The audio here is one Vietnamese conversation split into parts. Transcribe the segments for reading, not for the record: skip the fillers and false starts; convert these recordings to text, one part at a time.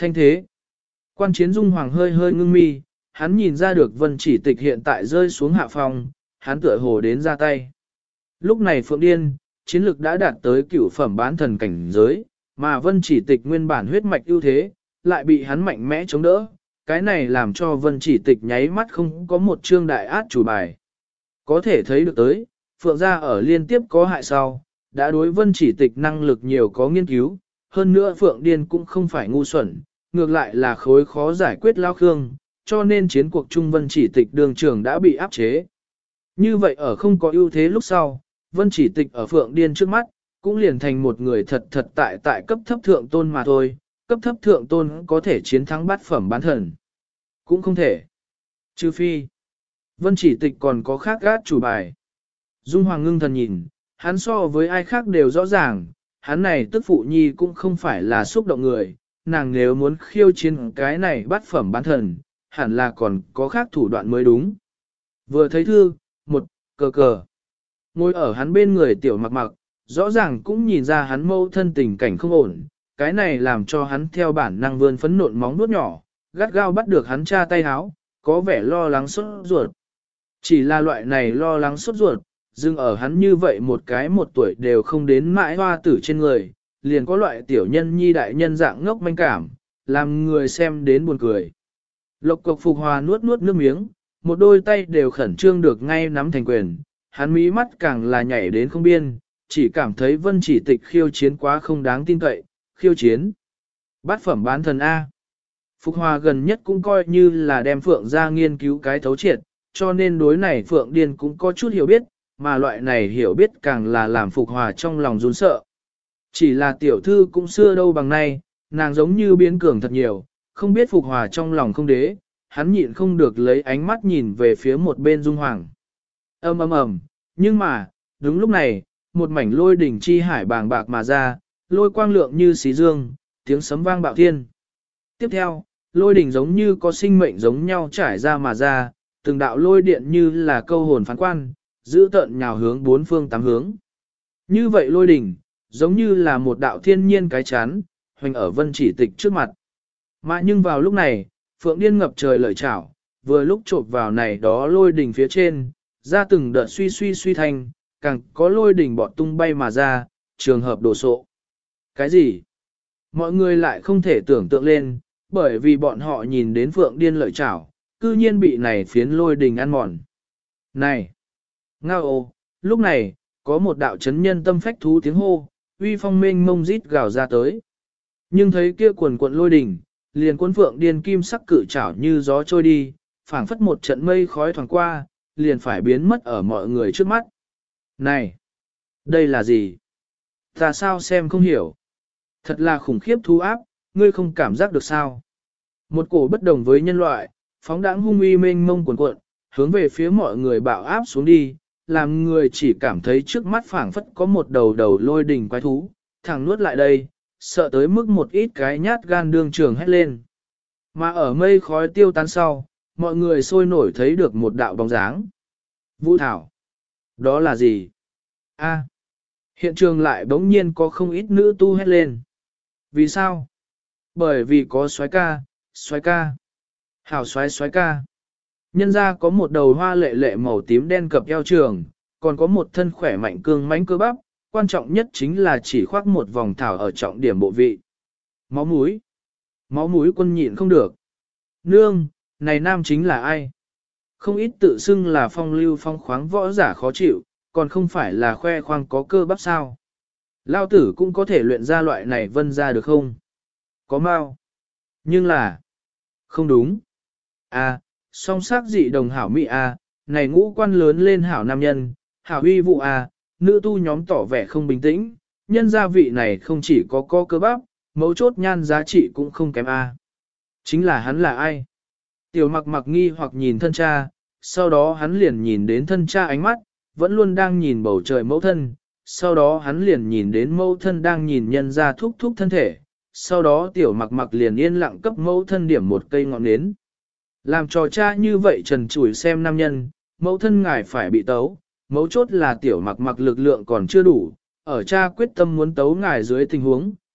Thanh thế. Quan chiến Dung Hoàng hơi hơi ngưng mi, hắn nhìn ra được Vân Chỉ Tịch hiện tại rơi xuống hạ phòng, hắn tựa hồ đến ra tay. Lúc này Phượng Điên, chiến lực đã đạt tới cửu phẩm bán thần cảnh giới, mà Vân Chỉ Tịch nguyên bản huyết mạch ưu thế, lại bị hắn mạnh mẽ chống đỡ. Cái này làm cho Vân Chỉ Tịch nháy mắt không có một chương đại át chủ bài. Có thể thấy được tới, Phượng gia ở liên tiếp có hại sau, đã đối Vân Chỉ Tịch năng lực nhiều có nghiên cứu, hơn nữa Phượng Điên cũng không phải ngu xuẩn, ngược lại là khối khó giải quyết lao khương, cho nên chiến cuộc Trung Vân Chỉ Tịch đường trường đã bị áp chế. Như vậy ở không có ưu thế lúc sau, Vân Chỉ Tịch ở Phượng Điên trước mắt, cũng liền thành một người thật thật tại cấp thấp thượng tôn mà thôi, cấp thấp thượng tôn có thể chiến thắng bát phẩm bán thần. Cũng không thể. Trừ phi, Vân Chỉ Tịch còn có khác gát chủ bài. Dung Hoàng ngưng thần nhìn, hắn so với ai khác đều rõ ràng, hắn này tức phụ nhi cũng không phải là xúc động người, nàng nếu muốn khiêu chiến cái này bát phẩm bán thần, hẳn là còn có khác thủ đoạn mới đúng. Vừa thấy thư, một, cờ. Ngồi ở hắn bên người tiểu mặc mặc, rõ ràng cũng nhìn ra hắn mâu thân tình cảnh không ổn, cái này làm cho hắn theo bản năng vươn phấn nộn móng nuốt nhỏ, gắt gao bắt được hắn cha tay háo, có vẻ lo lắng sốt ruột. Chỉ là loại này lo lắng sốt ruột, dừng ở hắn như vậy một cái một tuổi đều không đến mãi hoa tử trên người, liền có loại tiểu nhân nhi đại nhân dạng ngốc manh cảm, làm người xem đến buồn cười. Lộc cộc Phục Hòa nuốt nước miếng, một đôi tay đều khẩn trương được ngay nắm thành quyền, hắn mí mắt càng là nhảy đến không biên, chỉ cảm thấy Vân Chỉ Tịch khiêu chiến quá không đáng tin cậy, khiêu chiến. Bát phẩm bán thần A. Phục Hòa gần nhất cũng coi như là đem Phượng ra nghiên cứu cái thấu triệt, cho nên đối này Phượng Điên cũng có chút hiểu biết, mà loại này hiểu biết càng là làm Phục Hòa trong lòng run sợ. Chỉ là tiểu thư cũng xưa đâu bằng nay, nàng giống như biến cường thật nhiều, không biết Phục Hòa trong lòng không đế, hắn nhịn không được lấy ánh mắt nhìn về phía một bên Dung Hoàng. Ầm, nhưng mà, đúng lúc này, một mảnh lôi đỉnh chi hải bàng bạc mà ra, lôi quang lượng như xí dương, tiếng sấm vang bạo thiên. Tiếp theo, lôi đỉnh giống như có sinh mệnh giống nhau trải ra mà ra, từng đạo lôi điện như là câu hồn phán quan, giữ tận nhào hướng bốn phương tám hướng. Như vậy lôi đỉnh, giống như là một đạo thiên nhiên cái chán, hoành ở Vân Chỉ Tịch trước mặt. Mà nhưng vào lúc này, Phượng Điên ngập trời lợi chảo, vừa lúc chộp vào này đó lôi đỉnh phía trên, ra từng đợt suy thanh, càng có lôi đỉnh bọt tung bay mà ra, trường hợp đổ sộ. Cái gì? Mọi người lại không thể tưởng tượng lên, bởi vì bọn họ nhìn đến Phượng Điên lợi chảo, cư nhiên bị này phiến lôi đỉnh ăn mòn. Này! Ngao ô! Lúc này, có một đạo chấn nhân tâm phách thú tiếng hô, uy phong mênh mông rít gào ra tới. Nhưng thấy kia quần cuộn lôi đỉnh, liền cuốn Phượng Điên kim sắc cự chảo như gió trôi đi, phảng phất một trận mây khói thoảng qua, liền phải biến mất ở mọi người trước mắt. Này! Đây là gì? Ta sao xem không hiểu? Thật là khủng khiếp thú áp, ngươi không cảm giác được sao? Một cổ bất đồng với nhân loại, phóng đãng hung uy mênh mông cuồn cuộn, hướng về phía mọi người bạo áp xuống đi, làm người chỉ cảm thấy trước mắt phảng phất có một đầu đầu lôi đỉnh quái thú, thẳng nuốt lại đây, sợ tới mức một ít cái nhát gan đương trường hét lên. Mà ở mây khói tiêu tan sau, mọi người sôi nổi thấy được một đạo bóng dáng. Vũ Thảo. Đó là gì? A. Hiện trường lại bỗng nhiên có không ít nữ tu hét lên. Vì sao? Bởi vì có soái ca. Hảo soái ca. Nhân ra có một đầu hoa lệ lệ màu tím đen cập eo trường, còn có một thân khỏe mạnh cương mãnh cơ bắp, quan trọng nhất chính là chỉ khoác một vòng thảo ở trọng điểm bộ vị. Máu mũi quân nhịn không được. Nương, này nam chính là ai? Không ít tự xưng là phong lưu phong khoáng võ giả khó chịu, còn không phải là khoe khoang có cơ bắp sao. Lao tử cũng có thể luyện ra loại này vân ra được không? Có mau. Nhưng là... Không đúng. À, song sắc dị đồng hảo mỹ à, này ngũ quan lớn lên hảo nam nhân, hảo uy vụ à, nữ tu nhóm tỏ vẻ không bình tĩnh, nhân gia vị này không chỉ có cơ bắp, mấu chốt nhan giá trị cũng không kém à. Chính là hắn là ai? Tiểu mặc mặc nghi hoặc nhìn thân cha, sau đó hắn liền nhìn đến thân cha ánh mắt, vẫn luôn đang nhìn bầu trời mẫu thân, sau đó hắn liền nhìn đến mẫu thân đang nhìn nhân ra thúc thúc thân thể, sau đó tiểu mặc mặc liền yên lặng cấp mẫu thân điểm một cây ngọn nến. Làm trò cha như vậy trần trụi xem nam nhân, mẫu thân ngài phải bị tấu, mấu chốt là tiểu mặc mặc lực lượng còn chưa đủ, ở cha quyết tâm muốn tấu ngài dưới tình huống,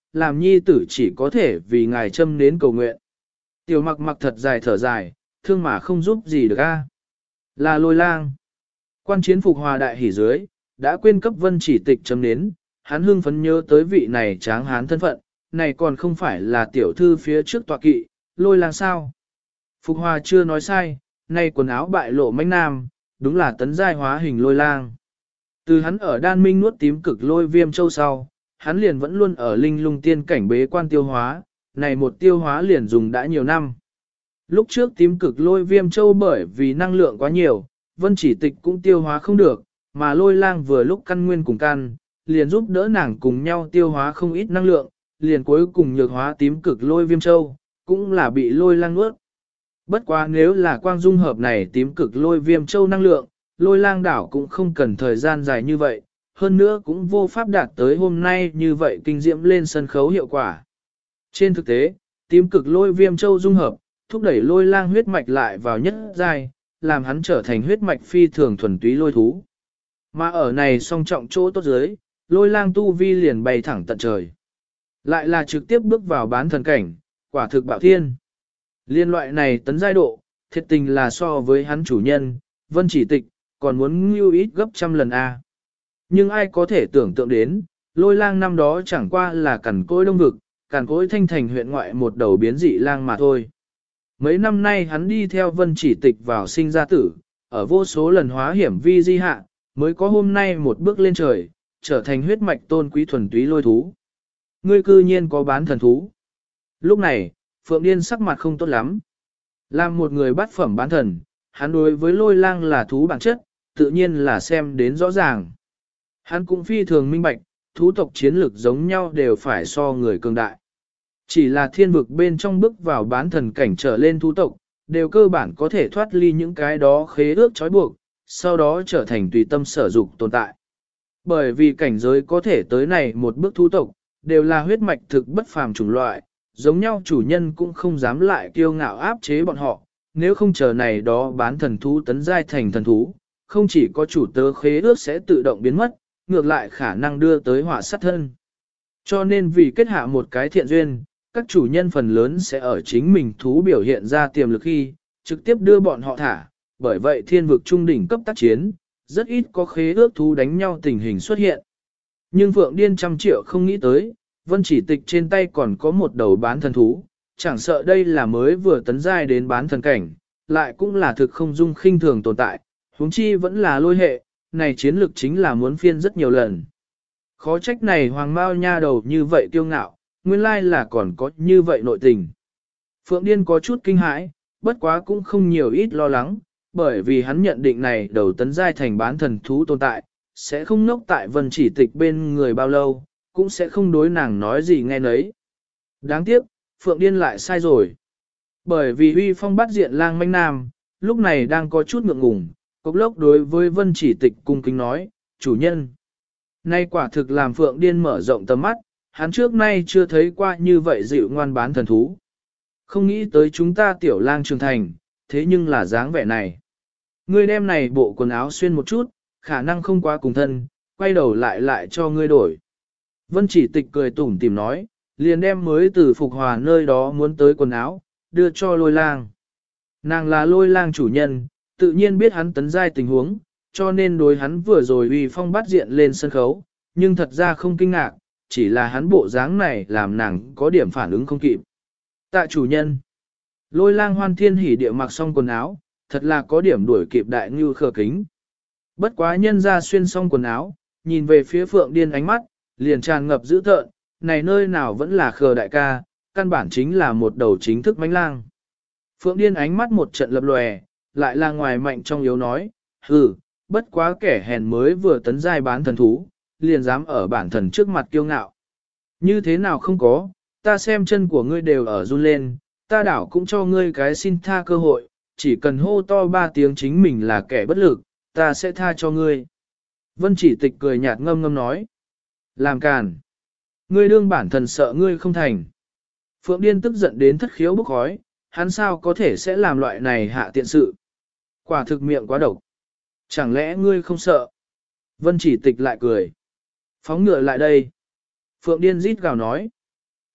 làm nhi tử chỉ có thể vì ngài châm nến cầu nguyện. Tiểu mặc mặc thật dài thở dài, thương mà không giúp gì được a. Là Lôi Lang. Quan chiến phục hòa đại hỉ dưới, đã quên cấp Vân Chỉ Tịch châm nến, hắn hưng phấn nhớ tới vị này tráng hán thân phận, này còn không phải là tiểu thư phía trước tọa kỵ, Lôi Lang sao? Phục hòa chưa nói sai, nay quần áo bại lộ mãnh nam, đúng là tấn giai hóa hình Lôi Lang. Từ hắn ở đan minh nuốt tím cực lôi viêm châu sau, hắn liền vẫn luôn ở linh lung tiên cảnh bế quan tiêu hóa, này một tiêu hóa liền dùng đã nhiều năm. Lúc trước tím cực lôi viêm châu bởi vì năng lượng quá nhiều, Vân Chỉ Tịch cũng tiêu hóa không được, mà Lôi Lang vừa lúc căn nguyên cùng căn, liền giúp đỡ nàng cùng nhau tiêu hóa không ít năng lượng, liền cuối cùng nhược hóa tím cực lôi viêm châu, cũng là bị Lôi Lang nuốt. Bất quá nếu là quang dung hợp này tím cực lôi viêm châu năng lượng, Lôi Lang đảo cũng không cần thời gian dài như vậy, hơn nữa cũng vô pháp đạt tới hôm nay như vậy kinh diễm lên sân khấu hiệu quả. Trên thực tế, tím cực lôi viêm châu dung hợp, thúc đẩy Lôi Lang huyết mạch lại vào nhất giai, làm hắn trở thành huyết mạch phi thường thuần túy lôi thú. Mà ở này song trọng chỗ tốt dưới, Lôi Lang tu vi liền bay thẳng tận trời. Lại là trực tiếp bước vào bán thần cảnh, quả thực bạo thiên. Liên loại này tấn giai độ, thiệt tình là so với hắn chủ nhân, Vân Chỉ Tịch, còn muốn ngưu ít gấp trăm lần A. Nhưng ai có thể tưởng tượng đến, Lôi Lang năm đó chẳng qua là cằn cỗi đông vực, cằn cỗi thanh thành huyện ngoại một đầu biến dị lang mà thôi. Mấy năm nay hắn đi theo Vân Chỉ Tịch vào sinh ra tử, ở vô số lần hóa hiểm vi di hạ, mới có hôm nay một bước lên trời, trở thành huyết mạch tôn quý thuần túy lôi thú. Ngươi cư nhiên có bán thần thú. Lúc này, Phượng Điên sắc mặt không tốt lắm. Làm một người bát phẩm bán thần, hắn đối với Lôi Lang là thú bản chất, tự nhiên là xem đến rõ ràng. Hắn cũng phi thường minh bạch, thú tộc chiến lược giống nhau đều phải so người cường đại. Chỉ là thiên vực bên trong bước vào bán thần cảnh trở lên thú tộc, đều cơ bản có thể thoát ly những cái đó khế ước trói buộc, sau đó trở thành tùy tâm sở dục tồn tại. Bởi vì cảnh giới có thể tới này một bước thú tộc, đều là huyết mạch thực bất phàm chủng loại, giống nhau chủ nhân cũng không dám lại kiêu ngạo áp chế bọn họ, nếu không chờ này đó bán thần thú tấn giai thành thần thú, không chỉ có chủ tớ khế ước sẽ tự động biến mất, ngược lại khả năng đưa tới họa sát thân. Cho nên vì kết hạ một cái thiện duyên, các chủ nhân phần lớn sẽ ở chính mình thú biểu hiện ra tiềm lực khi, trực tiếp đưa bọn họ thả, bởi vậy thiên vực trung đỉnh cấp tác chiến, rất ít có khế ước thú đánh nhau tình hình xuất hiện. Nhưng Phượng Điên trăm triệu không nghĩ tới, Vân Chỉ Tịch trên tay còn có một đầu bán thần thú, chẳng sợ đây là mới vừa tấn giai đến bán thần cảnh, lại cũng là thực không dung khinh thường tồn tại, huống chi vẫn là lôi hệ, này chiến lược chính là muốn phiên rất nhiều lần. Khó trách này hoàng mao nha đầu như vậy kiêu ngạo, nguyên lai là còn có như vậy nội tình. Phượng Điên có chút kinh hãi, bất quá cũng không nhiều ít lo lắng, bởi vì hắn nhận định này đầu tấn giai thành bán thần thú tồn tại, sẽ không nốc tại Vân Chỉ Tịch bên người bao lâu, cũng sẽ không đối nàng nói gì nghe nấy. Đáng tiếc, Phượng Điên lại sai rồi. Bởi vì Huy Phong bắt diện lang manh nam, lúc này đang có chút ngượng ngùng, cốc lốc đối với Vân Chỉ Tịch cung kính nói, chủ nhân. Nay quả thực làm Phượng Điên mở rộng tầm mắt, hắn trước nay chưa thấy qua như vậy dịu ngoan bán thần thú. Không nghĩ tới chúng ta tiểu lang trưởng thành, thế nhưng là dáng vẻ này. Ngươi đem này bộ quần áo xuyên một chút, khả năng không quá cùng thân, quay đầu lại cho ngươi đổi. Vân Chỉ Tịch cười tủm tỉm nói, liền đem mới từ Phục Hòa nơi đó muốn tới quần áo, đưa cho Lôi Lang. Nàng là Lôi Lang chủ nhân, tự nhiên biết hắn tấn giai tình huống, cho nên đối hắn vừa rồi uy phong bắt diện lên sân khấu, nhưng thật ra không kinh ngạc, chỉ là hắn bộ dáng này làm nàng có điểm phản ứng không kịp. Tạ chủ nhân. Lôi Lang hoan thiên hỉ địa mặc xong quần áo, thật là có điểm đuổi kịp đại ngưu khờ kính. Bất quá nhân ra xuyên xong quần áo, nhìn về phía Phượng Điên ánh mắt, liền tràn ngập dữ tợn, này nơi nào vẫn là khờ đại ca, căn bản chính là một đầu chính thức mãnh lang. Phượng Điên ánh mắt một trận lập lòe, lại là ngoài mạnh trong yếu nói, hừ, bất quá kẻ hèn mới vừa tấn giai bán thần thú, liền dám ở bản thần trước mặt kiêu ngạo. Như thế nào không có, ta xem chân của ngươi đều ở run lên, ta đảo cũng cho ngươi cái xin tha cơ hội, chỉ cần hô to 3 tiếng chính mình là kẻ bất lực, ta sẽ tha cho ngươi. Vân Chỉ Tịch cười nhạt ngâm ngâm nói. Làm càn. Ngươi đương bản thần sợ ngươi không thành. Phượng Điên tức giận đến thất khiếu bốc khói, hắn sao có thể sẽ làm loại này hạ tiện sự. Quả thực miệng quá độc. Chẳng lẽ ngươi không sợ? Vân Chỉ Tịch lại cười. Phóng ngựa lại đây. Phượng Điên rít gào nói.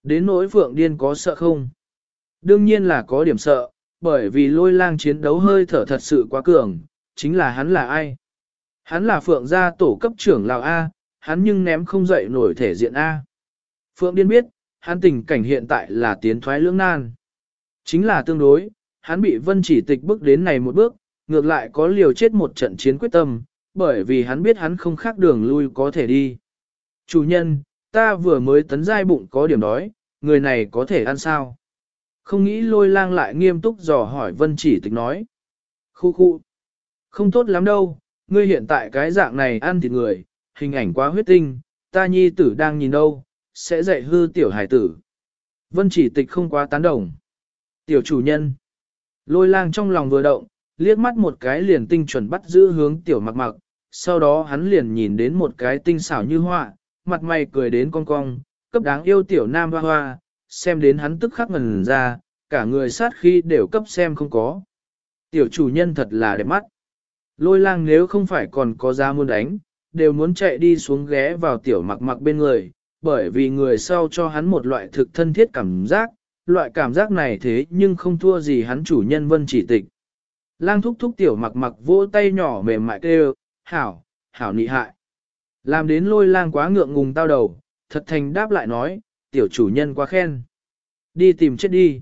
Đến nỗi Phượng Điên có sợ không? Đương nhiên là có điểm sợ, bởi vì Lôi Lang chiến đấu hơi thở thật sự quá cường, chính là hắn là ai? Hắn là Phượng gia tổ cấp trưởng lão A, hắn nhưng ném không dậy nổi thể diện A. Phượng Điên biết, hắn tình cảnh hiện tại là tiến thoái lưỡng nan. Chính là tương đối, hắn bị Vân Chỉ Tịch bước đến này một bước, ngược lại có liều chết một trận chiến quyết tâm, bởi vì hắn biết hắn không khác đường lui có thể đi. Chủ nhân, ta vừa mới tấn giai bụng có điểm đói, người này có thể ăn sao? Không nghĩ Lôi Lang lại nghiêm túc dò hỏi Vân Chỉ Tịch nói. Khu khu, không tốt lắm đâu, ngươi hiện tại cái dạng này ăn thịt người, hình ảnh quá huyết tinh, ta nhi tử đang nhìn đâu, sẽ dạy hư tiểu hải tử. Vân Chỉ Tịch không quá tán đồng. Tiểu chủ nhân. Lôi Lang trong lòng vừa động, liếc mắt một cái liền tinh chuẩn bắt giữ hướng tiểu mặc mặc, sau đó hắn liền nhìn đến một cái tinh xảo như họa, mặt mày cười đến cong cong, cấp đáng yêu tiểu nam hoa hoa, xem đến hắn tức khắc ngần ra, cả người sát khí đều cấp xem không có. Tiểu chủ nhân thật là đẹp mắt. Lôi Lang nếu không phải còn có ra muốn đánh, đều muốn chạy đi xuống ghé vào tiểu mặc mặc bên người, bởi vì người sau cho hắn một loại thực thân thiết cảm giác, loại cảm giác này thế nhưng không thua gì hắn chủ nhân Vân Chỉ Tịch. Lang thúc thúc tiểu mặc mặc vỗ tay nhỏ mềm mại kêu, hảo, hảo nị hại. Làm đến Lôi Lang quá ngượng ngùng tao đầu, thật thành đáp lại nói, tiểu chủ nhân quá khen. Đi tìm chết đi.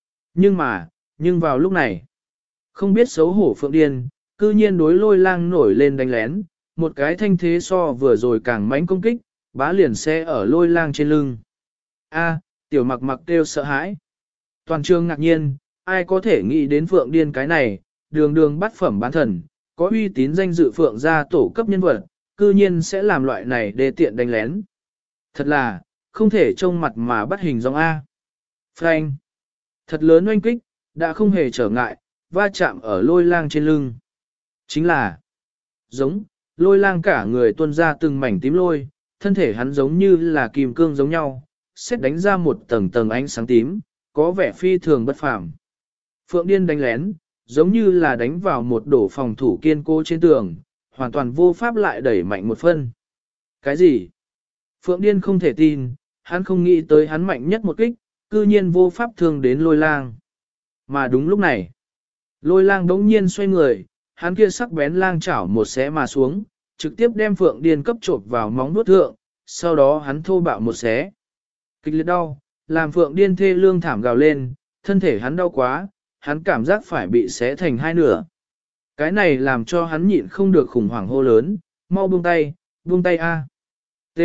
Nhưng vào lúc này, không biết xấu hổ Phượng Điên, cư nhiên đối Lôi Lang nổi lên đánh lén, một cái thanh thế so vừa rồi càng mãnh công kích, bá liền xe ở Lôi Lang trên lưng. A, tiểu mặc mặc kêu sợ hãi. Toàn trường ngạc nhiên, ai có thể nghĩ đến Phượng Điên cái này, đường đường bắt phẩm bán thần, có uy tín danh dự Phượng gia tổ cấp nhân vật, cư nhiên sẽ làm loại này để tiện đánh lén. Thật là, không thể trông mặt mà bắt hình dong A. Frank. Thật lớn oanh kích, đã không hề trở ngại, va chạm ở Lôi Lang trên lưng. Chính là, giống, Lôi Lang cả người tuôn ra từng mảnh tím lôi, thân thể hắn giống như là kim cương giống nhau, xét đánh ra một tầng tầng ánh sáng tím, có vẻ phi thường bất phàm. Phượng Điên đánh lén, giống như là đánh vào một đổ phòng thủ kiên cố trên tường, hoàn toàn vô pháp lại đẩy mạnh một phân. Cái gì? Phượng Điên không thể tin, hắn không nghĩ tới hắn mạnh nhất một kích, cư nhiên vô pháp thương đến Lôi Lang. Mà đúng lúc này, Lôi Lang đống nhiên xoay người, hắn kia sắc bén lang chảo một xé mà xuống, trực tiếp đem Phượng Điên cấp chộp vào móng vuốt thượng, sau đó hắn thô bạo một xé. Kịch liệt đau, làm Phượng Điên thê lương thảm gào lên, thân thể hắn đau quá, hắn cảm giác phải bị xé thành hai nửa. Cái này làm cho hắn nhịn không được khủng hoảng hô lớn, mau buông tay a. T.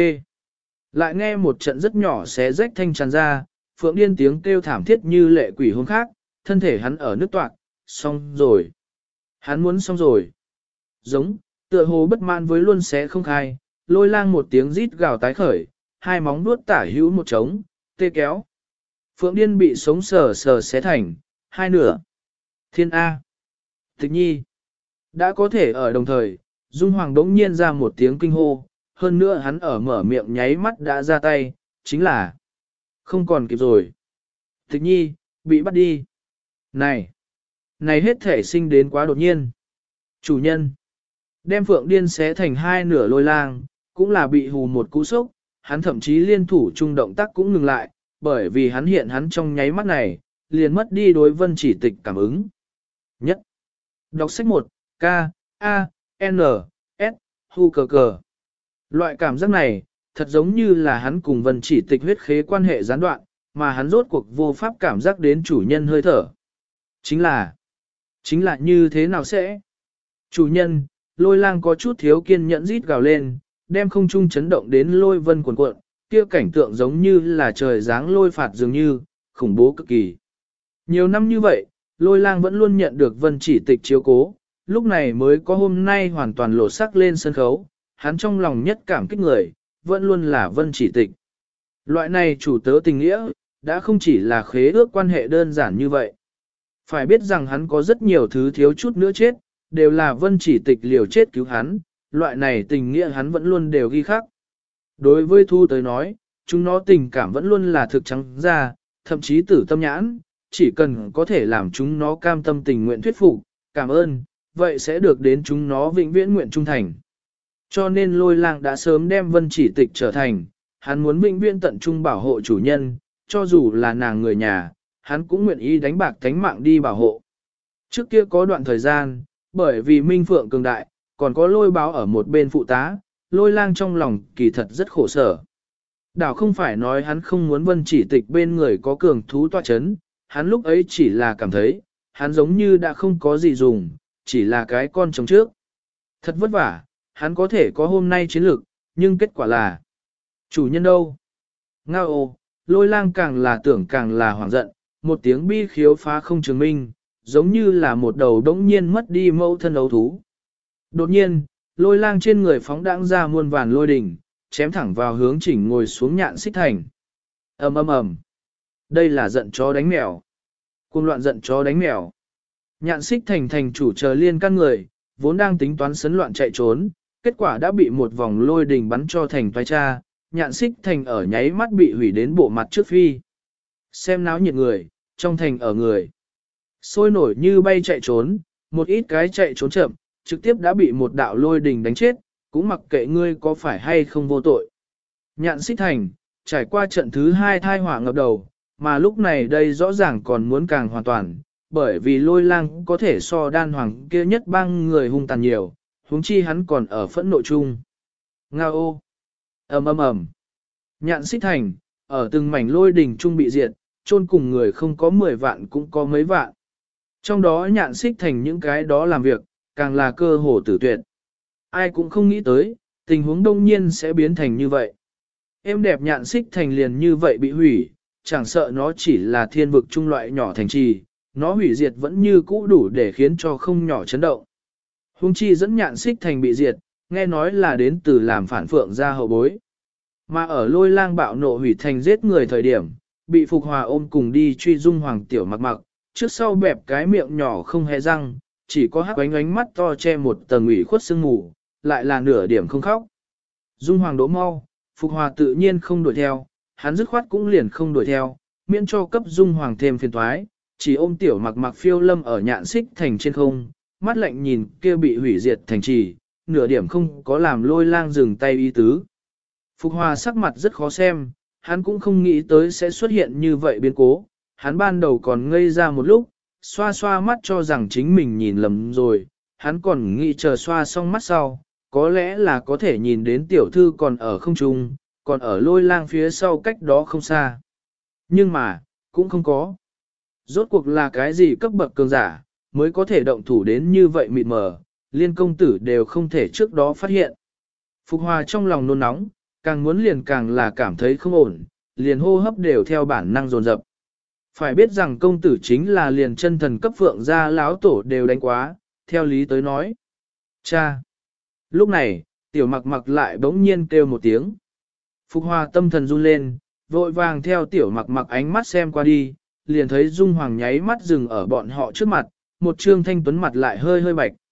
Lại nghe một trận rất nhỏ xé rách thanh tràn ra, Phượng Điên tiếng kêu thảm thiết như lệ quỷ hôn khác, thân thể hắn ở nước toạc, xong rồi. Hắn muốn xong rồi. Giống, tựa hồ bất mãn với luôn xé không khai, Lôi Lang một tiếng rít gào tái khởi, hai móng vuốt tả hữu một trống, tê kéo. Phượng Điên bị sống sờ sờ xé thành hai nửa. Thiên A. Tịch nhi. Đã có thể ở đồng thời, Dung Hoàng đống nhiên ra một tiếng kinh hô, hơn nữa hắn ở mở miệng nháy mắt đã ra tay, chính là không còn kịp rồi. Tịch nhi, bị bắt đi. Này hết thể sinh đến quá đột nhiên. Chủ nhân. Đem Phượng Điên xé thành hai nửa Lôi Lang, cũng là bị hù một cú sốc, hắn thậm chí liên thủ chung động tác cũng ngừng lại, bởi vì hắn trong nháy mắt này, liền mất đi đối Vân Chỉ Tịch cảm ứng. Nhất. Đọc sách 1, K, A, N, S, hu cờ cờ. Loại cảm giác này, thật giống như là hắn cùng Vân Chỉ Tịch huyết khế quan hệ gián đoạn, mà hắn rốt cuộc vô pháp cảm giác đến chủ nhân hơi thở. Chính là như thế nào sẽ? Chủ nhân, Lôi Lang có chút thiếu kiên nhẫn rít gào lên, đem không trung chấn động đến lôi vân cuộn cuộn, kia cảnh tượng giống như là trời giáng lôi phạt dường như, khủng bố cực kỳ. Nhiều năm như vậy, Lôi Lang vẫn luôn nhận được Vân Chỉ Tịch chiếu cố, lúc này mới có hôm nay hoàn toàn lộ sắc lên sân khấu, hắn trong lòng nhất cảm kích người, vẫn luôn là Vân Chỉ Tịch. Loại này chủ tớ tình nghĩa, đã không chỉ là khế ước quan hệ đơn giản như vậy. Phải biết rằng hắn có rất nhiều thứ thiếu chút nữa chết, đều là Vân Chỉ Tịch liều chết cứu hắn, loại này tình nghĩa hắn vẫn luôn đều ghi khắc. Đối với Thu tới nói, chúng nó tình cảm vẫn luôn là thực trắng ra, thậm chí tử tâm nhãn, chỉ cần có thể làm chúng nó cam tâm tình nguyện thuyết phục, cảm ơn, vậy sẽ được đến chúng nó vĩnh viễn nguyện trung thành. Cho nên Lôi Lang đã sớm đem Vân Chỉ Tịch trở thành, hắn muốn vĩnh viễn tận trung bảo hộ chủ nhân, cho dù là nàng người nhà, hắn cũng nguyện ý đánh bạc tánh mạng đi bảo hộ. Trước kia có đoạn thời gian, bởi vì Minh Phượng cường đại, còn có Lôi Báo ở một bên phụ tá, Lôi Lang trong lòng kỳ thật rất khổ sở. Đảo không phải nói hắn không muốn Vân Chỉ Tịch bên người có cường thú tọa chấn, hắn lúc ấy chỉ là cảm thấy, hắn giống như đã không có gì dùng, chỉ là cái con trống trước. Thật vất vả, hắn có thể có hôm nay chiến lược, nhưng kết quả là chủ nhân đâu? Ngao ô, Lôi Lang càng là tưởng càng là hoảng giận, một tiếng bi khiếu phá không chứng minh, giống như là một đầu đống nhiên mất đi mẫu thân ấu thú. Đột nhiên, Lôi Lang trên người phóng đãng ra muôn vàn lôi đỉnh, chém thẳng vào hướng Chỉnh ngồi xuống Nhạn Xích Thành. Ầm ầm ầm. Đây là giận chó đánh mèo. Cuồng loạn giận chó đánh mèo. Nhạn Xích Thành thành chủ chờ liên căn người, vốn đang tính toán sấn loạn chạy trốn, kết quả đã bị một vòng lôi đình bắn cho thành toái cha, Nhạn Xích Thành ở nháy mắt bị hủy đến bộ mặt trước phi. Xem náo nhiệt người, trong thành ở người. Sôi nổi như bay chạy trốn, một ít cái chạy trốn chậm, trực tiếp đã bị một đạo lôi đình đánh chết, cũng mặc kệ ngươi có phải hay không vô tội. Nhạn Xích Thành, trải qua trận thứ 2 thai hỏa ngập đầu, mà lúc này đây rõ ràng còn muốn càng hoàn toàn, bởi vì Lôi Lang có thể so Đan Hoàng kia nhất bang người hung tàn nhiều, huống chi hắn còn ở phẫn nộ chung. Ngao ô! Ầm ầm ầm! Nhạn Xích Thành, ở từng mảnh lôi đỉnh trung bị diệt, chôn cùng người không có 10 vạn cũng có mấy vạn. Trong đó Nhạn Xích Thành những cái đó làm việc, càng là cơ hồ tử tuyệt. Ai cũng không nghĩ tới, tình huống đông nhiên sẽ biến thành như vậy. Em đẹp Nhạn Xích Thành liền như vậy bị hủy, chẳng sợ nó chỉ là thiên vực trung loại nhỏ thành trì, nó hủy diệt vẫn như cũ đủ để khiến cho không nhỏ chấn động. Hung chi dẫn Nhạn Xích Thành bị diệt, nghe nói là đến từ làm phản phượng ra hậu bối. Mà ở Lôi Lang bạo nộ hủy thành giết người thời điểm, bị Phục Hòa ôm cùng đi truy Dung Hoàng tiểu mặc mặc, trước sau bẹp cái miệng nhỏ không hề răng, chỉ có hắc ánh mắt to che một tầng ủy khuất sương mù, lại là nửa điểm không khóc. Dung Hoàng đỗ mau, Phục Hòa tự nhiên không đuổi theo, hắn dứt khoát cũng liền không đuổi theo, miễn cho cấp Dung Hoàng thêm phiền toái, chỉ ôm tiểu mặc mặc phiêu lâm ở Nhạn Xích Thành trên không, mắt lạnh nhìn kia bị hủy diệt thành trì, nửa điểm không có làm Lôi Lang dừng tay ý tứ. Phục Hòa sắc mặt rất khó xem, hắn cũng không nghĩ tới sẽ xuất hiện như vậy biến cố, hắn ban đầu còn ngây ra một lúc, xoa xoa mắt cho rằng chính mình nhìn lầm rồi, hắn còn nghĩ chờ xoa xong mắt sau, có lẽ là có thể nhìn đến tiểu thư còn ở không trung, còn ở Lôi Lang phía sau cách đó không xa. Nhưng mà, cũng không có. Rốt cuộc là cái gì cấp bậc cường giả, mới có thể động thủ đến như vậy mịt mờ, liên công tử đều không thể trước đó phát hiện. Phục Hòa trong lòng nôn nóng, càng muốn liền càng là cảm thấy không ổn, liền hô hấp đều theo bản năng dồn dập. Phải biết rằng công tử chính là liền chân thần cấp phượng gia láo tổ đều đánh quá, theo lý tới nói. Cha! Lúc này, tiểu mặc mặc lại bỗng nhiên kêu một tiếng. Phục Hòa tâm thần run lên, vội vàng theo tiểu mặc mặc ánh mắt xem qua đi, liền thấy Dung Hoàng nháy mắt dừng ở bọn họ trước mặt, một trương thanh tuấn mặt lại hơi hơi bạch.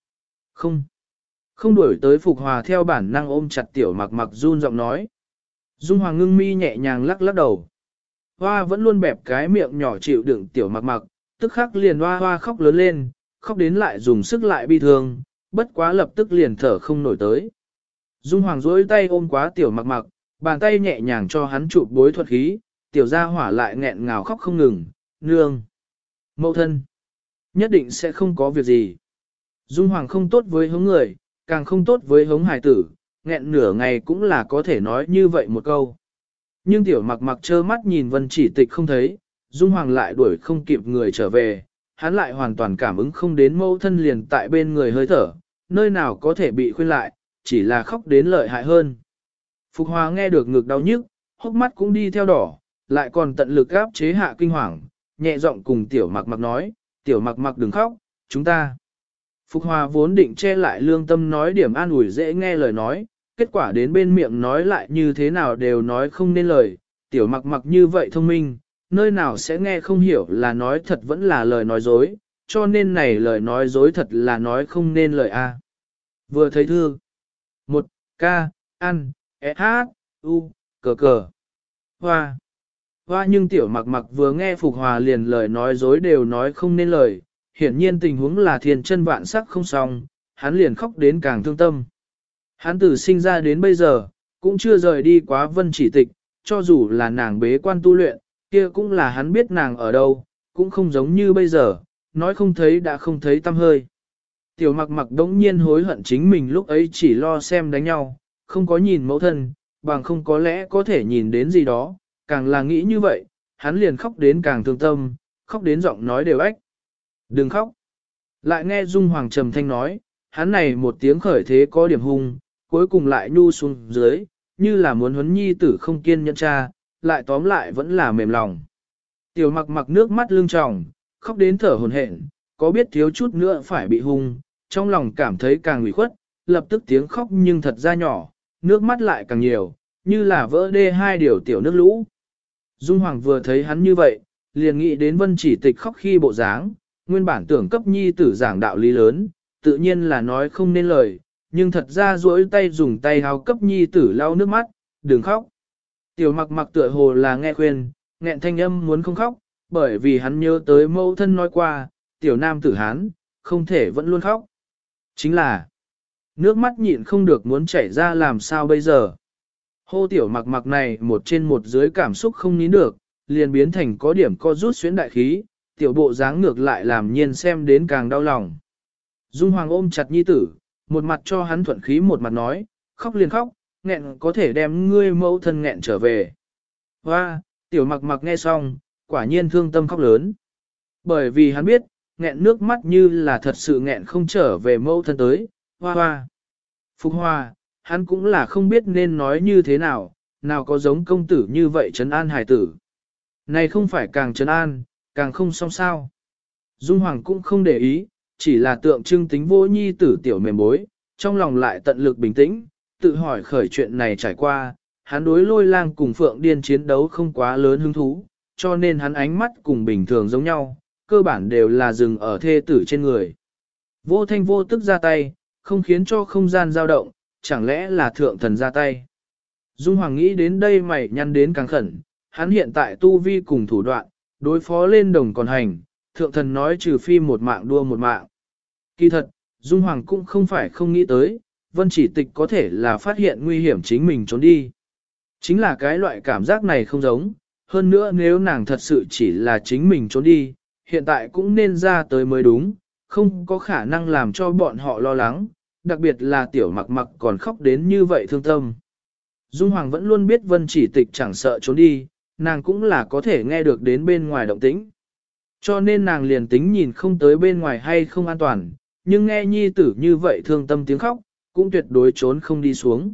Không đuổi tới Phục Hòa theo bản năng ôm chặt tiểu mặc mặc run giọng nói. Dung Hoàng ngưng mi nhẹ nhàng lắc lắc đầu. Hoa vẫn luôn bẹp cái miệng nhỏ chịu đựng tiểu mặc mặc, tức khắc liền hoa hoa khóc lớn lên, khóc đến lại dùng sức lại bi thương, bất quá lập tức liền thở không nổi tới. Dung Hoàng duỗi tay ôm quá tiểu mặc mặc, bàn tay nhẹ nhàng cho hắn chụp bối thuật khí, tiểu gia hỏa lại nghẹn ngào khóc không ngừng, nương. Mẫu thân, nhất định sẽ không có việc gì. Dung Hoàng không tốt với hống người, càng không tốt với hống hài tử, nghẹn nửa ngày cũng là có thể nói như vậy một câu. Nhưng tiểu mặc mặc trơ mắt nhìn Vân Chỉ Tịch không thấy, Dung Hoàng lại đuổi không kịp người trở về, hắn lại hoàn toàn cảm ứng không đến mẫu thân liền tại bên người hơi thở, nơi nào có thể bị khuyên lại, chỉ là khóc đến lợi hại hơn. Phục Hòa nghe được ngực đau nhức, hốc mắt cũng đi theo đỏ, lại còn tận lực áp chế hạ kinh hoàng, nhẹ giọng cùng tiểu mặc mặc nói, tiểu mặc mặc đừng khóc, chúng ta. Phục Hòa vốn định che lại lương tâm nói điểm an ủi dễ nghe lời nói, kết quả đến bên miệng nói lại như thế nào đều nói không nên lời, tiểu mặc mặc như vậy thông minh, nơi nào sẽ nghe không hiểu là nói thật vẫn là lời nói dối, cho nên này lời nói dối thật là nói không nên lời a. Vừa thấy thư. 1. Ca, ăn, hát, u, cờ cờ. Hoa. Hoa nhưng tiểu mặc mặc vừa nghe Phục Hòa liền lời nói dối đều nói không nên lời, hiển nhiên tình huống là thiên chân vạn sắc không xong, hắn liền khóc đến càng thương tâm. Hắn từ sinh ra đến bây giờ, cũng chưa rời đi quá Vân Chỉ Tịch, cho dù là nàng bế quan tu luyện, Kia cũng là hắn biết nàng ở đâu, cũng không giống như bây giờ, nói không thấy đã không thấy tâm hơi. Tiểu mặc mặc đống nhiên hối hận chính mình lúc ấy chỉ lo xem đánh nhau, không có nhìn mẫu thân, bằng không có lẽ có thể nhìn đến gì đó, càng là nghĩ như vậy, hắn liền khóc đến càng thương tâm, khóc đến giọng nói đều ếch. Đừng khóc. Lại nghe Dung Hoàng trầm thanh nói, hắn này một tiếng khởi thế có điểm hung, cuối cùng lại nhu xuống dưới, như là muốn huấn nhi tử không kiên nhẫn cha, lại tóm lại vẫn là mềm lòng. Tiểu mặc mặc nước mắt lưng tròng, khóc đến thở hổn hển, có biết thiếu chút nữa phải bị hung, trong lòng cảm thấy càng ủy khuất, lập tức tiếng khóc nhưng thật ra nhỏ, nước mắt lại càng nhiều, như là vỡ đê hai điều tiểu nước lũ. Dung Hoàng vừa thấy hắn như vậy, liền nghĩ đến Vân Chỉ Tịch khóc khi bộ dáng, nguyên bản tưởng cấp nhi tử giảng đạo lý lớn, tự nhiên là nói không nên lời, nhưng thật ra duỗi tay dùng tay háo cấp nhi tử lau nước mắt, đừng khóc. Tiểu mặc mặc tựa hồ là nghe khuyên, nghẹn thanh âm muốn không khóc, bởi vì hắn nhớ tới mẫu thân nói qua, tiểu nam tử hán, không thể vẫn luôn khóc. Chính là, nước mắt nhịn không được muốn chảy ra làm sao bây giờ. Hô tiểu mặc mặc này một trên một dưới cảm xúc không nín được, liền biến thành có điểm co rút xuyến đại khí, tiểu bộ dáng ngược lại làm nhiên xem đến càng đau lòng. Dung Hoàng ôm chặt nhi tử, một mặt cho hắn thuận khí một mặt nói, khóc liền khóc, nghẹn có thể đem ngươi mẫu thân nghẹn trở về. Hoa, tiểu mặc mặc nghe xong, quả nhiên thương tâm khóc lớn. Bởi vì hắn biết, nghẹn nước mắt như là thật sự nghẹn không trở về mẫu thân tới, hoa hoa. Phục hoa, hắn cũng là không biết nên nói như thế nào, nào có giống công tử như vậy trấn an hài tử. Này không phải càng trấn an, càng không xong sao. Dung Hoàng cũng không để ý, chỉ là tượng trưng tính vô nhi tử tiểu mềm bối, trong lòng lại tận lực bình tĩnh, tự hỏi khởi chuyện này trải qua, hắn đối Lôi Lang cùng Phượng Điên chiến đấu không quá lớn hứng thú, cho nên hắn ánh mắt cùng bình thường giống nhau, cơ bản đều là dừng ở thê tử trên người. Vô thanh vô tức ra tay, không khiến cho không gian dao động, chẳng lẽ là thượng thần ra tay. Dung Hoàng nghĩ đến đây mày nhăn đến càng khẩn, hắn hiện tại tu vi cùng thủ đoạn, đối phó lên đồng còn hành, thượng thần nói trừ phi một mạng đua một mạng. Kỳ thật, Dung Hoàng cũng không phải không nghĩ tới, Vân Chỉ Tịch có thể là phát hiện nguy hiểm chính mình trốn đi. Chính là cái loại cảm giác này không giống, hơn nữa nếu nàng thật sự chỉ là chính mình trốn đi, hiện tại cũng nên ra tới mới đúng, không có khả năng làm cho bọn họ lo lắng, đặc biệt là tiểu mặc mặc còn khóc đến như vậy thương tâm. Dung Hoàng vẫn luôn biết Vân Chỉ Tịch chẳng sợ trốn đi, nàng cũng là có thể nghe được đến bên ngoài động tĩnh. Cho nên nàng liền tính nhìn không tới bên ngoài hay không an toàn, nhưng nghe nhi tử như vậy thương tâm tiếng khóc, cũng tuyệt đối trốn không đi xuống.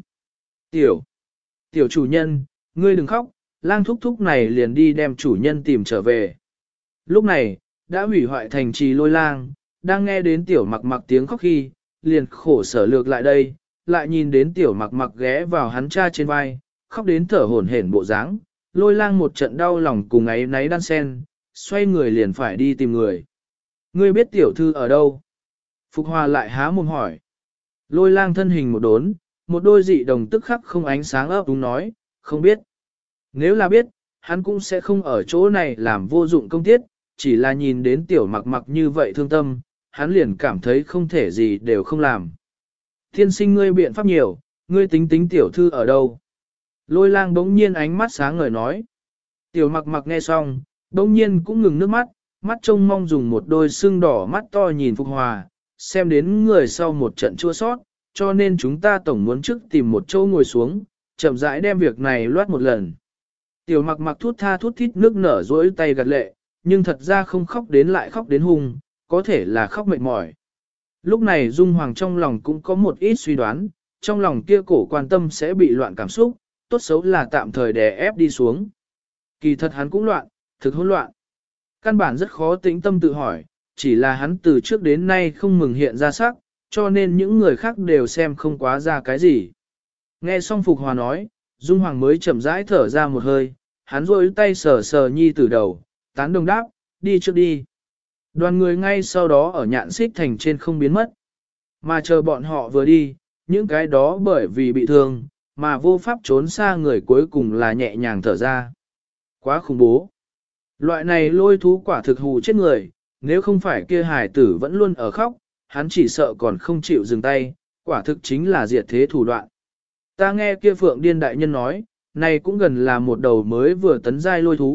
Tiểu chủ nhân, ngươi đừng khóc, lang thúc thúc này liền đi đem chủ nhân tìm trở về. Lúc này, đã hủy hoại thành trì Lôi Lang, đang nghe đến tiểu mặc mặc tiếng khóc khi, liền khổ sở lược lại đây, lại nhìn đến tiểu mặc mặc ghé vào hắn cha trên vai, khóc đến thở hổn hển bộ dáng. Lôi Lang một trận đau lòng cùng ấy náy đan sen, xoay người liền phải đi tìm người. Ngươi biết tiểu thư ở đâu? Phục Hòa lại há mồm hỏi. Lôi Lang thân hình một đốn, một đôi dị đồng tức khắc không ánh sáng ấp đúng nói, không biết. Nếu là biết, hắn cũng sẽ không ở chỗ này làm vô dụng công tiết, chỉ là nhìn đến tiểu mặc mặc như vậy thương tâm, hắn liền cảm thấy không thể gì đều không làm. Thiên sinh ngươi biện pháp nhiều, ngươi tính tính tiểu thư ở đâu? Lôi Lang bỗng nhiên ánh mắt sáng ngời nói. Tiểu mặc mặc nghe xong, bỗng nhiên cũng ngừng nước mắt, mắt trông mong dùng một đôi sưng đỏ mắt to nhìn Phục Hòa, xem đến người sau một trận chua sót, cho nên chúng ta tổng muốn trước tìm một chỗ ngồi xuống, chậm rãi đem việc này loát một lần. Tiểu mặc mặc thút tha thút thít nước nở dỗi tay gật lệ, nhưng thật ra không khóc đến lại khóc đến hung, có thể là khóc mệt mỏi. Lúc này Dung Hoàng trong lòng cũng có một ít suy đoán, trong lòng kia cổ quan tâm sẽ bị loạn cảm xúc, tốt xấu là tạm thời đè ép đi xuống. Kỳ thật hắn cũng loạn, thực hỗn loạn. Căn bản rất khó tĩnh tâm tự hỏi, chỉ là hắn từ trước đến nay không mừng hiện ra sắc, cho nên những người khác đều xem không quá ra cái gì. Nghe xong Phục Hòa nói, Dung Hoàng mới chậm rãi thở ra một hơi, hắn rôi tay sờ sờ nhi từ đầu, tán đồng đáp, đi trước đi. Đoàn người ngay sau đó ở nhạn xích thành trên không biến mất. Mà chờ bọn họ vừa đi, những cái đó bởi vì bị thương, mà vô pháp trốn xa người cuối cùng là nhẹ nhàng thở ra. Quá khủng bố. Loại này lôi thú quả thực hù chết người, nếu không phải kia hải tử vẫn luôn ở khóc, hắn chỉ sợ còn không chịu dừng tay, quả thực chính là diệt thế thủ đoạn. Ta nghe kia Phượng Điên đại nhân nói, này cũng gần là một đầu mới vừa tấn giai lôi thú,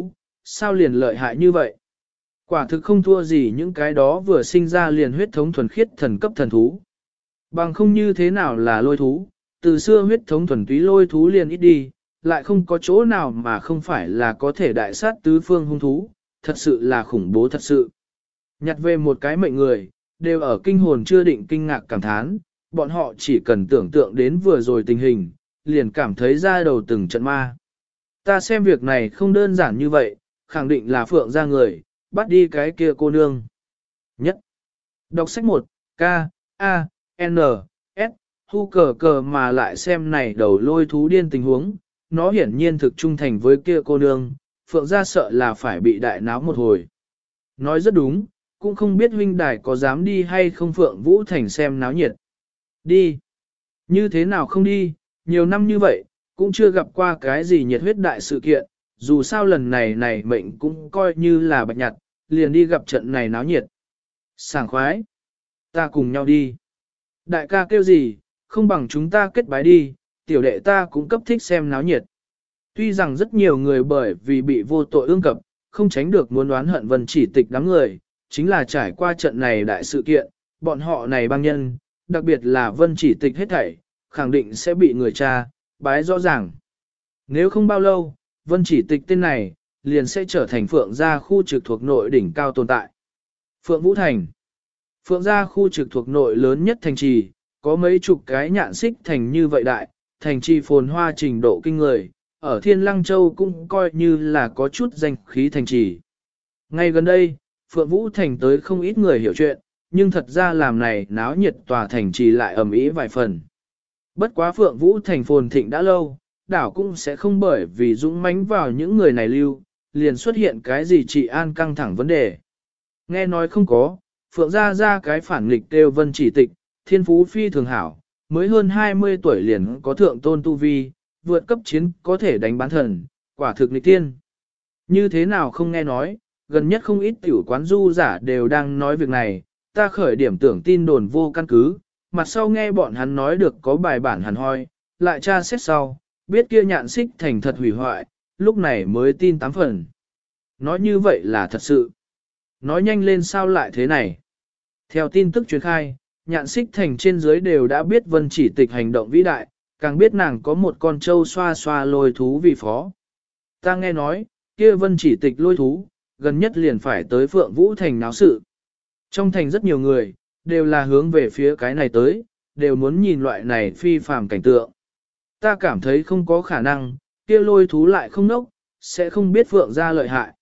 sao liền lợi hại như vậy? Quả thực không thua gì những cái đó vừa sinh ra liền huyết thống thuần khiết thần cấp thần thú. Bằng không như thế nào là lôi thú, từ xưa huyết thống thuần túy lôi thú liền ít đi, lại không có chỗ nào mà không phải là có thể đại sát tứ phương hung thú, thật sự là khủng bố thật sự. Nhặt về một cái mệnh người, đều ở kinh hồn chưa định kinh ngạc cảm thán, bọn họ chỉ cần tưởng tượng đến vừa rồi tình hình, liền cảm thấy ra đầu từng trận ma. Ta xem việc này không đơn giản như vậy, khẳng định là Phượng ra người, bắt đi cái kia cô nương. Nhất. Đọc sách 1, K, A, N, S, hu cờ cờ mà lại xem này đầu lôi thú điên tình huống, nó hiển nhiên thực trung thành với kia cô nương, Phượng ra sợ là phải bị đại náo một hồi. Nói rất đúng, cũng không biết huynh đài có dám đi hay không Phượng Vũ Thành xem náo nhiệt. Đi. Như thế nào không đi, nhiều năm như vậy, cũng chưa gặp qua cái gì nhiệt huyết đại sự kiện, dù sao lần này mệnh cũng coi như là bạch nhặt, liền đi gặp trận này náo nhiệt. Sảng khoái. Ta cùng nhau đi. Đại ca kêu gì, không bằng chúng ta kết bái đi, tiểu đệ ta cũng cấp thích xem náo nhiệt. Tuy rằng rất nhiều người bởi vì bị vô tội ương cập, không tránh được muốn oán hận Vân Chỉ Tịch đám người, chính là trải qua trận này đại sự kiện, bọn họ này băng nhân, đặc biệt là Vân Chỉ Tịch hết thảy, khẳng định sẽ bị người cha, bái rõ ràng. Nếu không bao lâu, Vân Chỉ Tịch tên này, liền sẽ trở thành Phượng gia khu trực thuộc nội đỉnh cao tồn tại. Phượng Vũ Thành. Phượng gia khu trực thuộc nội lớn nhất thành trì, có mấy chục cái nhạn xích thành như vậy đại, thành trì phồn hoa trình độ kinh người, ở Thiên Lăng Châu cũng coi như là có chút danh khí thành trì. Ngay gần đây, Phượng Vũ Thành tới không ít người hiểu chuyện, nhưng thật ra làm này náo nhiệt tòa thành trì lại ầm ĩ vài phần. Bất quá Phượng Vũ Thành phồn thịnh đã lâu, đảo cũng sẽ không bởi vì dũng mãnh vào những người này lưu, liền xuất hiện cái gì trị an căng thẳng vấn đề. Nghe nói không có, Phượng ra cái phản nghịch kêu Vân Chỉ Tịch, thiên phú phi thường hảo, mới hơn 20 tuổi liền có thượng tôn tu vi, vượt cấp chiến có thể đánh bán thần, quả thực nghịch tiên. Như thế nào không nghe nói, gần nhất không ít tiểu quán du giả đều đang nói việc này, ta khởi điểm tưởng tin đồn vô căn cứ, mặt sau nghe bọn hắn nói được có bài bản hẳn hoi, lại tra xét sau, biết kia nhạn xích thành thật hủy hoại, lúc này mới tin 8 phần. Nói như vậy là thật sự. Nói nhanh lên sao lại thế này. Theo tin tức truyền khai, nhạn xích thành trên dưới đều đã biết Vân Chỉ Tịch hành động vĩ đại, càng biết nàng có một con trâu xoa xoa lôi thú vì phó. Ta nghe nói, kia Vân Chỉ Tịch lôi thú, gần nhất liền phải tới Phượng Vũ Thành náo sự. Trong thành rất nhiều người, đều là hướng về phía cái này tới, đều muốn nhìn loại này phi phàm cảnh tượng. Ta cảm thấy không có khả năng, kia lôi thú lại không nốc, sẽ không biết Phượng ra lợi hại.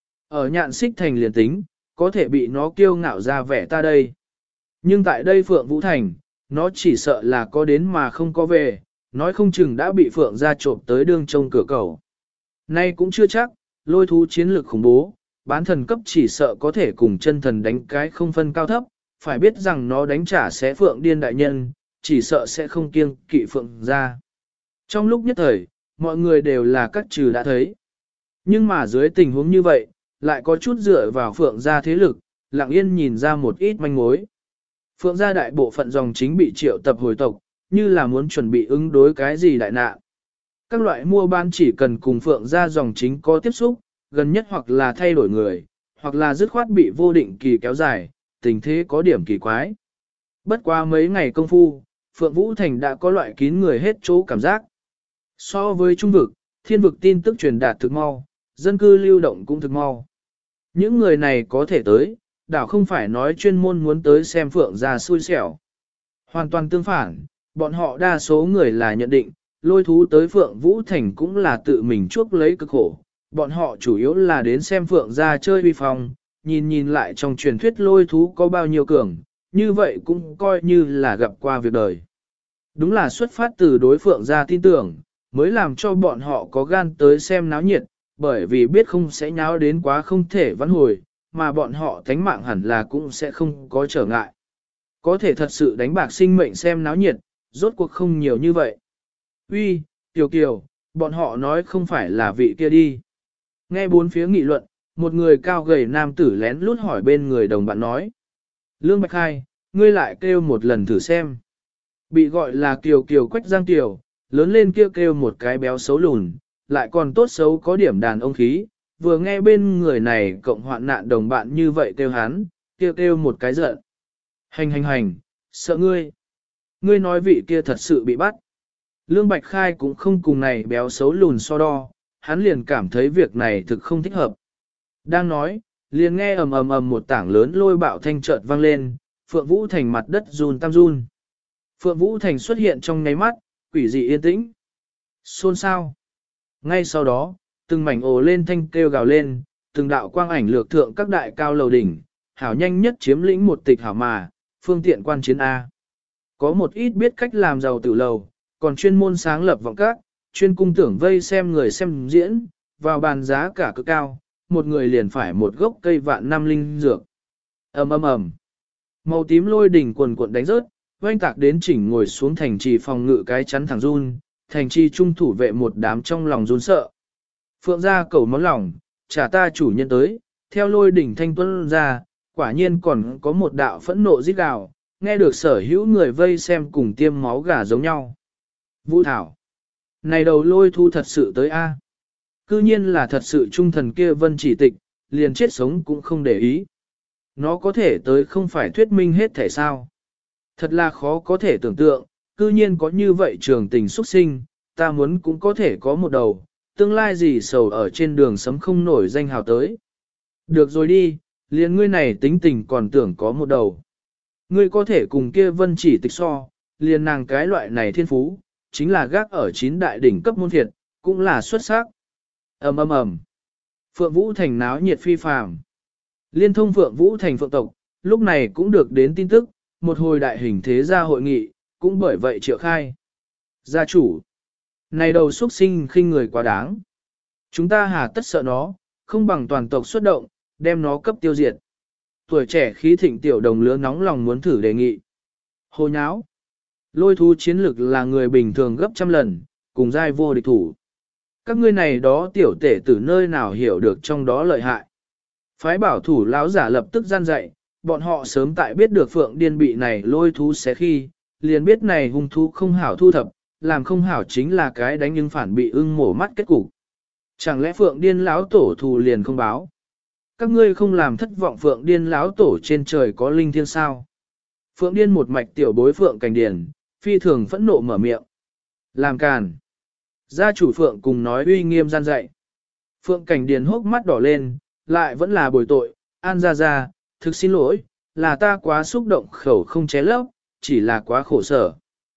Ở nhạn xích thành liền tính, có thể bị nó kiêu ngạo ra vẻ ta đây. Nhưng tại đây Phượng Vũ Thành, nó chỉ sợ là có đến mà không có về, nói không chừng đã bị Phượng ra trộm tới đương trông cửa cầu. Nay cũng chưa chắc, lôi thú chiến lược khủng bố, bán thần cấp chỉ sợ có thể cùng chân thần đánh cái không phân cao thấp, phải biết rằng nó đánh trả sẽ Phượng điên đại nhân, chỉ sợ sẽ không kiêng kỵ Phượng ra. Trong lúc nhất thời, mọi người đều là các trừ đã thấy. Nhưng mà dưới tình huống như vậy, lại có chút dựa vào Phượng gia thế lực, lặng yên nhìn ra một ít manh mối. Phượng gia đại bộ phận dòng chính bị triệu tập hồi tộc, như là muốn chuẩn bị ứng đối cái gì đại nạn. Các loại mua bán chỉ cần cùng Phượng gia dòng chính có tiếp xúc, gần nhất hoặc là thay đổi người, hoặc là dứt khoát bị vô định kỳ kéo dài, tình thế có điểm kỳ quái. Bất qua mấy ngày công phu, Phượng Vũ Thành đã có loại kín người hết chỗ cảm giác. So với trung vực, thiên vực tin tức truyền đạt thực mau, dân cư lưu động cũng thực mau. Những người này có thể tới, đảo không phải nói chuyên môn muốn tới xem Phượng gia xui xẻo. Hoàn toàn tương phản, bọn họ đa số người là nhận định, lôi thú tới Phượng Vũ Thành cũng là tự mình chuốc lấy cực khổ. Bọn họ chủ yếu là đến xem Phượng gia chơi uy phong, nhìn lại trong truyền thuyết lôi thú có bao nhiêu cường, như vậy cũng coi như là gặp qua việc đời. Đúng là xuất phát từ đối Phượng gia tin tưởng, mới làm cho bọn họ có gan tới xem náo nhiệt, bởi vì biết không sẽ nháo đến quá không thể vãn hồi, mà bọn họ thánh mạng hẳn là cũng sẽ không có trở ngại. Có thể thật sự đánh bạc sinh mệnh xem náo nhiệt, rốt cuộc không nhiều như vậy. Uy, Kiều Kiều, bọn họ nói không phải là vị kia đi. Nghe bốn phía nghị luận, một người cao gầy nam tử lén lút hỏi bên người đồng bạn nói. Lương Bạch Khai, ngươi lại kêu một lần thử xem. Bị gọi là Kiều Kiều Quách Giang Kiều, lớn lên kêu một cái béo xấu lùn, lại còn tốt xấu có điểm đàn ông khí, vừa nghe bên người này cộng hoạn nạn đồng bạn như vậy kêu hắn, kêu một cái giận. Hành, sợ ngươi. Ngươi nói vị kia thật sự bị bắt. Lương Bạch Khai cũng không cùng này béo xấu lùn so đo, hắn liền cảm thấy việc này thực không thích hợp. Đang nói, liền nghe ầm một tảng lớn lôi bạo thanh chợt vang lên, Phượng Vũ Thành mặt đất run tam run. Phượng Vũ Thành xuất hiện trong nháy mắt, quỷ dị yên tĩnh. Xôn xao. Ngay sau đó, từng mảnh ồ lên thanh kêu gào lên, từng đạo quang ảnh lược thượng các đại cao lầu đỉnh, hảo nhanh nhất chiếm lĩnh một tịch hảo mà, phương tiện quan chiến A. Có một ít biết cách làm giàu tử lầu, còn chuyên môn sáng lập vọng các, chuyên cung tưởng vây xem người xem diễn, vào bàn giá cả cực cao, một người liền phải một gốc cây vạn năm linh dược. ầm. Màu tím lôi đỉnh quần cuộn đánh rớt, oanh tạc đến chỉnh ngồi xuống thành trì phòng ngự cái chắn thẳng run, thành trì trung thủ vệ một đám trong lòng run sợ. Phượng gia cầu món lòng, trả ta chủ nhân tới, theo lôi đỉnh thanh tuân ra, quả nhiên còn có một đạo phẫn nộ rít gào, nghe được sở hữu người vây xem cùng tiêm máu gà giống nhau. Vũ Thảo. Này đầu lôi thu thật sự tới A. Cư nhiên là thật sự trung thần kia vân chỉ tịch, liền chết sống cũng không để ý. Nó có thể tới không phải thuyết minh hết thể sao. Thật là khó có thể tưởng tượng, cư nhiên có như vậy trường tình xuất sinh, ta muốn cũng có thể có một đầu, tương lai gì sầu ở trên đường sấm không nổi danh hào tới. Được rồi đi, liền ngươi này tính tình còn tưởng có một đầu. Ngươi có thể cùng kia vân chỉ tịch so, liền nàng cái loại này thiên phú, chính là gác ở 9 đại đỉnh cấp môn thiệt, cũng là xuất sắc. ầm. Phượng Vũ Thành náo nhiệt phi phàm. Liên thông Phượng Vũ Thành Phượng tộc, lúc này cũng được đến tin tức, một hồi đại hình thế gia hội nghị, cũng bởi vậy triệu khai. Gia chủ, này đầu xuất sinh khinh người quá đáng. Chúng ta hà tất sợ nó, không bằng toàn tộc xuất động, đem nó cấp tiêu diệt. Tuổi trẻ khí thịnh tiểu đồng lứa nóng lòng muốn thử đề nghị. Hồ nháo. Lôi thú chiến lực là người bình thường gấp trăm lần, cùng giai vô địch thủ. Các ngươi này đó tiểu tể từ nơi nào hiểu được trong đó lợi hại. Phái bảo thủ lão giả lập tức gian dạy, bọn họ sớm tại biết được Phượng Điên bị này lôi thú xé khi, liền biết này hung thú không hảo thu thập, làm không hảo chính là cái đánh nhưng phản bị ưng mổ mắt kết cục. Chẳng lẽ Phượng Điên lão tổ thù liền không báo? Các ngươi không làm thất vọng Phượng Điên lão tổ trên trời có linh thiên sao? Phượng Điên một mạch tiểu bối Phượng Cảnh Điền, phi thường phẫn nộ mở miệng. Làm càn. Gia chủ Phượng cùng nói uy nghiêm gian dạy. Phượng Cảnh Điền hốc mắt đỏ lên, lại vẫn là bồi tội, An ra, thực xin lỗi, là ta quá xúc động khẩu không ché lấp, chỉ là quá khổ sở.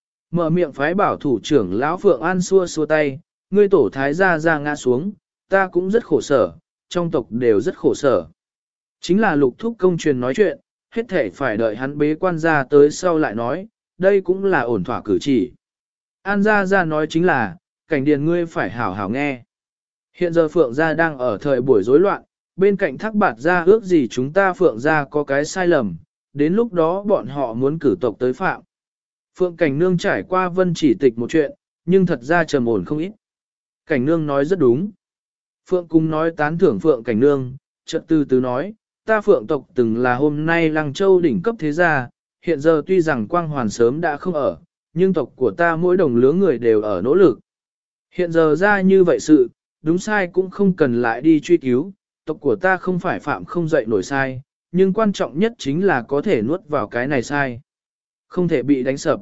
Mở miệng phái bảo thủ trưởng lão Phượng An xua tay, ngươi tổ thái ra ngã xuống, ta cũng rất khổ sở, trong tộc đều rất khổ sở. Chính là lục thúc công truyền nói chuyện, hết thể phải đợi hắn bế quan ra tới sau lại nói, đây cũng là ổn thỏa cử chỉ. An ra nói chính là, Cảnh Điền ngươi phải hảo hảo nghe. Hiện giờ Phượng gia đang ở thời buổi rối loạn, bên cạnh Thác Bạt gia ước gì chúng ta Phượng gia có cái sai lầm, đến lúc đó bọn họ muốn cử tộc tới phạm. Phượng Cảnh Nương trải qua vân chỉ tịch một chuyện, nhưng thật ra trầm ổn không ít. Cảnh Nương nói rất đúng. Phượng Cung nói tán thưởng Phượng Cảnh Nương, chợt từ nói, ta Phượng tộc từng là hôm nay Lăng Châu đỉnh cấp thế gia, hiện giờ tuy rằng quang hoàn sớm đã không ở, nhưng tộc của ta mỗi đồng lứa người đều ở nỗ lực. Hiện giờ ra như vậy sự, đúng sai cũng không cần lại đi truy cứu, tộc của ta không phải phạm không dậy nổi sai, nhưng quan trọng nhất chính là có thể nuốt vào cái này sai. Không thể bị đánh sập.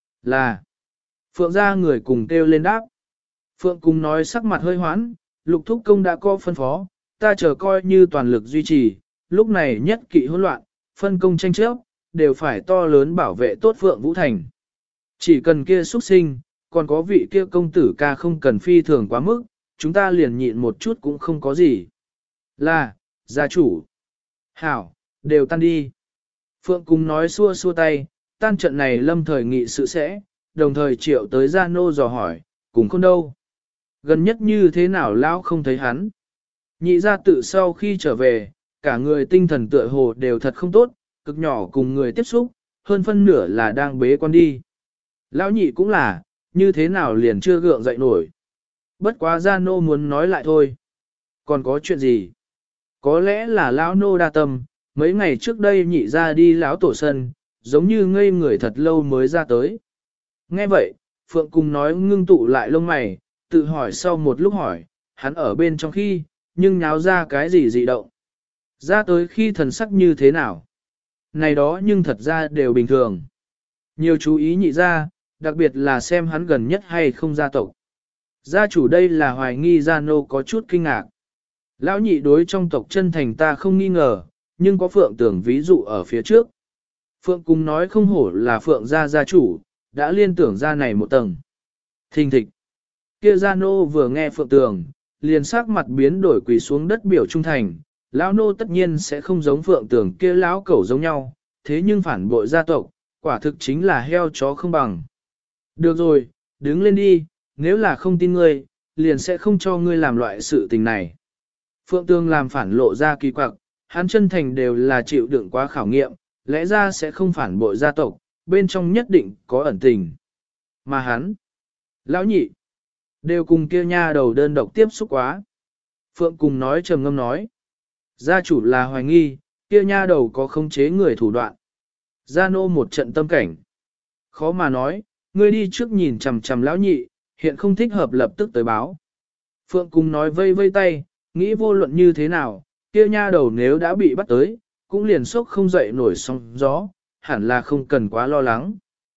Là, Phượng gia người cùng kêu lên đáp. Phượng cùng nói sắc mặt hơi hoãn, lục thúc công đã có phân phó, ta chờ coi như toàn lực duy trì, lúc này nhất kỵ hỗn loạn, phân công tranh chấp, đều phải to lớn bảo vệ tốt Phượng Vũ Thành. Chỉ cần kia xuất sinh, còn có vị kia công tử ca không cần phi thường quá mức, chúng ta liền nhịn một chút cũng không có gì. Là, gia chủ. Hảo, đều tan đi. Phượng cùng nói xua tay, tan trận này lâm thời nghị sự sẽ, đồng thời triệu tới gia nô dò hỏi, cùng không đâu. Gần nhất như thế nào lão không thấy hắn. Nhị gia tự sau khi trở về, cả người tinh thần tựa hồ đều thật không tốt, cực nhỏ cùng người tiếp xúc, hơn phân nửa là đang bế quan đi. Lão nhị cũng là, như thế nào liền chưa gượng dậy nổi. Bất quá gia nô muốn nói lại thôi. Còn có chuyện gì? Có lẽ là lão nô đa tâm, mấy ngày trước đây nhị ra đi lão tổ sân, giống như ngây người thật lâu mới ra tới. Nghe vậy, Phượng cùng nói ngưng tụ lại lông mày, tự hỏi sau một lúc hỏi, hắn ở bên trong khi, nhưng nháo ra cái gì dị động. Ra tới khi thần sắc như thế nào. Này đó nhưng thật ra đều bình thường. Nhiều chú ý nhị ra, đặc biệt là xem hắn gần nhất hay không gia tộc. Gia chủ đây là hoài nghi Gia Nô có chút kinh ngạc. Lão nhị đối trong tộc chân thành ta không nghi ngờ, nhưng có Phượng tưởng ví dụ ở phía trước. Phượng cùng nói không hổ là Phượng gia chủ, đã liên tưởng ra này một tầng. Thình thịch. Kia Gia Nô vừa nghe Phượng Tường, liền sắc mặt biến đổi quỳ xuống đất biểu trung thành. Lão nô tất nhiên sẽ không giống Phượng Tường kia lão cẩu giống nhau, thế nhưng phản bội gia tộc, quả thực chính là heo chó không bằng. Được rồi, đứng lên đi, nếu là không tin ngươi, liền sẽ không cho ngươi làm loại sự tình này. Phượng Tường làm phản lộ ra kỳ quặc, hắn chân thành đều là chịu đựng quá khảo nghiệm, lẽ ra sẽ không phản bội gia tộc, bên trong nhất định có ẩn tình. Mà hắn, lão nhị, đều cùng kia nha đầu đơn độc tiếp xúc quá. Phượng cùng nói trầm ngâm nói, gia chủ là hoài nghi, kia nha đầu có khống chế người thủ đoạn. Gia nô một trận tâm cảnh. Khó mà nói, ngươi đi trước nhìn chằm chằm lão nhị, hiện không thích hợp lập tức tới báo. Phượng cùng nói vây vây tay, nghĩ vô luận như thế nào, kia nha đầu nếu đã bị bắt tới, cũng liền sốc không dậy nổi sóng gió, hẳn là không cần quá lo lắng.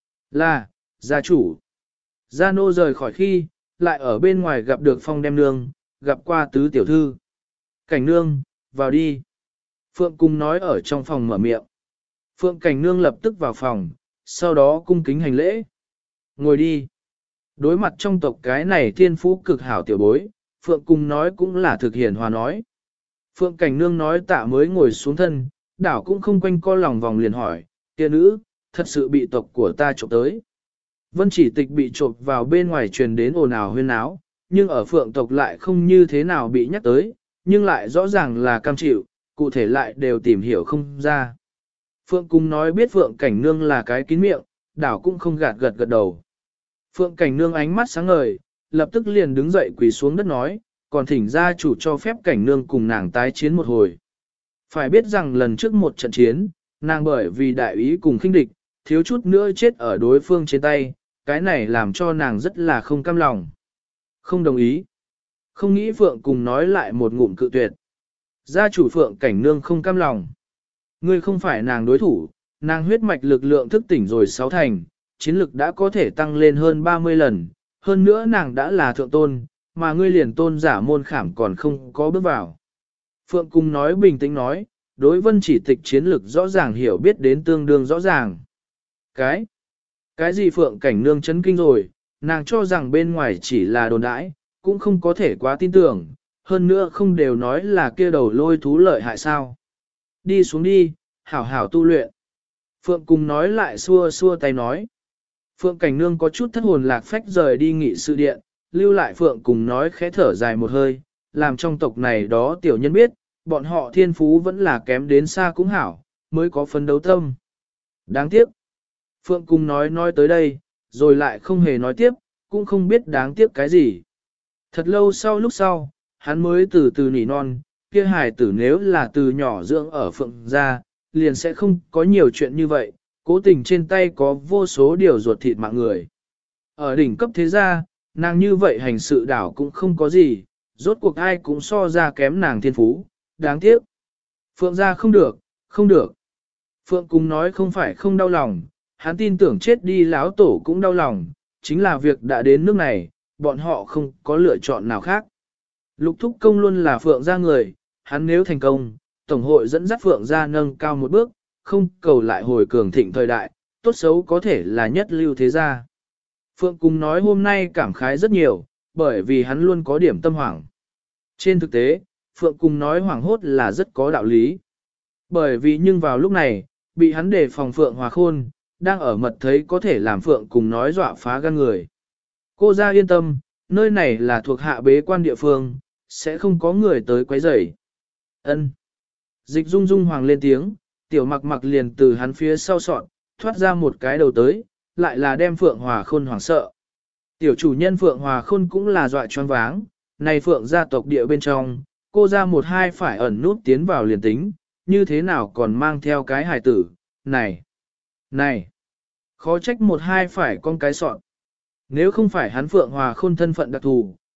Là, gia chủ. Gia nô rời khỏi khi, lại ở bên ngoài gặp được Phong đem nương, gặp qua tứ tiểu thư. Cảnh nương, vào đi. Phượng cung nói ở trong phòng mở miệng. Phượng cảnh nương lập tức vào phòng, sau đó cung kính hành lễ. Ngồi đi. Đối mặt trong tộc cái này thiên phú cực hảo tiểu bối, Phượng cung nói cũng là thực hiện hòa nói. Phượng cảnh nương nói tạ mới ngồi xuống thân, đảo cũng không quanh co lòng vòng liền hỏi, kia nữ, thật sự bị tộc của ta trộm tới. Vân chỉ tịch bị trộm vào bên ngoài truyền đến ồn ào huyên náo, nhưng ở phượng tộc lại không như thế nào bị nhắc tới, nhưng lại rõ ràng là cam chịu, cụ thể lại đều tìm hiểu không ra. Phượng cung nói biết Phượng cảnh nương là cái kín miệng, đảo cũng không gạt gật đầu. Phượng cảnh nương ánh mắt sáng ngời, lập tức liền đứng dậy quỳ xuống đất nói, còn thỉnh gia chủ cho phép cảnh nương cùng nàng tái chiến một hồi. Phải biết rằng lần trước một trận chiến, nàng bởi vì đại ý cùng khinh địch, thiếu chút nữa chết ở đối phương trên tay, cái này làm cho nàng rất là không cam lòng. Không đồng ý. Không nghĩ Phượng cùng nói lại một ngụm cự tuyệt. Gia chủ Phượng cảnh nương không cam lòng. Ngươi không phải nàng đối thủ, nàng huyết mạch lực lượng thức tỉnh rồi 6 thành, chiến lực đã có thể tăng lên hơn 30 lần, hơn nữa nàng đã là thượng tôn, mà ngươi liền tôn giả môn khảm còn không có bước vào. Phượng Cung nói bình tĩnh nói, đối vân chỉ tịch chiến lực rõ ràng hiểu biết đến tương đương rõ ràng. Cái gì Phượng cảnh nương chấn kinh rồi, nàng cho rằng bên ngoài chỉ là đồn đãi, cũng không có thể quá tin tưởng, hơn nữa không đều nói là kia đầu lôi thú lợi hại sao. Đi xuống đi, hảo hảo tu luyện. Phượng Cung nói lại xua xua tay nói. Phượng cảnh nương có chút thất hồn lạc phách rời đi nghị sự điện, lưu lại Phượng Cung nói khẽ thở dài một hơi, làm trong tộc này đó tiểu nhân biết, bọn họ thiên phú vẫn là kém đến xa cũng hảo, mới có phấn đấu tâm. Đáng tiếc. Phượng Cung nói tới đây, rồi lại không hề nói tiếp, cũng không biết đáng tiếc cái gì. Thật lâu lúc sau, hắn mới từ từ nỉ non, kia hài tử nếu là từ nhỏ dưỡng ở Phượng gia, liền sẽ không có nhiều chuyện như vậy, cố tình trên tay có vô số điều ruột thịt mạng người. Ở đỉnh cấp thế gia, nàng như vậy hành sự đảo cũng không có gì, rốt cuộc ai cũng so ra kém nàng thiên phú, đáng tiếc. Phượng gia không được, không được. Phượng Cung nói không phải không đau lòng, hắn tin tưởng chết đi lão tổ cũng đau lòng, chính là việc đã đến nước này, bọn họ không có lựa chọn nào khác. Lục Thúc Công luôn là Phượng gia người, hắn nếu thành công, Tổng hội dẫn dắt Phượng gia nâng cao một bước, không cầu lại hồi cường thịnh thời đại, tốt xấu có thể là nhất lưu thế gia. Phượng Cung nói hôm nay cảm khái rất nhiều, bởi vì hắn luôn có điểm tâm hoảng. Trên thực tế, Phượng Cung nói hoảng hốt là rất có đạo lý. Bởi vì nhưng vào lúc này, bị hắn đề phòng Phượng Hòa Khôn, đang ở mật thấy có thể làm Phượng Cung nói dọa phá gan người. Cô ra yên tâm, nơi này là thuộc hạ bế quan địa phương, sẽ không có người tới quấy rầy. Ân. Dịch Dung Dung hoàng lên tiếng, tiểu mặc mặc liền từ hắn phía sau sọn, thoát ra một cái đầu tới, lại là đem Phượng Hòa Khôn hoảng sợ. Tiểu chủ nhân Phượng Hòa Khôn cũng là dọa choáng váng, này Phượng gia tộc địa bên trong, cô ra một hai phải ẩn nút tiến vào liền tính, như thế nào còn mang theo cái hài tử, này, khó trách một hai phải con cái sọn. Nếu không phải hắn Phượng Hòa Khôn thân phận đặc thù,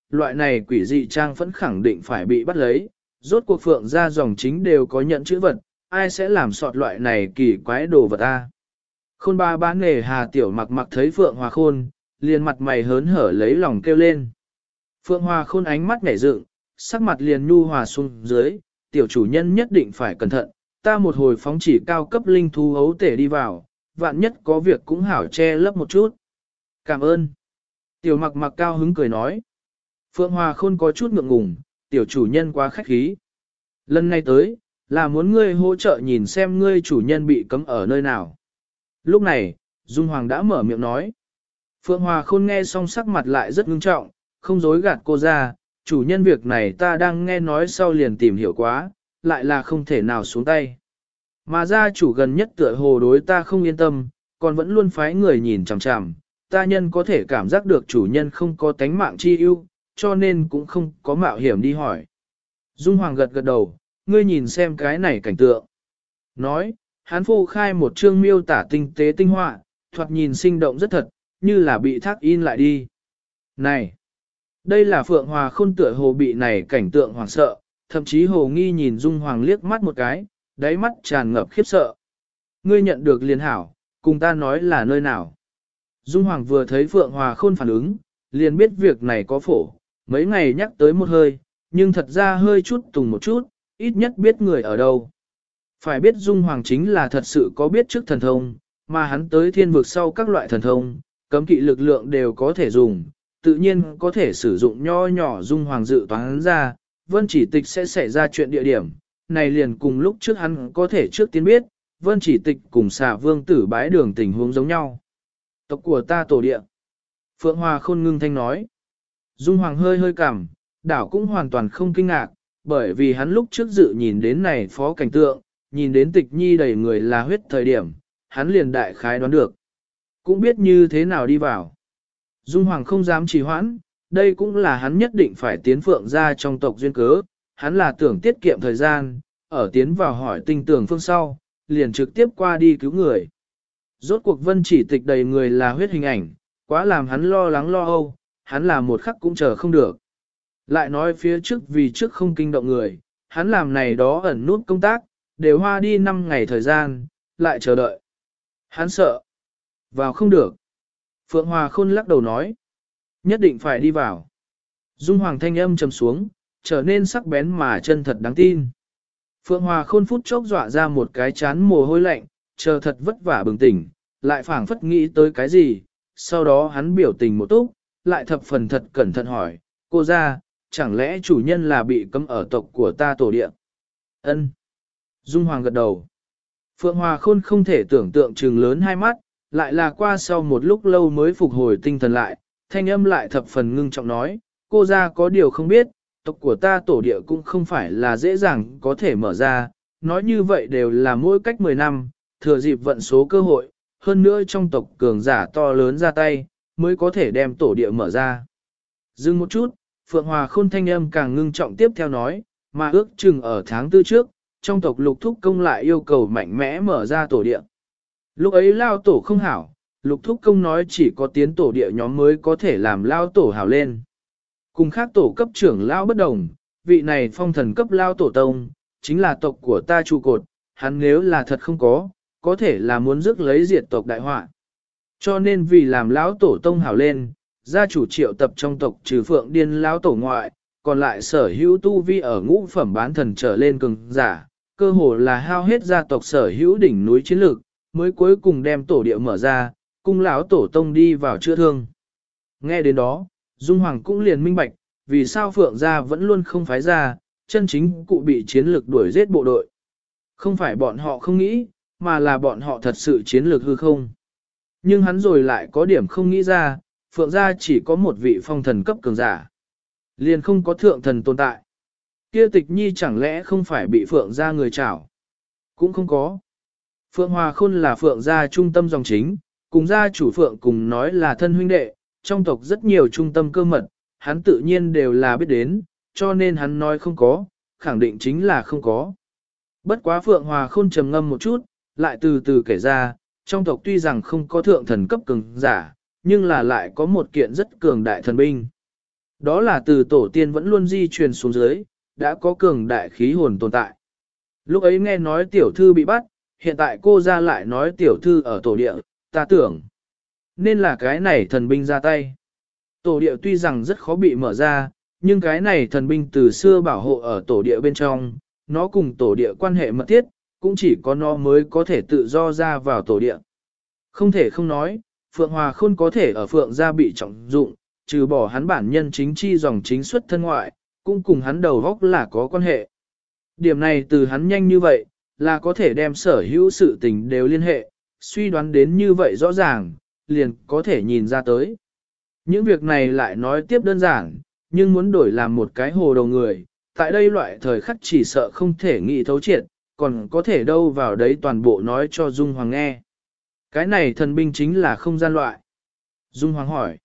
loại này quỷ dị trang phẫn khẳng định phải bị bắt lấy, rốt cuộc Phượng gia dòng chính đều có nhận chữ vật, ai sẽ làm sọt loại này kỳ quái đồ vật ta. Khôn ba bán nghề Hà Tiểu Mặc mặc thấy Phượng Hòa Khôn, liền mặt mày hớn hở lấy lòng kêu lên. Phượng Hòa Khôn ánh mắt nhảy dựng, sắc mặt liền nhu hòa xuống dưới, tiểu chủ nhân nhất định phải cẩn thận, ta một hồi phóng chỉ cao cấp linh thú hấu tể đi vào, vạn nhất có việc cũng hảo che lấp một chút. Cảm ơn. Tiểu Mặc mặc cao hứng cười nói. Phượng Hòa Khôn có chút ngượng ngùng, tiểu chủ nhân quá khách khí. Lần này tới, là muốn ngươi hỗ trợ nhìn xem ngươi chủ nhân bị cấm ở nơi nào. Lúc này, Dung Hoàng đã mở miệng nói. Phượng Hòa Khôn nghe xong sắc mặt lại rất ngưng trọng, không dối gạt cô ra, chủ nhân việc này ta đang nghe nói sau liền tìm hiểu quá, lại là không thể nào xuống tay. Mà gia chủ gần nhất tựa hồ đối ta không yên tâm, còn vẫn luôn phái người nhìn chằm chằm, ta nhân có thể cảm giác được chủ nhân không có tánh mạng chi ưu, cho nên cũng không có mạo hiểm đi hỏi. Dung Hoàng gật gật đầu, ngươi nhìn xem cái này cảnh tượng. Nói, hắn phô khai một chương miêu tả tinh tế tinh họa, thoạt nhìn sinh động rất thật, như là bị thác in lại đi. Này, đây là Phượng Hòa Khôn tựa hồ bị này cảnh tượng hoảng sợ, thậm chí hồ nghi nhìn Dung Hoàng liếc mắt một cái, đáy mắt tràn ngập khiếp sợ. Ngươi nhận được liền hảo, cùng ta nói là nơi nào. Dung Hoàng vừa thấy Phượng Hòa Khôn phản ứng, liền biết việc này có phổ, mấy ngày nhắc tới một hơi, nhưng thật ra hơi chút tùng một chút, ít nhất biết người ở đâu. Phải biết Dung Hoàng chính là thật sự có biết trước thần thông, mà hắn tới thiên vực sau các loại thần thông, cấm kỵ lực lượng đều có thể dùng, tự nhiên có thể sử dụng nho nhỏ Dung Hoàng dự toán ra, Vân Chỉ Tịch sẽ xảy ra chuyện địa điểm, này liền cùng lúc trước hắn có thể trước tiên biết, Vân Chỉ Tịch cùng Xà Vương Tử bái đường tình huống giống nhau. Tộc của ta tổ địa. Phượng Hòa Khôn ngưng thanh nói. Dung Hoàng hơi hơi cảm, đảo cũng hoàn toàn không kinh ngạc, bởi vì hắn lúc trước dự nhìn đến này phó cảnh tượng, nhìn đến Tịch Nhi đầy người là huyết thời điểm, hắn liền đại khái đoán được. Cũng biết như thế nào đi vào. Dung Hoàng không dám trì hoãn, đây cũng là hắn nhất định phải tiến Phượng ra trong tộc duyên cớ, hắn là tưởng tiết kiệm thời gian, ở tiến vào hỏi tinh tường phương sau, liền trực tiếp qua đi cứu người. Rốt cuộc Vân Chỉ Tịch đầy người là huyết hình ảnh, quá làm hắn lo lắng lo âu, hắn làm một khắc cũng chờ không được. Lại nói phía trước vì trước không kinh động người, hắn làm này đó ẩn nút công tác, đều hoa đi 5 ngày thời gian, lại chờ đợi. Hắn sợ. Vào không được. Phượng Hòa Khôn lắc đầu nói. Nhất định phải đi vào. Dung Hoàng thanh âm trầm xuống, trở nên sắc bén mà chân thật đáng tin. Phượng Hòa Khôn phút chốc dọa ra một cái chán mồ hôi lạnh, chờ thật vất vả bừng tỉnh, lại phảng phất nghĩ tới cái gì, sau đó hắn biểu tình một túc, lại thập phần thật cẩn thận hỏi, cô ra, chẳng lẽ chủ nhân là bị cấm ở tộc của ta tổ địa? Ân. Dung Hoàng gật đầu. Phượng Hòa Khôn không thể tưởng tượng trừng lớn hai mắt, lại là qua sau một lúc lâu mới phục hồi tinh thần lại, thanh âm lại thập phần ngưng trọng nói, cô ra có điều không biết, tộc của ta tổ địa cũng không phải là dễ dàng có thể mở ra, nói như vậy đều là mỗi cách 10 năm, thừa dịp vận số cơ hội, hơn nữa trong tộc cường giả to lớn ra tay, mới có thể đem tổ địa mở ra. Dừng một chút, Phượng Hòa Khôn thanh âm càng ngưng trọng tiếp theo nói, mà ước chừng ở tháng 4 trước, trong tộc Lục Thúc Công lại yêu cầu mạnh mẽ mở ra tổ địa. Lúc ấy lao tổ không hảo, Lục Thúc Công nói chỉ có tiến tổ địa nhóm mới có thể làm lao tổ hảo lên. Cùng khác tổ cấp trưởng lao bất đồng, vị này phong thần cấp lao tổ tông, chính là tộc của ta trụ cột, hắn nếu là thật không có thể là muốn rước lấy diệt tộc đại họa. Cho nên vì làm lão tổ tông hảo lên, gia chủ triệu tập trong tộc trừ Phượng Điên lão tổ ngoại, còn lại sở hữu tu vi ở ngũ phẩm bán thần trở lên cường giả, cơ hồ là hao hết gia tộc sở hữu đỉnh núi chiến lược, mới cuối cùng đem tổ địa mở ra, cung lão tổ tông đi vào chữa thương. Nghe đến đó, Dung Hoàng cũng liền minh bạch, vì sao Phượng gia vẫn luôn không phái ra, chân chính cụ bị chiến lược đuổi giết bộ đội. Không phải bọn họ không nghĩ, mà là bọn họ thật sự chiến lược hư không. Nhưng hắn rồi lại có điểm không nghĩ ra, Phượng gia chỉ có một vị phong thần cấp cường giả. Liền không có thượng thần tồn tại. Kia Tịch Nhi chẳng lẽ không phải bị Phượng gia người chảo? Cũng không có. Phượng Hòa Khôn là Phượng gia trung tâm dòng chính, cùng gia chủ Phượng cùng nói là thân huynh đệ, trong tộc rất nhiều trung tâm cơ mật, hắn tự nhiên đều là biết đến, cho nên hắn nói không có, khẳng định chính là không có. Bất quá Phượng Hòa Khôn trầm ngâm một chút, lại từ từ kể ra, trong tộc tuy rằng không có thượng thần cấp cường giả, nhưng là lại có một kiện rất cường đại thần binh. Đó là từ tổ tiên vẫn luôn di truyền xuống dưới, đã có cường đại khí hồn tồn tại. Lúc ấy nghe nói tiểu thư bị bắt, hiện tại cô ra lại nói tiểu thư ở tổ địa, ta tưởng. Nên là cái này thần binh ra tay. Tổ địa tuy rằng rất khó bị mở ra, nhưng cái này thần binh từ xưa bảo hộ ở tổ địa bên trong, nó cùng tổ địa quan hệ mật thiết, cũng chỉ có nó mới có thể tự do ra vào tổ địa. Không thể không nói, Phượng Hòa Khôn có thể ở Phượng gia bị trọng dụng, trừ bỏ hắn bản nhân chính chi dòng chính xuất thân ngoại, cũng cùng hắn đầu góc là có quan hệ. Điểm này từ hắn nhanh như vậy, là có thể đem sở hữu sự tình đều liên hệ, suy đoán đến như vậy rõ ràng, liền có thể nhìn ra tới. Những việc này lại nói tiếp đơn giản, nhưng muốn đổi làm một cái hồ đầu người, tại đây loại thời khắc chỉ sợ không thể nghĩ thấu triệt, còn có thể đâu vào đấy toàn bộ nói cho Dung Hoàng nghe. Cái này thần binh chính là không gian loại. Dung Hoàng hỏi.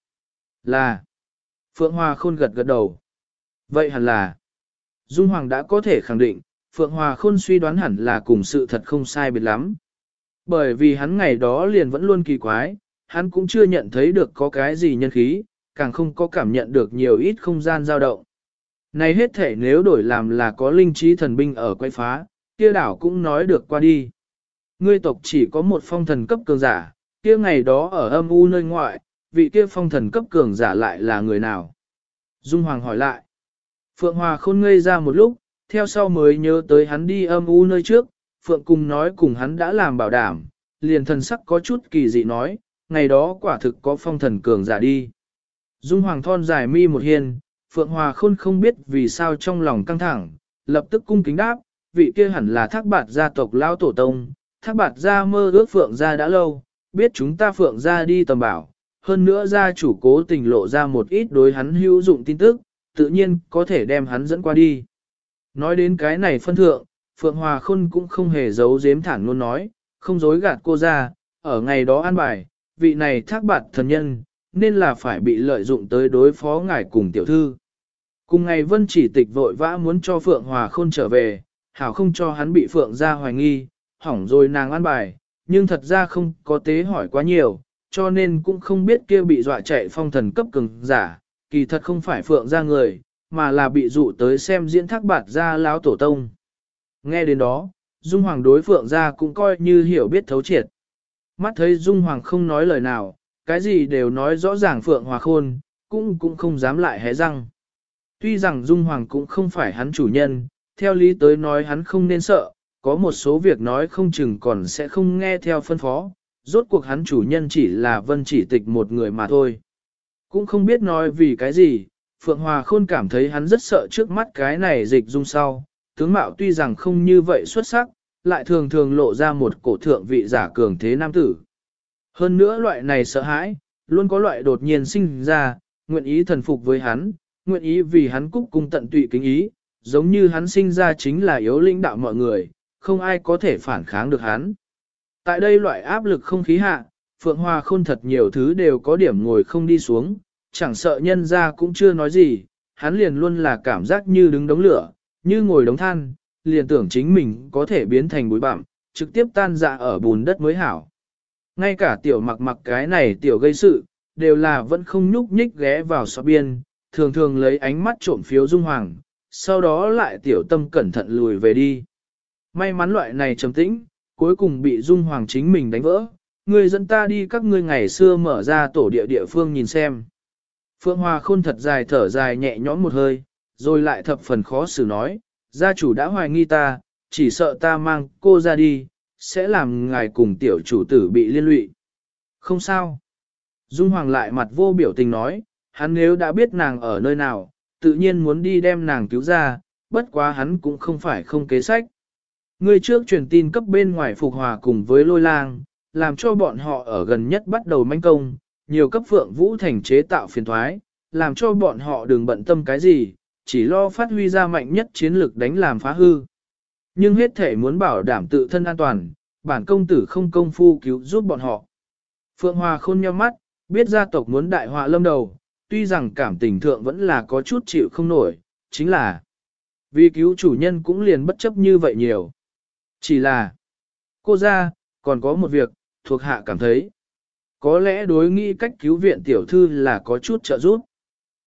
Là. Phượng Hòa Khôn gật gật đầu. Vậy hẳn là. Dung Hoàng đã có thể khẳng định, Phượng Hòa Khôn suy đoán hẳn là cùng sự thật không sai biệt lắm. Bởi vì hắn ngày đó liền vẫn luôn kỳ quái, hắn cũng chưa nhận thấy được có cái gì nhân khí, càng không có cảm nhận được nhiều ít không gian dao động. Này hết thể nếu đổi làm là có linh trí thần binh ở quay phá, kia đảo cũng nói được qua đi. Ngươi tộc chỉ có một phong thần cấp cường giả, kia ngày đó ở âm u nơi ngoại, vị kia phong thần cấp cường giả lại là người nào? Dung Hoàng hỏi lại. Phượng Hòa Khôn ngây ra một lúc, theo sau mới nhớ tới hắn đi âm u nơi trước, Phượng cùng nói cùng hắn đã làm bảo đảm, liền thần sắc có chút kỳ dị nói, ngày đó quả thực có phong thần cường giả đi. Dung Hoàng thon dài mi một hiên, Phượng Hòa Khôn không biết vì sao trong lòng căng thẳng, lập tức cung kính đáp, vị kia hẳn là Thác Bạt gia tộc lão tổ tông, Thác Bạt gia mơ ước Phượng gia đã lâu, biết chúng ta Phượng gia đi tầm bảo, hơn nữa gia chủ cố tình lộ ra một ít đối hắn hữu dụng tin tức, tự nhiên có thể đem hắn dẫn qua đi. Nói đến cái này phân thượng, Phượng Hòa Khôn cũng không hề giấu giếm thản luôn nói, không dối gạt cô ra, ở ngày đó an bài, vị này Thác Bạt thần nhân, nên là phải bị lợi dụng tới đối phó ngài cùng tiểu thư. Cùng ngày Vân Chỉ Tịch vội vã muốn cho Phượng Hòa Khôn trở về, hảo không cho hắn bị Phượng gia hoài nghi, hỏng rồi nàng an bài, nhưng thật ra không có tế hỏi quá nhiều, cho nên cũng không biết kia bị dọa chạy phong thần cấp cường giả, kỳ thật không phải Phượng gia người, mà là bị dụ tới xem diễn Thác Bạt gia lão tổ tông. Nghe đến đó, Dung Hoàng đối Phượng gia cũng coi như hiểu biết thấu triệt. Mắt thấy Dung Hoàng không nói lời nào, cái gì đều nói rõ ràng Phượng Hòa Khôn, cũng không dám lại hé răng. Tuy rằng Dung Hoàng cũng không phải hắn chủ nhân, theo lý tới nói hắn không nên sợ, có một số việc nói không chừng còn sẽ không nghe theo phân phó, rốt cuộc hắn chủ nhân chỉ là Vân Chỉ Tịch một người mà thôi. Cũng không biết nói vì cái gì, Phượng Hòa Khôn cảm thấy hắn rất sợ trước mắt cái này Dịch Dung sau, tướng mạo tuy rằng không như vậy xuất sắc, lại thường thường lộ ra một cổ thượng vị giả cường thế nam tử. Hơn nữa loại này sợ hãi, luôn có loại đột nhiên sinh ra, nguyện ý thần phục với hắn, nguyện ý vì hắn cúc cung tận tụy kính ý, giống như hắn sinh ra chính là yếu linh đạo mọi người, không ai có thể phản kháng được hắn. Tại đây loại áp lực không khí hạ, Phượng Hòa Khôn thật nhiều thứ đều có điểm ngồi không đi xuống, chẳng sợ nhân ra cũng chưa nói gì, hắn liền luôn là cảm giác như đứng đống lửa, như ngồi đống than, liền tưởng chính mình có thể biến thành bụi bặm, trực tiếp tan dạ ở bùn đất mới hảo. Ngay cả tiểu mặc mặc cái này tiểu gây sự, đều là vẫn không nhúc nhích ghé vào xó biên, thường thường lấy ánh mắt trộm phiếu Dung Hoàng, sau đó lại tiểu tâm cẩn thận lùi về đi. May mắn loại này trầm tĩnh, cuối cùng bị Dung Hoàng chính mình đánh vỡ, người dẫn ta đi các ngươi ngày xưa mở ra tổ địa địa phương nhìn xem. Phượng Hòa Khôn thật dài thở dài nhẹ nhõm một hơi, rồi lại thập phần khó xử nói, gia chủ đã hoài nghi ta, chỉ sợ ta mang cô ra đi, sẽ làm ngài cùng tiểu chủ tử bị liên lụy. Không sao. Dung Hoàng lại mặt vô biểu tình nói, hắn nếu đã biết nàng ở nơi nào, tự nhiên muốn đi đem nàng cứu ra, bất quá hắn cũng không phải không kế sách. Người trước truyền tin cấp bên ngoài Phục Hòa cùng với Lôi Lang, làm cho bọn họ ở gần nhất bắt đầu manh công, nhiều cấp Phượng Vũ Thành chế tạo phiền thoái, làm cho bọn họ đừng bận tâm cái gì, chỉ lo phát huy ra mạnh nhất chiến lực đánh làm phá hư. Nhưng hết thể muốn bảo đảm tự thân an toàn, bản công tử không công phu cứu giúp bọn họ. Phượng Hòa Khôn nheo mắt, biết gia tộc muốn đại họa lâm đầu, tuy rằng cảm tình thượng vẫn là có chút chịu không nổi, chính là vì cứu chủ nhân cũng liền bất chấp như vậy nhiều. Chỉ là cô ra, còn có một việc, thuộc hạ cảm thấy có lẽ đối nghĩ cách cứu viện tiểu thư là có chút trợ giúp.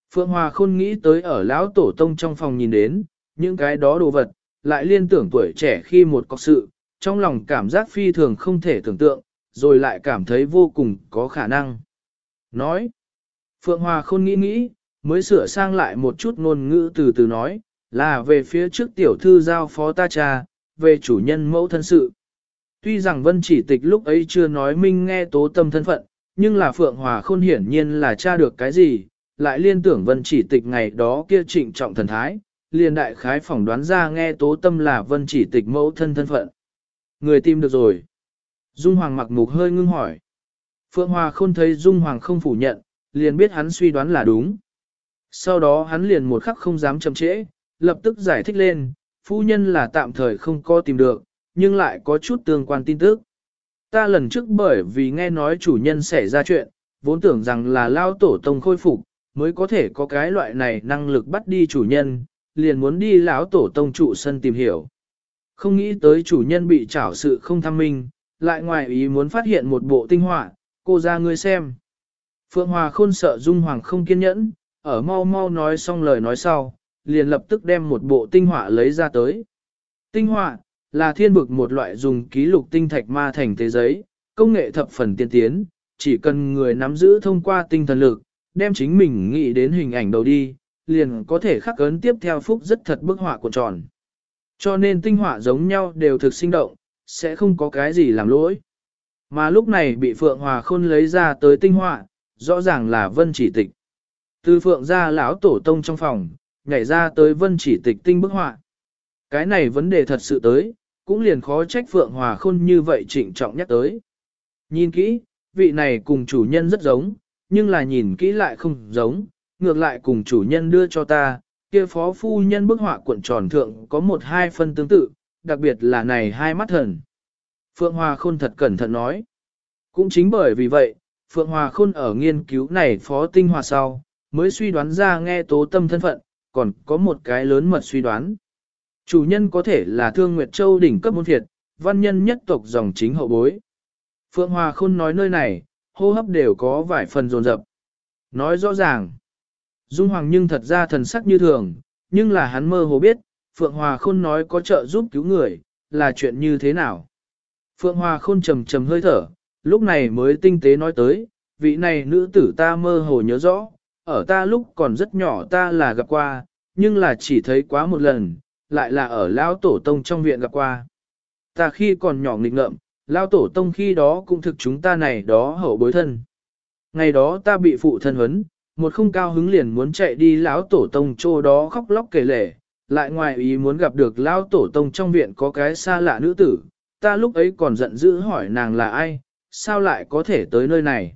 Phượng Hòa Khôn nghĩ tới ở lão tổ tông trong phòng nhìn đến, những cái đó đồ vật, lại liên tưởng tuổi trẻ khi một cọc sự, trong lòng cảm giác phi thường không thể tưởng tượng, rồi lại cảm thấy vô cùng có khả năng. Nói, Phượng Hòa Khôn nghĩ, mới sửa sang lại một chút ngôn ngữ từ từ nói, là về phía trước tiểu thư giao phó ta cha, về chủ nhân mẫu thân sự. Tuy rằng Vân Chỉ Tịch lúc ấy chưa nói minh nghe Tố Tâm thân phận, nhưng là Phượng Hòa Khôn hiển nhiên là tra được cái gì, lại liên tưởng Vân Chỉ Tịch ngày đó kia trịnh trọng thần thái, liền đại khái phỏng đoán ra nghe Tố Tâm là Vân Chỉ Tịch mẫu thân thân phận. Người tìm được rồi. Dung Hoàng mặc mục hơi ngưng hỏi. Phượng Hòa Khôn thấy Dung Hoàng không phủ nhận, liền biết hắn suy đoán là đúng. Sau đó hắn liền một khắc không dám chậm trễ, lập tức giải thích lên, phu nhân là tạm thời không có tìm được, nhưng lại có chút tương quan tin tức. Ta lần trước bởi vì nghe nói chủ nhân xảy ra chuyện, vốn tưởng rằng là lao tổ tông khôi phục, mới có thể có cái loại này năng lực bắt đi chủ nhân, liền muốn đi lão tổ tông trụ sân tìm hiểu. Không nghĩ tới chủ nhân bị trảo sự không tham minh, lại ngoài ý muốn phát hiện một bộ tinh họa, cô ra ngươi xem. Phượng Hòa Khôn sợ Dung Hoàng không kiên nhẫn, ở mau mau nói xong lời nói sau, liền lập tức đem một bộ tinh họa lấy ra tới. Tinh họa là thiên bực một loại dùng ký lục tinh thạch ma thành thế giấy, công nghệ thập phần tiên tiến, chỉ cần người nắm giữ thông qua tinh thần lực, đem chính mình nghĩ đến hình ảnh đầu đi, liền có thể khắc ấn tiếp theo phúc rất thật bức họa của tròn. Cho nên tinh họa giống nhau đều thực sinh động, sẽ không có cái gì làm lỗi. Mà lúc này bị Phượng Hòa Khôn lấy ra tới tinh họa, rõ ràng là Vân Chỉ Tịch. Từ Phượng ra lão tổ tông trong phòng, nhảy ra tới Vân Chỉ Tịch tinh bức họa. Cái này vấn đề thật sự tới, cũng liền khó trách Phượng Hòa Khôn như vậy trịnh trọng nhắc tới. Nhìn kỹ, vị này cùng chủ nhân rất giống, nhưng là nhìn kỹ lại không giống, ngược lại cùng chủ nhân đưa cho ta, kia phó phu nhân bức họa cuộn tròn thượng có một hai phân tương tự, đặc biệt là này hai mắt thần. Phượng Hòa Khôn thật cẩn thận nói. Cũng chính bởi vì vậy, Phượng Hòa Khôn ở nghiên cứu này phó tinh hòa sau, mới suy đoán ra nghe Tố Tâm thân phận, còn có một cái lớn mật suy đoán. Chủ nhân có thể là Thương Nguyệt Châu đỉnh cấp môn thiệt, văn nhân nhất tộc dòng chính hậu bối. Phượng Hòa Khôn nói nơi này, hô hấp đều có vài phần dồn dập. Nói rõ ràng, Dung Hoàng nhưng thật ra thần sắc như thường, nhưng là hắn mơ hồ biết, Phượng Hòa Khôn nói có trợ giúp cứu người, là chuyện như thế nào. Phượng Hòa Khôn trầm trầm hơi thở, lúc này mới tinh tế nói tới, vị này nữ tử ta mơ hồ nhớ rõ, ở ta lúc còn rất nhỏ ta là gặp qua, nhưng là chỉ thấy quá một lần, lại là ở Lão Tổ Tông trong viện gặp qua. Ta khi còn nhỏ nghịch ngợm, Lão Tổ Tông khi đó cũng thực chúng ta này đó hậu bối thân. Ngày đó ta bị phụ thân huấn, một không cao hứng liền muốn chạy đi Lão Tổ Tông chỗ đó khóc lóc kể lể, lại ngoài ý muốn gặp được Lão Tổ Tông trong viện có cái xa lạ nữ tử, ta lúc ấy còn giận dữ hỏi nàng là ai, sao lại có thể tới nơi này.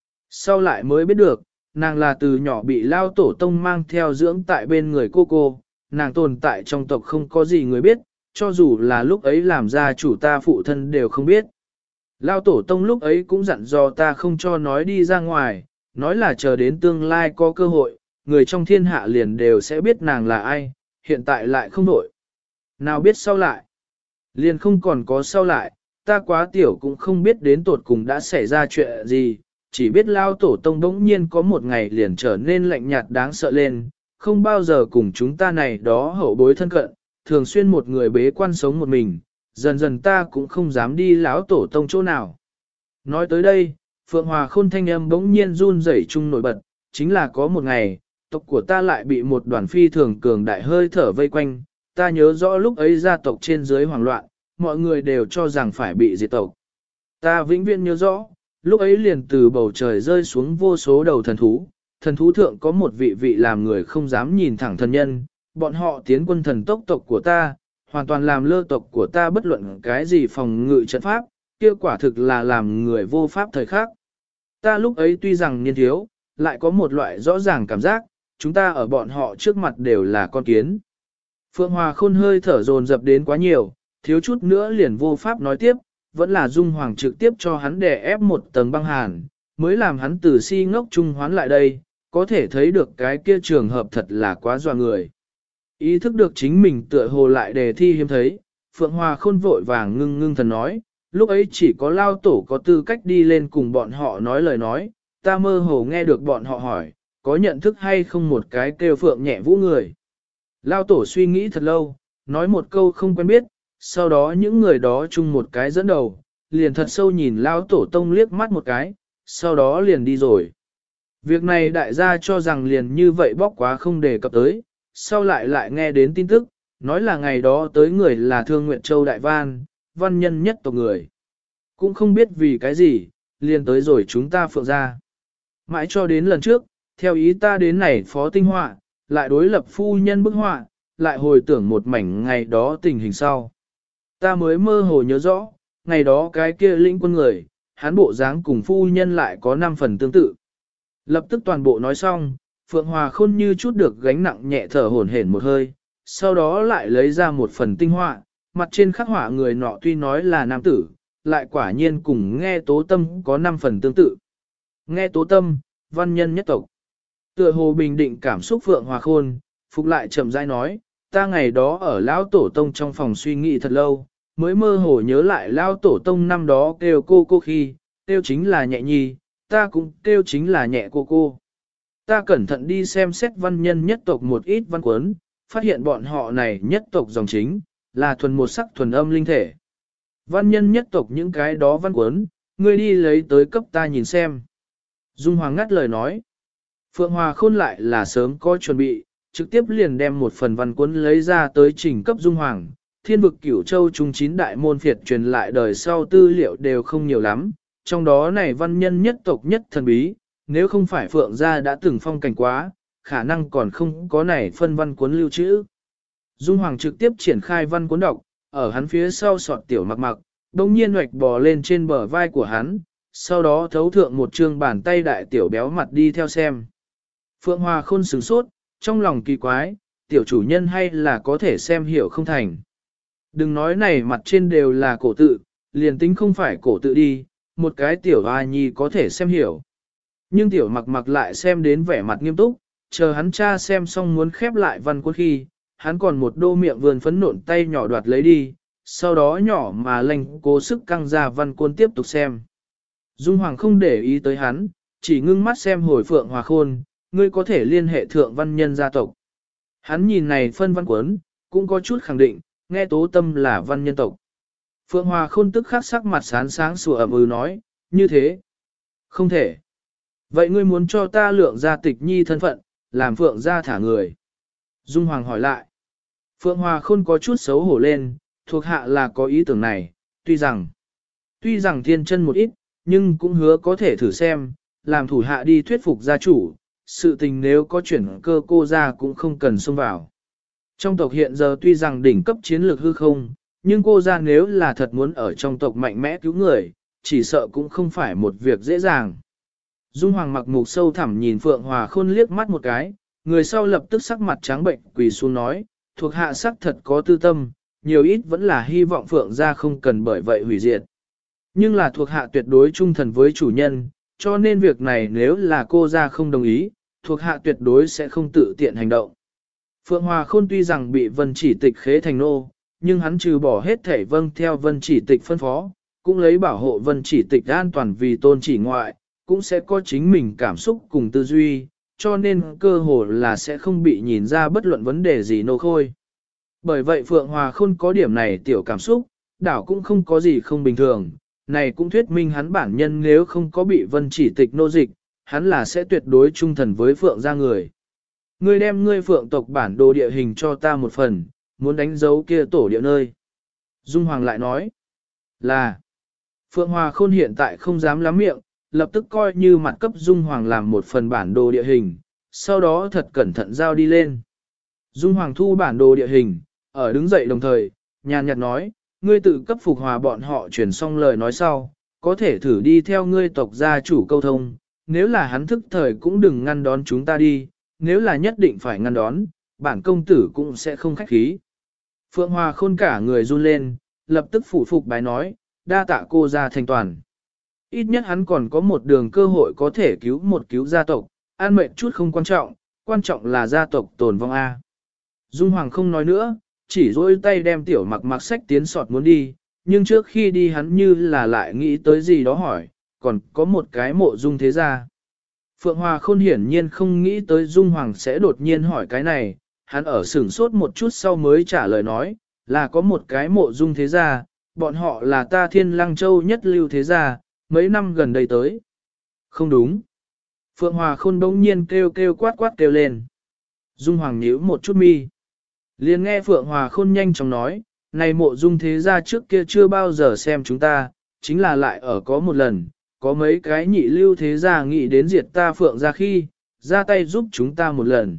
Sau lại mới biết được, nàng là từ nhỏ bị Lao Tổ Tông mang theo dưỡng tại bên người cô, nàng tồn tại trong tộc không có gì người biết, cho dù là lúc ấy làm ra chủ ta phụ thân đều không biết. Lao Tổ Tông lúc ấy cũng dặn dò ta không cho nói đi ra ngoài, nói là chờ đến tương lai có cơ hội, người trong thiên hạ liền đều sẽ biết nàng là ai, hiện tại lại không đổi. Nào biết sau lại, liền không còn có sau lại, ta quá tiểu cũng không biết đến tột cùng đã xảy ra chuyện gì, chỉ biết Lao Tổ Tông đống nhiên có một ngày liền trở nên lạnh nhạt đáng sợ lên, không bao giờ cùng chúng ta này đó hậu bối thân cận, thường xuyên một người bế quan sống một mình, dần dần ta cũng không dám đi Lão Tổ Tông chỗ nào. Nói tới đây, Phượng Hòa Khôn thanh âm bỗng nhiên run rẩy chung nổi bật, chính là có một ngày, tộc của ta lại bị một đoàn phi thường cường đại hơi thở vây quanh, ta nhớ rõ lúc ấy gia tộc trên dưới hoảng loạn, mọi người đều cho rằng phải bị diệt tộc. Ta vĩnh viễn nhớ rõ, lúc ấy liền từ bầu trời rơi xuống vô số đầu thần thú thượng có một vị vị làm người không dám nhìn thẳng thần nhân, bọn họ tiến quân thần tộc của ta, hoàn toàn làm lơ tộc của ta bất luận cái gì phòng ngự trận pháp, kia quả thực là làm người vô pháp thời khắc. Ta lúc ấy tuy rằng niên thiếu, lại có một loại rõ ràng cảm giác, chúng ta ở bọn họ trước mặt đều là con kiến. Phượng Hòa Khôn hơi thở dồn dập đến quá nhiều, thiếu chút nữa liền vô pháp nói tiếp, vẫn là Dung Hoàng trực tiếp cho hắn đè ép một tầng băng hàn, mới làm hắn từ si ngốc trung hoán lại đây, có thể thấy được cái kia trường hợp thật là quá dọa người. Ý thức được chính mình tựa hồ lại đề thi hiếm thấy, Phượng Hòa Khôn vội vàng ngưng thần nói, lúc ấy chỉ có Lao Tổ có tư cách đi lên cùng bọn họ nói lời nói, ta mơ hồ nghe được bọn họ hỏi, có nhận thức hay không một cái kêu Phượng Nhẹ Vũ người. Lao tổ suy nghĩ thật lâu, nói một câu không quen biết, sau đó những người đó chung một cái dẫn đầu, liền thật sâu nhìn Lao tổ tông liếc mắt một cái, sau đó liền đi rồi. Việc này đại gia cho rằng liền như vậy bóc quá không đề cập tới, sau lại nghe đến tin tức, nói là ngày đó tới người là Thương Nguyện Châu Đại văn nhân nhất tộc người. Cũng không biết vì cái gì, liền tới rồi chúng ta Phượng ra. Mãi cho đến lần trước, theo ý ta đến này phó tinh họa, lại đối lập phu nhân bức họa, lại hồi tưởng một mảnh ngày đó tình hình sau. Ta mới mơ hồ nhớ rõ, ngày đó cái kia lĩnh quân người, hắn bộ dáng cùng phu nhân lại có 5 phần tương tự. Lập tức toàn bộ nói xong, Phượng Hòa Khôn như chút được gánh nặng nhẹ thở hổn hển một hơi, sau đó lại lấy ra một phần tinh họa, mặt trên khắc họa người nọ tuy nói là nam tử, lại quả nhiên cùng nghe tố tâm có 5 phần tương tự. Nghe tố tâm, văn nhân nhất tộc. Tựa hồ bình định cảm xúc Phượng Hòa Khôn, phục lại chậm rãi nói, ta ngày đó ở Lão Tổ Tông trong phòng suy nghĩ thật lâu, mới mơ hồ nhớ lại Lão Tổ Tông năm đó kêu cô khi, kêu chính là nhẹ nhi, ta cũng kêu chính là nhẹ cô. Ta cẩn thận đi xem xét văn nhân nhất tộc một ít văn cuốn, phát hiện bọn họ này nhất tộc dòng chính, là thuần một sắc thuần âm linh thể. Văn nhân nhất tộc những cái đó văn cuốn, ngươi đi lấy tới cấp ta nhìn xem. Dung Hoàng ngắt lời nói. Phượng Hòa Khôn lại là sớm có chuẩn bị, trực tiếp liền đem một phần văn cuốn lấy ra tới trình cấp Dung Hoàng. Thiên vực Cửu Châu trung 9 đại môn phiệt truyền lại đời sau tư liệu đều không nhiều lắm, trong đó này văn nhân nhất tộc nhất thần bí, nếu không phải Phượng gia đã từng phong cảnh quá, khả năng còn không có này phân văn cuốn lưu trữ. Dung Hoàng trực tiếp triển khai văn cuốn đọc, ở hắn phía sau sọt tiểu mặc, đông nhiên hoạch bò lên trên bờ vai của hắn, sau đó thấu thượng một trương bàn tay đại tiểu béo mặt đi theo xem. Phượng Hòa Khôn sửng sốt, trong lòng kỳ quái, tiểu chủ nhân hay là có thể xem hiểu không thành. Đừng nói này mặt trên đều là cổ tự, liền tính không phải cổ tự đi, một cái tiểu hoa nhi có thể xem hiểu. Nhưng tiểu mặc lại xem đến vẻ mặt nghiêm túc, chờ hắn cha xem xong muốn khép lại văn cuốn khi, hắn còn một đô miệng vườn phấn nộn tay nhỏ đoạt lấy đi, sau đó nhỏ mà lành cố sức căng ra văn cuốn tiếp tục xem. Dung Hoàng không để ý tới hắn, chỉ ngưng mắt xem hồi Phượng Hòa Khôn, ngươi có thể liên hệ thượng văn nhân gia tộc. Hắn nhìn này phân văn cuốn, cũng có chút khẳng định, nghe tố tâm là văn nhân tộc. Phượng Hòa Khôn tức khắc sắc mặt sáng sủa ẩm nói, như thế. Không thể. Vậy ngươi muốn cho ta lượng ra tịch nhi thân phận, làm Phượng gia thả người. Dung Hoàng hỏi lại. Phượng Hòa Khôn có chút xấu hổ lên, thuộc hạ là có ý tưởng này, tuy rằng thiên chân một ít, nhưng cũng hứa có thể thử xem, làm thủ hạ đi thuyết phục gia chủ, sự tình nếu có chuyển cơ cô ra cũng không cần xông vào. Trong tộc hiện giờ tuy rằng đỉnh cấp chiến lược hư không, nhưng cô ra nếu là thật muốn ở trong tộc mạnh mẽ cứu người, chỉ sợ cũng không phải một việc dễ dàng. Dung Hoàng mặc mục sâu thẳm nhìn Phượng Hòa Khôn liếc mắt một cái, người sau lập tức sắc mặt trắng bệnh quỳ xuống nói, thuộc hạ sắc thật có tư tâm, nhiều ít vẫn là hy vọng Phượng gia không cần bởi vậy hủy diệt. Nhưng là thuộc hạ tuyệt đối trung thần với chủ nhân, cho nên việc này nếu là cô gia không đồng ý, thuộc hạ tuyệt đối sẽ không tự tiện hành động. Phượng Hòa Khôn tuy rằng bị Vân Chỉ Tịch khế thành nô, nhưng hắn trừ bỏ hết thể vâng theo Vân Chỉ Tịch phân phó, cũng lấy bảo hộ Vân Chỉ Tịch an toàn vì tôn chỉ ngoại, cũng sẽ có chính mình cảm xúc cùng tư duy, cho nên cơ hồ là sẽ không bị nhìn ra bất luận vấn đề gì nô khôi. Bởi vậy Phượng Hòa Khôn có điểm này tiểu cảm xúc, đảo cũng không có gì không bình thường, này cũng thuyết minh hắn bản nhân nếu không có bị Vân Chỉ Tịch nô dịch, hắn là sẽ tuyệt đối trung thần với Phượng gia người. Ngươi đem ngươi Phượng tộc bản đồ địa hình cho ta một phần, muốn đánh dấu kia tổ địa nơi. Dung Hoàng lại nói là Phượng Hòa Khôn hiện tại không dám lắm miệng, lập tức coi như mặt cấp Dung Hoàng làm một phần bản đồ địa hình, sau đó thật cẩn thận giao đi lên. Dung Hoàng thu bản đồ địa hình, ở đứng dậy đồng thời, nhàn nhạt nói, ngươi tự cấp Phục Hòa bọn họ chuyển xong lời nói sau, có thể thử đi theo ngươi tộc gia chủ câu thông, nếu là hắn thức thời cũng đừng ngăn đón chúng ta đi, nếu là nhất định phải ngăn đón, bản công tử cũng sẽ không khách khí. Phượng Hòa Khôn cả người run lên, lập tức phủ phục bái nói, đa tạ cô gia thành toàn. Ít nhất hắn còn có một đường cơ hội có thể cứu gia tộc, an mệnh chút không quan trọng là gia tộc tồn vong A. Dung Hoàng không nói nữa, chỉ dỗi tay đem tiểu mặc sách tiến sọt muốn đi, nhưng trước khi đi hắn như là lại nghĩ tới gì đó hỏi, còn có một cái mộ Dung thế gia. Phượng Hòa Khôn hiển nhiên không nghĩ tới Dung Hoàng sẽ đột nhiên hỏi cái này, hắn ở sửng sốt một chút sau mới trả lời nói, là có một cái mộ Dung thế gia, bọn họ là ta Thiên Lăng Châu nhất lưu thế gia, mấy năm gần đây tới. Không đúng. Phượng Hòa Khôn bỗng nhiên kêu kêu quát quát kêu lên. Dung Hoàng nhíu một chút mi. Liền nghe Phượng Hòa Khôn nhanh chóng nói, này mộ Dung thế gia trước kia chưa bao giờ xem chúng ta, chính là lại ở có một lần, có mấy cái nhị lưu thế gia nghĩ đến diệt ta Phượng gia khi, ra tay giúp chúng ta một lần.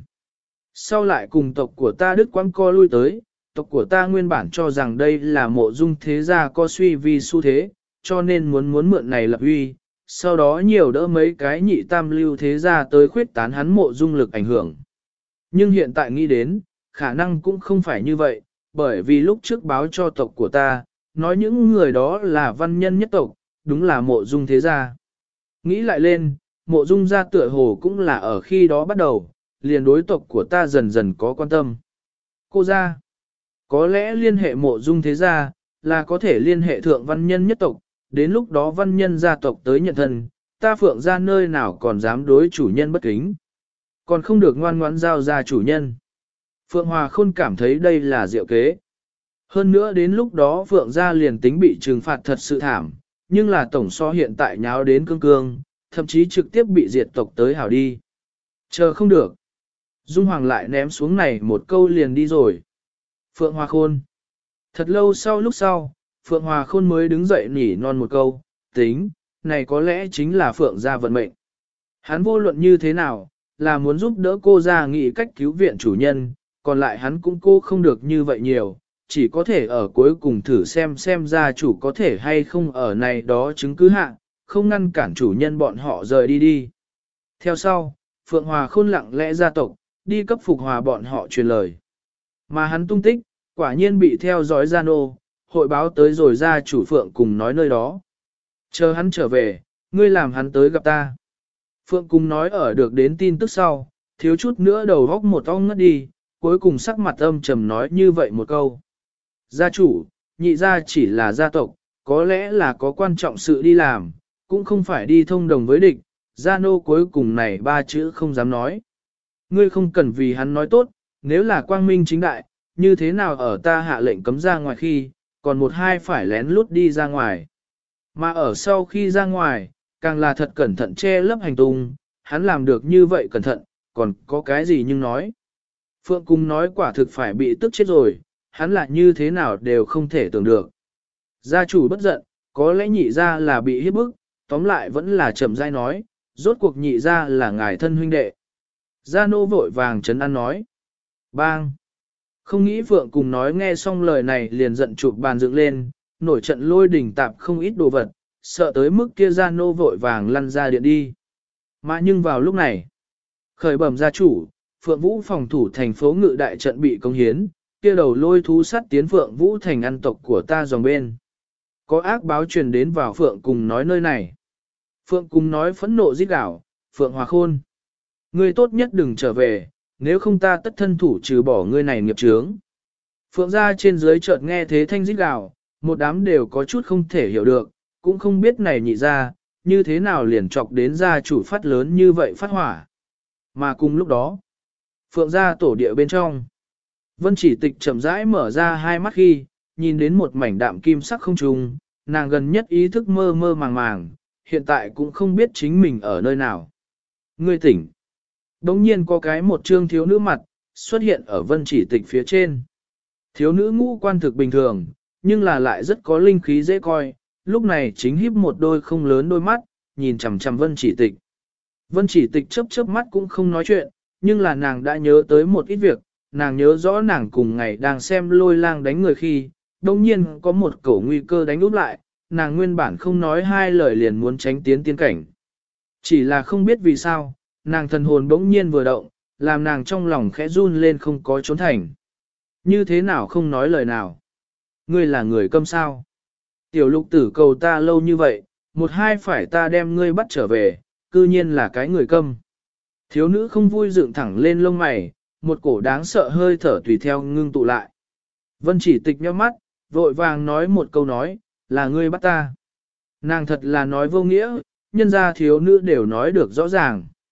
Sau lại cùng tộc của ta đứt quãng co lui tới, tộc của ta nguyên bản cho rằng đây là mộ Dung thế gia có suy vi xu thế, cho nên muốn mượn này lập uy, sau đó nhiều đỡ mấy cái nhị tam lưu thế gia tới khuyết tán hắn mộ Dung lực ảnh hưởng. Nhưng hiện tại nghĩ đến, khả năng cũng không phải như vậy, bởi vì lúc trước báo cho tộc của ta, nói những người đó là văn nhân nhất tộc, đúng là mộ Dung thế gia. Nghĩ lại lên, mộ Dung gia tựa hồ cũng là ở khi đó bắt đầu, liền đối tộc của ta dần dần có quan tâm. Cô gia, có lẽ liên hệ mộ Dung thế gia, là có thể liên hệ thượng văn nhân nhất tộc, đến lúc đó văn nhân gia tộc tới nhận thân, ta Phượng gia nơi nào còn dám đối chủ nhân bất kính. Còn không được ngoan ngoãn giao ra chủ nhân. Phượng Hòa Khôn cảm thấy đây là diệu kế. Hơn nữa đến lúc đó Phượng gia liền tính bị trừng phạt thật sự thảm, nhưng là tổng so hiện tại nháo đến cương cương, thậm chí trực tiếp bị diệt tộc tới hảo đi. Chờ không được. Dung Hoàng lại ném xuống này một câu liền đi rồi. Phượng Hòa Khôn. Thật lâu lúc sau, Phượng Hòa Khôn mới đứng dậy nỉ non một câu, tính, này có lẽ chính là Phượng gia vận mệnh. Hắn vô luận như thế nào, là muốn giúp đỡ cô ra nghĩ cách cứu viện chủ nhân, còn lại hắn cũng cô không được như vậy nhiều, chỉ có thể ở cuối cùng thử xem gia chủ có thể hay không ở này đó chứng cứ hạ, không ngăn cản chủ nhân bọn họ rời đi. Theo sau, Phượng Hòa Khôn lặng lẽ gia tộc, đi cấp phục hòa bọn họ truyền lời. Mà hắn tung tích, quả nhiên bị theo dõi gia nô, hội báo tới rồi gia chủ Phượng cùng nói nơi đó. Chờ hắn trở về, ngươi làm hắn tới gặp ta. Phượng cùng nói ở được đến tin tức sau, thiếu chút nữa đầu góc một ong ngất đi, cuối cùng sắc mặt âm trầm nói như vậy một câu. Gia chủ, nhị gia chỉ là gia tộc, có lẽ là có quan trọng sự đi làm, cũng không phải đi thông đồng với địch, gia nô cuối cùng này ba chữ không dám nói. Ngươi không cần vì hắn nói tốt, nếu là quang minh chính đại, như thế nào ở ta hạ lệnh cấm ra ngoài khi, còn một hai phải lén lút đi ra ngoài. Mà ở sau khi ra ngoài, càng là thật cẩn thận che lấp hành tung, hắn làm được như vậy cẩn thận, còn có cái gì nhưng nói. Phượng Cung nói quả thực phải bị tức chết rồi, hắn lại như thế nào đều không thể tưởng được. Gia chủ bất giận, có lẽ nhị gia là bị hiếp bức, tóm lại vẫn là chậm rãi nói, rốt cuộc nhị gia là ngài thân huynh đệ. Gia nô vội vàng trấn an nói. Bang! Không nghĩ Phượng Cùng nói nghe xong lời này liền giận chụp bàn dựng lên, nổi trận lôi đỉnh tạp không ít đồ vật, sợ tới mức kia Gia nô vội vàng lăn ra điện đi. Mà nhưng vào lúc này, khởi bẩm gia chủ, Phượng Vũ phòng thủ thành phố ngự đại trận bị công hiến, kia đầu lôi thú sắt tiến Phượng Vũ thành ăn tộc của ta dòng bên. Có ác báo truyền đến vào Phượng Cùng nói nơi này. Phượng Cùng nói phẫn nộ rít gào, Phượng Hòa Khôn. Ngươi tốt nhất đừng trở về, nếu không ta tất thân thủ trừ bỏ ngươi này nghiệp chướng. Phượng gia trên dưới chợt nghe thế thanh rít gào, một đám đều có chút không thể hiểu được, cũng không biết này nhị ra, như thế nào liền chọc đến gia chủ phát lớn như vậy phát hỏa. Mà cùng lúc đó, Phượng gia tổ địa bên trong, Vân Chỉ Tịch chậm rãi mở ra hai mắt khi, nhìn đến một mảnh đạm kim sắc không trùng, nàng gần nhất ý thức mơ mơ màng màng, hiện tại cũng không biết chính mình ở nơi nào. Ngươi tỉnh. Đống nhiên có cái một trương thiếu nữ mặt, xuất hiện ở Vân Chỉ Tịch phía trên. Thiếu nữ ngũ quan thực bình thường, nhưng là lại rất có linh khí dễ coi, lúc này chính híp một đôi không lớn đôi mắt, nhìn chằm chằm Vân Chỉ Tịch. Vân Chỉ Tịch chớp chớp mắt cũng không nói chuyện, nhưng là nàng đã nhớ tới một ít việc, nàng nhớ rõ nàng cùng ngày đang xem Lôi Lang đánh người khi, đồng nhiên có một cổ nguy cơ đánh úp lại, nàng nguyên bản không nói hai lời liền muốn tránh tiến tiên cảnh. Chỉ là không biết vì sao, nàng thần hồn bỗng nhiên vừa động, làm nàng trong lòng khẽ run lên không có trốn thành. Như thế nào không nói lời nào? Ngươi là người câm sao? Tiểu Lục Tử cầu ta lâu như vậy, một hai phải ta đem ngươi bắt trở về, cư nhiên là cái người câm. Thiếu nữ không vui dựng thẳng lên lông mày, một cổ đáng sợ hơi thở tùy theo ngưng tụ lại. Vân Chỉ Tịch nhíu mắt, vội vàng nói một câu nói, là ngươi bắt ta. Nàng thật là nói vô nghĩa, nhân ra thiếu nữ đều nói được rõ ràng.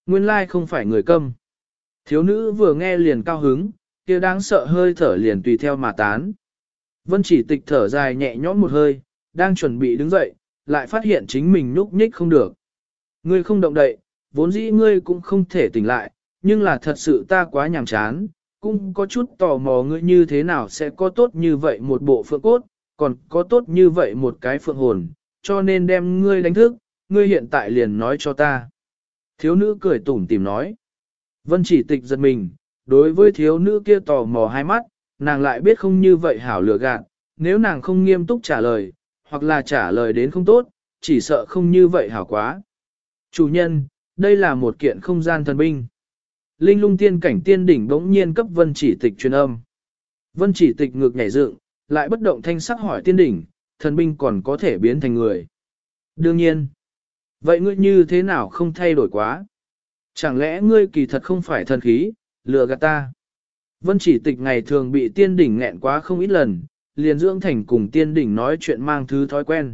Nguyên lai không phải người câm. Thiếu nữ vừa nghe liền cao hứng, kia đáng sợ hơi thở liền tùy theo mà tán. Vân Chỉ Tịch thở dài nhẹ nhõm một hơi, đang chuẩn bị đứng dậy, lại phát hiện chính mình nhúc nhích không được. Ngươi không động đậy, vốn dĩ ngươi cũng không thể tỉnh lại, nhưng là thật sự ta quá nhàm chán, cũng có chút tò mò ngươi như thế nào sẽ có tốt như vậy một bộ phượng cốt, còn có tốt như vậy một cái phượng hồn, cho nên đem ngươi đánh thức, ngươi hiện tại liền nói cho ta. Thiếu nữ cười tủm tỉm nói. Vân Chỉ Tịch giật mình, đối với thiếu nữ kia tò mò hai mắt, nàng lại biết không như vậy hảo lừa gạt, nếu nàng không nghiêm túc trả lời, hoặc là trả lời đến không tốt, chỉ sợ không như vậy hảo quá. Chủ nhân, đây là một kiện không gian thần binh. Linh lung tiên cảnh tiên đỉnh bỗng nhiên cấp Vân Chỉ Tịch truyền âm. Vân Chỉ Tịch ngược nhảy dựng, lại bất động thanh sắc hỏi tiên đỉnh, thần binh còn có thể biến thành người. Đương nhiên. Vậy ngươi như thế nào không thay đổi quá? Chẳng lẽ ngươi kỳ thật không phải thần khí, lừa gạt ta? Vân Chỉ Tịch ngày thường bị tiên đỉnh nghẹn quá không ít lần, liền dưỡng thành cùng tiên đỉnh nói chuyện mang thứ thói quen.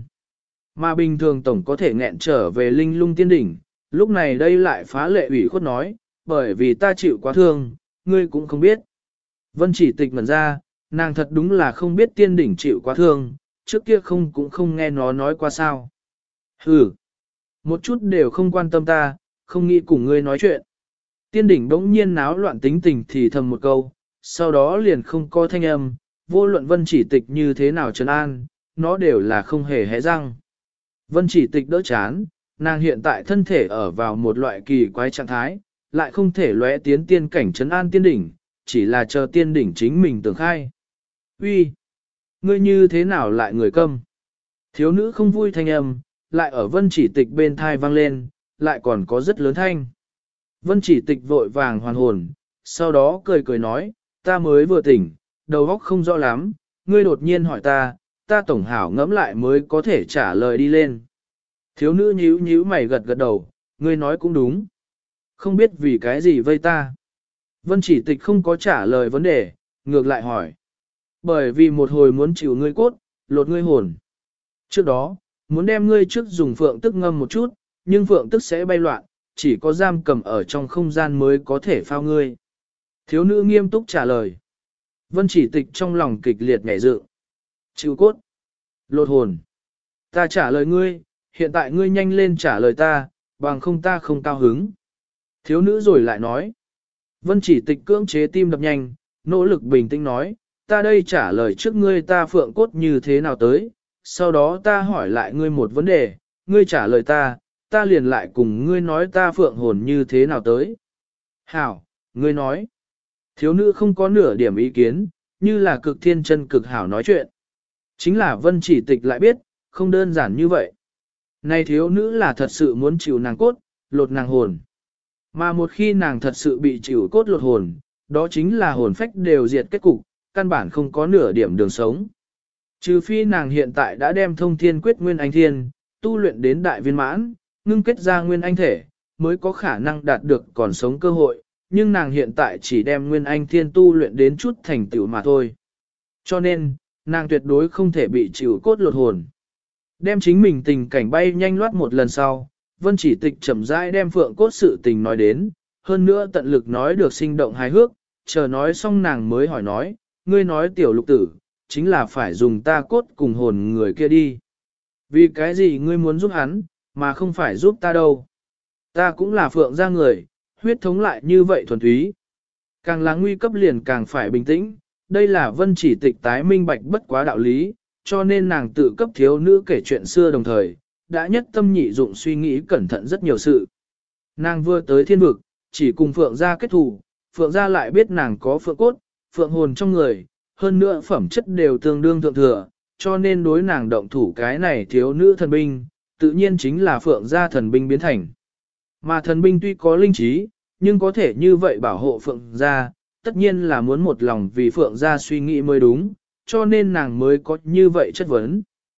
Mà bình thường tổng có thể nghẹn trở về linh lung tiên đỉnh, lúc này đây lại phá lệ ủy khuất nói, bởi vì ta chịu quá thương, ngươi cũng không biết. Vân Chỉ Tịch ngẩn ra, nàng thật đúng là không biết tiên đỉnh chịu quá thương, trước kia cũng không nghe nó nói qua sao. Hừ, một chút đều không quan tâm ta, không nghĩ cùng ngươi nói chuyện. Tiên đỉnh bỗng nhiên náo loạn tính tình thì thầm một câu, sau đó liền không có thanh âm, vô luận Vân Chỉ Tịch như thế nào trấn an, nó đều là không hề hé răng. Vân Chỉ Tịch đỡ chán, nàng hiện tại thân thể ở vào một loại kỳ quái trạng thái, lại không thể lóe tiến tiên cảnh trấn an tiên đỉnh, chỉ là chờ tiên đỉnh chính mình tưởng khai. Uy, ngươi như thế nào lại người câm? Thiếu nữ không vui thanh âm, lại ở Vân Chỉ Tịch bên thai vang lên, lại còn có rất lớn thanh. Vân Chỉ Tịch vội vàng hoàn hồn, sau đó cười cười nói, ta mới vừa tỉnh, đầu óc không rõ lắm, ngươi đột nhiên hỏi ta, ta tổng hảo ngẫm lại mới có thể trả lời đi lên. Thiếu nữ nhíu nhíu mày gật gật đầu, ngươi nói cũng đúng. Không biết vì cái gì vây ta. Vân Chỉ Tịch không có trả lời vấn đề, ngược lại hỏi. Bởi vì một hồi muốn chịu ngươi cốt, lột ngươi hồn. Trước đó, muốn đem ngươi trước dùng phượng tức ngâm một chút, nhưng phượng tức sẽ bay loạn, chỉ có giam cầm ở trong không gian mới có thể phao ngươi. Thiếu nữ nghiêm túc trả lời. Vân Chỉ Tịch trong lòng kịch liệt nhảy dựng. Chịu cốt. Lột hồn. Ta trả lời ngươi, hiện tại ngươi nhanh lên trả lời ta, bằng không ta không cao hứng. Thiếu nữ rồi lại nói. Vân Chỉ Tịch cưỡng chế tim đập nhanh, nỗ lực bình tĩnh nói, ta đây trả lời trước ngươi ta phượng cốt như thế nào tới, sau đó ta hỏi lại ngươi một vấn đề, ngươi trả lời ta, ta liền lại cùng ngươi nói ta phượng hồn như thế nào tới. Hảo, ngươi nói. Thiếu nữ không có nửa điểm ý kiến, như là cực thiên chân cực hảo nói chuyện. Chính là Vân Chỉ Tịch lại biết, không đơn giản như vậy. Này thiếu nữ là thật sự muốn chịu nàng cốt, lột nàng hồn. Mà một khi nàng thật sự bị chịu cốt lột hồn, đó chính là hồn phách đều diệt kết cục, căn bản không có nửa điểm đường sống. Trừ phi nàng hiện tại đã đem thông thiên quyết nguyên anh thiên, tu luyện đến đại viên mãn, ngưng kết ra nguyên anh thể, mới có khả năng đạt được còn sống cơ hội, nhưng nàng hiện tại chỉ đem nguyên anh thiên tu luyện đến chút thành tựu mà thôi. Cho nên, nàng tuyệt đối không thể bị chịu cốt lột hồn. Đem chính mình tình cảnh bay nhanh loát một lần sau, Vân Chỉ Tịch chậm rãi đem phượng cốt sự tình nói đến, hơn nữa tận lực nói được sinh động hài hước, chờ nói xong nàng mới hỏi nói, ngươi nói tiểu lục tử, chính là phải dùng ta cốt cùng hồn người kia đi. Vì cái gì ngươi muốn giúp hắn, mà không phải giúp ta đâu. Ta cũng là phượng gia người, huyết thống lại như vậy thuần túy. Càng là nguy cấp liền càng phải bình tĩnh, đây là Vân Chỉ Tịch tái minh bạch bất quá đạo lý, cho nên nàng tự cấp thiếu nữ kể chuyện xưa đồng thời, đã nhất tâm nhị dụng suy nghĩ cẩn thận rất nhiều sự. Nàng vừa tới thiên vực, chỉ cùng phượng gia kết thù, phượng gia lại biết nàng có phượng cốt, phượng hồn trong người, hơn nữa phẩm chất đều tương đương thượng thừa, cho nên đối nàng động thủ cái này thiếu nữ thần binh, tự nhiên chính là phượng gia thần binh biến thành. Mà thần binh tuy có linh trí, nhưng có thể như vậy bảo hộ phượng gia, tất nhiên là muốn một lòng vì phượng gia suy nghĩ mới đúng, cho nên nàng mới có như vậy chất vấn.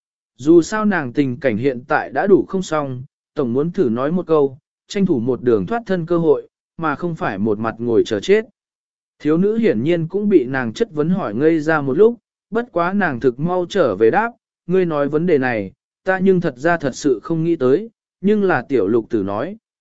Dù sao nàng tình cảnh hiện tại đã đủ không xong, tổng muốn thử nói một câu, tranh thủ một đường thoát thân cơ hội, mà không phải một mặt ngồi chờ chết. Thiếu nữ hiển nhiên cũng bị nàng chất vấn hỏi ngây ra một lúc, bất quá nàng thực mau trở về đáp, ngươi nói vấn đề này, ta nhưng thật ra thật sự không nghĩ tới, nhưng là tiểu lục tử nói,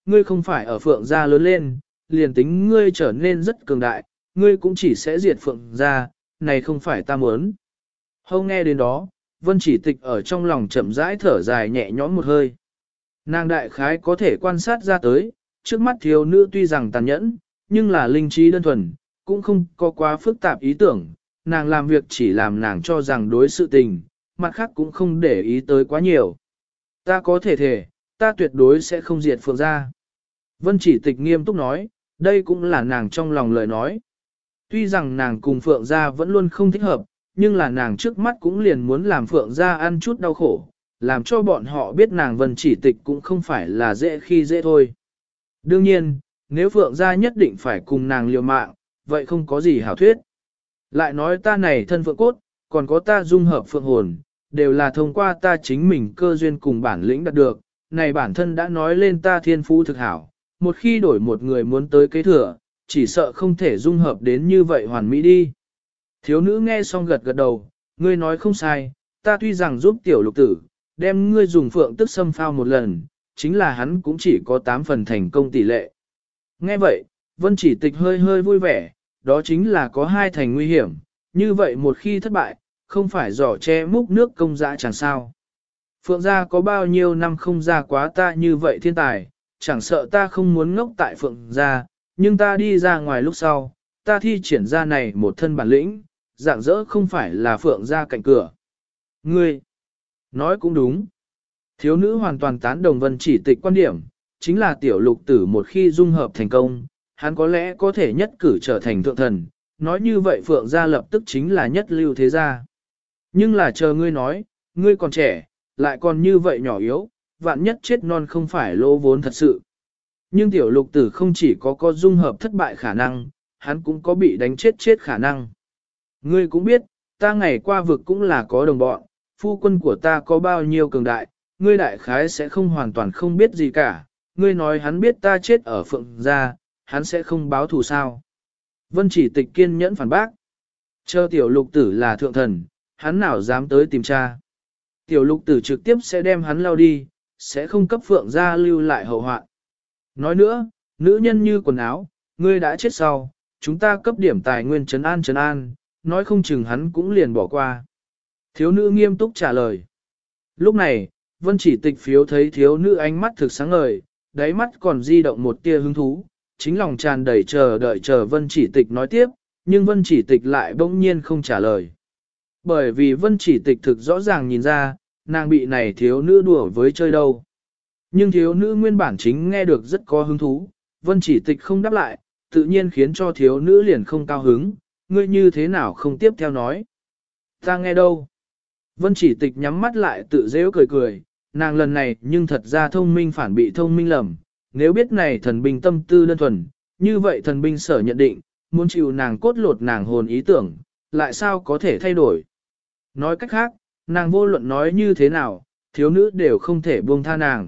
ngươi không phải ở phượng gia lớn lên, liền tính ngươi trở nên rất cường đại, ngươi cũng chỉ sẽ diệt phượng gia, này không phải ta muốn. Hâu nghe đến đó, Vân Chỉ Tịch ở trong lòng chậm rãi thở dài nhẹ nhõm một hơi. Nàng đại khái có thể quan sát ra tới, trước mắt thiếu nữ tuy rằng tàn nhẫn, nhưng là linh trí đơn thuần, cũng không có quá phức tạp ý tưởng, nàng làm việc chỉ làm nàng cho rằng đối sự tình, mặt khác cũng không để ý tới quá nhiều. Ta có thể thể, ta tuyệt đối sẽ không diệt phượng gia. Vân Chỉ Tịch nghiêm túc nói, đây cũng là nàng trong lòng lời nói. Tuy rằng nàng cùng phượng gia vẫn luôn không thích hợp, nhưng là nàng trước mắt cũng liền muốn làm phượng gia ăn chút đau khổ, làm cho bọn họ biết nàng Vân Chỉ Tịch cũng không phải là dễ khi dễ thôi. Đương nhiên, nếu phượng gia nhất định phải cùng nàng liều mạng, vậy không có gì hảo thuyết. Lại nói ta này thân phượng cốt, còn có ta dung hợp phượng hồn, đều là thông qua ta chính mình cơ duyên cùng bản lĩnh đạt được, này bản thân đã nói lên ta thiên phú thực hảo, một khi đổi một người muốn tới kế thừa, chỉ sợ không thể dung hợp đến như vậy hoàn mỹ đi. Thiếu nữ nghe xong gật gật đầu, ngươi nói không sai, ta tuy rằng giúp tiểu lục tử, đem ngươi dùng phượng tức xâm phao một lần, chính là hắn cũng chỉ có 8 phần thành công tỷ lệ. Nghe vậy, Vân Chỉ Tịch hơi hơi vui vẻ, đó chính là có 2 thành nguy hiểm, như vậy một khi thất bại, không phải giỏ che múc nước công dã chẳng sao. Phượng gia có bao nhiêu năm không ra quá ta như vậy thiên tài, chẳng sợ ta không muốn ngốc tại Phượng gia, nhưng ta đi ra ngoài lúc sau, ta thi triển ra này một thân bản lĩnh, dạng dỡ không phải là Phượng gia cạnh cửa. Ngươi, nói cũng đúng. Thiếu nữ hoàn toàn tán đồng Vân Chỉ Tịch quan điểm, chính là tiểu lục tử một khi dung hợp thành công, hắn có lẽ có thể nhất cử trở thành thượng thần, nói như vậy Phượng gia lập tức chính là nhất lưu thế gia. Nhưng là chờ ngươi nói, ngươi còn trẻ, lại còn như vậy nhỏ yếu, vạn nhất chết non không phải lỗ vốn thật sự. Nhưng tiểu lục tử không chỉ có dung hợp thất bại khả năng, hắn cũng có bị đánh chết khả năng. Ngươi cũng biết, ta ngày qua vực cũng là có đồng bọn, phu quân của ta có bao nhiêu cường đại, ngươi đại khái sẽ không hoàn toàn không biết gì cả, ngươi nói hắn biết ta chết ở Phượng gia, hắn sẽ không báo thù sao. Vân Chỉ Tịch kiên nhẫn phản bác. Chờ tiểu lục tử là thượng thần, hắn nào dám tới tìm cha. Tiểu lục tử trực tiếp sẽ đem hắn lao đi, sẽ không cấp Phượng gia lưu lại hậu hoạn. Nói nữa, nữ nhân như quần áo, ngươi đã chết sau, chúng ta cấp điểm tài nguyên trấn an, nói không chừng hắn cũng liền bỏ qua. Thiếu nữ nghiêm túc trả lời. Lúc này, Vân Chỉ Tịch phiếu thấy thiếu nữ ánh mắt thực sáng ngời, đáy mắt còn di động một tia hứng thú, chính lòng tràn đầy chờ đợi Vân Chỉ Tịch nói tiếp, nhưng Vân Chỉ Tịch lại bỗng nhiên không trả lời. Bởi vì Vân Chỉ Tịch thực rõ ràng nhìn ra, nàng bị này thiếu nữ đùa với chơi đâu. Nhưng thiếu nữ nguyên bản chính nghe được rất có hứng thú, Vân Chỉ Tịch không đáp lại, tự nhiên khiến cho thiếu nữ liền không cao hứng, ngươi như thế nào không tiếp theo nói. Ta nghe đâu. Vân Chỉ Tịch nhắm mắt lại tự dễ cười, nàng lần này nhưng thật ra thông minh phản bị thông minh lầm, nếu biết này thần binh tâm tư đơn thuần, như vậy thần binh sở nhận định, muốn chịu nàng cốt lột nàng hồn ý tưởng, lại sao có thể thay đổi. Nói cách khác, nàng vô luận nói như thế nào, thiếu nữ đều không thể buông tha nàng.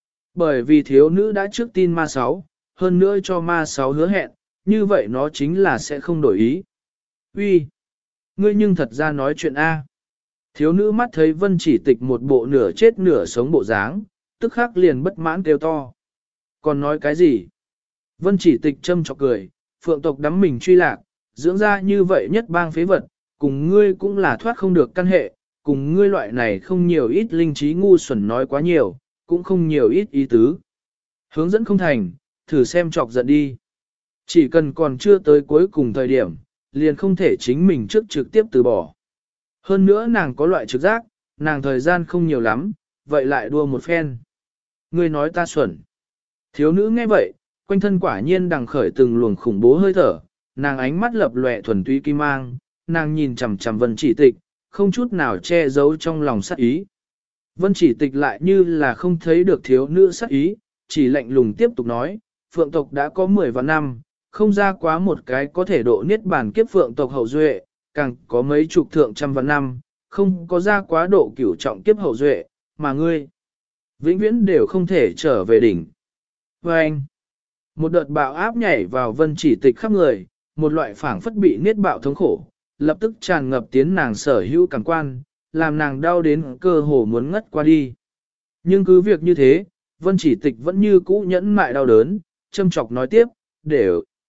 Bởi vì thiếu nữ đã trước tin ma 6, hơn nữa cho ma 6 hứa hẹn, như vậy nó chính là sẽ không đổi ý. Uy, ngươi nhưng thật ra nói chuyện A. Thiếu nữ mắt thấy Vân Chỉ Tịch một bộ nửa chết nửa sống bộ dáng, tức khắc liền bất mãn kêu to. Còn nói cái gì? Vân Chỉ Tịch châm chọc cười, phượng tộc đắm mình truy lạc, dưỡng ra như vậy nhất bang phế vật, cùng ngươi cũng là thoát không được căn hệ, cùng ngươi loại này không nhiều ít linh trí ngu xuẩn nói quá nhiều, cũng không nhiều ít ý tứ. Hướng dẫn không thành, thử xem chọc giận đi. Chỉ cần còn chưa tới cuối cùng thời điểm, liền không thể chính mình trước trực tiếp từ bỏ. Hơn nữa nàng có loại trực giác, nàng thời gian không nhiều lắm, vậy lại đua một phen. Ngươi nói ta xuẩn. Thiếu nữ nghe vậy, quanh thân quả nhiên đằng khởi từng luồng khủng bố hơi thở, nàng ánh mắt lập lòe thuần túy kim mang, nàng nhìn chằm chằm Vân Chỉ Tịch, không chút nào che giấu trong lòng sát ý. Vân Chỉ Tịch lại như là không thấy được thiếu nữ sát ý, chỉ lạnh lùng tiếp tục nói, phượng tộc đã có 10 vạn năm, không ra quá một cái có thể độ niết bàn kiếp phượng tộc hậu duệ, càng có mấy chục thượng trăm vạn năm, không có ra quá độ cửu trọng kiếp hậu duệ, mà ngươi, vĩnh viễn đều không thể trở về đỉnh. Và anh, một đợt bạo áp nhảy vào Vân Chỉ Tịch khắp người, một loại phảng phất bị niết bạo thống khổ, lập tức tràn ngập tiến nàng sở hữu cảm quan, làm nàng đau đến cơ hồ muốn ngất qua đi. Nhưng cứ việc như thế, Vân Chỉ Tịch vẫn như cũ nhẫn mại đau đớn, châm chọc nói tiếp, để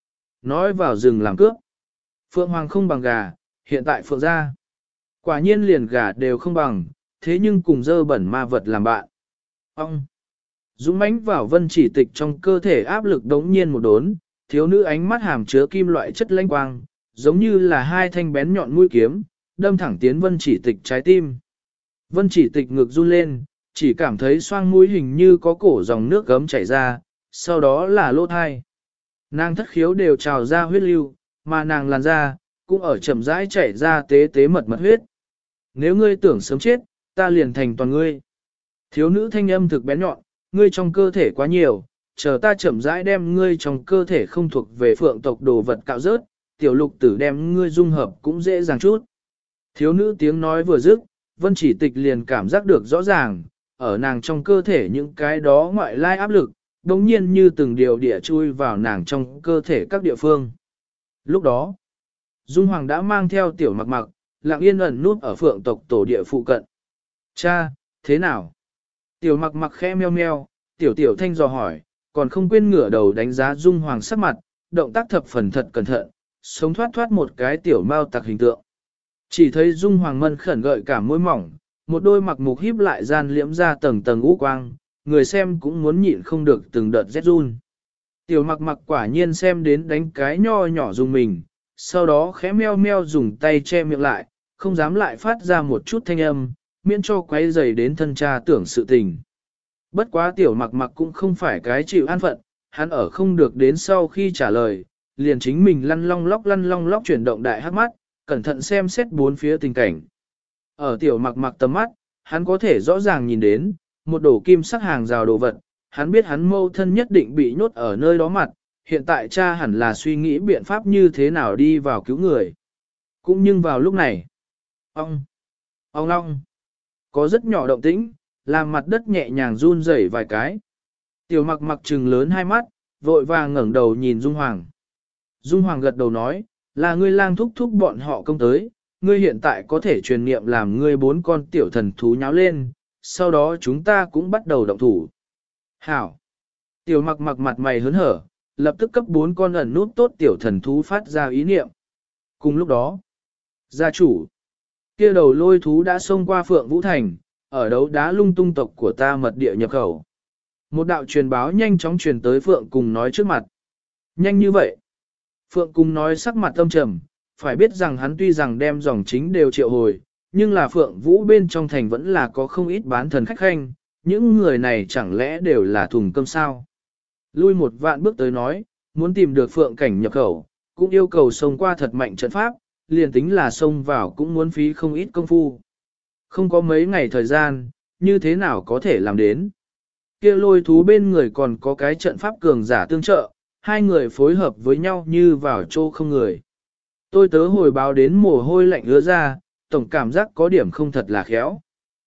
nói vào rừng làm cướp. Phượng Hoàng không bằng gà, hiện tại Phượng gia. Quả nhiên liền gà đều không bằng, thế nhưng cùng dơ bẩn ma vật làm bạn. Ông! Dũng mãnh vào Vân Chỉ Tịch trong cơ thể áp lực đống nhiên một đốn, thiếu nữ ánh mắt hàm chứa kim loại chất lanh quang, giống như là hai thanh bén nhọn mũi kiếm, đâm thẳng tiến Vân Chỉ Tịch trái tim. Vân Chỉ Tịch ngực run lên, chỉ cảm thấy xoang mũi hình như có cổ dòng nước gấm chảy ra, sau đó là lỗ thai. Nàng thất khiếu đều trào ra huyết lưu, mà nàng làn da, cũng ở chậm rãi chảy ra tế tế mật mật huyết. Nếu ngươi tưởng sớm chết, ta liền thành toàn ngươi. Thiếu nữ thanh âm thực bén nhọn, ngươi trong cơ thể quá nhiều, chờ ta chậm rãi đem ngươi trong cơ thể không thuộc về phượng tộc đồ vật cạo rớt, tiểu lục tử đem ngươi dung hợp cũng dễ dàng chút. Thiếu nữ tiếng nói vừa dứt, Vân Chỉ Tịch liền cảm giác được rõ ràng, ở nàng trong cơ thể những cái đó ngoại lai áp lực, đồng nhiên như từng điều địa chui vào nàng trong cơ thể các địa phương. Lúc đó, Dung Hoàng đã mang theo tiểu mặc mặc, lặng yên ẩn nút ở phượng tộc tổ địa phụ cận. Cha, thế nào? Tiểu mặc mặc khẽ meo meo, tiểu thanh dò hỏi, còn không quên ngửa đầu đánh giá Dung Hoàng sắc mặt, động tác thập phần thật cẩn thận, sống thoát một cái tiểu mao tặc hình tượng. Chỉ thấy Dung Hoàng mân khẩn gợi cả môi mỏng, một đôi mặc mục híp lại gian liễm ra tầng tầng u quang, người xem cũng muốn nhịn không được từng đợt rét run. Tiểu mặc mặc quả nhiên xem đến đánh cái nho nhỏ dùng mình, sau đó khẽ meo meo dùng tay che miệng lại, không dám lại phát ra một chút thanh âm, miễn cho quấy rầy đến thân cha tưởng sự tình. Bất quá tiểu mặc mặc cũng không phải cái chịu an phận, hắn ở không được đến sau khi trả lời, liền chính mình lăn long lóc chuyển động đại hắc mắt, cẩn thận xem xét bốn phía tình cảnh. Ở tiểu mặc mặc tầm mắt, hắn có thể rõ ràng nhìn đến, một đổ kim sắc hàng rào đồ vật, hắn biết hắn mâu thân nhất định bị nhốt ở nơi đó mặt, hiện tại cha hẳn là suy nghĩ biện pháp như thế nào đi vào cứu người. Cũng nhưng vào lúc này, ông long, có rất nhỏ động tĩnh, làm mặt đất nhẹ nhàng run rẩy vài cái. Tiểu mặc mặc trừng lớn hai mắt, vội vàng ngẩng đầu nhìn Dung Hoàng. Dung Hoàng gật đầu nói, là ngươi lang thúc thúc bọn họ công tới, ngươi hiện tại có thể truyền niệm làm ngươi 4 con tiểu thần thú nháo lên, sau đó chúng ta cũng bắt đầu động thủ. Hảo! Tiểu mặc mặc mặt mày hớn hở, lập tức cấp 4 con ẩn nút tốt tiểu thần thú phát ra ý niệm. Cùng lúc đó, gia chủ, kia đầu lôi thú đã xông qua Phượng Vũ Thành, ở đấu đá lung tung tộc của ta mật địa nhập khẩu. Một đạo truyền báo nhanh chóng truyền tới Phượng cùng nói trước mặt. Nhanh như vậy. Phượng cùng nói sắc mặt âm trầm, phải biết rằng hắn tuy rằng đem dòng chính đều triệu hồi, nhưng là Phượng Vũ bên trong thành vẫn là có không ít bán thần khách khanh, những người này chẳng lẽ đều là thùng cơm sao. Lui một vạn bước tới nói, muốn tìm được Phượng cảnh nhập khẩu, cũng yêu cầu xông qua thật mạnh trận pháp, liền tính là xông vào cũng muốn phí không ít công phu. Không có mấy ngày thời gian, như thế nào có thể làm đến. Kia lôi thú bên người còn có cái trận pháp cường giả tương trợ, hai người phối hợp với nhau như vào chỗ không người. Tôi tớ hồi báo đến mồ hôi lạnh ứa ra, tổng cảm giác có điểm không thật là khéo.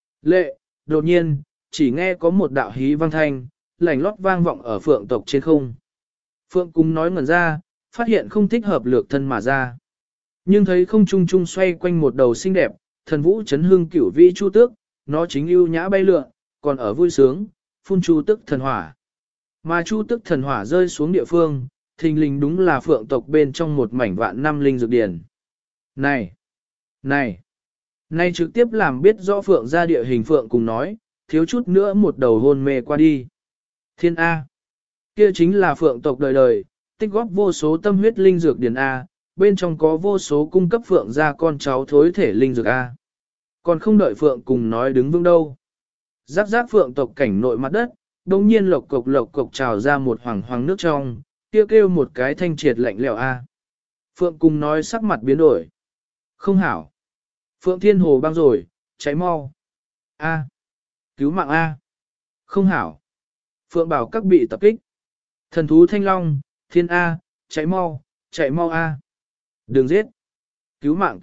Lệ, đột nhiên, chỉ nghe có một đạo hí vang thanh, lành lót vang vọng ở phượng tộc trên không. Phượng cung nói ngẩn ra, phát hiện không thích hợp lược thân mà ra. Nhưng thấy không trung trung xoay quanh một đầu xinh đẹp, thần vũ chấn hương cửu vĩ chu tước, nó chính ưu nhã bay lượn, còn ở vui sướng, phun chu tức thần hỏa. Mà chu tức thần hỏa rơi xuống địa phương, thình lình đúng là phượng tộc bên trong một mảnh vạn năm linh dược điển. Này! Này! Này trực tiếp làm biết rõ phượng ra địa hình phượng cùng nói, thiếu chút nữa một đầu hôn mê qua đi. Thiên A! Kia chính là phượng tộc đời đời, tích góp vô số tâm huyết linh dược điển A, bên trong có vô số cung cấp phượng ra con cháu thối thể linh dược A. Còn không đợi phượng cùng nói đứng vững đâu. Giác giác phượng tộc cảnh nội mặt đất, đồng nhiên lộc cộc trào ra một hoàng hoàng nước trong, kêu một cái thanh triệt lạnh lẽo A. Phượng cùng nói sắc mặt biến đổi. Không hảo. Phượng thiên hồ băng rồi, cháy mau. A. Cứu mạng A. Không hảo. Phượng bảo các bị tập kích. Thần thú thanh long, thiên A, chạy mau A. Đừng giết. Cứu mạng.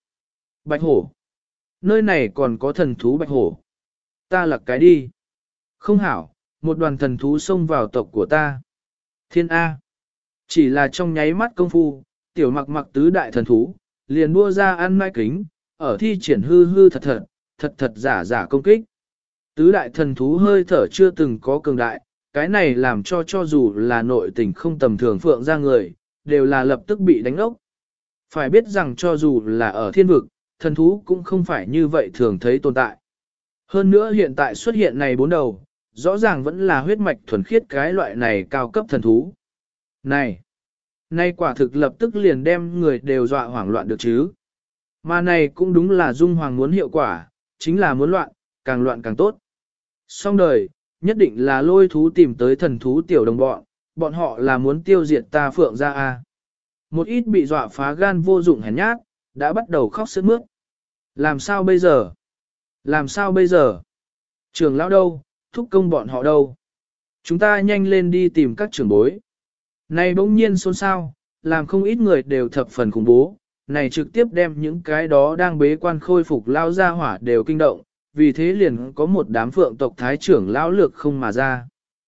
Bạch hổ. Nơi này còn có thần thú bạch hổ. Ta lặc cái đi. Không hảo, một đoàn thần thú xông vào tộc của ta. Thiên A. Chỉ là trong nháy mắt công phu, tiểu mặc tứ đại thần thú, liền đua ra ăn mai kính, ở thi triển hư thật giả công kích. Tứ đại thần thú hơi thở chưa từng có cường đại, cái này làm cho dù là nội tình không tầm thường phượng ra người, đều là lập tức bị đánh ốc. Phải biết rằng cho dù là ở thiên vực, thần thú cũng không phải như vậy thường thấy tồn tại. Hơn nữa hiện tại xuất hiện này bốn đầu, rõ ràng vẫn là huyết mạch thuần khiết cái loại này cao cấp thần thú. Này! Nay quả thực lập tức liền đem người đều dọa hoảng loạn được chứ. Mà này cũng đúng là Dung Hoàng muốn hiệu quả, chính là muốn loạn càng tốt. Xong đời, nhất định là lôi thú tìm tới thần thú tiểu đồng bọn họ là muốn tiêu diệt ta phượng ra a. Một ít bị dọa phá gan vô dụng hèn nhát, đã bắt đầu khóc sướt mướt. Làm sao bây giờ? Làm sao bây giờ? Trưởng lão đâu? Thúc công bọn họ đâu? Chúng ta nhanh lên đi tìm các trưởng bối. Này bỗng nhiên xôn xao, làm không ít người đều thập phần khủng bố, này trực tiếp đem những cái đó đang bế quan khôi phục lao ra hỏa đều kinh động, vì thế liền có một đám phượng tộc thái trưởng lão lược không mà ra.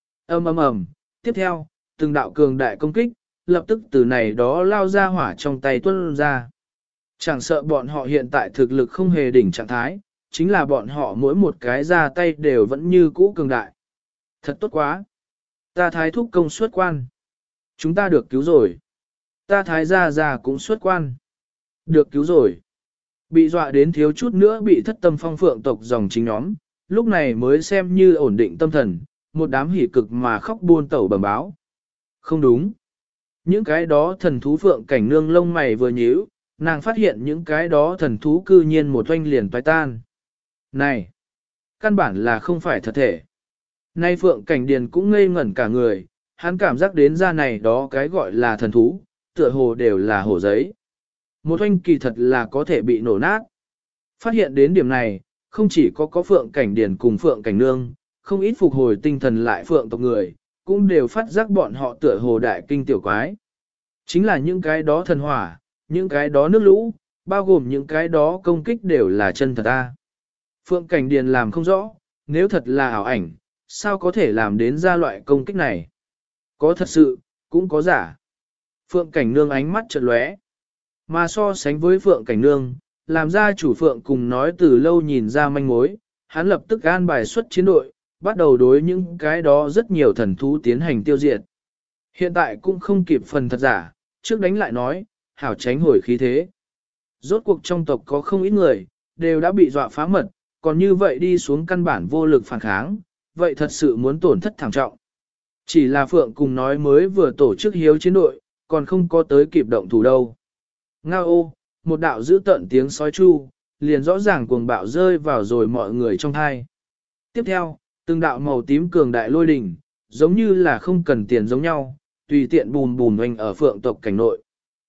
Ầm, tiếp theo, từng đạo cường đại công kích, lập tức từ này đó lao ra hỏa trong tay tuôn ra. Chẳng sợ bọn họ hiện tại thực lực không hề đỉnh trạng thái, chính là bọn họ mỗi một cái ra tay đều vẫn như cũ cường đại. Thật tốt quá! Ta thái thúc công xuất quan. Chúng ta được cứu rồi. Ta thái gia cũng xuất quan. Được cứu rồi. Bị dọa đến thiếu chút nữa bị thất tâm phong phượng tộc dòng chính nhóm, lúc này mới xem như ổn định tâm thần, một đám hỉ cực mà khóc buôn tẩu bẩm báo. Không đúng. Những cái đó thần thú phượng cảnh nương lông mày vừa nhíu, nàng phát hiện những cái đó thần thú cư nhiên một oanh liền toái tan. Này! Căn bản là không phải thật thể. Nay phượng cảnh điền cũng ngây ngẩn cả người, hắn cảm giác đến ra này đó cái gọi là thần thú, tựa hồ đều là hổ giấy. Một oanh kỳ thật là có thể bị nổ nát. Phát hiện đến điểm này, không chỉ có phượng cảnh điền cùng phượng cảnh nương, không ít phục hồi tinh thần lại phượng tộc người, cũng đều phát giác bọn họ tựa hồ đại kinh tiểu quái. Chính là những cái đó thần hỏa, những cái đó nước lũ, bao gồm những cái đó công kích đều là chân thật ta. Phượng cảnh điền làm không rõ, nếu thật là ảo ảnh, sao có thể làm đến ra loại công kích này? Có thật sự, cũng có giả. Phượng cảnh nương ánh mắt chợt lóe. Mà so sánh với Phượng cảnh nương, làm ra chủ Phượng cùng nói từ lâu nhìn ra manh mối, hắn lập tức an bài xuất chiến đội, bắt đầu đối những cái đó rất nhiều thần thú tiến hành tiêu diệt. Hiện tại cũng không kịp phần thật giả, trước đánh lại nói, hảo tránh hồi khí thế. Rốt cuộc trong tộc có không ít người, đều đã bị dọa phá mật, còn như vậy đi xuống căn bản vô lực phản kháng, vậy thật sự muốn tổn thất thảm trọng. Chỉ là Phượng cùng nói mới vừa tổ chức hiếu chiến đội, còn không có tới kịp động thủ đâu. Ngao ô, một đạo giữ tận tiếng sói chu, liền rõ ràng cuồng bạo rơi vào rồi mọi người trong thai. Tiếp theo, từng đạo màu tím cường đại lôi đỉnh, giống như là không cần tiền giống nhau, tùy tiện bùn bùn hoành ở Phượng tộc cảnh nội.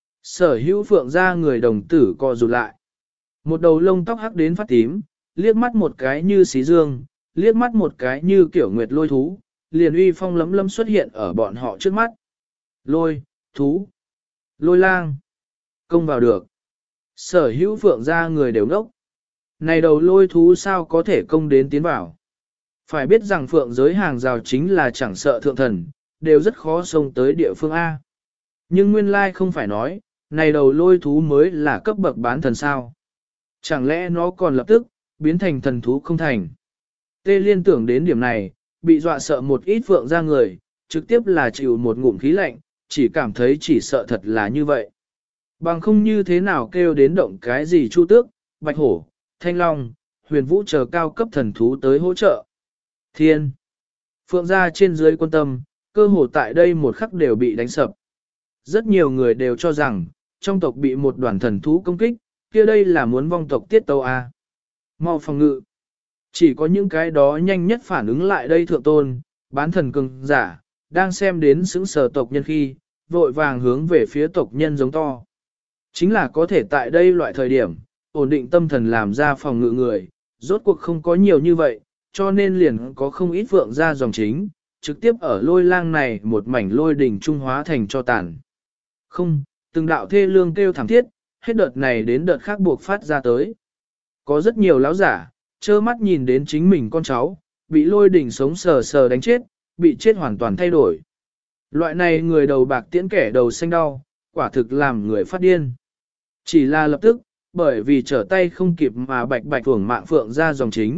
Sở hữu Phượng ra người đồng tử co rụt lại. Một đầu lông tóc hắc đến phát tím, liếc mắt một cái như xí dương, liếc mắt một cái như kiểu nguyệt lôi thú, liền uy phong lấm lấm xuất hiện ở bọn họ trước mắt. Lôi, thú, lôi lang, công vào được. Sở hữu Phượng ra người đều ngốc. Này đầu lôi thú sao có thể công đến tiến vào. Phải biết rằng Phượng giới hàng rào chính là chẳng sợ thượng thần, đều rất khó xông tới địa phương A. Nhưng nguyên lai không phải nói, này đầu lôi thú mới là cấp bậc bán thần sao. Chẳng lẽ nó còn lập tức, biến thành thần thú không thành. Tê liên tưởng đến điểm này, bị dọa sợ một ít Phượng ra người, trực tiếp là chịu một ngụm khí lạnh, chỉ cảm thấy chỉ sợ thật là như vậy. Bằng không như thế nào kêu đến động cái gì chu tước, bạch hổ, thanh long, huyền vũ chờ cao cấp thần thú tới hỗ trợ. Thiên! Phượng gia trên dưới quân tâm, cơ hồ tại đây một khắc đều bị đánh sập. Rất nhiều người đều cho rằng, trong tộc bị một đoàn thần thú công kích, kia đây là muốn vong tộc tiết tâu A. Mau phòng ngự! Chỉ có những cái đó nhanh nhất phản ứng lại đây thượng tôn, bán thần cường giả, đang xem đến xứng sở tộc nhân khi, vội vàng hướng về phía tộc nhân giống to. Chính là có thể tại đây loại thời điểm, ổn định tâm thần làm ra phòng ngự người, rốt cuộc không có nhiều như vậy, cho nên liền có không ít Phượng ra dòng chính, trực tiếp ở lôi lang này một mảnh lôi đỉnh trung hóa thành cho tàn. Không, từng đạo thê lương kêu thảm thiết, hết đợt này đến đợt khác buộc phát ra tới. Có rất nhiều lão giả, trơ mắt nhìn đến chính mình con cháu, bị lôi đỉnh sống sờ sờ đánh chết, bị chết hoàn toàn thay đổi. Loại này người đầu bạc tiễn kẻ đầu xanh đau, quả thực làm người phát điên. Chỉ là lập tức, bởi vì trở tay không kịp mà bạch bạch phưởng mạng Phượng ra dòng chính,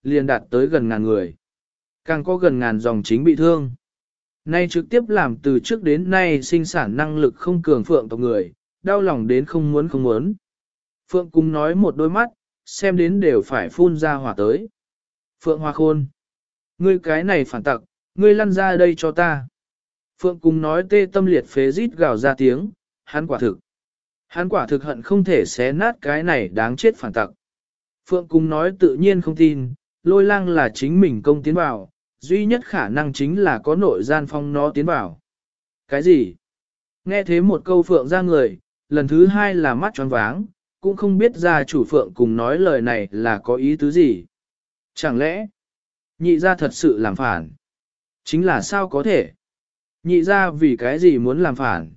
liền đạt tới gần ngàn người. Càng có gần ngàn dòng chính bị thương. Nay trực tiếp làm từ trước đến nay sinh sản năng lực không cường Phượng tộc người, đau lòng đến không muốn không muốn. Phượng Cung nói một đôi mắt, xem đến đều phải phun ra hỏa tới. Phượng Hoa Khôn, ngươi cái này phản tặc, ngươi lăn ra đây cho ta. Phượng Cung nói tê tâm liệt phế rít gào ra tiếng, hắn quả thực hận không thể xé nát cái này đáng chết phản tặc. Phượng Cung nói tự nhiên không tin, Lôi Lang là chính mình công tiến vào, duy nhất khả năng chính là có nội gian phong nó tiến vào. Cái gì? Nghe thế một câu Phượng ra người, lần thứ hai là mắt tròn váng, cũng không biết gia chủ Phượng cùng nói lời này là có ý tứ gì. Chẳng lẽ, nhị gia thật sự làm phản? Chính là sao có thể? Nhị gia vì cái gì muốn làm phản?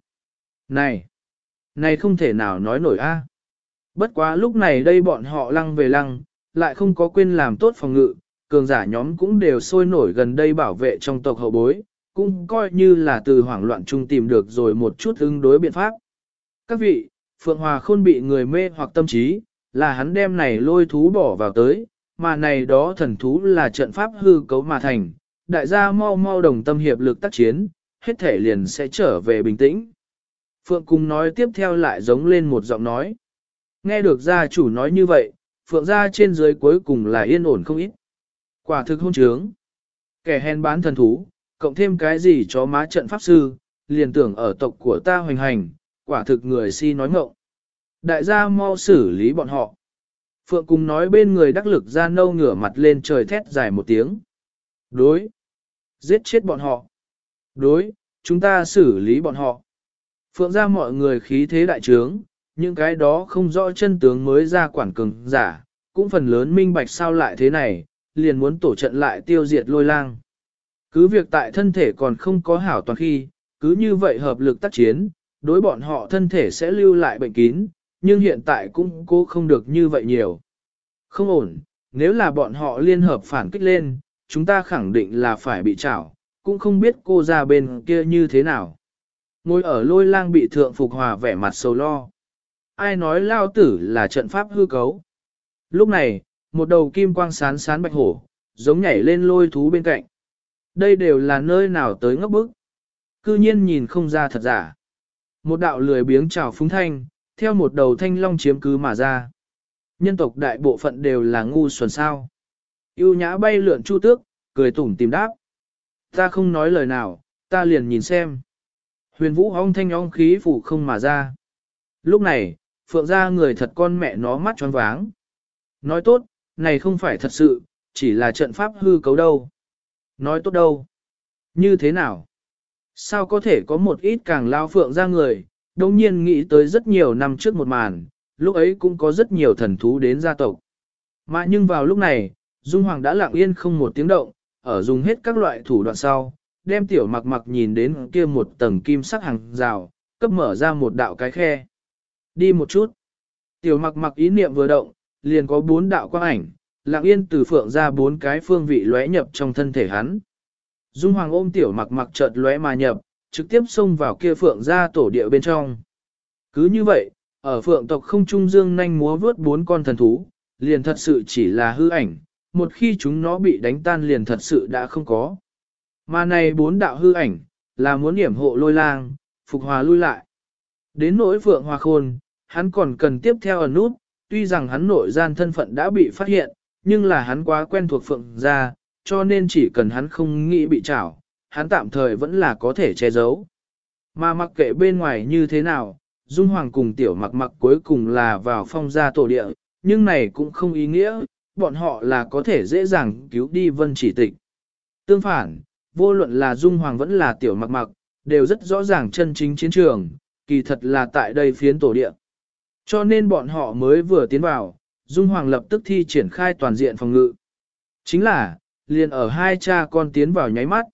Này không thể nào nói nổi a. Bất quá lúc này đây bọn họ lăng về lăng, lại không có quên làm tốt phòng ngự, cường giả nhóm cũng đều sôi nổi gần đây bảo vệ trong tộc hậu bối, cũng coi như là từ hoảng loạn chung tìm được rồi một chút ứng đối biện pháp. Các vị, Phượng Hòa Khôn bị người mê hoặc tâm trí, là hắn đem này lôi thú bỏ vào tới, mà này đó thần thú là trận pháp hư cấu mà thành, đại gia mau mau đồng tâm hiệp lực tác chiến, hết thể liền sẽ trở về bình tĩnh. Phượng Cung nói tiếp theo lại giống lên một giọng nói. Nghe được gia chủ nói như vậy, Phượng gia trên dưới cuối cùng là yên ổn không ít. Quả thực hôn trướng. Kẻ hèn bán thần thú, cộng thêm cái gì chó má trận pháp sư, liền tưởng ở tộc của ta hoành hành, quả thực người si nói ngọng. Đại gia mau xử lý bọn họ. Phượng Cung nói bên người đắc lực ra nâu ngửa mặt lên trời thét dài một tiếng. Đối. Giết chết bọn họ. Đối, chúng ta xử lý bọn họ. Phượng ra mọi người khí thế đại trướng, những cái đó không rõ chân tướng mới ra quản cường giả, cũng phần lớn minh bạch sao lại thế này, liền muốn tổ trận lại tiêu diệt Lôi Lang. Cứ việc tại thân thể còn không có hảo toàn khi, cứ như vậy hợp lực tác chiến, đối bọn họ thân thể sẽ lưu lại bệnh kín, nhưng hiện tại cũng cố không được như vậy nhiều. Không ổn, nếu là bọn họ liên hợp phản kích lên, chúng ta khẳng định là phải bị trảo, cũng không biết cô ra bên kia như thế nào. Ngồi ở Lôi Lang bị thượng Phục Hòa vẻ mặt sầu lo. Ai nói lao tử là trận pháp hư cấu. Lúc này, một đầu kim quang sán sán bạch hổ, giống nhảy lên lôi thú bên cạnh. Đây đều là nơi nào tới ngốc bức. Cư nhiên nhìn không ra thật giả. Một đạo lười biếng trào phúng thanh, theo một đầu thanh long chiếm cứ mà ra. Nhân tộc đại bộ phận đều là ngu xuẩn sao. Yêu nhã bay lượn chu tước, cười tủm tìm đáp. Ta không nói lời nào, ta liền nhìn xem. Huyền vũ ong thanh ong khí phủ không mà ra. Lúc này, Phượng gia người thật con mẹ nó mắt tròn váng. Nói tốt, này không phải thật sự, chỉ là trận pháp hư cấu đâu. Nói tốt đâu. Như thế nào? Sao có thể có một ít càng lao Phượng gia người, đồng nhiên nghĩ tới rất nhiều năm trước một màn, lúc ấy cũng có rất nhiều thần thú đến gia tộc. Mà nhưng vào lúc này, Dung Hoàng đã lặng yên không một tiếng động, ở dùng hết các loại thủ đoạn sau, đem tiểu mặc mặc nhìn đến kia một tầng kim sắc hàng rào, cấp mở ra một đạo cái khe. Đi một chút. Tiểu mặc mặc ý niệm vừa động, liền có 4 đạo quang ảnh, lặng yên từ Phượng ra 4 cái phương vị lóe nhập trong thân thể hắn. Dung Hoàng ôm tiểu mặc mặc chợt lóe mà nhập, trực tiếp xông vào kia Phượng ra tổ địa bên trong. Cứ như vậy, ở Phượng tộc không trung dương nhanh múa vướt 4 con thần thú, liền thật sự chỉ là hư ảnh, một khi chúng nó bị đánh tan liền thật sự đã không có. Mà này 4 đạo hư ảnh, là muốn điểm hộ Lôi Lang, Phục Hòa lui lại. Đến nỗi Phượng Hoa Khôn, hắn còn cần tiếp theo ẩn nút, tuy rằng hắn nội gian thân phận đã bị phát hiện, nhưng là hắn quá quen thuộc Phượng gia, cho nên chỉ cần hắn không nghĩ bị trảo, hắn tạm thời vẫn là có thể che giấu. Mà mặc kệ bên ngoài như thế nào, Dung Hoàng cùng tiểu mặc mặc cuối cùng là vào phong gia tổ địa, nhưng này cũng không ý nghĩa, bọn họ là có thể dễ dàng cứu đi Vân Chỉ Tịch. Tương phản, vô luận là Dung Hoàng vẫn là tiểu mặc mặc, đều rất rõ ràng chân chính chiến trường, kỳ thật là tại đây phiến tổ địa. Cho nên bọn họ mới vừa tiến vào, Dung Hoàng lập tức thi triển khai toàn diện phòng ngự. Chính là, liền ở hai cha con tiến vào nháy mắt.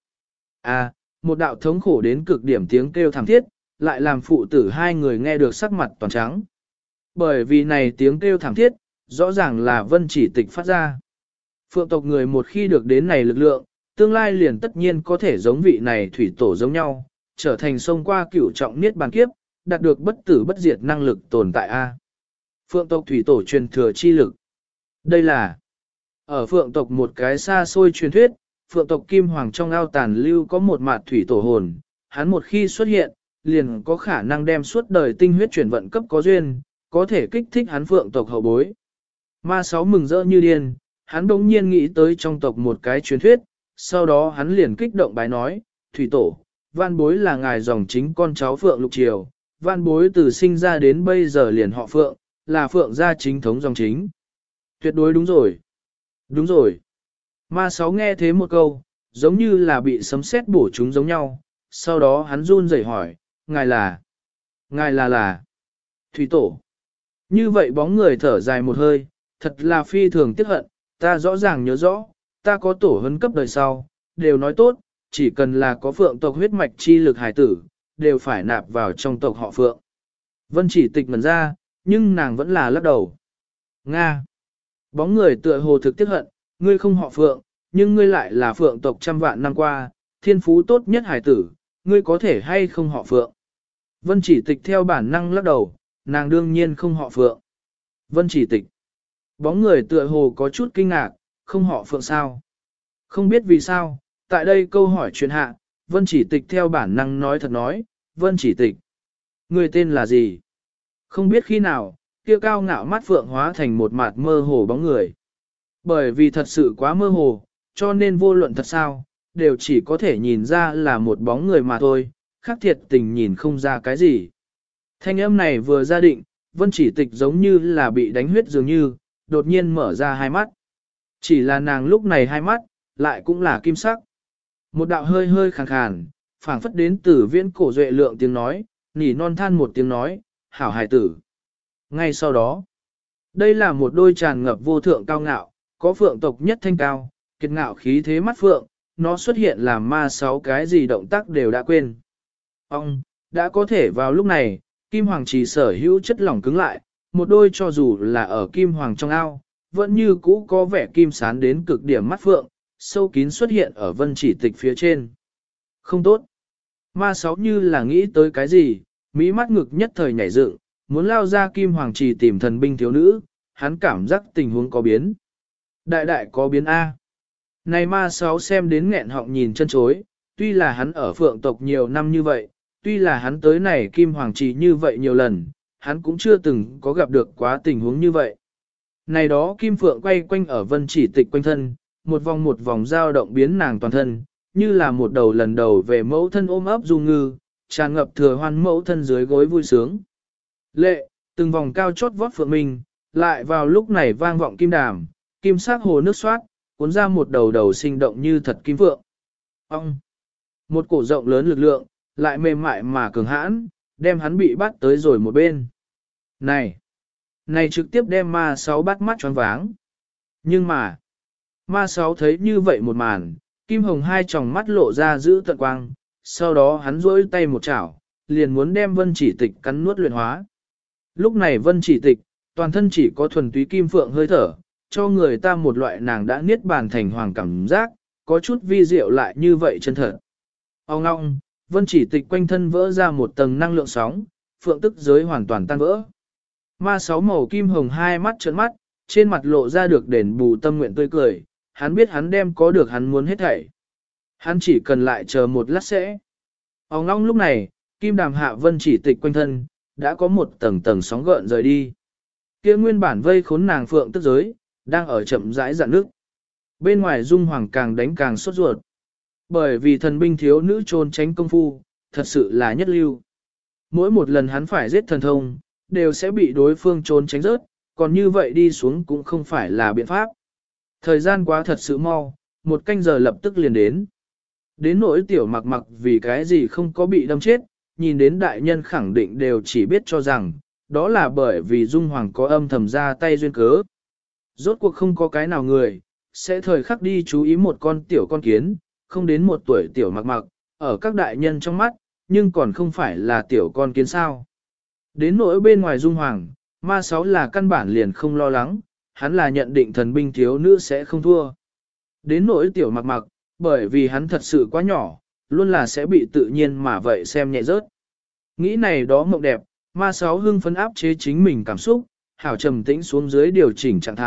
Một đạo thống khổ đến cực điểm tiếng kêu thảm thiết, lại làm phụ tử hai người nghe được sắc mặt toàn trắng. Bởi vì này tiếng kêu thảm thiết, rõ ràng là Vân Chỉ Tịch phát ra. Phượng tộc người một khi được đến này lực lượng, tương lai liền tất nhiên có thể giống vị này thủy tổ giống nhau, trở thành sông qua cửu trọng niết bàn kiếp, đạt được bất tử bất diệt năng lực tồn tại A. Phượng tộc thủy tổ truyền thừa chi lực. Đây là Ở phượng tộc một cái xa xôi truyền thuyết, phượng tộc kim hoàng trong ao tàn lưu có một mạt thủy tổ hồn, hắn một khi xuất hiện, liền có khả năng đem suốt đời tinh huyết chuyển vận cấp có duyên, có thể kích thích hắn phượng tộc hậu bối. Ma Sáu mừng rỡ như điên, hắn bỗng nhiên nghĩ tới trong tộc một cái truyền thuyết, sau đó hắn liền kích động bái nói, thủy tổ, văn bối là ngài dòng chính con cháu phượng lục triều, văn bối từ sinh ra đến bây giờ liền họ phượng, là phượng gia chính thống dòng chính. Tuyệt đối đúng rồi. Đúng rồi. Ma Sáu nghe thế một câu, giống như là bị sấm sét bổ trúng giống nhau, sau đó hắn run rẩy hỏi, ngài là thủy tổ. Như vậy bóng người thở dài một hơi, thật là phi thường tiếc hận, ta rõ ràng nhớ rõ, ta có tổ huấn cấp đời sau, đều nói tốt, chỉ cần là có phượng tộc huyết mạch chi lực hải tử, đều phải nạp vào trong tộc họ phượng. Vân Chỉ Tịch ngẩn ra, nhưng nàng vẫn là lắc đầu. Nga. Bóng người tựa hồ thực tiếc hận, ngươi không họ phượng, nhưng ngươi lại là phượng tộc trăm vạn năm qua, thiên phú tốt nhất hải tử, ngươi có thể hay không họ phượng. Vân Chỉ Tịch theo bản năng lắc đầu, nàng đương nhiên không họ phượng. Vân Chỉ Tịch. Bóng người tựa hồ có chút kinh ngạc, không họ phượng sao. Không biết vì sao, tại đây câu hỏi chuyện hạ, Vân Chỉ Tịch theo bản năng nói thật nói, Vân Chỉ Tịch. Người tên là gì? Không biết khi nào, kia cao ngạo mắt phượng hóa thành một mặt mơ hồ bóng người. Bởi vì thật sự quá mơ hồ, cho nên vô luận thật sao, đều chỉ có thể nhìn ra là một bóng người mà thôi, khác thiệt tình nhìn không ra cái gì. Thanh âm này vừa ra định, Vân Chỉ Tịch giống như là bị đánh huyết dường như, đột nhiên mở ra hai mắt. Chỉ là nàng lúc này hai mắt, lại cũng là kim sắc. Một đạo hơi hơi khàn khàn, phảng phất đến từ viễn cổ duệ lượng tiếng nói, nỉ non than một tiếng nói, hảo hài tử. Ngay sau đó, đây là một đôi tràn ngập vô thượng cao ngạo, có phượng tộc nhất thanh cao, kiệt ngạo khí thế mắt phượng, nó xuất hiện làm Ma Sáu cái gì động tác đều đã quên. Ông, đã có thể vào lúc này, Kim Hoàng chỉ sở hữu chất lỏng cứng lại, một đôi cho dù là ở Kim Hoàng trong ao, vẫn như cũ có vẻ kim sán đến cực điểm mắt phượng, sâu kín xuất hiện ở Vân Chỉ Tịch phía trên. Không tốt. Ma Sáu như là nghĩ tới cái gì, mỹ mắt ngực nhất thời nhảy dựng, muốn lao ra Kim Hoàng Trì tìm thần binh thiếu nữ, hắn cảm giác tình huống có biến. Đại đại có biến A. Này Ma Sáu xem đến nghẹn họng nhìn chân chối, tuy là hắn ở phượng tộc nhiều năm như vậy, tuy là hắn tới này Kim Hoàng Trì như vậy nhiều lần, hắn cũng chưa từng có gặp được quá tình huống như vậy. Này đó Kim Phượng quay quanh ở Vân Chỉ Tịch quanh thân, một vòng dao động biến nàng toàn thân, như là một đầu lần đầu về mẫu thân ôm ấp du ngư, tràn ngập thừa hoan mẫu thân dưới gối vui sướng. Lệ, từng vòng cao chót vót phượng minh, lại vào lúc này vang vọng kim đàm, kim sắc hồ nước xoát, cuốn ra một đầu đầu sinh động như thật kim phượng. Ông! Một cổ rộng lớn lực lượng, lại mềm mại mà cường hãn, đem hắn bị bắt tới rồi một bên. Này! Này trực tiếp đem Ma Sáu bắt mắt choáng váng. Nhưng mà, Ma Sáu thấy như vậy một màn, kim hồng hai tròng mắt lộ ra giữ tận quang, sau đó hắn duỗi tay một chảo, liền muốn đem Vân Chỉ Tịch cắn nuốt luyện hóa. Lúc này Vân Chỉ Tịch, toàn thân chỉ có thuần túy kim phượng hơi thở, cho người ta một loại nàng đã niết bàn thành hoàng cảm giác, có chút vi diệu lại như vậy chân thật. Ông ngong, Vân Chỉ Tịch quanh thân vỡ ra một tầng năng lượng sóng, phượng tức giới hoàn toàn tan vỡ. Ma Sáu màu kim hồng hai mắt trợn mắt, trên mặt lộ ra được đền bù tâm nguyện tươi cười, hắn biết hắn đem có được hắn muốn hết thảy. Hắn chỉ cần lại chờ một lát sẽ. Ông ngong lúc này, kim đàm hạ Vân Chỉ Tịch quanh thân, đã có một tầng tầng sóng gợn rời đi. Kia nguyên bản vây khốn nàng phượng tức giới, đang ở chậm rãi dạn nước. Bên ngoài Dung Hoàng càng đánh càng sốt ruột. Bởi vì thần binh thiếu nữ trốn tránh công phu, thật sự là nhất lưu. Mỗi một lần hắn phải giết thần thông, đều sẽ bị đối phương trốn tránh rớt, còn như vậy đi xuống cũng không phải là biện pháp. Thời gian quá thật sự mau, một canh giờ lập tức liền đến. Đến nỗi tiểu mặc mặc vì cái gì không có bị đâm chết, nhìn đến đại nhân khẳng định đều chỉ biết cho rằng, đó là bởi vì Dung Hoàng có âm thầm ra tay duyên cớ. Rốt cuộc không có cái nào người, sẽ thời khắc đi chú ý một con tiểu con kiến, không đến một tuổi tiểu mặc mặc, ở các đại nhân trong mắt, nhưng còn không phải là tiểu con kiến sao. Đến nỗi bên ngoài Dung Hoàng, Ma Sáu là căn bản liền không lo lắng, hắn là nhận định thần binh thiếu nữ sẽ không thua. Đến nỗi tiểu mặc mặc, bởi vì hắn thật sự quá nhỏ, luôn là sẽ bị tự nhiên mà vậy xem nhẹ rớt. Nghĩ này đó mộng đẹp, Ma Sáu hưng phấn áp chế chính mình cảm xúc, hảo trầm tĩnh xuống dưới điều chỉnh trạng thái,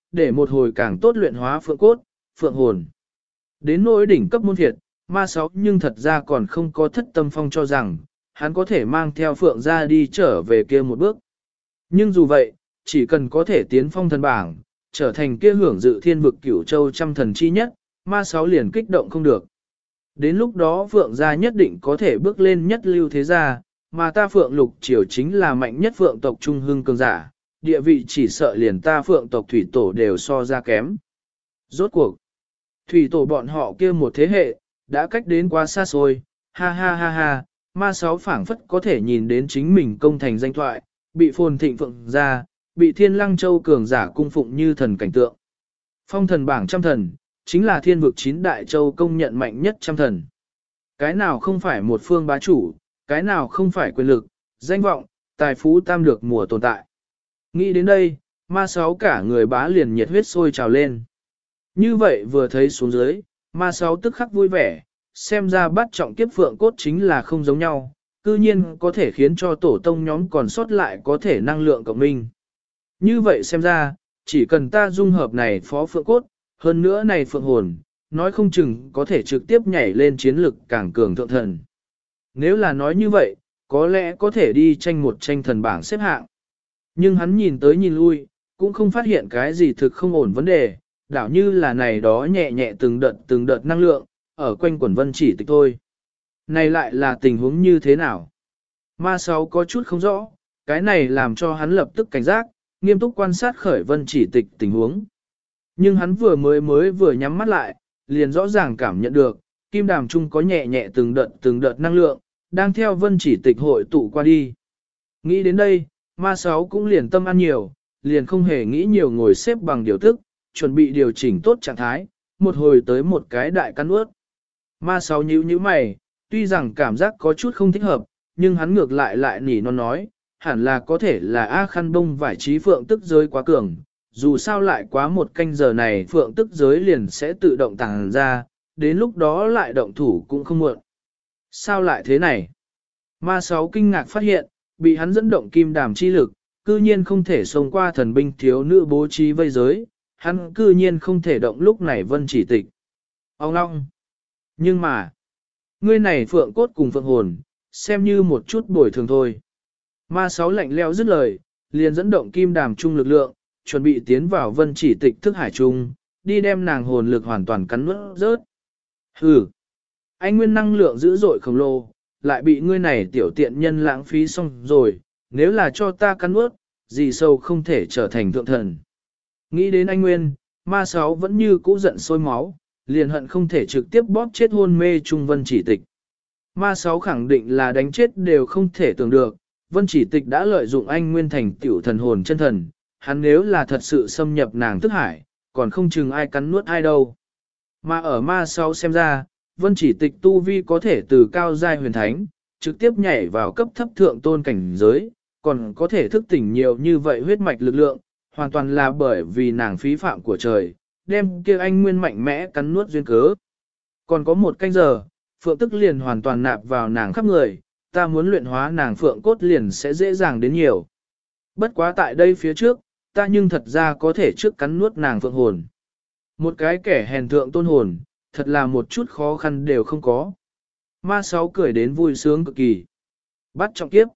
để một hồi càng tốt luyện hóa phượng cốt, phượng hồn. Đến nỗi đỉnh cấp môn thiệt, ma sáu nhưng thật ra còn không có thất tâm phong cho rằng, hắn có thể mang theo phượng ra đi trở về kia một bước. Nhưng dù vậy, chỉ cần có thể tiến phong thần bảng, trở thành kia hưởng dự thiên vực cửu châu trăm thần chi nhất, ma sáu liền kích động không được. Đến lúc đó phượng gia nhất định có thể bước lên nhất lưu thế gia, mà ta phượng lục triều chính là mạnh nhất phượng tộc trung hưng cường giả, địa vị chỉ sợ liền ta phượng tộc thủy tổ đều so ra kém. Rốt cuộc, thủy tổ bọn họ kia một thế hệ, đã cách đến quá xa xôi, ha ha ha ha, ma sáu phảng phất có thể nhìn đến chính mình công thành danh thoại, bị phồn thịnh phượng gia, bị thiên lăng châu cường giả cung phụng như thần cảnh tượng. Phong thần bảng trăm thần, chính là thiên vực 9 đại châu công nhận mạnh nhất trăm thần. Cái nào không phải một phương bá chủ, cái nào không phải quyền lực, danh vọng, tài phú tam được mùa tồn tại. Nghĩ đến đây, ma sáu cả người bá liền nhiệt huyết sôi trào lên. Như vậy vừa thấy xuống dưới, ma sáu tức khắc vui vẻ, xem ra bắt trọng kiếp phượng cốt chính là không giống nhau, cư nhiên có thể khiến cho tổ tông nhóm còn sót lại có thể năng lượng cộng minh. Như vậy xem ra, chỉ cần ta dung hợp này phó phượng cốt, hơn nữa này phượng hồn, nói không chừng có thể trực tiếp nhảy lên chiến lực càng cường thượng thần. Nếu là nói như vậy, có lẽ có thể đi tranh một tranh thần bảng xếp hạng. Nhưng hắn nhìn tới nhìn lui, cũng không phát hiện cái gì thực không ổn vấn đề, đảo như là này đó nhẹ nhẹ từng đợt năng lượng, ở quanh quần vân chỉ tịch thôi. Này lại là tình huống như thế nào? Ma sáu có chút không rõ, cái này làm cho hắn lập tức cảnh giác, nghiêm túc quan sát khởi vân chỉ tịch tình huống. Nhưng hắn vừa nhắm mắt lại, liền rõ ràng cảm nhận được, kim đàm trung có nhẹ nhẹ từng đợt năng lượng, đang theo vân chỉ tịch hội tụ qua đi. Nghĩ đến đây, ma sáu cũng liền tâm ăn nhiều, liền không hề nghĩ nhiều ngồi xếp bằng điều thức, chuẩn bị điều chỉnh tốt trạng thái, một hồi tới một cái đại cắn ướt. Ma sáu nhíu mày, tuy rằng cảm giác có chút không thích hợp, nhưng hắn ngược lại nỉ non nói, hẳn là có thể là A Khăn Bông vải trí phượng tức giới quá cường, dù sao lại quá một canh giờ này phượng tức giới liền sẽ tự động tàng ra, đến lúc đó lại động thủ cũng không muộn. Sao lại thế này? Ma sáu kinh ngạc phát hiện, bị hắn dẫn động kim đàm chi lực, cư nhiên không thể xông qua thần binh thiếu nữ bố trí vây giới, hắn cư nhiên không thể động lúc này vân chỉ tịch. Ông long! Nhưng mà, ngươi này phượng cốt cùng phượng hồn, xem như một chút bồi thường thôi. Ma sáu lạnh leo dứt lời, liền dẫn động kim đàm trung lực lượng, chuẩn bị tiến vào vân chỉ tịch thức hải trung, đi đem nàng hồn lực hoàn toàn cắn nuốt rớt. Hừ! Anh nguyên năng lượng dữ dội khổng lồ, lại bị ngươi này tiểu tiện nhân lãng phí xong rồi, nếu là cho ta cắn nuốt, gì sâu không thể trở thành thượng thần. Nghĩ đến anh nguyên, ma sáu vẫn như cũ giận sôi máu, liền hận không thể trực tiếp bóp chết hôn mê trung vân chỉ tịch. Ma sáu khẳng định là đánh chết đều không thể tưởng được, vân chỉ tịch đã lợi dụng anh nguyên thành tiểu thần hồn chân thần, hắn nếu là thật sự xâm nhập nàng thức hải, còn không chừng ai cắn nuốt ai đâu. Mà ở ma sáu xem ra, vân chỉ tịch tu vi có thể từ cao giai huyền thánh, trực tiếp nhảy vào cấp thấp thượng tôn cảnh giới, còn có thể thức tỉnh nhiều như vậy huyết mạch lực lượng, hoàn toàn là bởi vì nàng phí phạm của trời, đem kia anh nguyên mạnh mẽ cắn nuốt duyên cớ. Còn có một canh giờ, phượng tức liền hoàn toàn nạp vào nàng khắp người, ta muốn luyện hóa nàng phượng cốt liền sẽ dễ dàng đến nhiều. Bất quá tại đây phía trước, ta nhưng thật ra có thể trước cắn nuốt nàng phượng hồn. Một cái kẻ hèn thượng tôn hồn, thật là một chút khó khăn đều không có. Ma sáu cười đến vui sướng cực kỳ. Bắt trọng kiếp.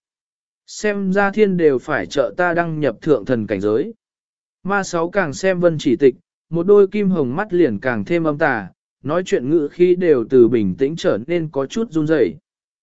Xem ra thiên đều phải trợ ta đăng nhập thượng thần cảnh giới. Ma sáu càng xem vân chỉ tịch, một đôi kim hồng mắt liền càng thêm âm tà, nói chuyện ngữ khi đều từ bình tĩnh trở nên có chút run rẩy.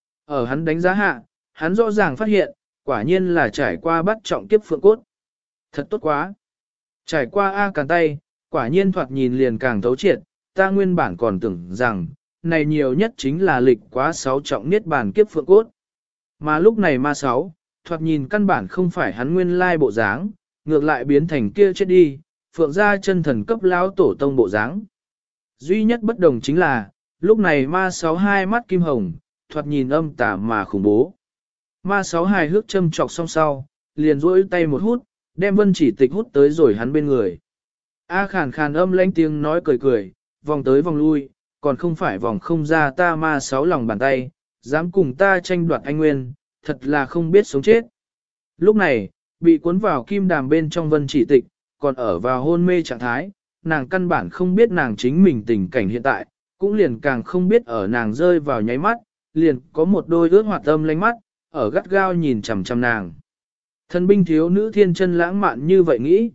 Ở hắn đánh giá hạ, hắn rõ ràng phát hiện, quả nhiên là trải qua bắt trọng kiếp phượng cốt. Thật tốt quá. Trải qua A Càn tay, quả nhiên thoạt nhìn liền càng thấu triệt, ta nguyên bản còn tưởng rằng, này nhiều nhất chính là lịch quá 6 trọng niết bàn kiếp phượng cốt. Mà lúc này ma 6, thoạt nhìn căn bản không phải hắn nguyên lai bộ dáng, ngược lại biến thành kia chết đi, phượng gia chân thần cấp lão tổ tông bộ dáng. Duy nhất bất đồng chính là, lúc này ma 6 hai mắt kim hồng, thoạt nhìn âm tà mà khủng bố. Ma 6 hài hước châm chọc song sau, liền duỗi tay một hút, đem vân chỉ tịch hút tới rồi hắn bên người. A khàn khàn âm lãnh tiếng nói cười cười, vòng tới vòng lui, còn không phải vòng không ra ta ma 6 lòng bàn tay, dám cùng ta tranh đoạt anh nguyên, thật là không biết sống chết. Lúc này, bị cuốn vào kim đàm bên trong vân chỉ tịch, còn ở vào hôn mê trạng thái, nàng căn bản không biết nàng chính mình tình cảnh hiện tại, cũng liền càng không biết ở nàng rơi vào nháy mắt, liền có một đôi ướt hoạt âm lánh mắt, ở gắt gao nhìn chằm chằm nàng. Thần binh thiếu nữ thiên chân lãng mạn như vậy nghĩ.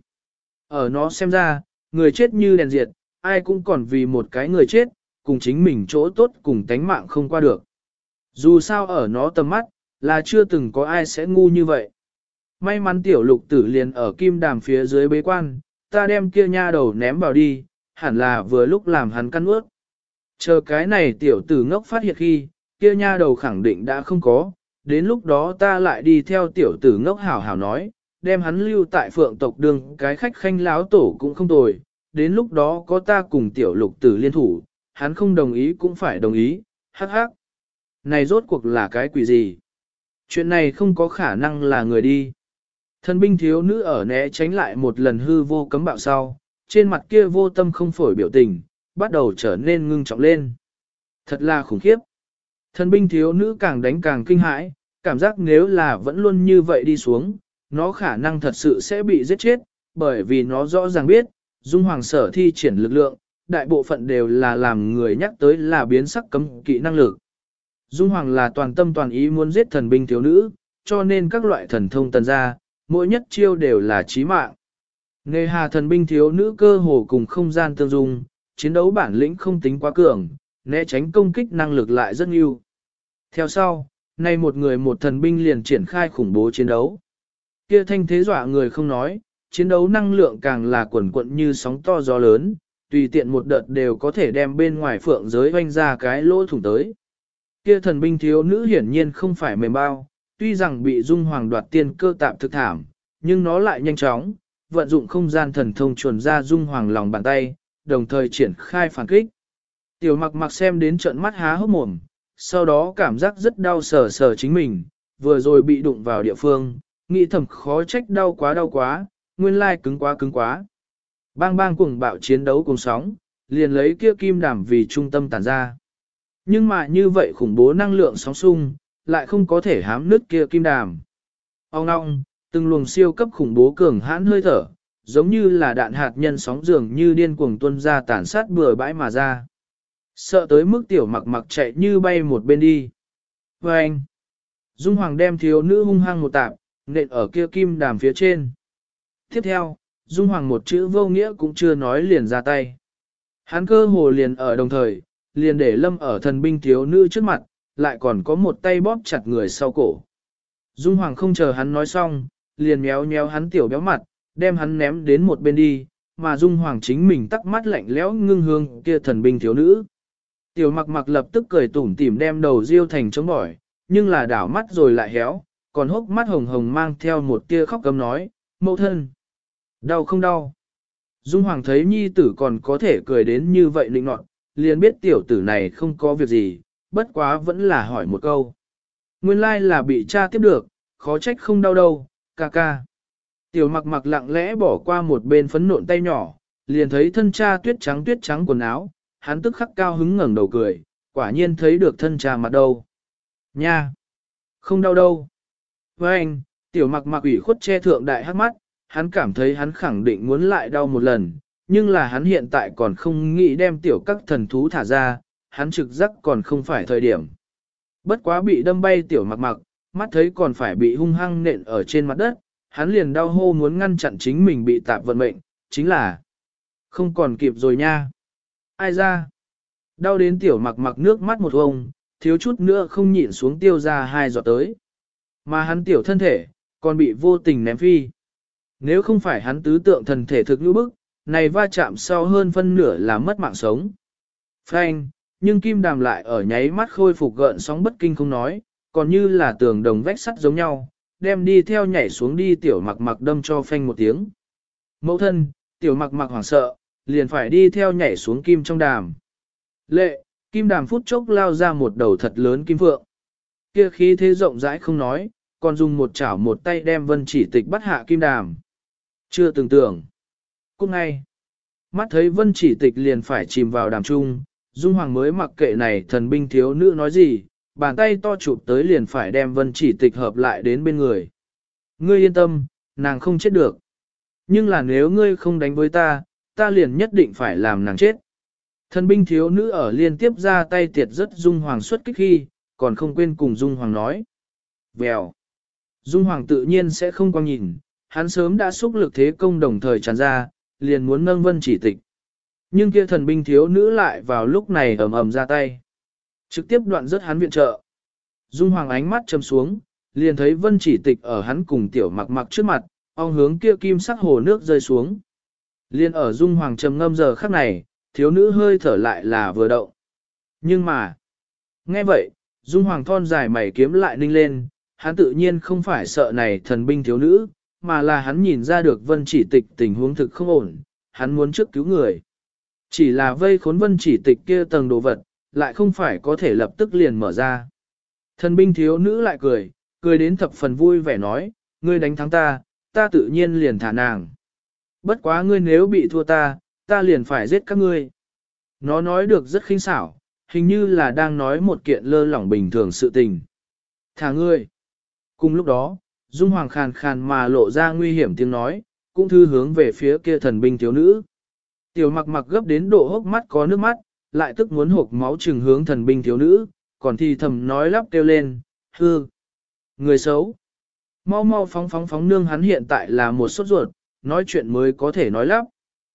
Ở nó xem ra, người chết như đèn diệt, ai cũng còn vì một cái người chết, cùng chính mình chỗ tốt cùng tánh mạng không qua được. Dù sao ở nó tầm mắt, là chưa từng có ai sẽ ngu như vậy. May mắn tiểu lục tử liền ở kim đàm phía dưới bế quan, ta đem kia nha đầu ném vào đi, hẳn là vừa lúc làm hắn căn ướt. Chờ cái này tiểu tử ngốc phát hiện khi, kia nha đầu khẳng định đã không có, đến lúc đó ta lại đi theo tiểu tử ngốc hảo hảo nói, đem hắn lưu tại phượng tộc đường cái khách khanh láo tổ cũng không tồi, đến lúc đó có ta cùng tiểu lục tử liên thủ, hắn không đồng ý cũng phải đồng ý, hắc hắc. Này rốt cuộc là cái quỷ gì? Chuyện này không có khả năng là người đi. Thần binh thiếu nữ ở né tránh lại một lần hư vô cấm bạo sau, trên mặt kia vô tâm không phổi biểu tình, bắt đầu trở nên ngưng trọng lên. Thật là khủng khiếp. Thần binh thiếu nữ càng đánh càng kinh hãi, cảm giác nếu là vẫn luôn như vậy đi xuống, nó khả năng thật sự sẽ bị giết chết, bởi vì nó rõ ràng biết, Dung Hoàng sở thi triển lực lượng, đại bộ phận đều là làm người nhắc tới là biến sắc cấm kỵ năng lực. Dung Hoàng là toàn tâm toàn ý muốn giết thần binh thiếu nữ, cho nên các loại thần thông tần ra, mỗi nhất chiêu đều là chí mạng. Nghề hà thần binh thiếu nữ cơ hồ cùng không gian tương dung, chiến đấu bản lĩnh không tính quá cường, né tránh công kích năng lực lại rất ưu. Theo sau, nay một người một thần binh liền triển khai khủng bố chiến đấu. Kia thanh thế dọa người không nói, chiến đấu năng lượng càng là quần quận như sóng to gió lớn, tùy tiện một đợt đều có thể đem bên ngoài phượng giới vanh ra cái lỗ thủng tới. Kia thần binh thiếu nữ hiển nhiên không phải mềm bao, tuy rằng bị Dung Hoàng đoạt tiên cơ tạm thực thảm, nhưng nó lại nhanh chóng, vận dụng không gian thần thông chuồn ra Dung Hoàng lòng bàn tay, đồng thời triển khai phản kích. Tiểu mặc mặc xem đến trận mắt há hốc mồm, sau đó cảm giác rất đau sờ sờ chính mình, vừa rồi bị đụng vào địa phương, nghĩ thầm khó trách đau quá, nguyên lai cứng quá. Bang bang cuồng bạo chiến đấu cùng sóng, liền lấy kia kim đàm vì trung tâm tản ra. Nhưng mà như vậy khủng bố năng lượng sóng xung, lại không có thể hám nứt kia kim đàm. Ông ngong, từng luồng siêu cấp khủng bố cường hãn hơi thở, giống như là đạn hạt nhân sóng dường như điên cuồng tuôn ra tàn sát bừa bãi mà ra. Sợ tới mức tiểu mặc mặc chạy như bay một bên đi. Và anh, Dung Hoàng đem thiếu nữ hung hăng một tạp, nện ở kia kim đàm phía trên. Tiếp theo, Dung Hoàng một chữ vô nghĩa cũng chưa nói liền ra tay. Hắn cơ hồ liền ở đồng thời, liền để lâm ở thần binh thiếu nữ trước mặt, lại còn có một tay bóp chặt người sau cổ. Dung Hoàng không chờ hắn nói xong, liền méo méo hắn tiểu béo mặt, đem hắn ném đến một bên đi, mà Dung Hoàng chính mình tắc mắt lạnh lẽo ngưng hương kia thần binh thiếu nữ. Tiểu mặc mặc lập tức cười tủm tỉm đem đầu riêu thành chống bỏi, nhưng là đảo mắt rồi lại héo, còn hốc mắt hồng hồng mang theo một tia khóc cấm nói, mẫu thân. Đau không đau. Dung Hoàng thấy nhi tử còn có thể cười đến như vậy lịnh nọt, liền biết tiểu tử này không có việc gì, bất quá vẫn là hỏi một câu. Nguyên lai là bị cha tiếp được, khó trách không đau đâu, ca ca. Tiểu mặc mặc lặng lẽ bỏ qua một bên phấn nộn tay nhỏ, liền thấy thân cha tuyết trắng quần áo, hắn tức khắc cao hứng ngẩng đầu cười, quả nhiên thấy được thân cha mặt đâu. Nha! Không đau đâu. Với anh, tiểu mặc mặc ủy khuất che thượng đại hắc mắt, hắn cảm thấy hắn khẳng định muốn lại đau một lần, nhưng là hắn hiện tại còn không nghĩ đem tiểu các thần thú thả ra, hắn trực giác còn không phải thời điểm. Bất quá bị đâm bay tiểu mặc mặc, mắt thấy còn phải bị hung hăng nện ở trên mặt đất, hắn liền đau hô muốn ngăn chặn chính mình bị tạp vận mệnh, chính là không còn kịp rồi nha. Ai ra? Đau đến tiểu mặc mặc nước mắt một ông, thiếu chút nữa không nhịn xuống tiêu ra hai giọt tới. Mà hắn tiểu thân thể, còn bị vô tình ném phi. Nếu không phải hắn tứ tượng thần thể thực như bức, này va chạm sau hơn phân nửa là mất mạng sống. Phanh, nhưng kim đàm lại ở nháy mắt khôi phục gợn sóng bất kinh không nói, còn như là tường đồng vách sắt giống nhau, đem đi theo nhảy xuống đi tiểu mặc mặc đâm cho phanh một tiếng. Mẫu thân, tiểu mặc mặc hoảng sợ, liền phải đi theo nhảy xuống kim trong đàm. Lệ, kim đàm phút chốc lao ra một đầu thật lớn kim phượng. Kia khí thế rộng rãi không nói, còn dùng một chảo một tay đem vân chỉ tịch bắt hạ kim đàm. Chưa từng tưởng. Cũng ngay, mắt thấy vân chỉ tịch liền phải chìm vào đàm trung, Dung Hoàng mới mặc kệ này thần binh thiếu nữ nói gì, bàn tay to chụp tới liền phải đem vân chỉ tịch hợp lại đến bên người. Ngươi yên tâm, nàng không chết được. Nhưng là nếu ngươi không đánh với ta, ta liền nhất định phải làm nàng chết. Thần binh thiếu nữ ở liên tiếp ra tay tiệt rất Dung Hoàng xuất kích khi, còn không quên cùng Dung Hoàng nói. Vèo. Dung Hoàng tự nhiên sẽ không quan nhìn, hắn sớm đã xúc lực thế công đồng thời tràn ra, liền muốn nâng Vân Chỉ Tịch. Nhưng kia thần binh thiếu nữ lại vào lúc này ầm ầm ra tay. Trực tiếp đoạn rất hắn viện trợ. Dung Hoàng ánh mắt châm xuống, liền thấy Vân Chỉ Tịch ở hắn cùng tiểu mặc mặc trước mặt, ong hướng kia kim sắc hồ nước rơi xuống. Liên ở Dung Hoàng trầm ngâm giờ khắc này, thiếu nữ hơi thở lại là vừa động. Nhưng mà, nghe vậy, Dung Hoàng thon dài mày kiếm lại ninh lên, hắn tự nhiên không phải sợ này thần binh thiếu nữ, mà là hắn nhìn ra được Vân Chỉ Tịch tình huống thực không ổn, hắn muốn trước cứu người. Chỉ là vây khốn Vân Chỉ Tịch kia tầng đồ vật, lại không phải có thể lập tức liền mở ra. Thần binh thiếu nữ lại cười, cười đến thập phần vui vẻ nói, ngươi đánh thắng ta, ta tự nhiên liền thả nàng. Bất quá ngươi nếu bị thua ta, ta liền phải giết các ngươi. Nó nói được rất khinh xảo, hình như là đang nói một kiện lơ lỏng bình thường sự tình. Thả ngươi. Cùng lúc đó, Dung Hoàng khàn khàn mà lộ ra nguy hiểm tiếng nói, cũng thư hướng về phía kia thần binh thiếu nữ. Tiểu mặc mặc gấp đến độ hốc mắt có nước mắt, lại tức muốn hộc máu trừng hướng thần binh thiếu nữ, còn thì thầm nói lắp kêu lên, hư. Người xấu. Mau mau phóng nương hắn hiện tại là một sốt ruột, nói chuyện mới có thể nói lắp.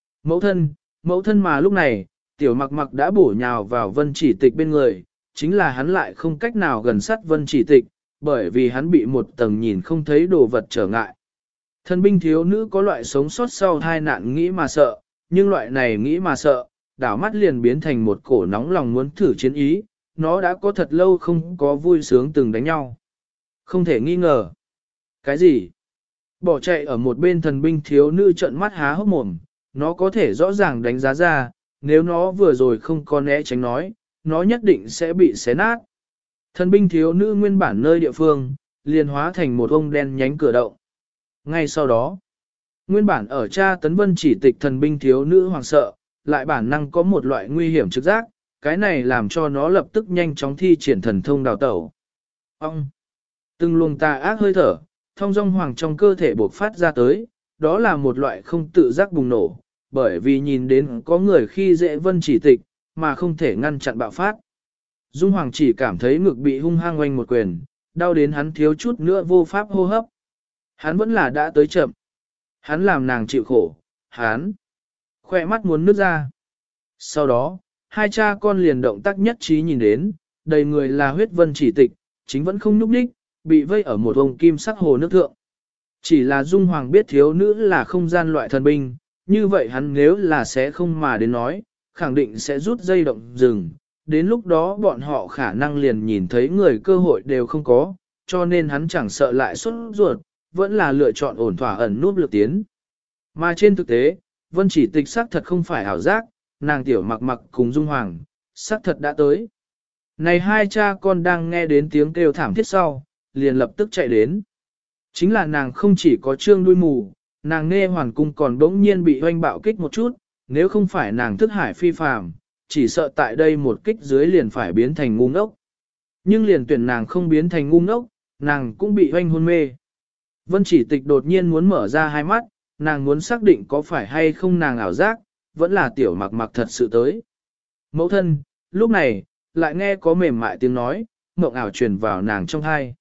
Mẫu thân mà lúc này, tiểu mặc mặc đã bổ nhào vào Vân Chỉ Tịch bên người, chính là hắn lại không cách nào gần sát Vân Chỉ Tịch, bởi vì hắn bị một tầng nhìn không thấy đồ vật trở ngại. Thần binh thiếu nữ có loại sống sót sau tai nạn nghĩ mà sợ, nhưng loại này nghĩ mà sợ, đảo mắt liền biến thành một cổ nóng lòng muốn thử chiến ý, nó đã có thật lâu không có vui sướng từng đánh nhau. Không thể nghi ngờ. Cái gì? Bỏ chạy ở một bên thần binh thiếu nữ trợn mắt há hốc mồm, nó có thể rõ ràng đánh giá ra, nếu nó vừa rồi không có né tránh nói, nó nhất định sẽ bị xé nát. Thần binh thiếu nữ nguyên bản nơi địa phương, liền hóa thành một ông đen nhánh cửa động. Ngay sau đó, nguyên bản ở tra tấn Vân Chỉ Tịch thần binh thiếu nữ hoảng sợ, lại bản năng có một loại nguy hiểm trực giác, cái này làm cho nó lập tức nhanh chóng thi triển thần thông đào tẩu. Ông! Từng luồng tà ác hơi thở, thông dong hoàng trong cơ thể bộc phát ra tới, đó là một loại không tự giác bùng nổ, bởi vì nhìn đến có người khi dễ Vân Chỉ Tịch, mà không thể ngăn chặn bạo phát. Dung Hoàng chỉ cảm thấy ngực bị hung hăng oanh một quyền, đau đến hắn thiếu chút nữa vô pháp hô hấp. Hắn vẫn là đã tới chậm. Hắn làm nàng chịu khổ, hắn khoe mắt muốn nứt ra. Sau đó, hai cha con liền động tác nhất trí nhìn đến, đầy người là huyết Vân Chỉ Tịch, chính vẫn không nhúc nhích, bị vây ở một ông kim sắc hồ nước thượng. Chỉ là Dung Hoàng biết thiếu nữ là không gian loại thần binh, như vậy hắn nếu là sẽ không mà đến nói, khẳng định sẽ rút dây động rừng, đến lúc đó bọn họ khả năng liền nhìn thấy người cơ hội đều không có, cho nên hắn chẳng sợ lại xuất ruột, vẫn là lựa chọn ổn thỏa ẩn núp lược tiến. Mà trên thực tế, Vân Chỉ Tịch xác thật không phải ảo giác, nàng tiểu mặc mặc cùng Dung Hoàng, xác thật đã tới. Này hai cha con đang nghe đến tiếng kêu thảm thiết sau, liền lập tức chạy đến. Chính là nàng không chỉ có trương đuôi mù, nàng nghe hoàn cung còn bỗng nhiên bị hoanh bạo kích một chút, nếu không phải nàng thức hải phi phàm, chỉ sợ tại đây một kích dưới liền phải biến thành ngu ngốc. Nhưng liền tuyển nàng không biến thành ngu ngốc, nàng cũng bị hoanh hôn mê. Vân Chỉ Tịch đột nhiên muốn mở ra hai mắt, nàng muốn xác định có phải hay không nàng ảo giác, vẫn là tiểu mặc mặc thật sự tới. Mẫu thân, lúc này, lại nghe có mềm mại tiếng nói, mộng ảo truyền vào nàng trong thai.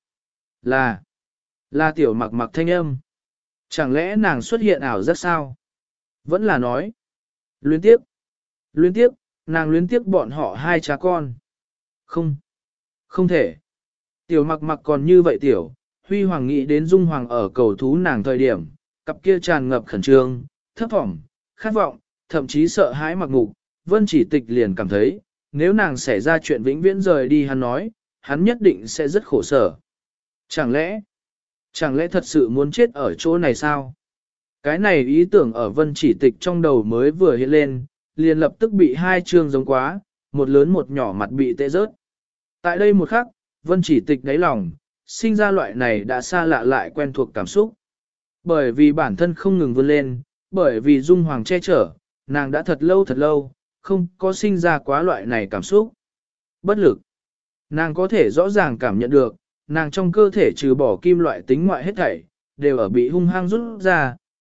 Là tiểu mặc mặc thanh âm. Chẳng lẽ nàng xuất hiện ảo giác sao? Vẫn là nói. Luyến tiếp, nàng luyến tiếp bọn họ hai cha con. Không thể. Tiểu mặc mặc còn như vậy tiểu, Huy Hoàng nghĩ đến Dung Hoàng ở cầu thú nàng thời điểm, cặp kia tràn ngập khẩn trương, thấp thỏm, khát vọng, thậm chí sợ hãi mặc ngục. Vân Chỉ Tịch liền cảm thấy, nếu nàng xảy ra chuyện vĩnh viễn rời đi hắn nói, hắn nhất định sẽ rất khổ sở. Chẳng lẽ thật sự muốn chết ở chỗ này sao? Cái này ý tưởng ở Vân Chỉ Tịch trong đầu mới vừa hiện lên, liền lập tức bị hai chương giống quá, một lớn một nhỏ mặt bị tê rớt. Tại đây một khắc, Vân Chỉ Tịch đáy lòng, sinh ra loại này đã xa lạ lại quen thuộc cảm xúc. Bởi vì bản thân không ngừng vươn lên, bởi vì Dung Hoàng che chở, nàng đã thật lâu, không có sinh ra quá loại này cảm xúc. Bất lực. Nàng có thể rõ ràng cảm nhận được, nàng trong cơ thể trừ bỏ kim loại tính ngoại hết thảy, đều ở bị hung hăng rút ra,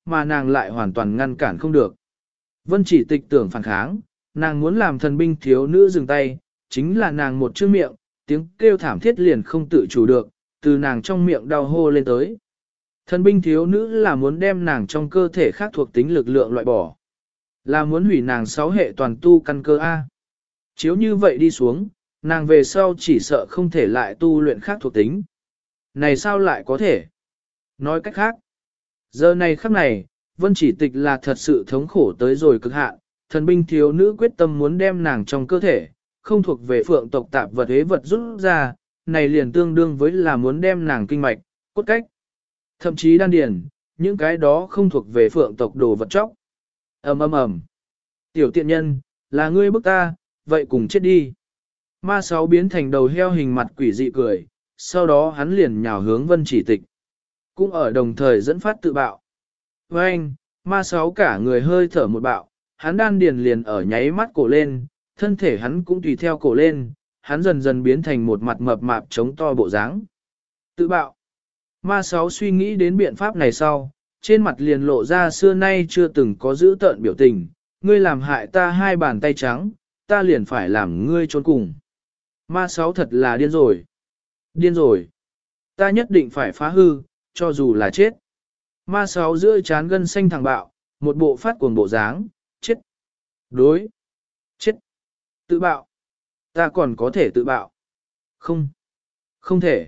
mà nàng lại hoàn toàn ngăn cản không được. Vân Chỉ Tịch tưởng phản kháng, nàng muốn làm thần binh thiếu nữ dừng tay, chính là nàng một chữ miệng, tiếng kêu thảm thiết liền không tự chủ được, từ nàng trong miệng đau hô lên tới. Thần binh thiếu nữ là muốn đem nàng trong cơ thể khác thuộc tính lực lượng loại bỏ, là muốn hủy nàng 6 hệ toàn tu căn cơ A. Chiếu như vậy đi xuống, nàng về sau chỉ sợ không thể lại tu luyện khác thuộc tính. Này sao lại có thể? Nói cách khác, giờ này khắc này, Vân Chỉ Tịch là thật sự thống khổ tới rồi cực hạn, thần binh thiếu nữ quyết tâm muốn đem nàng trong cơ thể, không thuộc về phượng tộc tạp vật hế vật rút ra, này liền tương đương với là muốn đem nàng kinh mạch, cốt cách, thậm chí đan điền, những cái đó không thuộc về phượng tộc đồ vật chóc. Ầm ầm ầm. Tiểu tiện nhân, là ngươi bức ta, vậy cùng chết đi. Ma Sáu biến thành đầu heo hình mặt quỷ dị cười, sau đó hắn liền nhào hướng Vân Chỉ Tịch, cũng ở đồng thời dẫn phát tự bạo. Với anh, Ma Sáu cả người hơi thở một bạo, hắn đan điền liền ở nháy mắt cổ lên, thân thể hắn cũng tùy theo cổ lên, hắn dần dần biến thành một mặt mập mạp trống to bộ dáng. Tự bạo. Ma Sáu suy nghĩ đến biện pháp này sau, trên mặt liền lộ ra xưa nay chưa từng có giữ tợn biểu tình, ngươi làm hại ta 2 bàn tay trắng, ta liền phải làm ngươi trốn cùng. Ma Sáu thật là điên rồi. Điên rồi. Ta nhất định phải phá hư, cho dù là chết. Ma Sáu giữa chán gân xanh thẳng bạo, một bộ phát cuồng bộ dáng, chết. Đối. Chết. Tự bạo. Ta còn có thể tự bạo. Không. Không thể.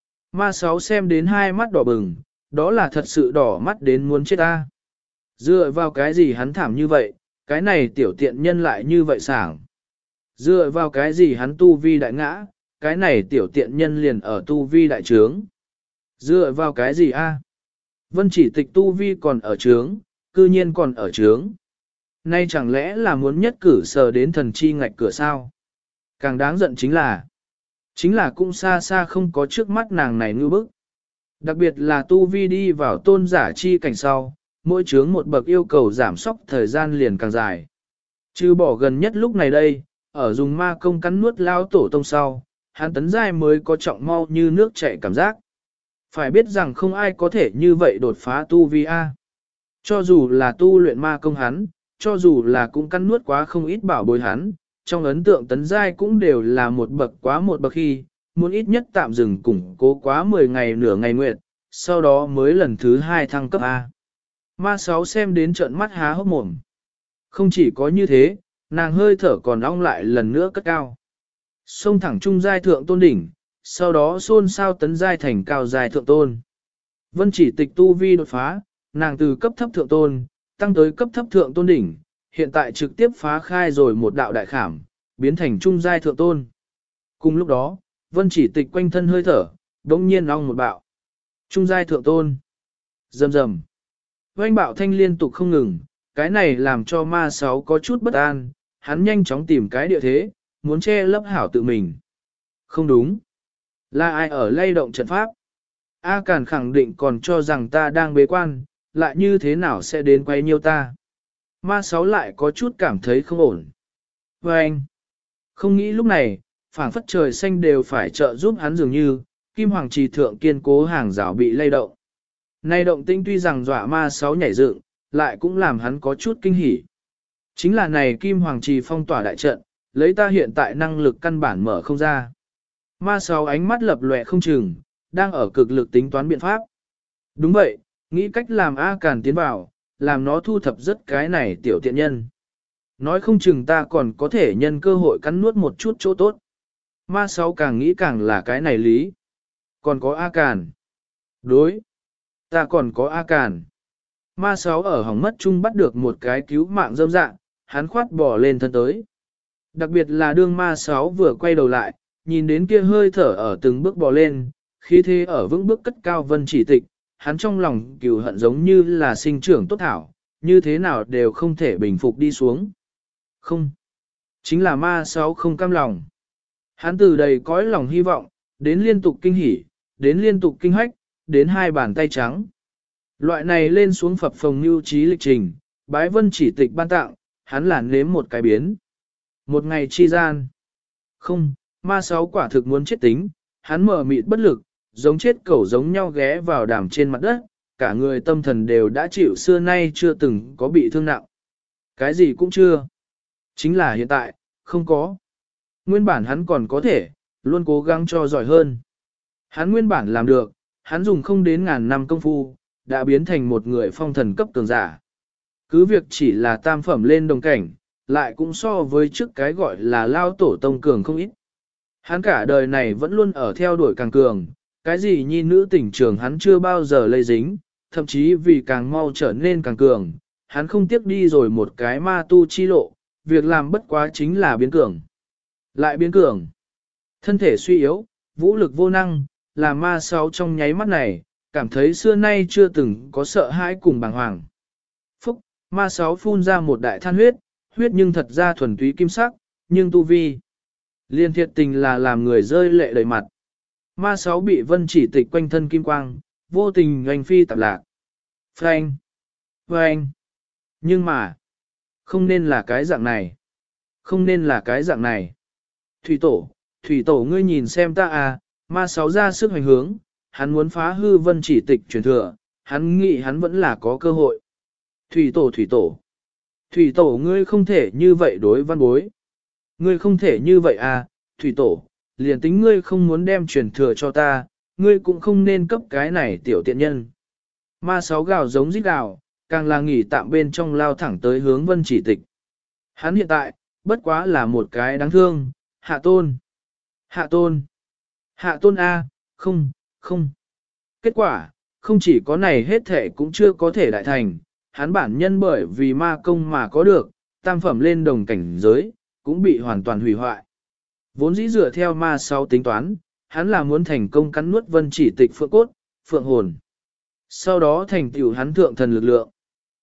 Ma Sáu xem đến 2 mắt đỏ bừng, đó là thật sự đỏ mắt đến muốn chết ta. Dựa vào cái gì hắn thảm như vậy, cái này tiểu tiện nhân lại như vậy sảng. Dựa vào cái gì hắn tu vi đại ngã, cái này tiểu tiện nhân liền ở tu vi đại trướng. Dựa vào cái gì a? Vân Chỉ Tịch tu vi còn ở trướng, cư nhiên còn ở trướng. Nay chẳng lẽ là muốn nhất cử sờ đến thần chi ngạch cửa sao? Càng đáng giận chính là cũng xa xa không có trước mắt nàng này ngư bức. Đặc biệt là tu vi đi vào tôn giả chi cảnh sau, mỗi chướng một bậc yêu cầu giảm sóc thời gian liền càng dài. Trừ bỏ gần nhất lúc này đây, ở dùng ma công cắn nuốt lao tổ tông sau, hắn tấn giai mới có trọng mau như nước chảy cảm giác. Phải biết rằng không ai có thể như vậy đột phá tu vi A. Cho dù là tu luyện ma công hắn, cho dù là cũng cắn nuốt quá không ít bảo bối hắn, trong ấn tượng tấn giai cũng đều là một bậc quá một bậc khi, muốn ít nhất tạm dừng củng cố quá 10 ngày nửa ngày nguyệt, sau đó mới lần thứ 2 thăng cấp A. Ma Sáu xem đến trợn mắt há hốc mồm. Không chỉ có như thế, nàng hơi thở còn ong lại lần nữa cất cao. Xông thẳng trung giai thượng tôn đỉnh, sau đó xôn xao tấn giai thành cao giai thượng tôn. Vân Chỉ Tịch tu vi đột phá, nàng từ cấp thấp thượng tôn, tăng tới cấp thấp thượng tôn đỉnh, hiện tại trực tiếp phá khai rồi một đạo đại khảm, biến thành trung giai thượng tôn. Cùng lúc đó, Vân Chỉ Tịch quanh thân hơi thở, đống nhiên ong một bạo. Trung giai thượng tôn. Rầm rầm. Oanh bạo thanh liên tục không ngừng, cái này làm cho Ma Sáu có chút bất an, hắn nhanh chóng tìm cái địa thế, muốn che lấp hảo tự mình. Không đúng. Là ai ở lay động trận pháp? A Càn khẳng định còn cho rằng ta đang bế quan, lại như thế nào sẽ đến quay nhiêu ta? Ma Sáu lại có chút cảm thấy không ổn. Và anh, không nghĩ lúc này, phảng phất trời xanh đều phải trợ giúp hắn dường như, Kim Hoàng Trì thượng kiên cố hàng rào bị lay động. Này động tinh tuy rằng dọa Ma Sáu nhảy dựng, lại cũng làm hắn có chút kinh hỉ. Chính là này Kim Hoàng Trì phong tỏa đại trận, lấy ta hiện tại năng lực căn bản mở không ra. Ma Sáu ánh mắt lập lòe không chừng, đang ở cực lực tính toán biện pháp. Đúng vậy, nghĩ cách làm A Càn tiến vào, làm nó thu thập rất cái này tiểu tiện nhân. Nói không chừng ta còn có thể nhân cơ hội cắn nuốt một chút chỗ tốt. Ma Sáu càng nghĩ càng là cái này lý. Còn có A Càn. Đối. Ta còn có A Càn. Ma Sáu ở hỏng mất chung bắt được một cái cứu mạng dâm dạng, hắn khoát bỏ lên thân tới. Đặc biệt là đương Ma Sáu vừa quay đầu lại, nhìn đến kia hơi thở ở từng bước bò lên, khí thế ở vững bước cất cao Vân Chỉ Tịch, hắn trong lòng cừu hận giống như là sinh trưởng tốt thảo, như thế nào đều không thể bình phục đi xuống. Không. Chính là Ma Sáu không cam lòng. Hắn từ đầy cõi lòng hy vọng, đến liên tục kinh hỉ, đến liên tục kinh hách, đến 2 bàn tay trắng. Loại này lên xuống phập phồng mưu trí lịch trình, bái Vân Chỉ Tịch ban tặng, hắn là nếm một cái biến. Một ngày chi gian. Không, Ma Sáu quả thực muốn chết tính, hắn mở mịt bất lực, giống chết cẩu giống nhau ghé vào đàm trên mặt đất, cả người tâm thần đều đã chịu xưa nay chưa từng có bị thương nặng. Cái gì cũng chưa. Chính là hiện tại, không có. Nguyên bản hắn còn có thể, luôn cố gắng cho giỏi hơn. Hắn nguyên bản làm được, hắn dùng không đến ngàn năm công phu, đã biến thành một người phong thần cấp cường giả. Cứ việc chỉ là tam phẩm lên đồng cảnh, lại cũng so với trước cái gọi là lao tổ tông cường không ít. Hắn cả đời này vẫn luôn ở theo đuổi càng cường, cái gì nhi nữ tình trường hắn chưa bao giờ lây dính, thậm chí vì càng mau trở nên càng cường, hắn không tiếc đi rồi một cái ma tu chi lộ, việc làm bất quá chính là biến cường. Lại biến cường. Thân thể suy yếu, vũ lực vô năng, là ma sáu trong nháy mắt này, cảm thấy xưa nay chưa từng có sợ hãi cùng bàng hoàng. Phúc, ma sáu phun ra một đại than huyết, huyết nhưng thật ra thuần túy kim sắc, nhưng tu vi. Liên thiệt tình là làm người rơi lệ đầy mặt. Ma sáu bị vân chỉ tịch quanh thân kim quang, vô tình hoành phi tạp lạc. Phanh! Phanh! Nhưng mà, không nên là cái dạng này. Không nên là cái dạng này. Thủy tổ ngươi nhìn xem ta à, ma sáu ra sức hoành hướng, hắn muốn phá hư vân chỉ tịch truyền thừa, hắn nghĩ hắn vẫn là có cơ hội. Thủy tổ ngươi không thể như vậy đối văn bối. Ngươi không thể như vậy à, thủy tổ, liền tính ngươi không muốn đem truyền thừa cho ta, ngươi cũng không nên cấp cái này tiểu tiện nhân. Ma sáu gào giống rít gào, càng là nghỉ tạm bên trong lao thẳng tới hướng vân chỉ tịch. Hắn hiện tại, bất quá là một cái đáng thương, hạ tôn. Hạ tôn. Hạ tôn A, không. Kết quả, không chỉ có này hết thể cũng chưa có thể đại thành, hắn bản nhân bởi vì ma công mà có được, tam phẩm lên đồng cảnh giới, cũng bị hoàn toàn hủy hoại. Vốn dĩ dựa theo ma sáu tính toán, hắn là muốn thành công cắn nuốt vân chỉ tịch phượng cốt, phượng hồn. Sau đó thành tựu hắn thượng thần lực lượng.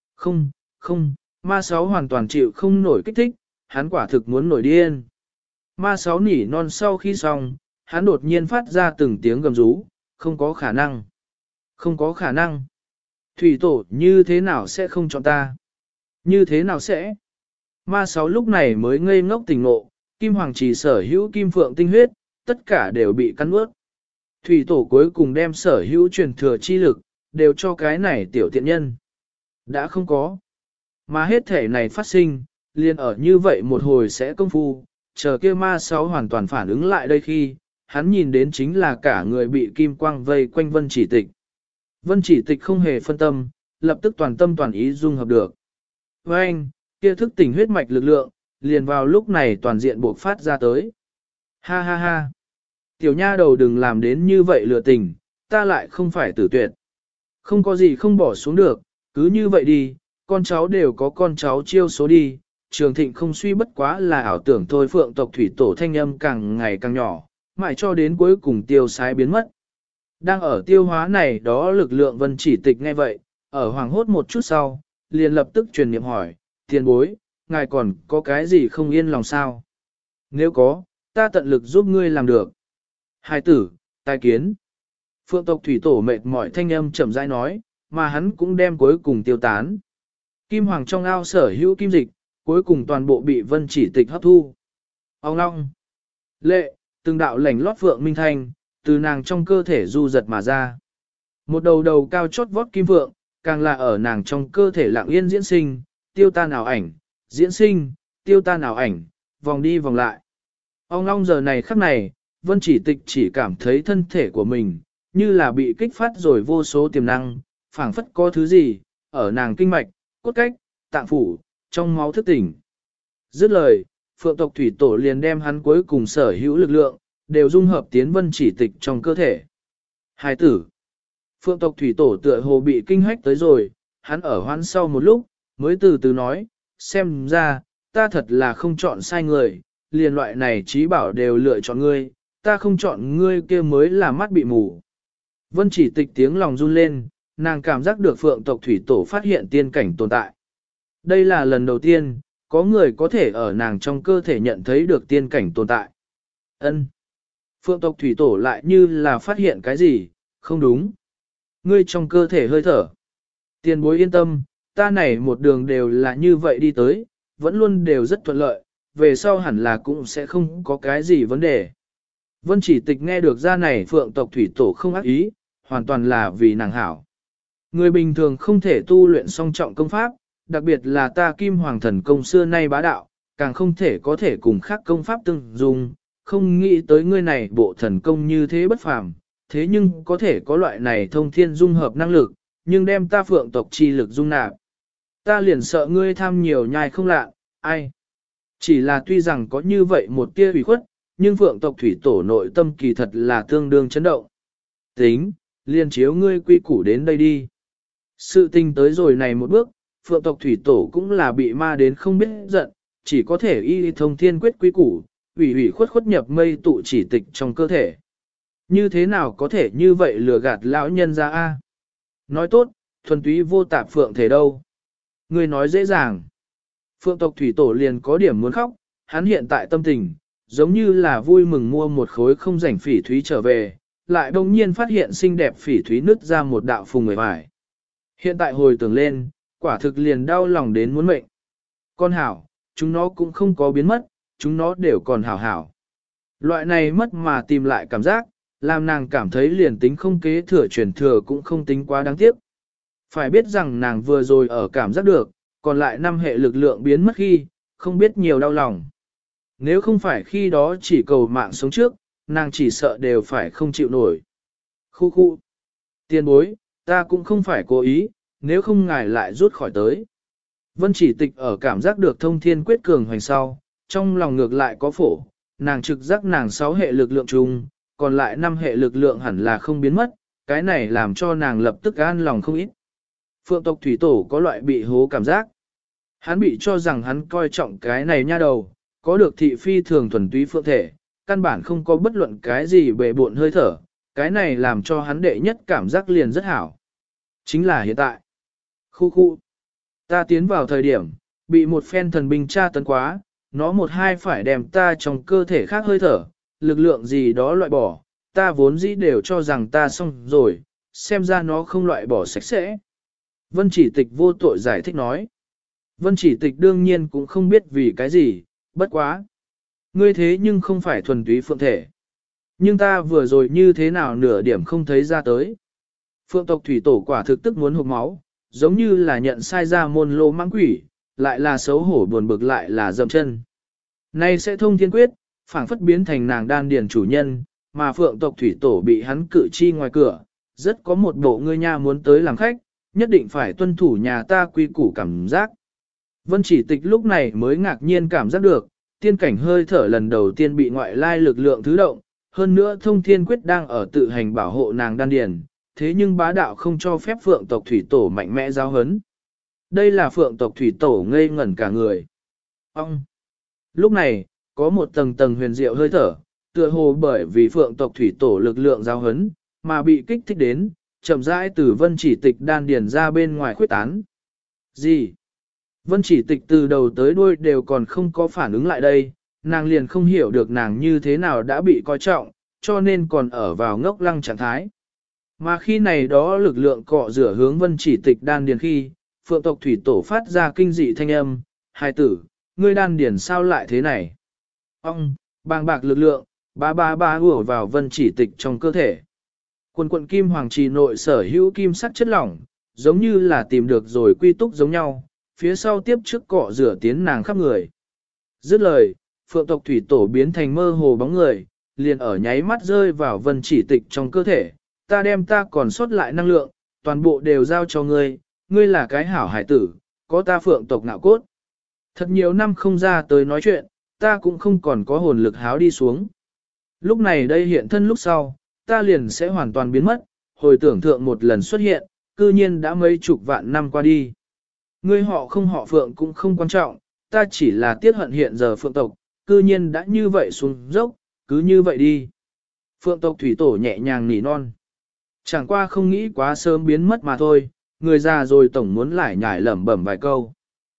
Không, ma sáu hoàn toàn chịu không nổi kích thích, hắn quả thực muốn nổi điên. Ma sáu nỉ non sau khi xong, hắn đột nhiên phát ra từng tiếng gầm rú, không có khả năng. Không có khả năng. Thủy tổ như thế nào sẽ không chọn ta? Như thế nào sẽ? Ma sáu lúc này mới ngây ngốc tỉnh ngộ, kim hoàng chỉ sở hữu kim phượng tinh huyết, tất cả đều bị cắn nuốt. Thủy tổ cuối cùng đem sở hữu truyền thừa chi lực, đều cho cái này tiểu tiện nhân. Đã không có. Mà hết thể này phát sinh, liền ở như vậy một hồi sẽ công phu, chờ kia ma sáu hoàn toàn phản ứng lại đây khi, hắn nhìn đến chính là cả người bị kim quang vây quanh vân chỉ tịch. Vân chỉ tịch không hề phân tâm, lập tức toàn tâm toàn ý dung hợp được. Với anh, kia thức tỉnh huyết mạch lực lượng, liền vào lúc này toàn diện buộc phát ra tới. Ha ha ha. Tiểu nha đầu đừng làm đến như vậy lừa tình, ta lại không phải tử tuyệt. Không có gì không bỏ xuống được, cứ như vậy đi, con cháu đều có con cháu chiêu số đi, trường thịnh không suy bất quá là ảo tưởng thôi. Phượng tộc thủy tổ thanh âm càng ngày càng nhỏ, mãi cho đến cuối cùng tiêu sái biến mất. Đang ở tiêu hóa này đó lực lượng vân chỉ tịch nghe vậy, ở hoàng hốt một chút sau, liền lập tức truyền niệm hỏi, tiền bối, ngài còn có cái gì không yên lòng sao? Nếu có, ta tận lực giúp ngươi làm được. Hai tử, tai kiến. Phượng tộc thủy tổ mệt mỏi thanh âm chậm rãi nói, mà hắn cũng đem cuối cùng tiêu tán. Kim hoàng trong ao sở hữu kim dịch, cuối cùng toàn bộ bị vân chỉ tịch hấp thu. Ông long. Lệ, từng đạo lảnh lót phượng minh thanh, từ nàng trong cơ thể du giật mà ra. Một đầu đầu cao chót vót kim vượng, càng là ở nàng trong cơ thể lặng yên diễn sinh, tiêu tan ảo ảnh, diễn sinh, tiêu tan ảo ảnh, vòng đi vòng lại. Ông long giờ này khắc này, vân chỉ tịch chỉ cảm thấy thân thể của mình, như là bị kích phát rồi vô số tiềm năng, phảng phất có thứ gì, ở nàng kinh mạch, cốt cách, tạng phủ, trong máu thức tỉnh. Dứt lời, phượng tộc thủy tổ liền đem hắn cuối cùng sở hữu lực lượng, đều dung hợp tiến vân chỉ tịch trong cơ thể. Hai tử. Phượng tộc thủy tổ tựa hồ bị kinh hách tới rồi, hắn ở hoãn sau một lúc, mới từ từ nói, xem ra, ta thật là không chọn sai người, liền loại này trí bảo đều lựa chọn ngươi, ta không chọn ngươi kia mới là mắt bị mù. Vân chỉ tịch tiếng lòng run lên, nàng cảm giác được phượng tộc thủy tổ phát hiện tiên cảnh tồn tại. Đây là lần đầu tiên, có người có thể ở nàng trong cơ thể nhận thấy được tiên cảnh tồn tại. Ân. Phượng tộc thủy tổ lại như là phát hiện cái gì, không đúng. Ngươi trong cơ thể hơi thở. Tiền bối yên tâm, ta này một đường đều là như vậy đi tới, vẫn luôn đều rất thuận lợi, về sau hẳn là cũng sẽ không có cái gì vấn đề. Vân chỉ tịch nghe được ra này phượng tộc thủy tổ không ác ý, hoàn toàn là vì nàng hảo. Người bình thường không thể tu luyện song trọng công pháp, đặc biệt là ta kim hoàng thần công xưa nay bá đạo, càng không thể có thể cùng khác công pháp tương dùng, không nghĩ tới ngươi này bộ thần công như thế bất phàm, thế nhưng có thể có loại này thông thiên dung hợp năng lực, nhưng đem ta phượng tộc chi lực dung nạp. Ta liền sợ ngươi tham nhiều nhai không lạ, ai. Chỉ là tuy rằng có như vậy một tia ủy khuất, nhưng phượng tộc thủy tổ nội tâm kỳ thật là tương đương chấn động. Tính, liền chiếu ngươi quy củ đến đây đi. Sự tình tới rồi này một bước, phượng tộc thủy tổ cũng là bị ma đến không biết giận, chỉ có thể y thông thiên quyết quy củ, ủy khuất khuất nhập mây tụ chỉ tịch trong cơ thể. Như thế nào có thể như vậy lừa gạt lão nhân ra a? Nói tốt, thuần túy vô tạp phượng thể đâu. Ngươi nói dễ dàng. Phượng tộc thủy tổ liền có điểm muốn khóc, hắn hiện tại tâm tình, giống như là vui mừng mua một khối không rảnh phỉ thúy trở về, lại đông nhiên phát hiện xinh đẹp phỉ thúy nứt ra một đạo phùng người vải. Hiện tại hồi tưởng lên, quả thực liền đau lòng đến muốn mệnh. Con hảo, chúng nó cũng không có biến mất, chúng nó đều còn hảo hảo. Loại này mất mà tìm lại cảm giác, làm nàng cảm thấy liền tính không kế thừa truyền thừa cũng không tính quá đáng tiếc. Phải biết rằng nàng vừa rồi ở cảm giác được, còn lại 5 hệ lực lượng biến mất khi, không biết nhiều đau lòng. Nếu không phải khi đó chỉ cầu mạng sống trước, nàng chỉ sợ đều phải không chịu nổi. Khu khu. Tiền bối, ta cũng không phải cố ý, nếu không ngài lại rút khỏi tới. Vân chỉ tịch ở cảm giác được thông thiên quyết cường hoành sau, trong lòng ngược lại có phổ, nàng trực giác nàng 6 hệ lực lượng chung, còn lại 5 hệ lực lượng hẳn là không biến mất, cái này làm cho nàng lập tức an lòng không ít. Phượng tộc thủy tổ có loại bị hố cảm giác. Hắn bị cho rằng hắn coi trọng cái này nha đầu, có được thị phi thường thuần túy phượng thể, căn bản không có bất luận cái gì bề bộn hơi thở, cái này làm cho hắn đệ nhất cảm giác liền rất hảo. Chính là hiện tại. Khu khu. Ta tiến vào thời điểm, bị một phen thần binh tra tấn quá, nó một hai phải đem ta trong cơ thể khác hơi thở, lực lượng gì đó loại bỏ, ta vốn dĩ đều cho rằng ta xong rồi, xem ra nó không loại bỏ sạch sẽ. Vân chỉ tịch vô tội giải thích nói. Vân chỉ tịch đương nhiên cũng không biết vì cái gì, bất quá. Ngươi thế nhưng không phải thuần túy phượng thể. Nhưng ta vừa rồi như thế nào nửa điểm không thấy ra tới. Phượng tộc thủy tổ quả thực tức muốn hụt máu, giống như là nhận sai ra môn lô mãng quỷ, lại là xấu hổ buồn bực lại là dậm chân. Nay sẽ thông thiên quyết, phảng phất biến thành nàng đan điền chủ nhân, mà phượng tộc thủy tổ bị hắn cự chi ngoài cửa, rất có một bộ ngươi nha muốn tới làm khách, nhất định phải tuân thủ nhà ta quy củ cảm giác. Vân chỉ tịch lúc này mới ngạc nhiên cảm giác được, tiên cảnh hơi thở lần đầu tiên bị ngoại lai lực lượng thứ động, hơn nữa thông thiên quyết đang ở tự hành bảo hộ nàng đan điền, thế nhưng bá đạo không cho phép phượng tộc thủy tổ mạnh mẽ giao hấn. Đây là phượng tộc thủy tổ ngây ngẩn cả người. Ông! Lúc này, có một tầng tầng huyền diệu hơi thở, tựa hồ bởi vì phượng tộc thủy tổ lực lượng giao hấn, mà bị kích thích đến, chậm rãi từ vân chỉ tịch đan điền ra bên ngoài khuyết tán. Gì? Vân chỉ tịch từ đầu tới đuôi đều còn không có phản ứng lại đây, nàng liền không hiểu được nàng như thế nào đã bị coi trọng, cho nên còn ở vào ngốc lăng trạng thái. Mà khi này đó lực lượng cọ rửa hướng vân chỉ tịch đan điền khi, phượng tộc thủy tổ phát ra kinh dị thanh âm, hài tử, ngươi đan điền sao lại thế này? Ông, bàng bạc lực lượng, ba ùa vào vân chỉ tịch trong cơ thể. Quần quận kim hoàng trì nội sở hữu kim sắc chất lỏng, giống như là tìm được rồi quy túc giống nhau, phía sau tiếp trước cọ rửa tiến nàng khắp người. Dứt lời, phượng tộc thủy tổ biến thành mơ hồ bóng người, liền ở nháy mắt rơi vào vân chỉ tịch trong cơ thể, ta đem ta còn sót lại năng lượng, toàn bộ đều giao cho ngươi, ngươi là cái hảo hải tử, có ta phượng tộc nạo cốt. Thật nhiều năm không ra tới nói chuyện, ta cũng không còn có hồn lực háo đi xuống. Lúc này đây hiện thân lúc sau, ta liền sẽ hoàn toàn biến mất, hồi tưởng thượng một lần xuất hiện, cư nhiên đã mấy chục vạn năm qua đi. Ngươi họ không họ phượng cũng không quan trọng, ta chỉ là tiếc hận hiện giờ phượng tộc, cư nhiên đã như vậy xuống dốc, cứ như vậy đi. Phượng tộc thủy tổ nhẹ nhàng nỉ non. Chẳng qua không nghĩ quá sớm biến mất mà thôi, người già rồi tổng muốn lại nhải lẩm bẩm vài câu.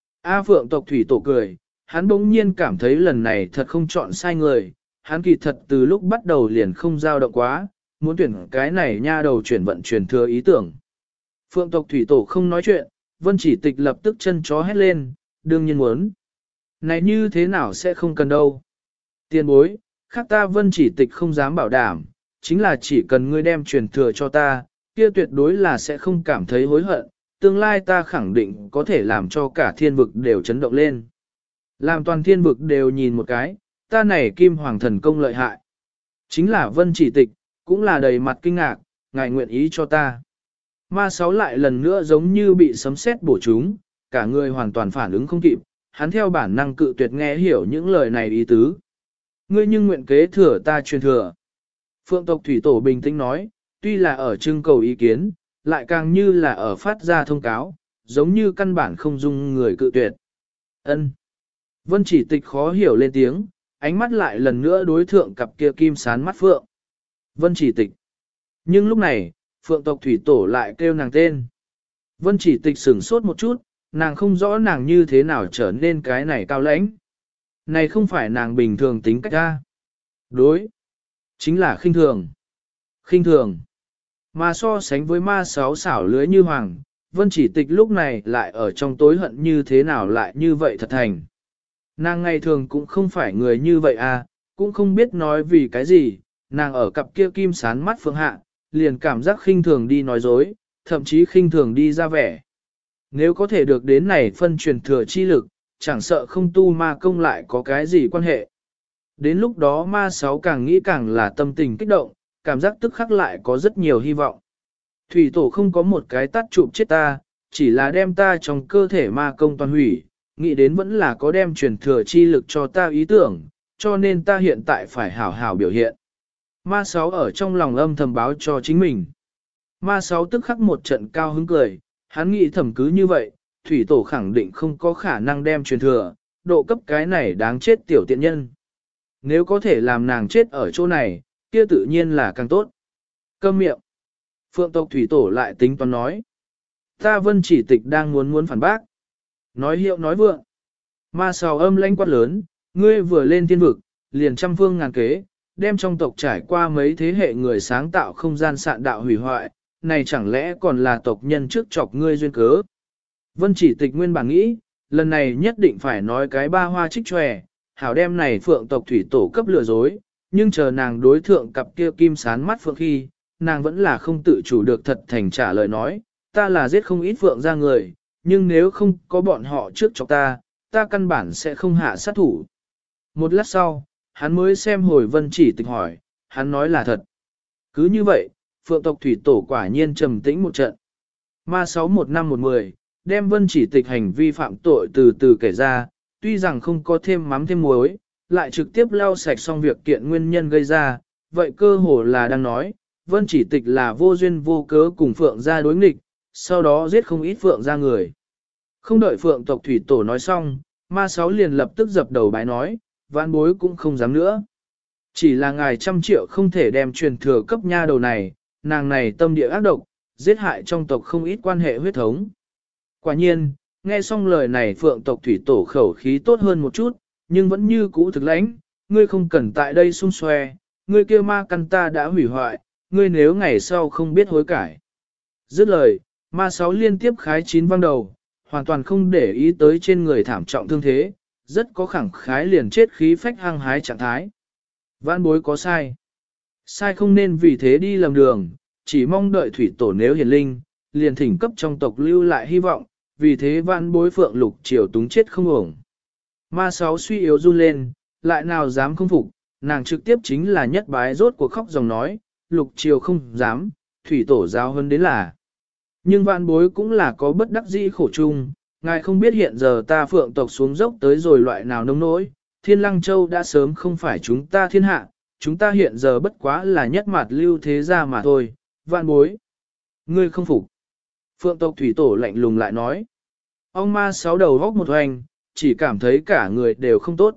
A phượng tộc thủy tổ cười, hắn bỗng nhiên cảm thấy lần này thật không chọn sai người, hắn kỳ thật từ lúc bắt đầu liền không dao động quá, muốn tuyển cái này nha đầu chuyển vận truyền thừa ý tưởng. Phượng tộc thủy tổ không nói chuyện, vân chỉ tịch lập tức chân chó hét lên, đương nhiên muốn. Này như thế nào sẽ không cần đâu. Tiền bối, khác ta vân chỉ tịch không dám bảo đảm, chính là chỉ cần ngươi đem truyền thừa cho ta, kia tuyệt đối là sẽ không cảm thấy hối hận, tương lai ta khẳng định có thể làm cho cả thiên vực đều chấn động lên. Làm toàn thiên vực đều nhìn một cái, ta này kim hoàng thần công lợi hại. Chính là Vân Chỉ Tịch, cũng là đầy mặt kinh ngạc, ngài nguyện ý cho ta. Ma Sáu lại lần nữa giống như bị sấm sét bổ trúng, cả người hoàn toàn phản ứng không kịp, hắn theo bản năng cự tuyệt nghe hiểu những lời này ý tứ. Ngươi nhưng nguyện kế thừa ta truyền thừa. Phượng tộc thủy tổ bình tĩnh nói, tuy là ở trưng cầu ý kiến, lại càng như là ở phát ra thông cáo, giống như căn bản không dung người cự tuyệt. Ân. Vân Chỉ Tịch khó hiểu lên tiếng, ánh mắt lại lần nữa đối thượng cặp kia kim sán mắt Phượng. Vân Chỉ Tịch. Nhưng lúc này, Phượng tộc thủy tổ lại kêu nàng tên. Vân Chỉ Tịch sửng sốt một chút, nàng không rõ nàng như thế nào trở nên cái này cao lãnh. Này không phải nàng bình thường tính cách ra. Đối. Chính là khinh thường. Khinh thường. Mà so sánh với ma sáu xảo lưới như hoàng, Vân Chỉ Tịch lúc này lại ở trong tối hận như thế nào lại như vậy thật thành. Nàng ngày thường cũng không phải người như vậy à, cũng không biết nói vì cái gì, nàng ở cặp kia kim sán mắt Phượng hạ, liền cảm giác khinh thường đi nói dối, thậm chí khinh thường đi ra vẻ. Nếu có thể được đến này phân truyền thừa chi lực, chẳng sợ không tu ma công lại có cái gì quan hệ. Đến lúc đó ma sáu càng nghĩ càng là tâm tình kích động, cảm giác tức khắc lại có rất nhiều hy vọng. Thủy tổ không có một cái tắt chụp chết ta, chỉ là đem ta trong cơ thể ma công toàn hủy, nghĩ đến vẫn là có đem truyền thừa chi lực cho ta ý tưởng, cho nên ta hiện tại phải hảo hảo biểu hiện. Ma sáu ở trong lòng âm thầm báo cho chính mình. Ma sáu tức khắc một trận cao hứng cười, hắn nghĩ thầm cứ như vậy, thủy tổ khẳng định không có khả năng đem truyền thừa, độ cấp cái này đáng chết tiểu tiện nhân. Nếu có thể làm nàng chết ở chỗ này, kia tự nhiên là càng tốt. Câm miệng. Phượng tộc thủy tổ lại tính toán nói. Ta Vân Chỉ Tịch đang muốn phản bác. Nói hiệu nói vượng. Ma sào âm lãnh quát lớn, ngươi vừa lên thiên vực, liền trăm phương ngàn kế, đem trong tộc trải qua mấy thế hệ người sáng tạo không gian sạn đạo hủy hoại, này chẳng lẽ còn là tộc nhân trước chọc ngươi duyên cớ. Vân Chỉ Tịch nguyên bản nghĩ, lần này nhất định phải nói cái ba hoa trích tròe, hảo đem này phượng tộc thủy tổ cấp lừa dối, nhưng chờ nàng đối thượng cặp kia kim sán mắt phượng khi, nàng vẫn là không tự chủ được thật thành trả lời nói, ta là giết không ít phượng ra người, nhưng nếu không có bọn họ trước chọc ta, ta căn bản sẽ không hạ sát thủ. Một lát sau, hắn mới xem hồi Vân Chỉ Tịch hỏi, hắn nói là thật. Cứ như vậy, phượng tộc thủy tổ quả nhiên trầm tĩnh một trận. Ma 61510, đem Vân Chỉ Tịch hành vi phạm tội từ từ kể ra, tuy rằng không có thêm mắm thêm muối, lại trực tiếp lau sạch xong việc kiện nguyên nhân gây ra, vậy cơ hồ là đang nói, Vân Chỉ Tịch là vô duyên vô cớ cùng Phượng gia đối nghịch, sau đó giết không ít Phượng gia người. Không đợi Phượng tộc thủy tổ nói xong, ma sáu liền lập tức dập đầu bái nói, vãn bối cũng không dám nữa. Chỉ là ngài 100 triệu không thể đem truyền thừa cấp nha đầu này, nàng này tâm địa ác độc, giết hại trong tộc không ít quan hệ huyết thống. Quả nhiên, nghe xong lời này Phượng tộc thủy tổ khẩu khí tốt hơn một chút, nhưng vẫn như cũ thực lãnh, ngươi không cần tại đây xung xoe, ngươi kia ma căn ta đã hủy hoại, ngươi nếu ngày sau không biết hối cải. Dứt lời, ma sáu liên tiếp khái 9 văng đầu, hoàn toàn không để ý tới trên người thảm trọng thương thế, rất có khẳng khái liền chết khí phách hăng hái trạng thái. Vãn bối có sai. Sai không nên vì thế đi lầm đường, chỉ mong đợi thủy tổ nếu hiền linh, liền thỉnh cấp trong tộc lưu lại hy vọng, vì thế vãn bối phượng lục triều túng chết không ổng. Ma sáu suy yếu run lên, lại nào dám không phục, nàng trực tiếp chính là nhất bái rốt cuộc khóc dòng nói, lục triều không dám, thủy tổ giáo hơn đến là. Nhưng vãn bối cũng là có bất đắc dĩ khổ chung, ngài không biết hiện giờ ta phượng tộc xuống dốc tới rồi loại nào nông nỗi, thiên lăng châu đã sớm không phải chúng ta thiên hạ, chúng ta hiện giờ bất quá là nhất mặt lưu thế gia mà thôi, vãn bối. Ngươi không phục. Phượng tộc thủy tổ lạnh lùng lại nói. Ông ma sáu đầu góc một hoành, chỉ cảm thấy cả người đều không tốt.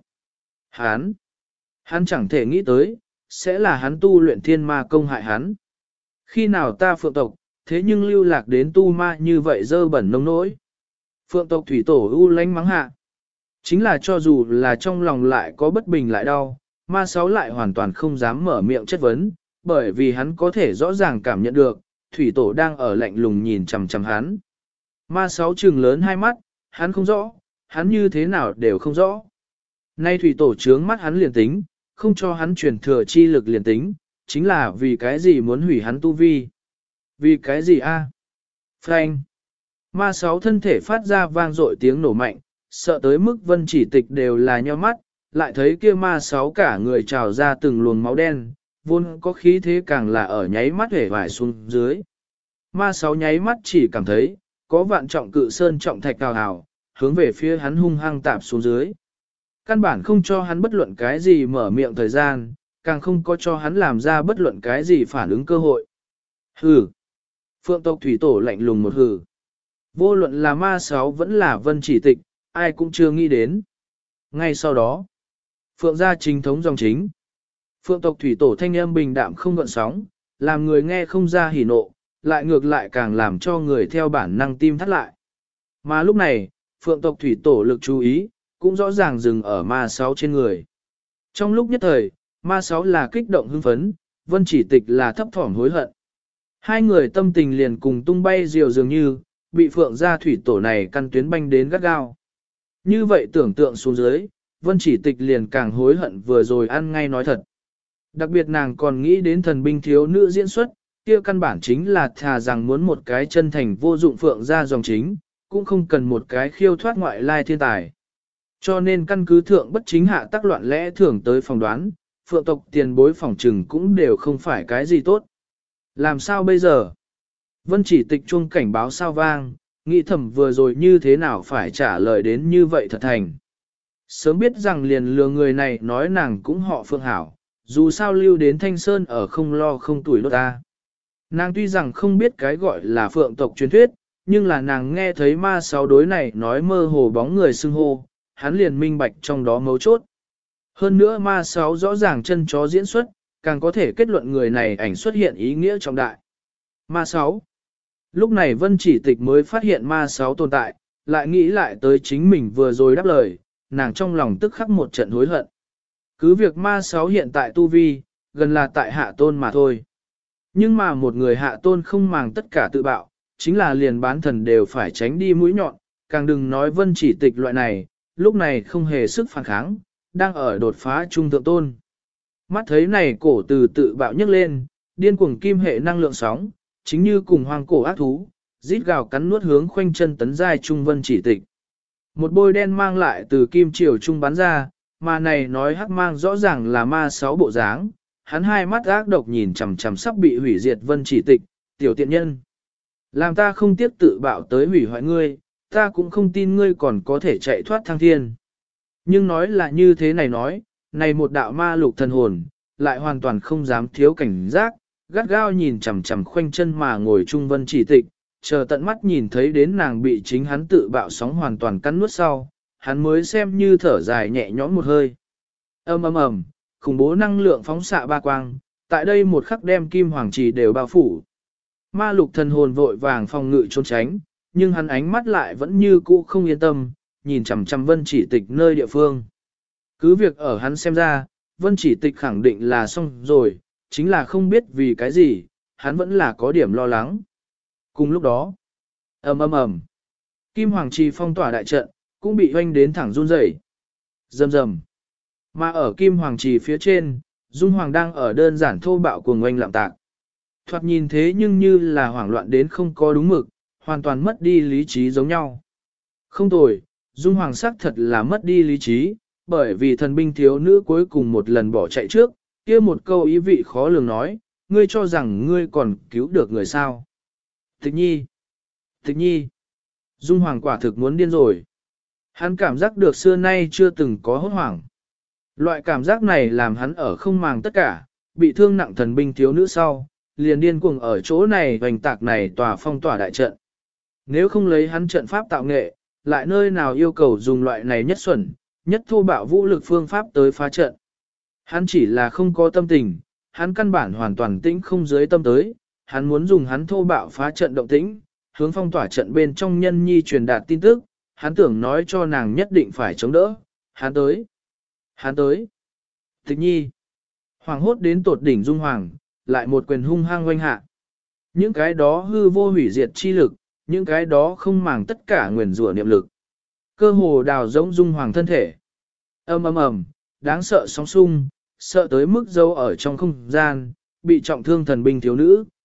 Hắn chẳng thể nghĩ tới, sẽ là hắn tu luyện thiên ma công hại hắn. Khi nào ta phượng tộc, thế nhưng lưu lạc đến tu ma như vậy dơ bẩn nông nỗi. Phượng tộc thủy tổ u lánh mắng hạ. Chính là cho dù là trong lòng lại có bất bình lại đau, ma sáu lại hoàn toàn không dám mở miệng chất vấn, bởi vì hắn có thể rõ ràng cảm nhận được, thủy tổ đang ở lạnh lùng nhìn chằm chằm hắn. Ma sáu trừng lớn hai mắt, hắn không rõ, hắn như thế nào đều không rõ. Nay thủy tổ trướng mắt hắn liền tính, không cho hắn truyền thừa chi lực liền tính, chính là vì cái gì muốn hủy hắn tu vi. Vì cái gì a? Phanh. Ma sáu thân thể phát ra vang dội tiếng nổ mạnh, sợ tới mức Vân Chỉ Tịch đều là nhíu mắt, lại thấy kia ma sáu cả người trào ra từng luồng máu đen, vốn có khí thế càng là ở nháy mắt hể vải xuống dưới. Ma sáu nháy mắt chỉ cảm thấy, có vạn trọng cự sơn trọng thạch cào hào, hướng về phía hắn hung hăng tạp xuống dưới. Căn bản không cho hắn bất luận cái gì mở miệng thời gian, càng không có cho hắn làm ra bất luận cái gì phản ứng cơ hội. Hừ. Phượng tộc thủy tổ lạnh lùng một hừ. Vô luận là ma sáu vẫn là Vân Chỉ Tịch, ai cũng chưa nghĩ đến. Ngay sau đó, Phượng gia chính thống dòng chính. Phượng tộc thủy tổ thanh âm bình đạm không gợn sóng, làm người nghe không ra hỉ nộ, lại ngược lại càng làm cho người theo bản năng tim thắt lại. Mà lúc này, Phượng tộc thủy tổ lực chú ý, cũng rõ ràng dừng ở ma sáu trên người. Trong lúc nhất thời, ma sáu là kích động hưng phấn, Vân Chỉ Tịch là thấp thỏm hối hận. Hai người tâm tình liền cùng tung bay diều dường như, bị Phượng gia thủy tổ này căn tuyến banh đến gắt gao. Như vậy tưởng tượng xuống dưới, Vân Chỉ Tịch liền càng hối hận vừa rồi ăn ngay nói thật. Đặc biệt nàng còn nghĩ đến thần binh thiếu nữ diễn xuất, kia căn bản chính là thà rằng muốn một cái chân thành vô dụng Phượng gia dòng chính, cũng không cần một cái khiêu thoát ngoại lai thiên tài. Cho nên căn cứ thượng bất chính hạ tác loạn lẽ thường tới phòng đoán, Phượng tộc tiền bối phòng trừng cũng đều không phải cái gì tốt. Làm sao bây giờ? Vân Chỉ Tịch chuông cảnh báo sao vang, nghĩ thầm vừa rồi như thế nào phải trả lời đến như vậy thật thành. Sớm biết rằng liền lừa người này nói nàng cũng họ Phượng hảo, dù sao lưu đến Thanh Sơn ở không lo không tuổi đốt ta. Nàng tuy rằng không biết cái gọi là Phượng tộc truyền thuyết, nhưng là nàng nghe thấy ma sáu đối này nói mơ hồ bóng người xưng hô, hắn liền minh bạch trong đó mấu chốt. Hơn nữa ma sáu rõ ràng chân chó diễn xuất, càng có thể kết luận người này ảnh xuất hiện ý nghĩa trọng đại. Ma sáu. Lúc này Vân Chỉ Tịch mới phát hiện ma sáu tồn tại, lại nghĩ lại tới chính mình vừa rồi đáp lời, nàng trong lòng tức khắc một trận hối hận. Cứ việc ma sáu hiện tại tu vi, gần là tại hạ tôn mà thôi. Nhưng mà một người hạ tôn không màng tất cả tự bạo, chính là liền bán thần đều phải tránh đi mũi nhọn, càng đừng nói Vân Chỉ Tịch loại này, lúc này không hề sức phản kháng, đang ở đột phá trung thượng tôn. Mắt thấy này cổ từ tự bạo nhấc lên, điên cuồng kim hệ năng lượng sóng, chính như cùng hoang cổ ác thú, rít gào cắn nuốt hướng khoanh chân tấn giai trung Vân Chỉ Tịch. Một bôi đen mang lại từ kim triều trung bắn ra, mà này nói hắc mang rõ ràng là ma sáu bộ dáng, hắn hai mắt ác độc nhìn chằm chằm sắp bị hủy diệt Vân Chỉ Tịch, tiểu tiện nhân. Làm ta không tiếc tự bạo tới hủy hoại ngươi, ta cũng không tin ngươi còn có thể chạy thoát thăng thiên. Nhưng nói là như thế này, này một đạo ma lục thần hồn, lại hoàn toàn không dám thiếu cảnh giác, gắt gao nhìn chằm chằm khoanh chân mà ngồi trung Vân Chỉ Tịch, chờ tận mắt nhìn thấy đến nàng bị chính hắn tự bạo sóng hoàn toàn cắn nuốt sau, hắn mới xem như thở dài nhẹ nhõm một hơi. Ầm ầm ầm, khủng bố năng lượng phóng xạ ba quang, tại đây một khắc đem kim hoàng trì đều bao phủ. Ma lục thần hồn vội vàng phòng ngự trốn tránh, nhưng hắn ánh mắt lại vẫn như cũ không yên tâm, nhìn chằm chằm Vân Chỉ Tịch nơi địa phương. Cứ việc ở hắn xem ra, Vân Chỉ Tịch khẳng định là xong rồi, chính là không biết vì cái gì, hắn vẫn là có điểm lo lắng. Cùng lúc đó, ầm ầm ầm, kim hoàng trì phong tỏa đại trận, cũng bị hoanh đến thẳng run rẩy. Rầm rầm. Mà ở kim hoàng trì phía trên, Dung Hoàng đang ở đơn giản thô bạo cuồng oanh lạm tạc. Thoạt nhìn thế nhưng như là hoảng loạn đến không có đúng mực, hoàn toàn mất đi lý trí giống nhau. Không tồi, Dung Hoàng xác thật là mất đi lý trí, bởi vì thần binh thiếu nữ cuối cùng một lần bỏ chạy trước, kia một câu ý vị khó lường nói, ngươi cho rằng ngươi còn cứu được người sao. Tịch nhi, tịch nhi, Dung Hoàng quả thực muốn điên rồi. Hắn cảm giác được xưa nay chưa từng có hốt hoảng. Loại cảm giác này làm hắn ở không màng tất cả, bị thương nặng thần binh thiếu nữ sau, liền điên cuồng ở chỗ này hoành tạc này tòa phong tỏa đại trận. Nếu không lấy hắn trận pháp tạo nghệ, lại nơi nào yêu cầu dùng loại này nhất xuẩn, nhất thô bạo vũ lực phương pháp tới phá trận. Hắn chỉ là không có tâm tình, hắn căn bản hoàn toàn tĩnh không dưới tâm tới, hắn muốn dùng hắn thô bạo phá trận động tĩnh, hướng phong tỏa trận bên trong nhân nhi truyền đạt tin tức, hắn tưởng nói cho nàng nhất định phải chống đỡ, hắn tới. Hắn tới. Tịch nhi. Hoàng hốt đến tột đỉnh Dung Hoàng, lại một quyền hung hăng oanh hạ. Những cái đó hư vô hủy diệt chi lực, những cái đó không màng tất cả nguyền rủa niệm lực. Cơ hồ đào giống Dung Hoàng thân thể. Ầm ầm ầm, đáng sợ sóng sung, sợ tới mức dâu ở trong không gian, bị trọng thương thần binh thiếu nữ,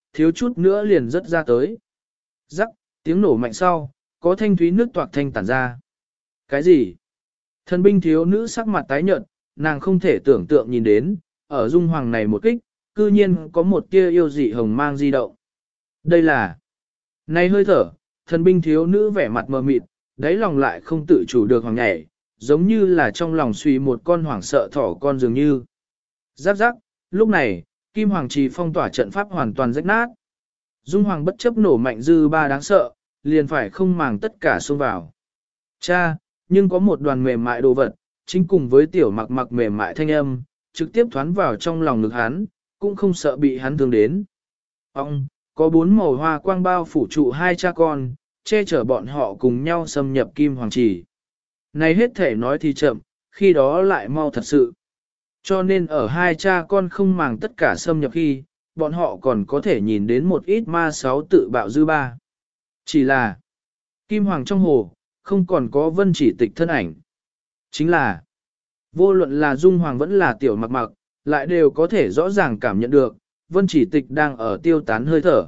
thiếu chút nữa liền rất ra tới. Rắc, tiếng nổ mạnh sau, có thanh thúy nước toạc thanh tản ra. Cái gì? Thần binh thiếu nữ sắc mặt tái nhợt, nàng không thể tưởng tượng nhìn đến, ở dung hoàng này một kích, cư nhiên có một tia yêu dị hồng mang di động. Đây là... Này hơi thở, thần binh thiếu nữ vẻ mặt mờ mịt, đáy lòng lại không tự chủ được hoàng nhảy, giống như là trong lòng suy một con hoảng sợ thỏ con dường như. Giáp giáp, lúc này, Kim Hoàng Trì phong tỏa trận pháp hoàn toàn rách nát. Dung Hoàng bất chấp nổ mạnh dư ba đáng sợ, liền phải không màng tất cả xông vào. Cha, nhưng có một đoàn mềm mại đồ vật, chính cùng với tiểu mặc mặc mềm mại thanh âm, trực tiếp thoán vào trong lòng ngực hắn, cũng không sợ bị hắn thương đến. Ông, có 4 màu hoa quang bao phủ trụ 2 cha con, che chở bọn họ cùng nhau xâm nhập Kim Hoàng Trì. Này hết thể nói thì chậm, khi đó lại mau thật sự. Cho nên ở 2 cha con không màng tất cả xâm nhập khi, bọn họ còn có thể nhìn đến một ít ma sáu tự bạo dư ba. Chỉ là, Kim Hoàng trong hồ, không còn có Vân Chỉ Tịch thân ảnh. Chính là, vô luận là Dung Hoàng vẫn là tiểu mặc mặc, lại đều có thể rõ ràng cảm nhận được, Vân Chỉ Tịch đang ở tiêu tán hơi thở.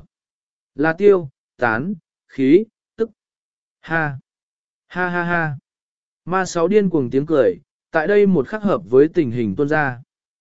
Là tiêu, tán, khí, tức. Ha, ha ha ha. Ma sáu điên cuồng tiếng cười, tại đây một khắc hợp với tình hình tuôn ra.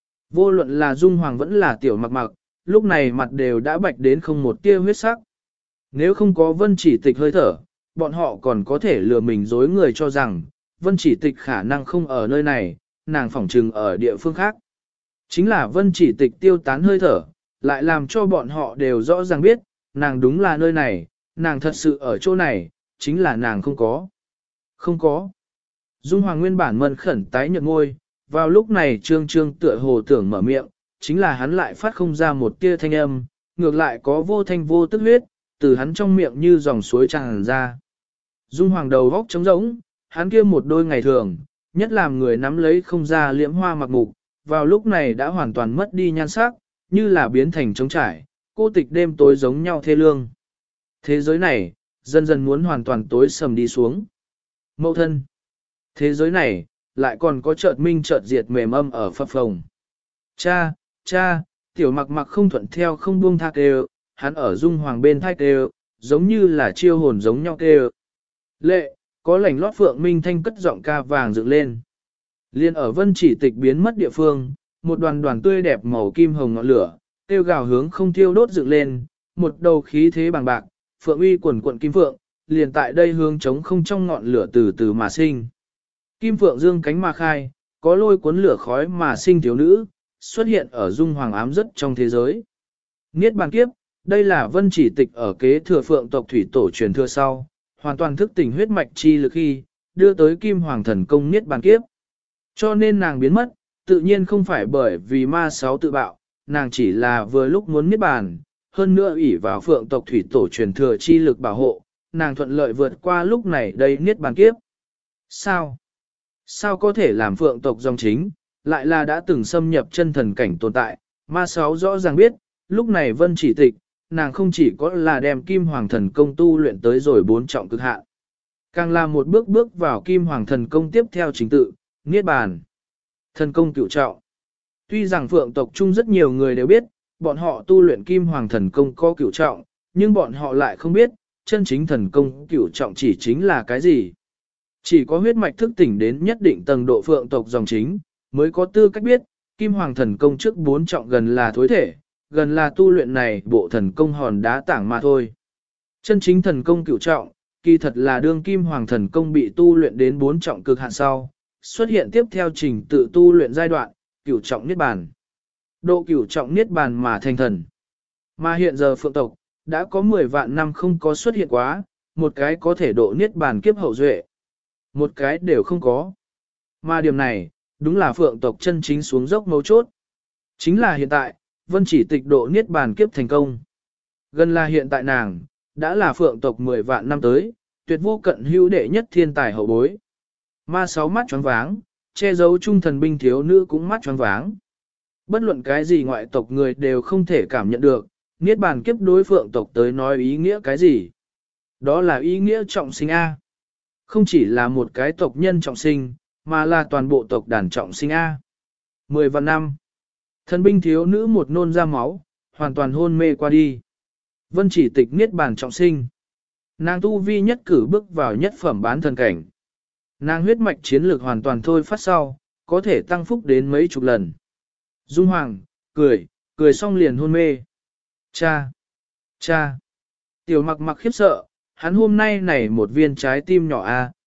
Vô luận là Dung Hoàng vẫn là tiểu mặc mặc, lúc này mặt đều đã bạch đến không một tia huyết sắc. Nếu không có Vân Chỉ Tịch hơi thở, bọn họ còn có thể lừa mình dối người cho rằng, Vân Chỉ Tịch khả năng không ở nơi này, nàng phỏng trừng ở địa phương khác. Chính là Vân Chỉ Tịch tiêu tán hơi thở, lại làm cho bọn họ đều rõ ràng biết, nàng đúng là nơi này, nàng thật sự ở chỗ này, chính là nàng không có. Không có. Dung Hoàng nguyên bản mân khẩn tái nhợt ngôi, vào lúc này trương trương tựa hồ tưởng mở miệng, chính là hắn lại phát không ra một tia thanh âm, ngược lại có vô thanh vô tức huyết, từ hắn trong miệng như dòng suối tràn ra. Dung Hoàng đầu góc trống rỗng, hắn kia một đôi ngày thường, nhất làm người nắm lấy không ra liễm hoa mặc mục, vào lúc này đã hoàn toàn mất đi nhan sắc, như là biến thành trống trải, cô tịch đêm tối giống nhau thê lương. Thế giới này, dần dần muốn hoàn toàn tối sầm đi xuống. Mậu thân. Thế giới này, lại còn có chợt minh chợt diệt mềm âm ở phập phồng. Cha, cha, tiểu mặc mặc không thuận theo không buông tha kêu, hắn ở Dung Hoàng bên thai kêu, giống như là chiêu hồn giống nhau kêu. Lệ, có lảnh lót phượng minh thanh cất giọng ca vàng dựng lên. Liên ở Vân Chỉ Tịch biến mất địa phương, một đoàn đoàn tươi đẹp màu kim hồng ngọn lửa, tiêu gào hướng không thiêu đốt dựng lên, một đầu khí thế bằng bạc, phượng uy quần quận kim phượng, liền tại đây hướng trống không trong ngọn lửa từ từ mà sinh. Kim phượng dương cánh mà khai, có lôi cuốn lửa khói mà sinh thiếu nữ, xuất hiện ở Dung Hoàng ám rất trong thế giới. Niết bàn kiếp, đây là Vân Chỉ Tịch ở kế thừa phượng tộc thủy tổ truyền thừa sau, hoàn toàn thức tỉnh huyết mạch chi lực khi, đưa tới Kim Hoàng thần công Niết bàn kiếp. Cho nên nàng biến mất, tự nhiên không phải bởi vì ma sáu tự bạo, nàng chỉ là vừa lúc muốn Niết bàn, hơn nữa ỷ vào phượng tộc thủy tổ truyền thừa chi lực bảo hộ, nàng thuận lợi vượt qua lúc này đây Niết bàn kiếp. Sao? Sao có thể làm phượng tộc dòng chính, lại là đã từng xâm nhập chân thần cảnh tồn tại, ma sáu rõ ràng biết, lúc này Vân Chỉ Tịch, nàng không chỉ có là đem Kim Hoàng thần công tu luyện tới rồi 4 trọng cực hạn, càng là một bước bước vào Kim Hoàng thần công tiếp theo chính tự, Niết bàn. Thần công cửu trọng. Tuy rằng phượng tộc chung rất nhiều người đều biết, bọn họ tu luyện Kim Hoàng thần công có cửu trọng, nhưng bọn họ lại không biết, chân chính thần công cửu trọng chỉ chính là cái gì. Chỉ có huyết mạch thức tỉnh đến nhất định tầng độ phượng tộc dòng chính, mới có tư cách biết, Kim Hoàng thần công trước 4 trọng gần là thối thể, gần là tu luyện này bộ thần công hòn đá tảng mà thôi. Chân chính thần công cửu trọng, kỳ thật là đương Kim Hoàng thần công bị tu luyện đến 4 trọng cực hạn sau, xuất hiện tiếp theo trình tự tu luyện giai đoạn, cửu trọng niết bàn. Độ cửu trọng niết bàn mà thành thần. Mà hiện giờ phượng tộc, đã có 10 vạn năm không có xuất hiện quá, một cái có thể độ niết bàn kiếp hậu duệ. Một cái đều không có. Mà điểm này, đúng là phượng tộc chân chính xuống dốc mấu chốt. Chính là hiện tại, Vân Chỉ Tịch độ niết bàn kiếp thành công. Gần là hiện tại nàng, đã là phượng tộc 10 vạn năm tới, tuyệt vô cận hữu đệ nhất thiên tài hậu bối. Ma sáu mắt choáng váng, che giấu trung thần binh thiếu nữ cũng mắt choáng váng. Bất luận cái gì ngoại tộc người đều không thể cảm nhận được, niết bàn kiếp đối phượng tộc tới nói ý nghĩa cái gì. Đó là ý nghĩa trọng sinh A. Không chỉ là một cái tộc nhân trọng sinh, mà là toàn bộ tộc đàn trọng sinh A. 10 vạn năm. Thần binh thiếu nữ một nôn ra máu, hoàn toàn hôn mê qua đi. Vân chỉ tịch niết bàn trọng sinh. Nàng tu vi nhất cử bước vào nhất phẩm bán thần cảnh. Nàng huyết mạch chiến lược hoàn toàn thôi phát sau, có thể tăng phúc đến mấy chục lần. Dung Hoàng, cười xong liền hôn mê. Cha. Tiểu mặc mặc khiếp sợ, hắn hôm nay này một viên trái tim nhỏ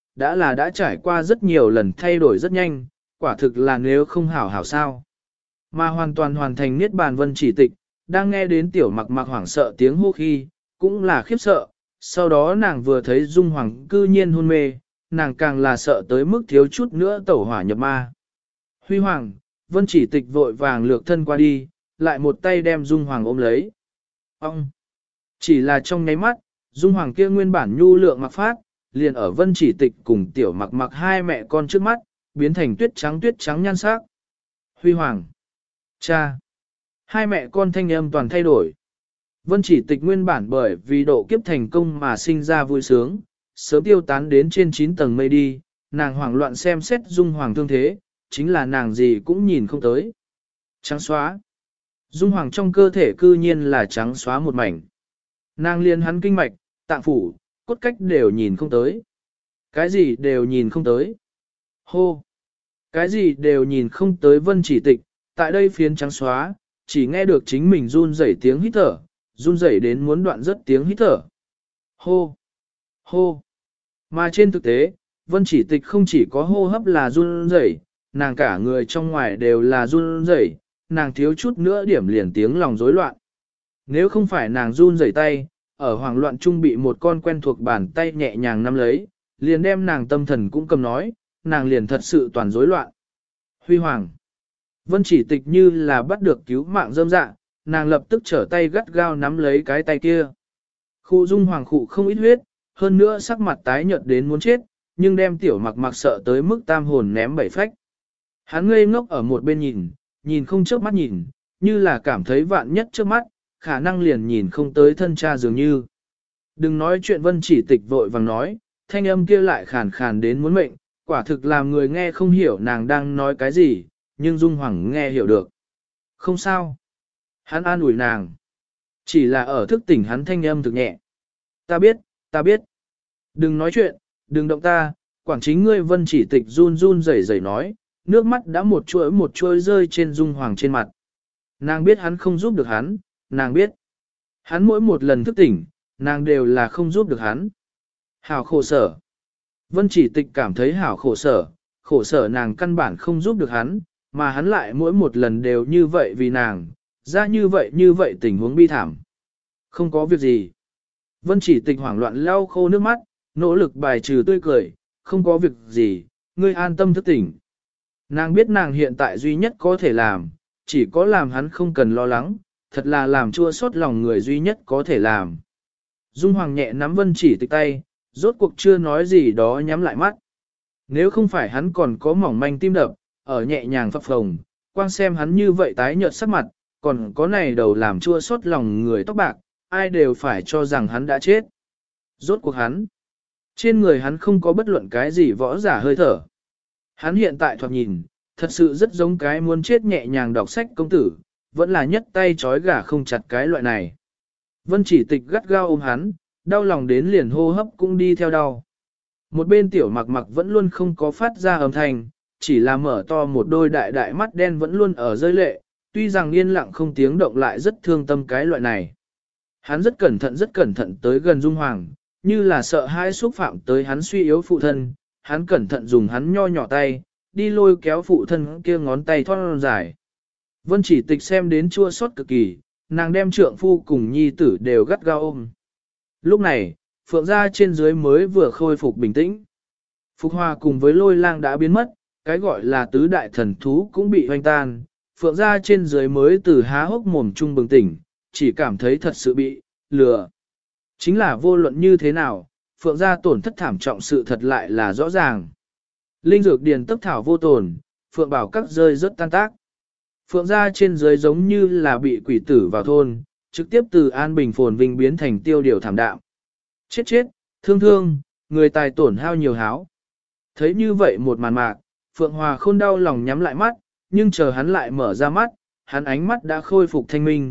đã trải qua rất nhiều lần thay đổi rất nhanh, quả thực là nếu không hảo sao. Mà hoàn toàn hoàn thành niết bàn Vân chỉ tịch, đang nghe đến tiểu mặc mặc hoảng sợ tiếng hô khi, cũng là khiếp sợ, sau đó nàng vừa thấy Dung Hoàng cư nhiên hôn mê, nàng càng là sợ tới mức thiếu chút nữa tẩu hỏa nhập ma. Huy Hoàng, Vân chỉ tịch vội vàng lược thân qua đi, lại một tay đem Dung Hoàng ôm lấy. Ông! Chỉ là trong nháy mắt, Dung Hoàng kia nguyên bản nhu lượng mặc phát, liền ở Vân chỉ tịch cùng tiểu mặc mặc hai mẹ con trước mắt, biến thành tuyết trắng nhan sắc. Huy Hoàng! Cha! Hai mẹ con thanh âm toàn thay đổi. Vân chỉ tịch nguyên bản bởi vì độ kiếp thành công mà sinh ra vui sướng, sớm tiêu tán đến trên 9 tầng mây đi, nàng hoảng loạn xem xét Dung Hoàng thương thế, chính là nàng gì cũng nhìn không tới. Trắng xóa. Dung Hoàng trong cơ thể cư nhiên là trắng xóa một mảnh. Nàng liền hắn kinh mạch, tạng phủ, cốt cách đều nhìn không tới. Cái gì đều nhìn không tới. Hô! Cái gì đều nhìn không tới Vân chỉ tịch, tại đây phiến trắng xóa, chỉ nghe được chính mình run rẩy tiếng hít thở, run rẩy đến muốn đoạn rất tiếng hít thở. Hô! Hô! Mà trên thực tế, Vân chỉ tịch không chỉ có hô hấp là run rẩy, nàng cả người trong ngoài đều là run rẩy, nàng thiếu chút nữa điểm liền tiếng lòng rối loạn. Nếu không phải nàng run rẩy tay, ở hoảng loạn trung bị một con quen thuộc bàn tay nhẹ nhàng nắm lấy, liền đem nàng tâm thần cũng cầm nói, nàng liền thật sự toàn rối loạn. Huy Hoàng! Vân chỉ tịch như là bắt được cứu mạng rơm dạ, nàng lập tức trở tay gắt gao nắm lấy cái tay kia. Khu Dung Hoàng khụ không ít huyết, hơn nữa sắc mặt tái nhợt đến muốn chết, nhưng đem tiểu mặc mặc sợ tới mức tam hồn ném bảy phách. Hắn ngây ngốc ở một bên nhìn không chớp mắt nhìn, như là cảm thấy vạn nhất trước mắt, khả năng liền nhìn không tới thân cha dường như. Đừng nói chuyện Vân chỉ tịch vội vàng nói, thanh âm kia lại khàn khàn đến muốn mệnh, quả thực làm người nghe không hiểu nàng đang nói cái gì, nhưng Dung Hoàng nghe hiểu được. Không sao. Hắn an ủi nàng. Chỉ là ở thức tỉnh hắn thanh âm thực nhẹ. Ta biết. Đừng nói chuyện, đừng động ta, quảng chính ngươi Vân chỉ tịch run run rẩy rẩy nói, nước mắt đã một chuỗi rơi trên Dung Hoàng trên mặt. Nàng biết hắn không giúp được hắn, nàng biết. Hắn mỗi một lần thức tỉnh, nàng đều là không giúp được hắn. Hảo khổ sở. Vân chỉ tịch cảm thấy hảo khổ sở nàng căn bản không giúp được hắn, mà hắn lại mỗi một lần đều như vậy vì nàng, ra như vậy tình huống bi thảm. Không có việc gì. Vân chỉ tịch hoảng loạn lau khô nước mắt, nỗ lực bài trừ tươi cười, không có việc gì, ngươi an tâm thức tỉnh. Nàng biết nàng hiện tại duy nhất có thể làm, chỉ có làm hắn không cần lo lắng, thật là làm chua xót lòng người duy nhất có thể làm. Dung Hoàng nhẹ nắm Vân chỉ tịch tay, rốt cuộc chưa nói gì đó nhắm lại mắt. Nếu không phải hắn còn có mỏng manh tim đập, ở nhẹ nhàng phập phồng, quang xem hắn như vậy tái nhợt sắc mặt, còn có này đầu làm chua xót lòng người tóc bạc, ai đều phải cho rằng hắn đã chết. Rốt cuộc hắn, trên người hắn không có bất luận cái gì võ giả hơi thở. Hắn hiện tại thoạt nhìn, thật sự rất giống cái muốn chết nhẹ nhàng đọc sách công tử, vẫn là nhất tay trói gà không chặt cái loại này. Vân chỉ tịch gắt gao ôm hắn, đau lòng đến liền hô hấp cũng đi theo đau. Một bên tiểu mặc mặc vẫn luôn không có phát ra âm thanh, chỉ là mở to một đôi đại đại mắt đen vẫn luôn ở rơi lệ, tuy rằng yên lặng không tiếng động lại rất thương tâm cái loại này. Hắn rất cẩn thận tới gần Dung Hoàng, như là sợ hãi xúc phạm tới hắn suy yếu phụ thân, hắn cẩn thận dùng hắn nho nhỏ tay, đi lôi kéo phụ thân kia ngón tay thon dài. Vân chỉ tịch xem đến chua xót cực kỳ, nàng đem trượng phu cùng nhi tử đều gắt gao ôm. Lúc này, Phượng gia trên dưới mới vừa khôi phục bình tĩnh. Phục Hòa cùng với Lôi Lang đã biến mất, cái gọi là tứ đại thần thú cũng bị hoành tan. Phượng gia trên dưới mới từ há hốc mồm chung bừng tỉnh, chỉ cảm thấy thật sự bị lừa. Chính là vô luận như thế nào, Phượng gia tổn thất thảm trọng sự thật lại là rõ ràng. Linh dược điền tấp thảo vô tổn, Phượng bảo các rơi rất tan tác. Phượng gia trên dưới giống như là bị quỷ tử vào thôn, trực tiếp từ an bình phồn vinh biến thành tiêu điều thảm đạm. Chết, thương, người tài tổn hao nhiều háo. Thấy như vậy một màn mạc, Phượng Hòa khôn đau lòng nhắm lại mắt, nhưng chờ hắn lại mở ra mắt, hắn ánh mắt đã khôi phục thanh minh,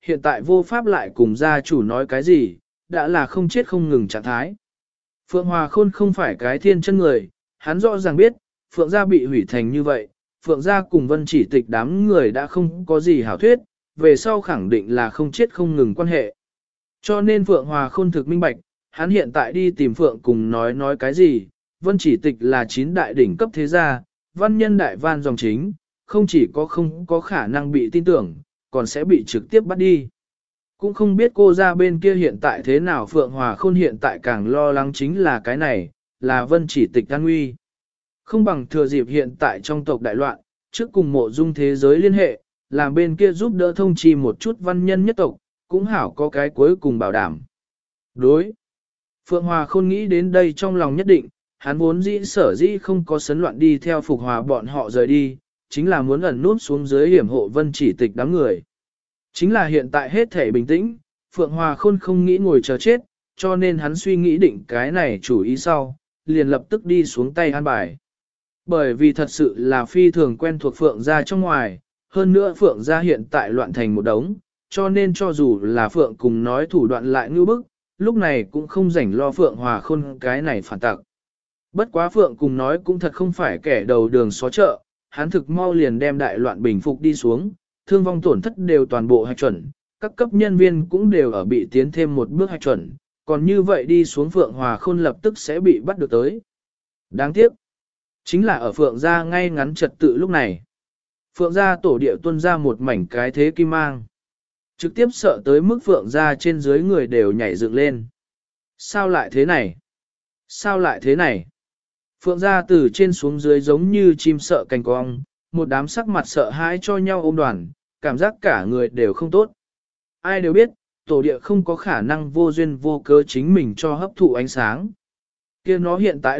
hiện tại vô pháp lại cùng gia chủ nói cái gì, đã là không chết không ngừng trạng thái. Phượng Hòa Khôn không phải cái thiên chân người, hắn rõ ràng biết, Phượng gia bị hủy thành như vậy, Phượng gia cùng Vân Chỉ Tịch đám người đã không có gì hảo thuyết, về sau khẳng định là không chết không ngừng quan hệ. Cho nên Phượng Hòa Khôn thực minh bạch, hắn hiện tại đi tìm Phượng cùng nói cái gì, Vân Chỉ Tịch là 9 đại đỉnh cấp thế gia, văn nhân đại van dòng chính, không chỉ có không có khả năng bị tin tưởng, còn sẽ bị trực tiếp bắt đi. Cũng không biết cô ra bên kia hiện tại thế nào, Phượng Hòa Khôn hiện tại càng lo lắng chính là cái này, là Vân Chỉ Tịch an nguy. Không bằng thừa dịp hiện tại trong tộc đại loạn, trước cùng Mộ Dung thế giới liên hệ, làm bên kia giúp đỡ thông chi một chút văn nhân nhất tộc, cũng hảo có cái cuối cùng bảo đảm. Đối. Phượng Hòa Khôn nghĩ đến đây trong lòng nhất định, hắn vốn dĩ sở dĩ không có sấn loạn đi theo Phục Hòa bọn họ rời đi, chính là muốn ẩn nút xuống dưới hiểm hộ Vân Chỉ Tịch đám người. Chính là hiện tại hết thể bình tĩnh, Phượng Hòa Khôn không nghĩ ngồi chờ chết, cho nên hắn suy nghĩ định cái này chủ ý sau, liền lập tức đi xuống tay an bài. Bởi vì thật sự là phi thường quen thuộc Phượng gia trong ngoài, hơn nữa Phượng gia hiện tại loạn thành một đống, cho nên cho dù là Phượng cùng nói thủ đoạn lại ngư bức, lúc này cũng không rảnh lo Phượng Hòa Khôn cái này phản tặc. Bất quá Phượng cùng nói cũng thật không phải kẻ đầu đường xó chợ, hắn thực mau liền đem đại loạn bình phục đi xuống, thương vong tổn thất đều toàn bộ hạch chuẩn, các cấp nhân viên cũng đều ở bị tiến thêm một bước hạch chuẩn, còn như vậy đi xuống Phượng Hòa Khôn lập tức sẽ bị bắt được tới. Đáng tiếc, chính là ở Phượng gia ngay ngắn trật tự lúc này. Phượng gia tổ địa tuân ra một mảnh cái thế kim mang. Trực tiếp sợ tới mức Phượng gia trên dưới người đều nhảy dựng lên. Sao lại thế này? Sao lại thế này? Phượng gia từ trên xuống dưới giống như chim sợ cành cong, một đám sắc mặt sợ hãi cho nhau ôm đoàn, cảm giác cả người đều không tốt. Ai đều biết, tổ địa không có khả năng vô duyên vô cớ chính mình cho hấp thụ ánh sáng. Kia nó hiện tại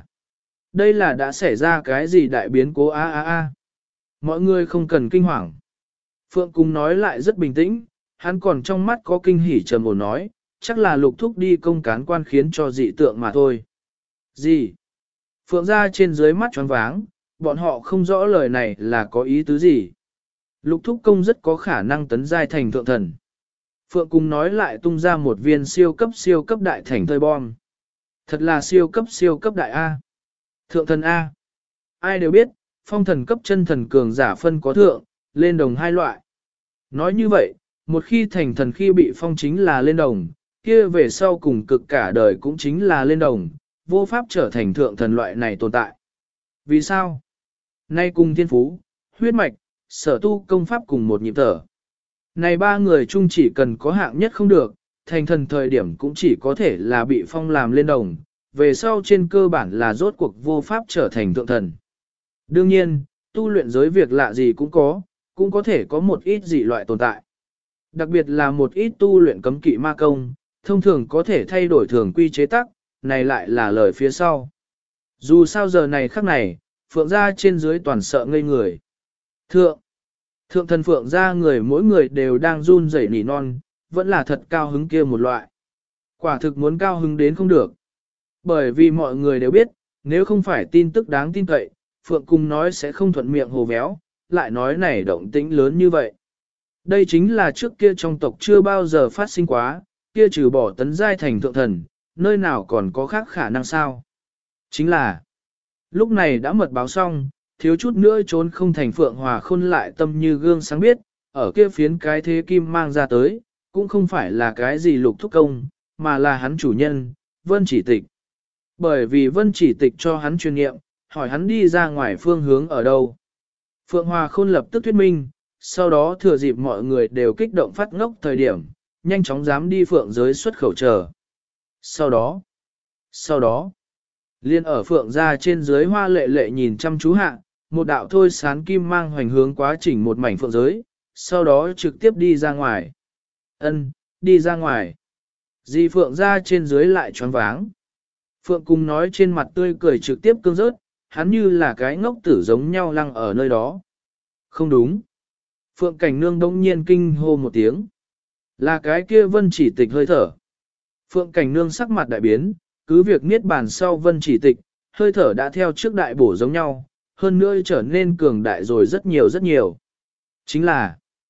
đây là đã xảy ra cái gì đại biến cố a. Mọi người không cần kinh hoàng. Phượng cùng nói lại rất bình tĩnh, hắn còn trong mắt có kinh hỉ trầm ổn nói, chắc là Lục thúc đi công cán quan khiến cho dị tượng mà thôi. Gì? Phượng gia trên dưới mắt choáng váng, bọn họ không rõ lời này là có ý tứ gì. Lục thúc công rất có khả năng tấn giai thành thượng thần. Phượng cùng nói lại tung ra một viên siêu cấp đại thành thơi bom. Thật là siêu cấp đại A. Thượng thần A. Ai đều biết, phong thần cấp chân thần cường giả phân có thượng, lên đồng hai loại. Nói như vậy, một khi thành thần khi bị phong chính là lên đồng, kia về sau cùng cực cả đời cũng chính là lên đồng, vô pháp trở thành thượng thần loại này tồn tại. Vì sao? Nay cùng thiên phú, huyết mạch, sở tu công pháp cùng một nhịp thở. Này ba người chung chỉ cần có hạng nhất không được, thành thần thời điểm cũng chỉ có thể là bị phong làm lên đồng, về sau trên cơ bản là rốt cuộc vô pháp trở thành thượng thần. Đương nhiên, tu luyện giới việc lạ gì cũng có thể có một ít dị loại tồn tại. Đặc biệt là một ít tu luyện cấm kỵ ma công, thông thường có thể thay đổi thường quy chế tắc, này lại là lời phía sau. Dù sao giờ này khắc này, Phượng gia trên dưới toàn sợ ngây người. Thượng thần Phượng gia người mỗi người đều đang run rẩy nỉ non, vẫn là thật cao hứng kia một loại. Quả thực muốn cao hứng đến không được. Bởi vì mọi người đều biết, nếu không phải tin tức đáng tin cậy, Phượng cùng nói sẽ không thuận miệng hồ véo, lại nói này động tĩnh lớn như vậy. Đây chính là trước kia trong tộc chưa bao giờ phát sinh quá, kia trừ bỏ tấn giai thành thượng thần, nơi nào còn có khác khả năng sao. Chính là, lúc này đã mật báo xong, thiếu chút nữa trốn không thành Phượng Hòa Khôn lại tâm như gương sáng biết, ở kia phiến cái thế kim mang ra tới, cũng không phải là cái gì Lục thúc công, mà là hắn chủ nhân, Vân Chỉ Tịch. Bởi vì Vân Chỉ Tịch cho hắn truyền nghiệm, hỏi hắn đi ra ngoài phương hướng ở đâu. Phượng Hòa Khôn lập tức thuyết minh, sau đó thừa dịp mọi người đều kích động phát ngốc thời điểm, nhanh chóng dám đi Phượng giới xuất khẩu chờ. Sau đó, liên ở Phượng gia trên dưới hoa lệ lệ nhìn chăm chú hạ, một đạo thôi sán kim mang hoành hướng quá trình một mảnh Phượng giới, sau đó trực tiếp đi ra ngoài. Đi ra ngoài. Di Phượng gia trên dưới lại choáng váng. Phượng cùng nói trên mặt tươi cười trực tiếp cương rớt, hắn như là cái ngốc tử giống nhau lăng ở nơi đó. Không đúng. Phượng Cảnh Nương đông nhiên kinh hô một tiếng. Là cái kia Vân Chỉ Tịch hơi thở. Phượng Cảnh Nương sắc mặt đại biến, cứ việc niết bàn sau Vân Chỉ Tịch, hơi thở đã theo trước đại bổ giống nhau, hơn nữa trở nên cường đại rồi rất nhiều. Chính là,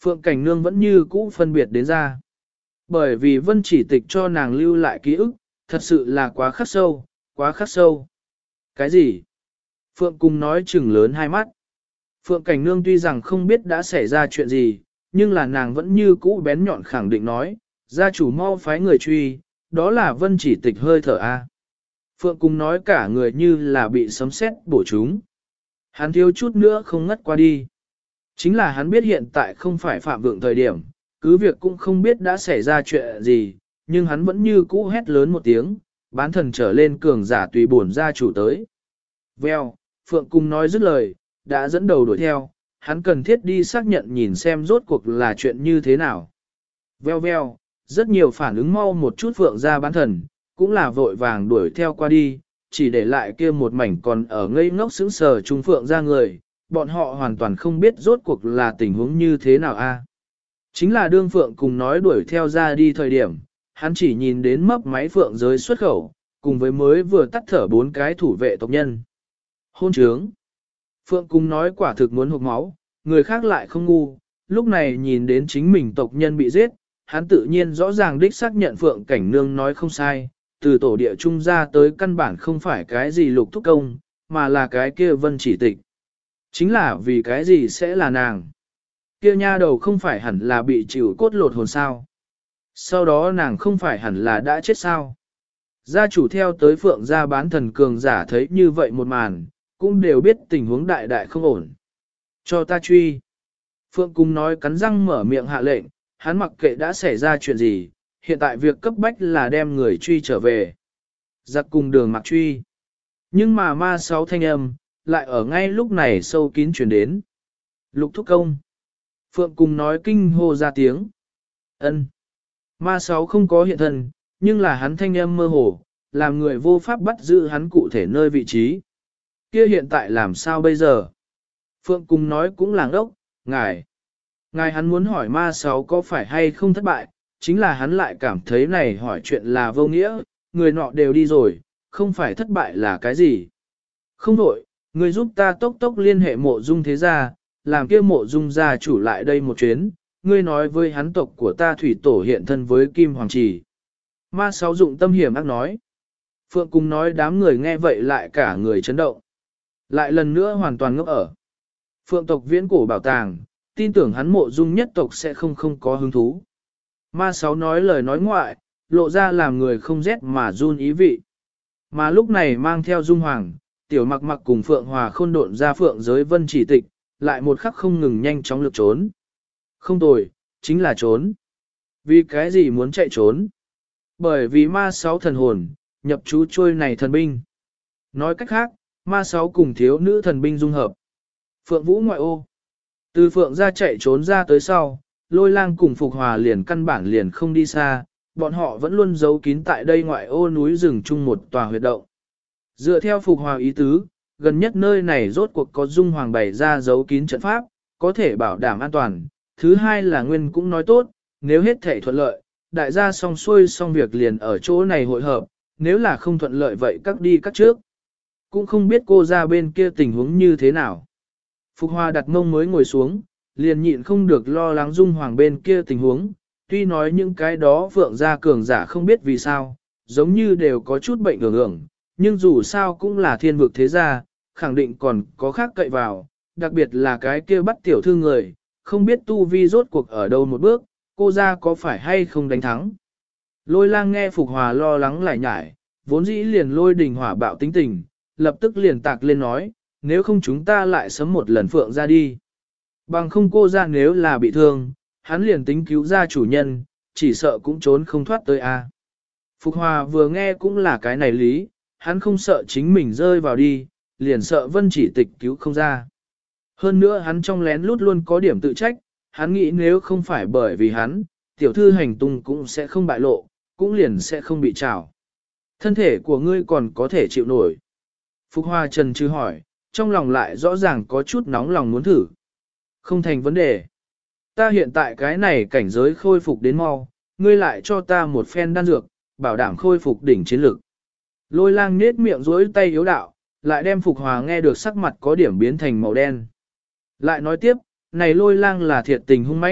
Phượng Cảnh Nương vẫn như cũ phân biệt đến ra. Bởi vì Vân Chỉ Tịch cho nàng lưu lại ký ức, thật sự là quá khắc sâu, quá khắc sâu. Cái gì? Phượng Cung nói chừng lớn hai mắt. Phượng Cảnh Nương tuy rằng không biết đã xảy ra chuyện gì, nhưng là nàng vẫn như cũ bén nhọn khẳng định nói, gia chủ mau phái người truy, đó là Vân Chỉ Tịch hơi thở a. Phượng Cung nói cả người như là bị sấm sét bổ trúng. Hắn thiếu chút nữa không ngất qua đi. Chính là hắn biết hiện tại không phải phạm vượng thời điểm, cứ việc cũng không biết đã xảy ra chuyện gì, nhưng hắn vẫn như cũ hét lớn một tiếng, bán thần trở lên cường giả tùy bổn gia chủ tới. Vèo, Phượng Cung nói dứt lời, đã dẫn đầu đuổi theo, hắn cần thiết đi xác nhận nhìn xem rốt cuộc là chuyện như thế nào. Vèo vèo, rất nhiều phản ứng mau một chút Phượng gia bán thần, cũng là vội vàng đuổi theo qua đi, chỉ để lại kia một mảnh còn ở ngây ngốc sững sờ trung Phượng gia người, bọn họ hoàn toàn không biết rốt cuộc là tình huống như thế nào a. Chính là đương Phượng cùng nói đuổi theo ra đi thời điểm, hắn chỉ nhìn đến mấp máy Phượng giới xuất khẩu, cùng với mới vừa tắt thở 4 cái thủ vệ tộc nhân. Hôn trướng. Phượng cùng nói quả thực muốn hụt máu, người khác lại không ngu, lúc này nhìn đến chính mình tộc nhân bị giết, hắn tự nhiên rõ ràng đích xác nhận Phượng Cảnh Nương nói không sai, từ tổ địa trung ra tới căn bản không phải cái gì Lục Thúc Công, mà là cái kia Vân Chỉ Tịch. Chính là vì cái gì sẽ là nàng. Kia nha đầu không phải hẳn là bị chịu cốt lột hồn sao. Sau đó nàng không phải hẳn là đã chết sao. Gia chủ theo tới Phượng gia bán thần cường giả thấy như vậy một màn, cũng đều biết tình huống đại đại không ổn. Cho ta truy. Phượng Cung nói cắn răng mở miệng hạ lệnh, hắn mặc kệ đã xảy ra chuyện gì, hiện tại việc cấp bách là đem người truy trở về. Giặc cùng đường mặc truy. Nhưng mà ma sáu thanh âm, lại ở ngay lúc này sâu kín chuyển đến. Lục Thúc Công. Phượng Cung nói kinh hô ra tiếng. Ân. Ma sáu không có hiện thân, nhưng là hắn thanh âm mơ hồ, làm người vô pháp bắt giữ hắn cụ thể nơi vị trí. Kia hiện tại làm sao bây giờ? Phượng Cung nói cũng làng ốc, ngài. Ngài hắn muốn hỏi ma sáu có phải hay không thất bại, chính là hắn lại cảm thấy này hỏi chuyện là vô nghĩa, người nọ đều đi rồi, không phải thất bại là cái gì. Không đổi, người giúp ta tốc tốc liên hệ mộ dung thế gia, làm kia mộ dung gia chủ lại đây một chuyến, ngươi nói với hắn tộc của ta thủy tổ hiện thân với Kim Hoàng Trì. Ma sáu dụng tâm hiểm ác nói. Phượng Cung nói đám người nghe vậy lại cả người chấn động. Lại lần nữa hoàn toàn ngốc ở. Phượng tộc viễn cổ bảo tàng, tin tưởng hắn mộ dung nhất tộc sẽ không có hứng thú. Ma sáu nói lời nói ngoại, lộ ra làm người không rét mà run ý vị. Mà lúc này mang theo dung hoàng, tiểu mặc mặc cùng Phượng Hòa khôn độn ra Phượng giới Vân Chỉ Tịch, lại một khắc không ngừng nhanh chóng lược trốn. Không tồi, chính là trốn. Vì cái gì muốn chạy trốn? Bởi vì ma sáu thần hồn, nhập chú trôi này thần binh. Nói cách khác, ma sáu cùng thiếu nữ thần binh dung hợp. Phượng Vũ ngoại ô. Từ Phượng ra chạy trốn ra tới sau, Lôi Lang cùng Phục Hòa liền căn bản liền không đi xa, bọn họ vẫn luôn giấu kín tại đây ngoại ô núi rừng chung một tòa huyệt động. Dựa theo Phục Hòa ý tứ, gần nhất nơi này rốt cuộc có Dung Hoàng bày ra giấu kín trận pháp, có thể bảo đảm an toàn. Thứ hai là Nguyên cũng nói tốt, nếu hết thể thuận lợi, đại gia xong xuôi xong việc liền ở chỗ này hội hợp, nếu là không thuận lợi vậy các đi các trước. Cũng không biết cô ra bên kia tình huống như thế nào. Phục Hòa đặt mông mới ngồi xuống, liền nhịn không được lo lắng Dung Hoàng bên kia tình huống, tuy nói những cái đó Phượng gia cường giả không biết vì sao, giống như đều có chút bệnh ưởng, nhưng dù sao cũng là thiên vực thế gia, khẳng định còn có khác cậy vào, đặc biệt là cái kia bắt tiểu thư người, không biết tu vi rốt cuộc ở đâu một bước, cô ra có phải hay không đánh thắng. Lôi Lang nghe Phục Hòa lo lắng lại nhải, vốn dĩ liền lôi đình hỏa bạo tính tình, lập tức liền tạc lên nói, nếu không chúng ta lại sớm một lần Phượng ra đi. Bằng không cô ra nếu là bị thương, hắn liền tính cứu ra chủ nhân, chỉ sợ cũng trốn không thoát tới a. Phục Hòa vừa nghe cũng là cái này lý, hắn không sợ chính mình rơi vào đi, liền sợ Vân Chỉ Tịch cứu không ra. Hơn nữa hắn trong lén lút luôn có điểm tự trách, hắn nghĩ nếu không phải bởi vì hắn, tiểu thư hành tung cũng sẽ không bại lộ, cũng liền sẽ không bị trảo. Thân thể của ngươi còn có thể chịu nổi. Phục Hòa trần trừ hỏi, trong lòng lại rõ ràng có chút nóng lòng muốn thử. Không thành vấn đề. Ta hiện tại cái này cảnh giới khôi phục đến mau, ngươi lại cho ta một phen đan dược, bảo đảm khôi phục đỉnh chiến lực. Lôi Lang nết miệng rối tay yếu đạo, lại đem Phục Hòa nghe được sắc mặt có điểm biến thành màu đen. Lại nói tiếp, này Lôi Lang là thiệt tình hung mãnh,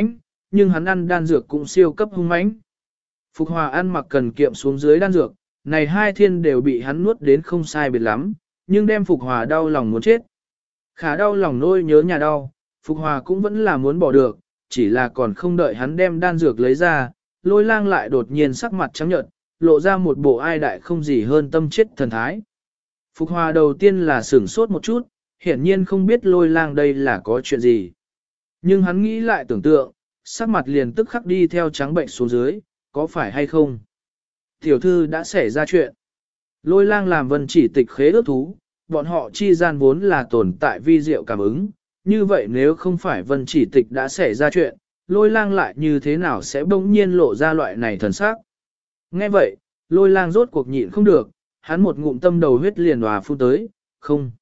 nhưng hắn ăn đan dược cũng siêu cấp hung mãnh. Phục Hòa ăn mặc cần kiệm xuống dưới đan dược, này hai thiên đều bị hắn nuốt đến không sai biệt lắm, nhưng đem Phục Hòa đau lòng muốn chết. Khả đau lòng nôi nhớ nhà đau, Phục Hòa cũng vẫn là muốn bỏ được, chỉ là còn không đợi hắn đem đan dược lấy ra, Lôi Lang lại đột nhiên sắc mặt trắng nhợt, lộ ra một bộ ai đại không gì hơn tâm chết thần thái. Phục Hòa đầu tiên là sửng sốt một chút, hiển nhiên không biết Lôi Lang đây là có chuyện gì. Nhưng hắn nghĩ lại tưởng tượng, sắc mặt liền tức khắc đi theo trắng bệnh xuống dưới, có phải hay không? Tiểu thư đã xảy ra chuyện. Lôi Lang làm Vân Chỉ Tịch khế ước thú, bọn họ chi gian vốn là tồn tại vi diệu cảm ứng, như vậy nếu không phải Vân Chỉ Tịch đã xảy ra chuyện, Lôi Lang lại như thế nào sẽ bỗng nhiên lộ ra loại này thần sắc? Nghe vậy, Lôi Lang rốt cuộc nhịn không được, hắn một ngụm tâm đầu huyết liền hòa phun tới, không,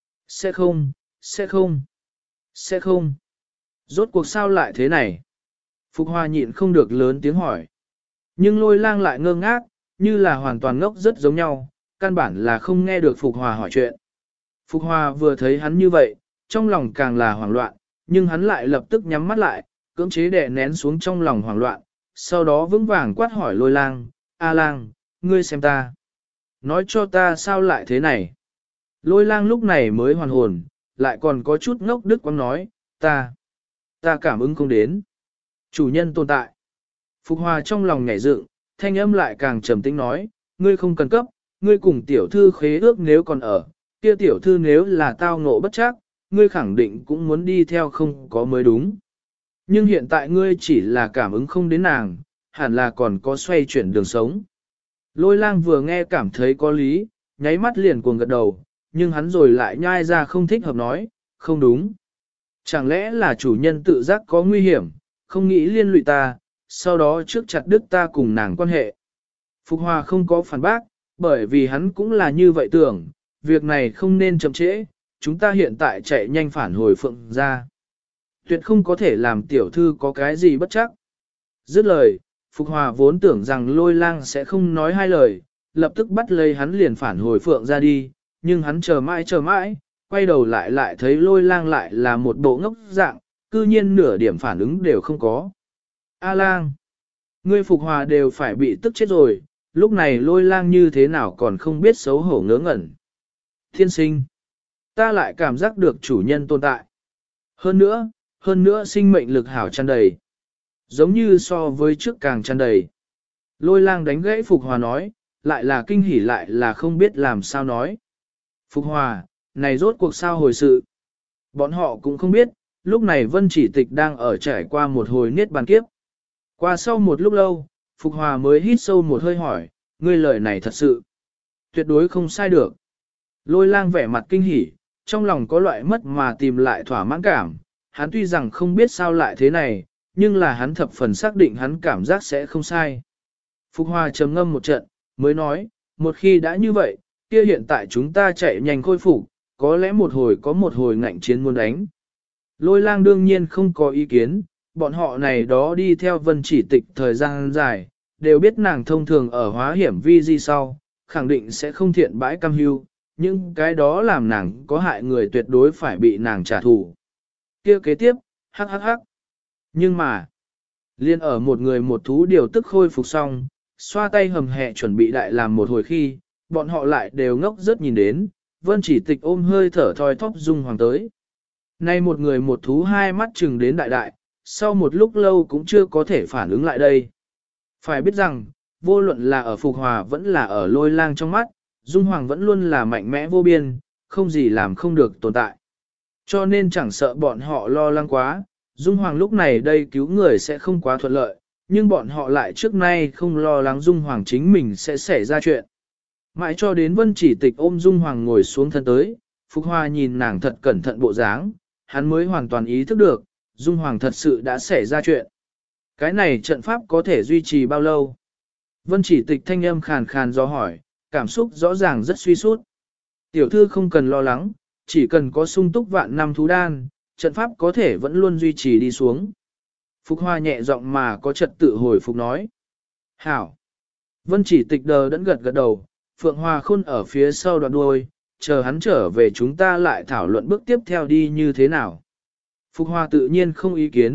sẽ không, sẽ không, sẽ không. Rốt cuộc sao lại thế này? Phục Hòa nhịn không được lớn tiếng hỏi. Nhưng Lôi Lang lại ngơ ngác, như là hoàn toàn ngốc rất giống nhau, căn bản là không nghe được Phục Hòa hỏi chuyện. Phục Hòa vừa thấy hắn như vậy, trong lòng càng là hoảng loạn, nhưng hắn lại lập tức nhắm mắt lại, cưỡng chế đè nén xuống trong lòng hoảng loạn, sau đó vững vàng quát hỏi Lôi Lang, A Lang, ngươi xem ta. Nói cho ta sao lại thế này. Lôi Lang lúc này mới hoàn hồn, lại còn có chút ngốc đức quăng nói, ta cảm ứng không đến. Chủ nhân tồn tại. Phục Hòa trong lòng nhảy dựng, thanh âm lại càng trầm tĩnh nói, ngươi không cần cấp, ngươi cùng tiểu thư khế ước nếu còn ở, kia tiểu thư nếu là tao ngộ bất trắc, ngươi khẳng định cũng muốn đi theo không có mới đúng. Nhưng hiện tại ngươi chỉ là cảm ứng không đến nàng, hẳn là còn có xoay chuyển đường sống. Lôi Lang vừa nghe cảm thấy có lý, nháy mắt liền cuồng gật đầu, nhưng hắn rồi lại nhai ra không thích hợp nói, không đúng. Chẳng lẽ là chủ nhân tự giác có nguy hiểm, không nghĩ liên lụy ta, sau đó trước chặt đứt ta cùng nàng quan hệ. Phục Hòa không có phản bác, bởi vì hắn cũng là như vậy tưởng, việc này không nên chậm trễ, chúng ta hiện tại chạy nhanh phản hồi Phượng ra. Tuyệt không có thể làm tiểu thư có cái gì bất chắc. Dứt lời, Phục Hòa vốn tưởng rằng Lôi Lang sẽ không nói hai lời, lập tức bắt lấy hắn liền phản hồi Phượng ra đi, nhưng hắn chờ mãi, quay đầu lại thấy Lôi Lang lại là một bộ ngốc dạng, cư nhiên nửa điểm phản ứng đều không có. A Lang, ngươi Phục Hòa đều phải bị tức chết rồi, lúc này Lôi Lang như thế nào còn không biết xấu hổ ngớ ngẩn. Thiên sinh, ta lại cảm giác được chủ nhân tồn tại. Hơn nữa sinh mệnh lực hảo tràn đầy. Giống như so với trước càng tràn đầy. Lôi Lang đánh gãy Phục Hòa nói, lại là kinh hỉ lại là không biết làm sao nói. Phục Hòa, này rốt cuộc sao hồi sự. Bọn họ cũng không biết, lúc này Vân Chỉ Tịch đang ở trải qua một hồi niết bàn kiếp. Qua sau một lúc lâu, Phục Hòa mới hít sâu một hơi hỏi, ngươi lời này thật sự, tuyệt đối không sai được. Lôi Lang vẻ mặt kinh hỉ, trong lòng có loại mất mà tìm lại thỏa mãn cảm, hắn tuy rằng không biết sao lại thế này, nhưng là hắn thập phần xác định hắn cảm giác sẽ không sai. Phục Hòa trầm ngâm một trận, mới nói, một khi đã như vậy, kia hiện tại chúng ta chạy nhanh khôi phục, có lẽ một hồi ngạnh chiến muốn đánh. Lôi Lang đương nhiên không có ý kiến, bọn họ này đó đi theo Vân Chỉ Tịch thời gian dài, đều biết nàng thông thường ở hóa hiểm vi di sau, khẳng định sẽ không thiện bãi cam hưu, nhưng cái đó làm nàng có hại người tuyệt đối phải bị nàng trả thù. Kia kế tiếp, hắc. Nhưng mà, liên ở một người một thú điều tức khôi phục xong, xoa tay hầm hẹ chuẩn bị đại làm một hồi khi, bọn họ lại đều ngốc rất nhìn đến, Vân Chỉ Tịch ôm hơi thở thoi thóp Dung Hoàng tới. Nay một người một thú hai mắt chừng đến đại, sau một lúc lâu cũng chưa có thể phản ứng lại đây. Phải biết rằng, vô luận là ở Phục Hòa vẫn là ở Lôi Lang trong mắt, Dung Hoàng vẫn luôn là mạnh mẽ vô biên, không gì làm không được tồn tại. Cho nên chẳng sợ bọn họ lo lắng quá, Dung Hoàng lúc này đây cứu người sẽ không quá thuận lợi, nhưng bọn họ lại trước nay không lo lắng Dung Hoàng chính mình sẽ xảy ra chuyện. Mãi cho đến Vân Chỉ Tịch ôm Dung Hoàng ngồi xuống thân tới, Phục Hòa nhìn nàng thật cẩn thận bộ dáng, hắn mới hoàn toàn ý thức được, Dung Hoàng thật sự đã xảy ra chuyện. Cái này trận pháp có thể duy trì bao lâu? Vân Chỉ Tịch thanh âm khàn khàn do hỏi, cảm xúc rõ ràng rất suy sút. Tiểu thư không cần lo lắng, chỉ cần có sung túc vạn năm thú đan, trận pháp có thể vẫn luôn duy trì đi xuống. Phục Hòa nhẹ giọng mà có trật tự hồi phục nói. Hảo. Vân Chỉ Tịch đờ đẫn gật đầu, Phượng Hòa Khôn ở phía sau đoạn đuôi, chờ hắn trở về chúng ta lại thảo luận bước tiếp theo đi như thế nào. Phục Hòa tự nhiên không ý kiến,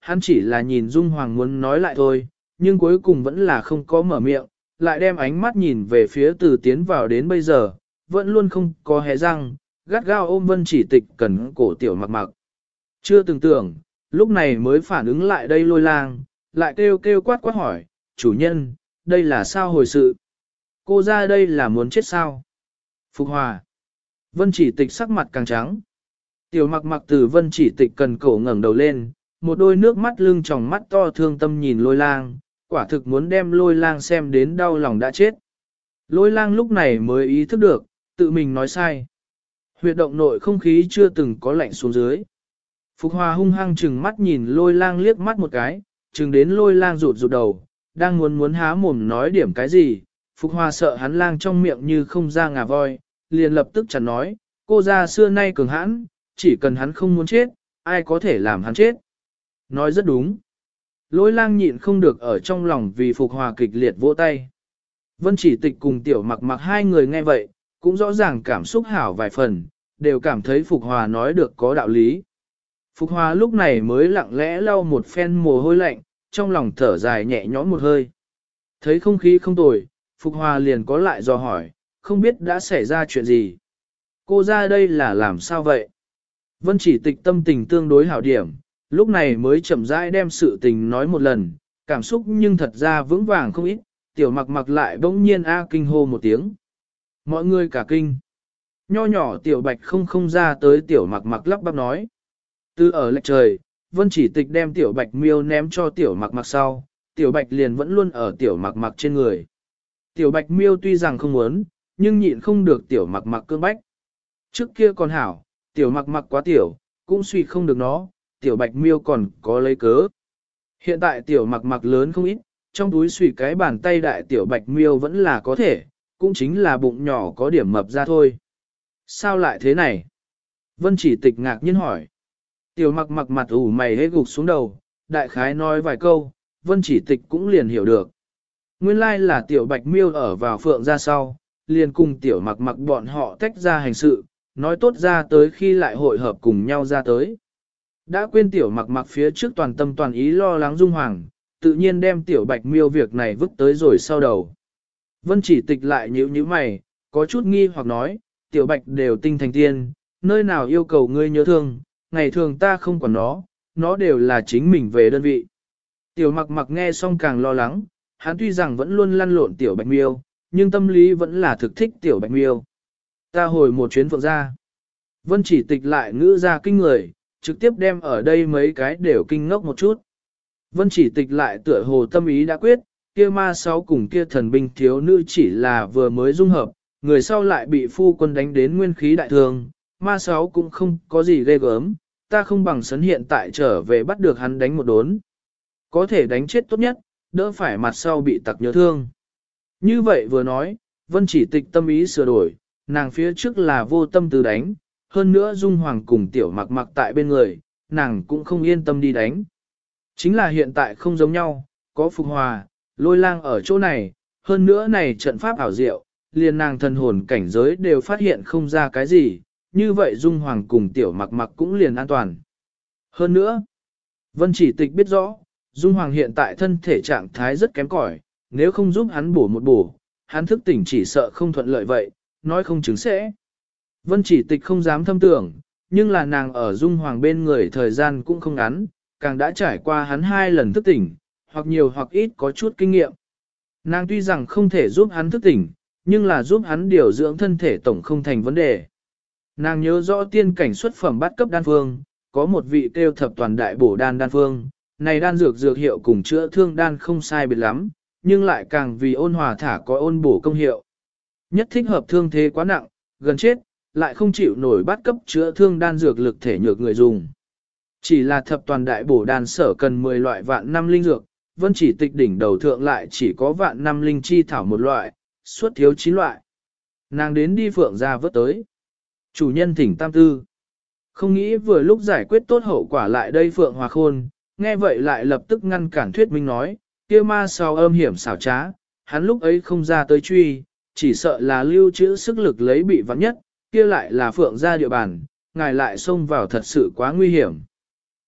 hắn chỉ là nhìn Dung Hoàng muốn nói lại thôi, nhưng cuối cùng vẫn là không có mở miệng, lại đem ánh mắt nhìn về phía từ tiến vào đến bây giờ, vẫn luôn không có hé răng, gắt gao ôm Vân Chỉ Tịch cần cổ tiểu mặc mặc. Chưa từng tưởng, lúc này mới phản ứng lại đây Lôi Lang, lại kêu kêu quát quát hỏi, chủ nhân, đây là sao hồi sự? Cô ra đây là muốn chết sao? Phục Hòa. Vân Chỉ Tịch sắc mặt càng trắng. Tiểu mặc mặc từ Vân Chỉ Tịch cần cổ ngẩng đầu lên, một đôi nước mắt lưng tròng mắt to thương tâm nhìn Lôi Lang, quả thực muốn đem Lôi Lang xem đến đau lòng đã chết. Lôi Lang lúc này mới ý thức được, tự mình nói sai. Huyệt động nội không khí chưa từng có lạnh xuống dưới. Phục Hòa hung hăng chừng mắt nhìn Lôi Lang liếc mắt một cái, chừng đến Lôi Lang rụt rụt đầu, đang muốn há mồm nói điểm cái gì. Phục Hòa sợ hắn lang trong miệng như không ra ngà voi, liền lập tức chẳng nói, cô ra xưa nay cường hãn, chỉ cần hắn không muốn chết, ai có thể làm hắn chết. Nói rất đúng. Lôi Lang nhịn không được ở trong lòng vì Phục Hòa kịch liệt vỗ tay. Vân Chỉ Tịch cùng Tiểu Mặc Mặc hai người nghe vậy, cũng rõ ràng cảm xúc hảo vài phần, đều cảm thấy Phục Hòa nói được có đạo lý. Phục Hòa lúc này mới lặng lẽ lau một phen mồ hôi lạnh, trong lòng thở dài nhẹ nhõm một hơi. Thấy không khí không tồi, Phục Hòa liền có lại dò hỏi, không biết đã xảy ra chuyện gì. Cô ra đây là làm sao vậy? Vân Chỉ Tịch tâm tình tương đối hảo điểm, lúc này mới chậm rãi đem sự tình nói một lần, cảm xúc nhưng thật ra vững vàng không ít, Tiểu Mặc Mặc lại bỗng nhiên kinh hô một tiếng. Mọi người cả kinh. Nho nhỏ Tiểu Bạch không ra tới Tiểu Mặc Mặc lắp bắp nói. Từ ở lệch trời, Vân Chỉ Tịch đem Tiểu Bạch miêu ném cho Tiểu Mặc Mặc sau, Tiểu Bạch liền vẫn luôn ở Tiểu Mặc Mặc trên người. Tiểu Bạch miêu tuy rằng không muốn, nhưng nhịn không được Tiểu Mặc Mặc cương bách. Trước kia còn hảo, Tiểu Mặc Mặc quá tiểu, cũng suy không được nó, Tiểu Bạch miêu còn có lấy cớ. Hiện tại Tiểu Mặc Mặc lớn không ít, trong túi suy cái bàn tay đại Tiểu Bạch miêu vẫn là có thể, cũng chính là bụng nhỏ có điểm mập ra thôi. Sao lại thế này? Vân Chỉ Tịch ngạc nhiên hỏi. Tiểu Mặc Mặc mặt ủ mày hế gục xuống đầu, đại khái nói vài câu, Vân Chỉ Tịch cũng liền hiểu được. Nguyên lai là Tiểu Bạch miêu ở vào phượng ra sau, liền cùng Tiểu Mặc Mặc bọn họ tách ra hành sự, nói tốt ra tới khi lại hội hợp cùng nhau ra tới. Đã quên Tiểu Mặc Mặc phía trước toàn tâm toàn ý lo lắng Dung Hoàng, tự nhiên đem Tiểu Bạch miêu việc này vứt tới rồi sau đầu. Vân Chỉ Tịch lại nhíu mày, có chút nghi hoặc nói, Tiểu Bạch đều tinh thành tiên, nơi nào yêu cầu ngươi nhớ thương, ngày thường ta không quản nó đều là chính mình về đơn vị. Tiểu Mặc Mặc nghe xong càng lo lắng, hắn tuy rằng vẫn luôn lăn lộn Tiểu Bạch miêu, nhưng tâm lý vẫn là thực thích Tiểu Bạch miêu. Ta hồi một chuyến phượng ra. Vân Chỉ Tịch lại ngữ ra kinh người, trực tiếp đem ở đây mấy cái đều kinh ngốc một chút. Vân Chỉ Tịch lại tựa hồ tâm ý đã quyết, kia ma sáu cùng kia thần binh thiếu nữ chỉ là vừa mới dung hợp, người sau lại bị phu quân đánh đến nguyên khí đại thương, ma sáu cũng không có gì ghê gớm, ta không bằng sấn hiện tại trở về bắt được hắn đánh một đốn. Có thể đánh chết tốt nhất, đỡ phải mặt sau bị tặc nhớ thương. Như vậy vừa nói, Vân Chỉ Tịch tâm ý sửa đổi, nàng phía trước là vô tâm từ đánh, hơn nữa Dung Hoàng cùng Tiểu Mặc Mặc tại bên người, nàng cũng không yên tâm đi đánh. Chính là hiện tại không giống nhau, có Phục Hòa, Lôi Lang ở chỗ này, hơn nữa này trận pháp ảo diệu, liền nàng thần hồn cảnh giới đều phát hiện không ra cái gì, như vậy Dung Hoàng cùng Tiểu Mặc Mặc cũng liền an toàn. Hơn nữa, Vân Chỉ Tịch biết rõ, Dung Hoàng hiện tại thân thể trạng thái rất kém cỏi, nếu không giúp hắn bổ một bổ, hắn thức tỉnh chỉ sợ không thuận lợi vậy, nói không chứng sẽ. Vân Chỉ Tịch không dám thâm tưởng, nhưng là nàng ở Dung Hoàng bên người thời gian cũng không ngắn, càng đã trải qua hắn 2 lần thức tỉnh, hoặc nhiều hoặc ít có chút kinh nghiệm. Nàng tuy rằng không thể giúp hắn thức tỉnh, nhưng là giúp hắn điều dưỡng thân thể tổng không thành vấn đề. Nàng nhớ rõ tiên cảnh xuất phẩm bát cấp đan phương, có một vị kêu thập toàn đại bổ đan phương, này đan dược hiệu cùng chữa thương đan không sai biệt lắm, nhưng lại càng vì ôn hòa thả có ôn bổ công hiệu. Nhất thích hợp thương thế quá nặng, gần chết, lại không chịu nổi bát cấp chữa thương đan dược lực thể nhược người dùng. Chỉ là thập toàn đại bổ đan sở cần 10 loại vạn năm linh dược, Vân Chỉ Tịch đỉnh đầu thượng lại chỉ có vạn năm linh chi thảo một loại, suốt thiếu 9 loại. Nàng đến đi phượng ra vớt tới. Chủ nhân thỉnh tam tư. Không nghĩ vừa lúc giải quyết tốt hậu quả lại đây Phượng Hòa Khôn, nghe vậy lại lập tức ngăn cản thuyết minh nói, kia ma sau âm hiểm xảo trá, hắn lúc ấy không ra tới truy, chỉ sợ là lưu trữ sức lực lấy bị vắng nhất, kia lại là Phượng ra địa bàn, ngài lại xông vào thật sự quá nguy hiểm.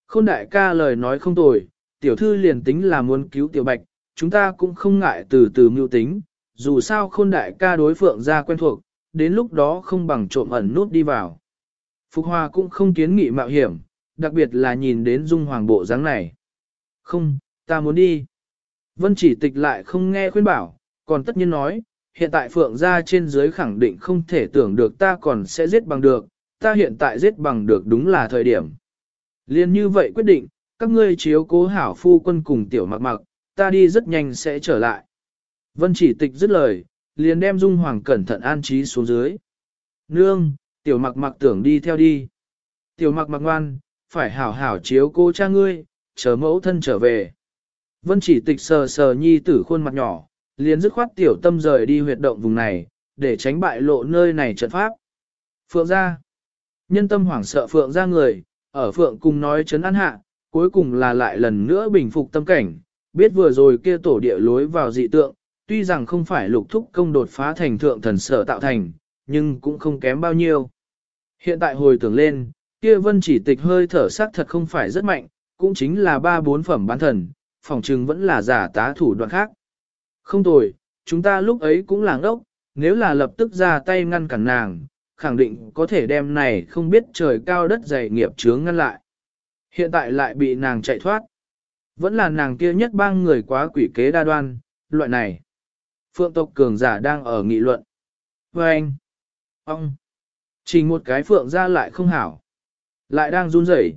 Khôn đại ca lời nói không tồi, tiểu thư liền tính là muốn cứu tiểu bạch, chúng ta cũng không ngại từ từ mưu tính, dù sao khôn đại ca đối phượng ra quen thuộc, đến lúc đó không bằng trộm ẩn nút đi vào. Phục Hòa cũng không kiến nghị mạo hiểm, đặc biệt là nhìn đến dung hoàng bộ dáng này. Không, ta muốn đi. Vân chỉ tịch lại không nghe khuyên bảo, còn tất nhiên nói, hiện tại phượng gia trên dưới khẳng định không thể tưởng được ta còn sẽ giết bằng được, ta hiện tại giết bằng được đúng là thời điểm. Liên như vậy quyết định, các ngươi chiếu cố hảo phu quân cùng tiểu mặc mặc, ta đi rất nhanh sẽ trở lại. Vân chỉ tịch dứt lời, liền đem dung hoàng cẩn thận an trí xuống dưới. Nương, tiểu mặc mặc tưởng đi theo đi. Tiểu mặc mặc ngoan, phải hảo hảo chiếu cố cha ngươi, chờ mẫu thân trở về. Vân chỉ tịch sờ sờ nhi tử khuôn mặt nhỏ, liền dứt khoát tiểu tâm rời đi huyệt động vùng này, để tránh bại lộ nơi này trận pháp. Phượng gia. Nhân tâm hoảng sợ phượng gia người, ở phượng cùng nói chấn an hạ, cuối cùng là lại lần nữa bình phục tâm cảnh, biết vừa rồi kia tổ địa lối vào dị tượng, tuy rằng không phải lục thúc công đột phá thành thượng thần sở tạo thành, nhưng cũng không kém bao nhiêu. Hiện tại hồi tưởng lên, kia vân chỉ tịch hơi thở sắc thật không phải rất mạnh, cũng chính là 3-4 phẩm bán thần, phỏng chừng vẫn là giả tá thủ đoạn khác. Không tồi, chúng ta lúc ấy cũng làng ốc, nếu là lập tức ra tay ngăn cản nàng, khẳng định có thể đem này không biết trời cao đất dày nghiệp chướng ngăn lại. Hiện tại lại bị nàng chạy thoát. Vẫn là nàng kia nhất bang người quá quỷ kế đa đoan, loại này. Phượng tộc cường giả đang ở nghị luận. Và anh, ông, chỉ một cái phượng ra lại không hảo. Lại đang run rẩy.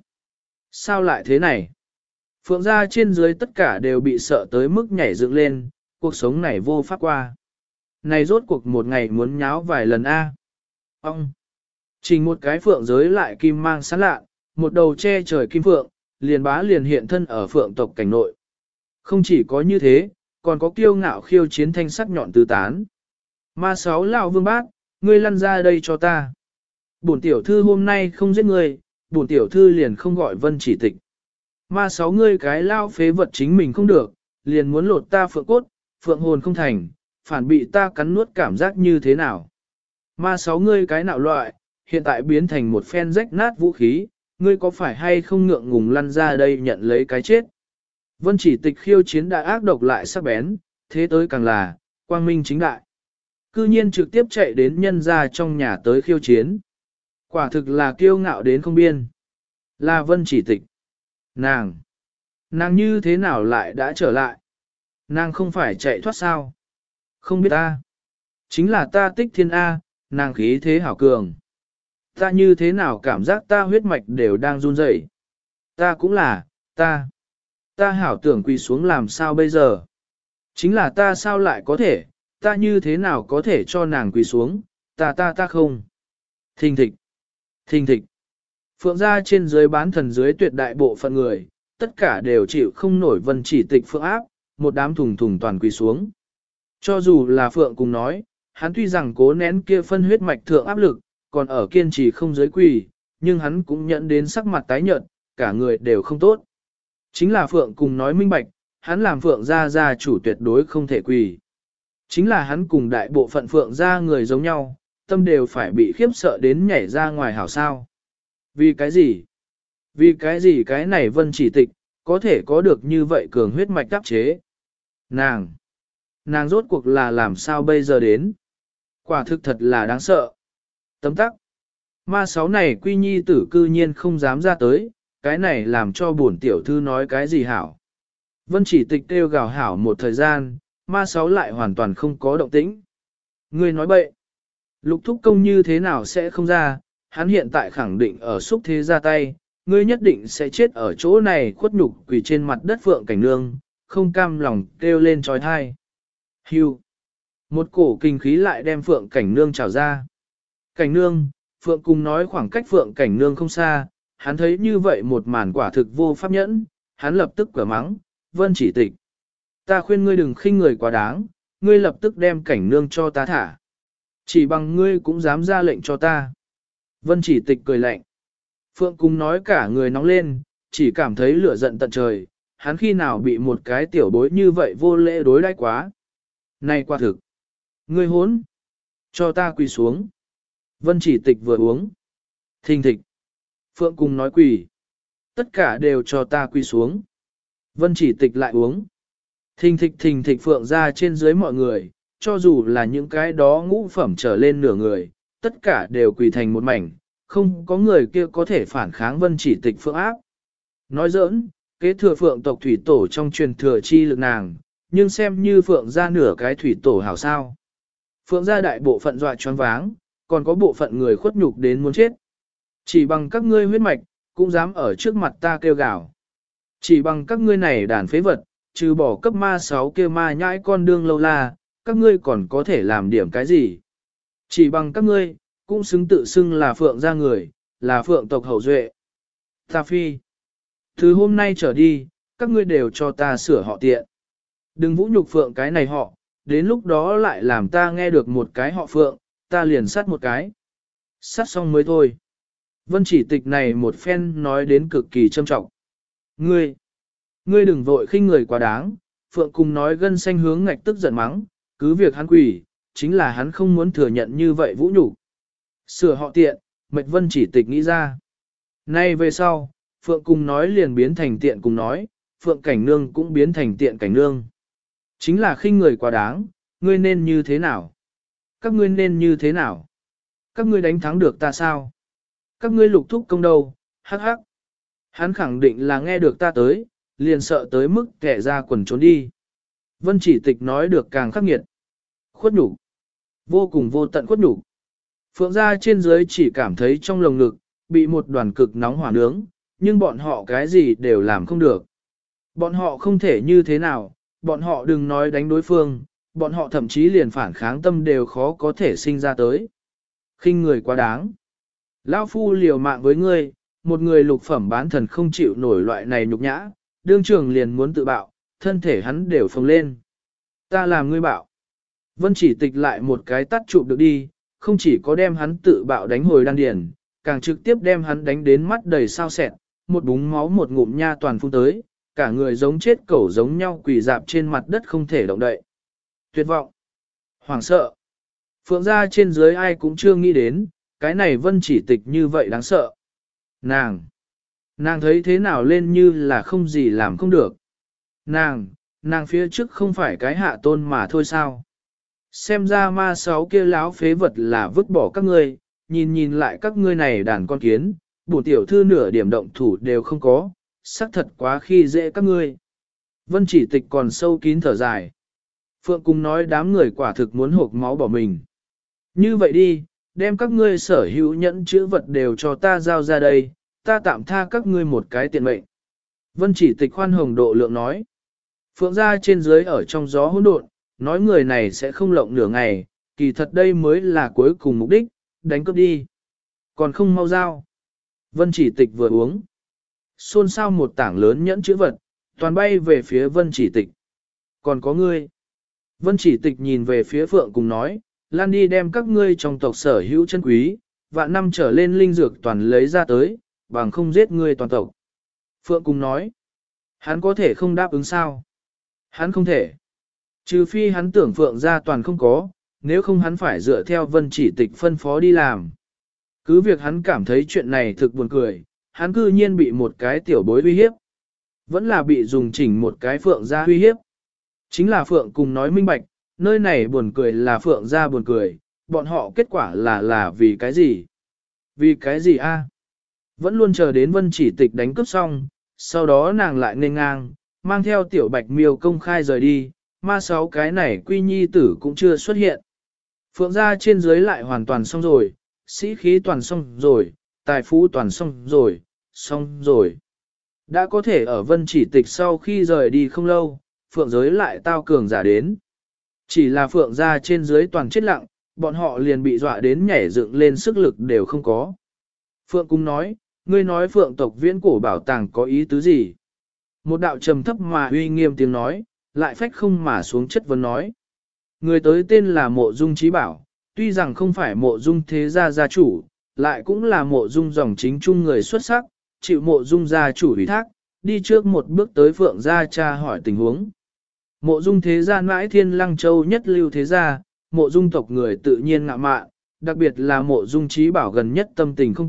Sao lại thế này? Phượng gia trên dưới tất cả đều bị sợ tới mức nhảy dựng lên, cuộc sống này vô pháp qua. Này rốt cuộc một ngày muốn nháo vài lần a. Ông, chỉ một cái phượng giới lại kim mang sáng lạ, một đầu che trời kim phượng, liền bá liền hiện thân ở phượng tộc cảnh nội. Không chỉ có như thế, còn có kiêu ngạo khiêu chiến thanh sắc nhọn tứ tán. Ma sáu lão vương bát, ngươi lăn ra đây cho ta. Bổn tiểu thư hôm nay không giết ngươi, bổn tiểu thư liền không gọi vân chỉ tịch. Ma sáu ngươi cái lao phế vật chính mình không được, liền muốn lột ta phượng cốt, phượng hồn không thành, phản bị ta cắn nuốt cảm giác như thế nào. Ma sáu ngươi cái nạo loại, hiện tại biến thành một phen rách nát vũ khí, ngươi có phải hay không ngượng ngùng lăn ra đây nhận lấy cái chết. Vân chỉ tịch khiêu chiến đã ác độc lại sắc bén, thế tới càng là, quang minh chính đại. Cư nhiên trực tiếp chạy đến nhân ra trong nhà tới khiêu chiến. Quả thực là kiêu ngạo đến không biên. Là vân chỉ tịch. Nàng như thế nào lại đã trở lại? Nàng không phải chạy thoát sao? Không biết ta. Chính là ta tích thiên A, nàng khí thế hảo cường. Ta như thế nào cảm giác ta huyết mạch đều đang run rẩy. Ta cũng là, ta hảo tưởng quỳ xuống làm sao bây giờ? Chính là ta sao lại có thể, ta như thế nào có thể cho nàng quỳ xuống, ta không. Thình thịch, thình thịch. Phượng gia trên dưới bán thần dưới tuyệt đại bộ phận người, tất cả đều chịu không nổi vân chỉ tịch phượng áp, một đám thùng thùng toàn quỳ xuống. Cho dù là Phượng cùng nói, hắn tuy rằng cố nén kia phân huyết mạch thượng áp lực, còn ở kiên trì không giới quỳ, nhưng hắn cũng nhận đến sắc mặt tái nhợt, cả người đều không tốt. Chính là Phượng cùng nói minh bạch, hắn làm Phượng gia chủ tuyệt đối không thể quỳ. Chính là hắn cùng đại bộ phận Phượng gia người giống nhau, tâm đều phải bị khiếp sợ đến nhảy ra ngoài hảo sao. Vì cái gì? Vì cái gì cái này vân chỉ tịch, có thể có được như vậy cường huyết mạch đáp chế? Nàng rốt cuộc là làm sao bây giờ đến? Quả thực thật là đáng sợ. Tấm tắc. Ma sáu này quy nhi tử cư nhiên không dám ra tới, cái này làm cho bổn tiểu thư nói cái gì hảo. Vân chỉ tịch kêu gào hảo một thời gian, ma sáu lại hoàn toàn không có động tĩnh. Ngươi nói bậy. Lục thúc công như thế nào sẽ không ra, hắn hiện tại khẳng định ở xúc thế ra tay, ngươi nhất định sẽ chết ở chỗ này khuất nhục quỳ trên mặt đất Phượng Cảnh Nương, không cam lòng kêu lên trói thai. Hưu. Một cổ kinh khí lại đem Phượng Cảnh Nương trào ra. Cảnh Nương, Phượng cùng nói khoảng cách Phượng Cảnh Nương không xa, hắn thấy như vậy một màn quả thực vô pháp nhẫn, hắn lập tức cửa mắng, vân chỉ tịch. Ta khuyên ngươi đừng khinh người quá đáng, ngươi lập tức đem Cảnh Nương cho ta thả. Chỉ bằng ngươi cũng dám ra lệnh cho ta. Vân chỉ tịch cười lạnh. Phượng cùng nói cả người nóng lên, chỉ cảm thấy lửa giận tận trời, hắn khi nào bị một cái tiểu bối như vậy vô lễ đối đãi quá. Này quả thực. Ngươi hốn. Cho ta quỳ xuống. Vân chỉ tịch vừa uống. Thình thịch. Phượng cùng nói quỳ. Tất cả đều cho ta quy xuống. Vân chỉ tịch lại uống. Thình thịch phượng ra trên dưới mọi người, cho dù là những cái đó ngũ phẩm trở lên nửa người, tất cả đều quỳ thành một mảnh, không có người kia có thể phản kháng vân chỉ tịch phượng áp. Nói giỡn, kế thừa phượng tộc thủy tổ trong truyền thừa chi lực nàng, nhưng xem như phượng ra nửa cái thủy tổ hảo sao. Phượng ra đại bộ phận dọa choáng váng, còn có bộ phận người khuất nhục đến muốn chết. Chỉ bằng các ngươi huyết mạch, cũng dám ở trước mặt ta kêu gào. Chỉ bằng các ngươi này đàn phế vật, trừ bỏ cấp ma 6 kia ma nhãi con đương lâu la, các ngươi còn có thể làm điểm cái gì? Chỉ bằng các ngươi, cũng xứng tự xưng là phượng gia người, là phượng tộc hậu duệ. Ta phi. Từ hôm nay trở đi, các ngươi đều cho ta sửa họ tiện. Đừng vũ nhục phượng cái này họ, đến lúc đó lại làm ta nghe được một cái họ phượng, ta liền sát một cái. Sát xong mới thôi. Vân chỉ tịch này một phen nói đến cực kỳ trâm trọng. Ngươi đừng vội khinh người quá đáng, phượng cùng nói gân xanh hướng ngạch tức giận mắng, cứ việc hắn quỷ, chính là hắn không muốn thừa nhận như vậy vũ nhục. Sửa họ tiện, mệt vân chỉ tịch nghĩ ra. Nay về sau, phượng cùng nói liền biến thành tiện cùng nói, phượng cảnh nương cũng biến thành tiện cảnh nương. Chính là khinh người quá đáng, ngươi nên như thế nào? Các ngươi nên như thế nào? Các ngươi đánh thắng được ta sao? Các ngươi lục thúc công đâu? Hắc hắc. Hắn khẳng định là nghe được ta tới, liền sợ tới mức kẻ ra quần trốn đi. Vân chỉ tịch nói được càng khắc nghiệt. Khuất nhục, vô cùng vô tận khuất nhục. Phượng gia trên dưới chỉ cảm thấy trong lồng ngực, bị một đoàn cực nóng hỏa nướng, nhưng bọn họ cái gì đều làm không được. Bọn họ không thể như thế nào, bọn họ đừng nói đánh đối phương, bọn họ thậm chí liền phản kháng tâm đều khó có thể sinh ra tới. Khinh người quá đáng. Lão phu liều mạng với ngươi, một người lục phẩm bán thần không chịu nổi loại này nhục nhã, đương trường liền muốn tự bạo, thân thể hắn đều phồng lên. Ta làm ngươi bạo. Vân chỉ tịch lại một cái tắt chụp được đi, không chỉ có đem hắn tự bạo đánh hồi đan điền, càng trực tiếp đem hắn đánh đến mắt đầy sao sẹn, một búng máu một ngụm nha toàn phun tới, cả người giống chết cẩu giống nhau quỳ dạp trên mặt đất không thể động đậy. Tuyệt vọng, hoảng sợ. Phượng gia trên dưới ai cũng chưa nghĩ đến, cái này vân chỉ tịch như vậy đáng sợ. Nàng thấy thế nào lên như là không gì làm không được. Nàng phía trước không phải cái hạ tôn mà thôi sao. Xem ra ma 6 kia láo phế vật là vứt bỏ các ngươi, nhìn lại các ngươi này đàn con kiến, bổ tiểu thư nửa điểm động thủ đều không có, xác thật quá khi dễ các ngươi. Vân chỉ tịch còn sâu kín thở dài. Phượng cùng nói đám người quả thực muốn hộp máu bỏ mình. Như vậy đi, đem các ngươi sở hữu nhẫn chữ vật đều cho ta giao ra đây, ta tạm tha các ngươi một cái tiện mệnh. Vân chỉ tịch khoan hồng độ lượng nói. Phượng gia trên dưới ở trong gió hỗn độn, nói người này sẽ không lộng nửa ngày, kỳ thật đây mới là cuối cùng mục đích, đánh cướp đi. Còn không mau giao. Vân chỉ tịch vừa uống. Xôn xao một tảng lớn nhẫn chữ vật, toàn bay về phía vân chỉ tịch. Còn có ngươi. Vân chỉ tịch nhìn về phía Phượng cùng nói, lan đi đem các ngươi trong tộc sở hữu chân quý, vạn năm trở lên linh dược toàn lấy ra tới, bằng không giết ngươi toàn tộc. Phượng cùng nói, hắn có thể không đáp ứng sao? Hắn không thể. Trừ phi hắn tưởng Phượng gia toàn không có, nếu không hắn phải dựa theo vân chỉ tịch phân phó đi làm. Cứ việc hắn cảm thấy chuyện này thực buồn cười, hắn cư nhiên bị một cái tiểu bối uy hiếp. Vẫn là bị dùng chỉnh một cái Phượng gia uy hiếp. Chính là Phượng cùng nói minh bạch, nơi này buồn cười là Phượng gia buồn cười, bọn họ kết quả là vì cái gì? Vì cái gì a? Vẫn luôn chờ đến vân chỉ tịch đánh cướp xong, sau đó nàng lại nên ngang, mang theo tiểu bạch miêu công khai rời đi, ma 6 cái này quy nhi tử cũng chưa xuất hiện. Phượng gia trên dưới lại hoàn toàn xong rồi, sĩ khí toàn xong rồi, tài phú toàn xong rồi. Đã có thể ở vân chỉ tịch sau khi rời đi không lâu, Phượng giới lại tao cường giả đến. Chỉ là Phượng gia trên dưới toàn chết lặng, bọn họ liền bị dọa đến nhảy dựng lên sức lực đều không có. Phượng cũng nói, ngươi nói Phượng tộc viễn cổ bảo tàng có ý tứ gì? Một đạo trầm thấp mà uy nghiêm tiếng nói, lại phách không mà xuống chất vấn nói. Người tới tên là Mộ Dung Chí Bảo, tuy rằng không phải Mộ Dung thế gia gia chủ, lại cũng là Mộ Dung dòng chính trung người xuất sắc, chịu Mộ Dung gia chủ ủy thác, đi trước một bước tới Phượng gia tra hỏi tình huống. Mộ Dung thế gia mãi Thiên Lăng Châu nhất lưu thế gia, Mộ Dung tộc người tự nhiên ngạo mạn, đặc biệt là Mộ Dung Chí Bảo gần nhất tâm tình không tốt,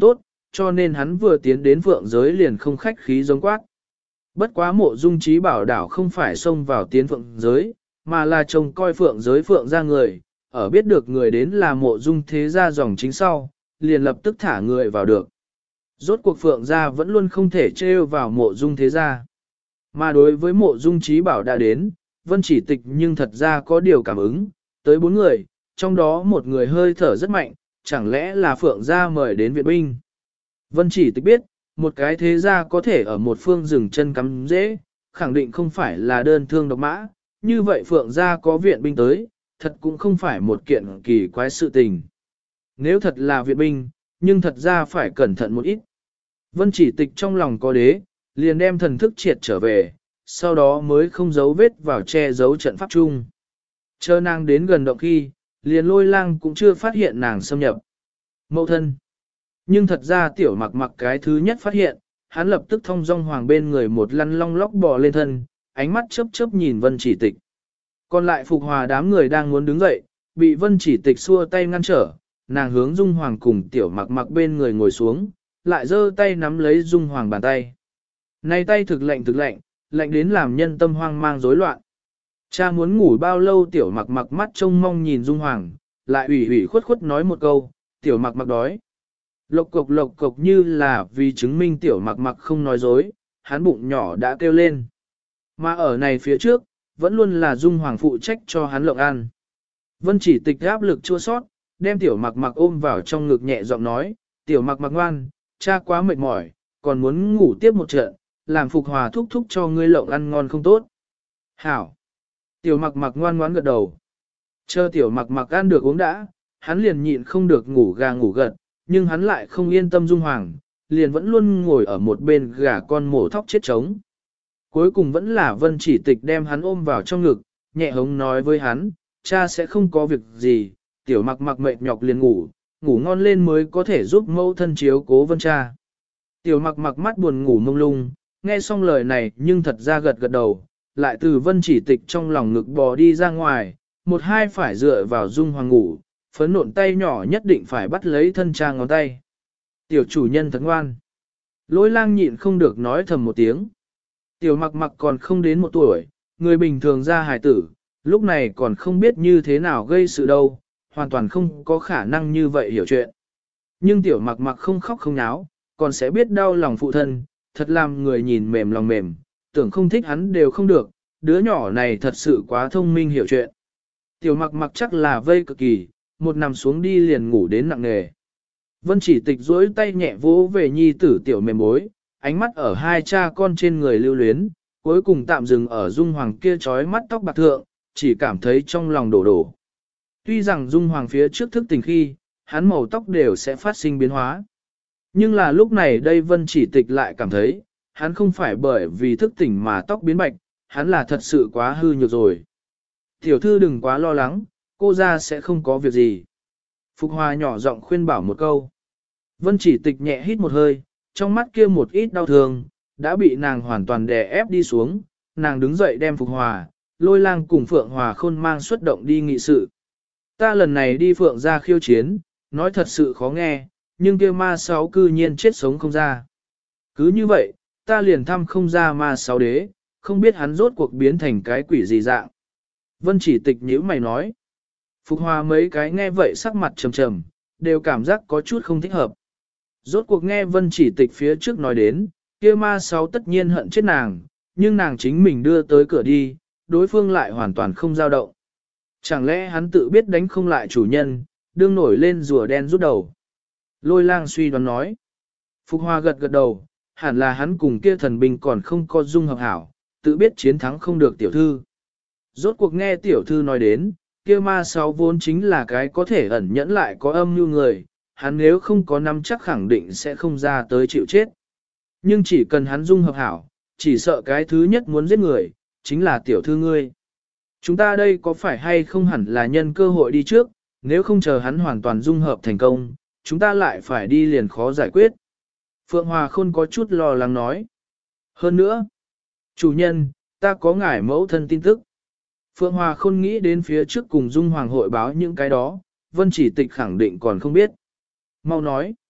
cho nên hắn vừa tiến đến phượng giới liền không khách khí giống quát. Bất quá Mộ Dung Trí Bảo đảo không phải xông vào tiến phượng giới, mà là trông coi phượng giới phượng ra người, ở biết được người đến là Mộ Dung thế gia dòng chính sau, liền lập tức thả người vào được. Rốt cuộc phượng gia vẫn luôn không thể trêu vào Mộ Dung thế gia. Mà đối với Mộ Dung Trí Bảo đã đến, Vân Chỉ Tịch nhưng thật ra có điều cảm ứng, tới 4 người, trong đó một người hơi thở rất mạnh, chẳng lẽ là phượng gia mời đến viện binh. Vân Chỉ Tịch biết, một cái thế gia có thể ở một phương dừng chân cắm dễ, khẳng định không phải là đơn thương độc mã, như vậy phượng gia có viện binh tới, thật cũng không phải một kiện kỳ quái sự tình. Nếu thật là viện binh, nhưng thật ra phải cẩn thận một ít. Vân Chỉ Tịch trong lòng có đế, liền đem thần thức triệt trở về, sau đó mới không giấu vết vào che giấu trận pháp chung. Chờ nàng đến gần động khi, liền Lôi Lang cũng chưa phát hiện nàng xâm nhập. Mậu thân. Nhưng thật ra Tiểu Mặc Mặc cái thứ nhất phát hiện, hắn lập tức thông dong hoàng bên người một lăn long lóc bò lên thân, ánh mắt chớp chớp nhìn Vân Chỉ Tịch. Còn lại Phục Hòa đám người đang muốn đứng dậy, bị Vân Chỉ Tịch xua tay ngăn trở, nàng hướng Dung Hoàng cùng Tiểu Mặc Mặc bên người ngồi xuống, lại giơ tay nắm lấy Dung Hoàng bàn tay. Này tay thực lạnh, lạnh đến làm nhân tâm hoang mang rối loạn. Cha muốn ngủ bao lâu Tiểu Mặc Mặc mắt trông mong nhìn Dung Hoàng, lại ủy ủy khuất khuất nói một câu, Tiểu Mặc Mặc đói. Lộc cộc như là vì chứng minh Tiểu Mặc Mặc không nói dối, hắn bụng nhỏ đã kêu lên. Mà ở này phía trước, vẫn luôn là Dung Hoàng phụ trách cho hắn lộng ăn. Vân Chỉ Tịch áp lực chua sót, đem Tiểu Mặc Mặc ôm vào trong ngực nhẹ giọng nói, Tiểu Mặc Mặc ngoan, cha quá mệt mỏi, còn muốn ngủ tiếp một trận, làm Phục Hòa thúc thúc cho ngươi lộng ăn ngon không tốt. Hảo. Tiểu Mặc Mặc ngoan ngoãn gật đầu. Chờ Tiểu Mặc Mặc ăn được uống đã, hắn liền nhịn không được ngủ gà ngủ gật, nhưng hắn lại không yên tâm Dung Hoàng, liền vẫn luôn ngồi ở một bên gà con mổ thóc chết trống. Cuối cùng vẫn là Vân Chỉ Tịch đem hắn ôm vào trong ngực, nhẹ hống nói với hắn, cha sẽ không có việc gì, Tiểu Mặc Mặc mệt nhọc liền ngủ, ngủ ngon lên mới có thể giúp mẫu thân chiếu cố Vân cha. Tiểu Mặc Mặc mắt buồn ngủ mông lung, nghe xong lời này nhưng thật ra gật gật đầu, lại từ Vân Chỉ Tịch trong lòng ngực bò đi ra ngoài, một hai phải dựa vào Dung Hoàng ngủ, phấn nộn tay nhỏ nhất định phải bắt lấy thân cha ngón tay. Tiểu chủ nhân thật ngoan. Lôi Lang nhịn không được nói thầm một tiếng. Tiểu Mặc Mặc còn không đến 1 tuổi, người bình thường ra hài tử, lúc này còn không biết như thế nào gây sự đâu, hoàn toàn không có khả năng như vậy hiểu chuyện. Nhưng Tiểu Mặc Mặc không khóc không náo, còn sẽ biết đau lòng phụ thân, thật làm người nhìn mềm lòng mềm, tưởng không thích hắn đều không được, đứa nhỏ này thật sự quá thông minh hiểu chuyện. Tiểu Mặc Mặc chắc là vây cực kỳ, một nằm xuống đi liền ngủ đến nặng nề. Vân Chỉ Tịch duỗi tay nhẹ vỗ về nhi tử Tiểu mềm bối, ánh mắt ở hai cha con trên người lưu luyến, cuối cùng tạm dừng ở Dung Hoàng kia trói mắt tóc bạc thượng, chỉ cảm thấy trong lòng đổ đổ. Tuy rằng Dung Hoàng phía trước thức tỉnh khi, hắn màu tóc đều sẽ phát sinh biến hóa. Nhưng là lúc này đây Vân Chỉ Tịch lại cảm thấy, hắn không phải bởi vì thức tỉnh mà tóc biến bạch, hắn là thật sự quá hư nhược rồi. Tiểu thư đừng quá lo lắng, cô ra sẽ không có việc gì. Phục Hòa nhỏ giọng khuyên bảo một câu. Vân Chỉ Tịch nhẹ hít một hơi, trong mắt kia một ít đau thương, đã bị nàng hoàn toàn đè ép đi xuống, nàng đứng dậy đem Phục Hòa, Lôi Lang cùng Phượng Hòa Khôn mang xuất động đi nghị sự. Ta lần này đi Phượng ra khiêu chiến, nói thật sự khó nghe, nhưng kia ma sáu cư nhiên chết sống không ra. Cứ như vậy, ta liền thăm không ra ma sáu đế, không biết hắn rốt cuộc biến thành cái quỷ gì dạng. Vân Chỉ Tịch nhíu mày nói. Phục Hòa mấy cái nghe vậy sắc mặt trầm trầm, đều cảm giác có chút không thích hợp. Rốt cuộc nghe Vân Chỉ Tịch phía trước nói đến, kia ma sáu tất nhiên hận chết nàng, nhưng nàng chính mình đưa tới cửa đi, đối phương lại hoàn toàn không dao động. Chẳng lẽ hắn tự biết đánh không lại chủ nhân, đương nổi lên rùa đen rút đầu. Lôi Lang suy đoán nói. Phục Hòa gật gật đầu, hẳn là hắn cùng kia thần binh còn không có dung hợp hảo, tự biết chiến thắng không được tiểu thư. Rốt cuộc nghe tiểu thư nói đến, kia ma sáu vốn chính là cái có thể ẩn nhẫn lại có âm mưu người, hắn nếu không có nắm chắc khẳng định sẽ không ra tới chịu chết. Nhưng chỉ cần hắn dung hợp hảo, chỉ sợ cái thứ nhất muốn giết người, chính là tiểu thư ngươi. Chúng ta đây có phải hay không hẳn là nhân cơ hội đi trước, nếu không chờ hắn hoàn toàn dung hợp thành công, chúng ta lại phải đi liền khó giải quyết. Phượng Hòa Khôn có chút lo lắng nói. Hơn nữa, chủ nhân, ta có ngải mẫu thân tin tức. Phượng Hòa Khôn nghĩ đến phía trước cùng Dung Hoàng hội báo những cái đó, Vân Chỉ Tịch khẳng định còn không biết. Mau nói.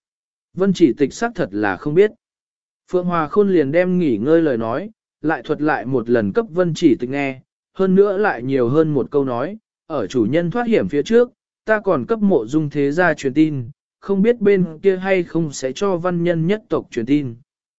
Vân chỉ tịch xác thật là không biết. Phượng Hòa Khôn liền đem nghỉ ngơi lời nói, lại thuật lại một lần cấp Vân chỉ tịch nghe, hơn nữa lại nhiều hơn một câu nói, ở chủ nhân thoát hiểm phía trước, ta còn cấp mộ dung thế gia truyền tin, không biết bên kia hay không sẽ cho văn nhân nhất tộc truyền tin.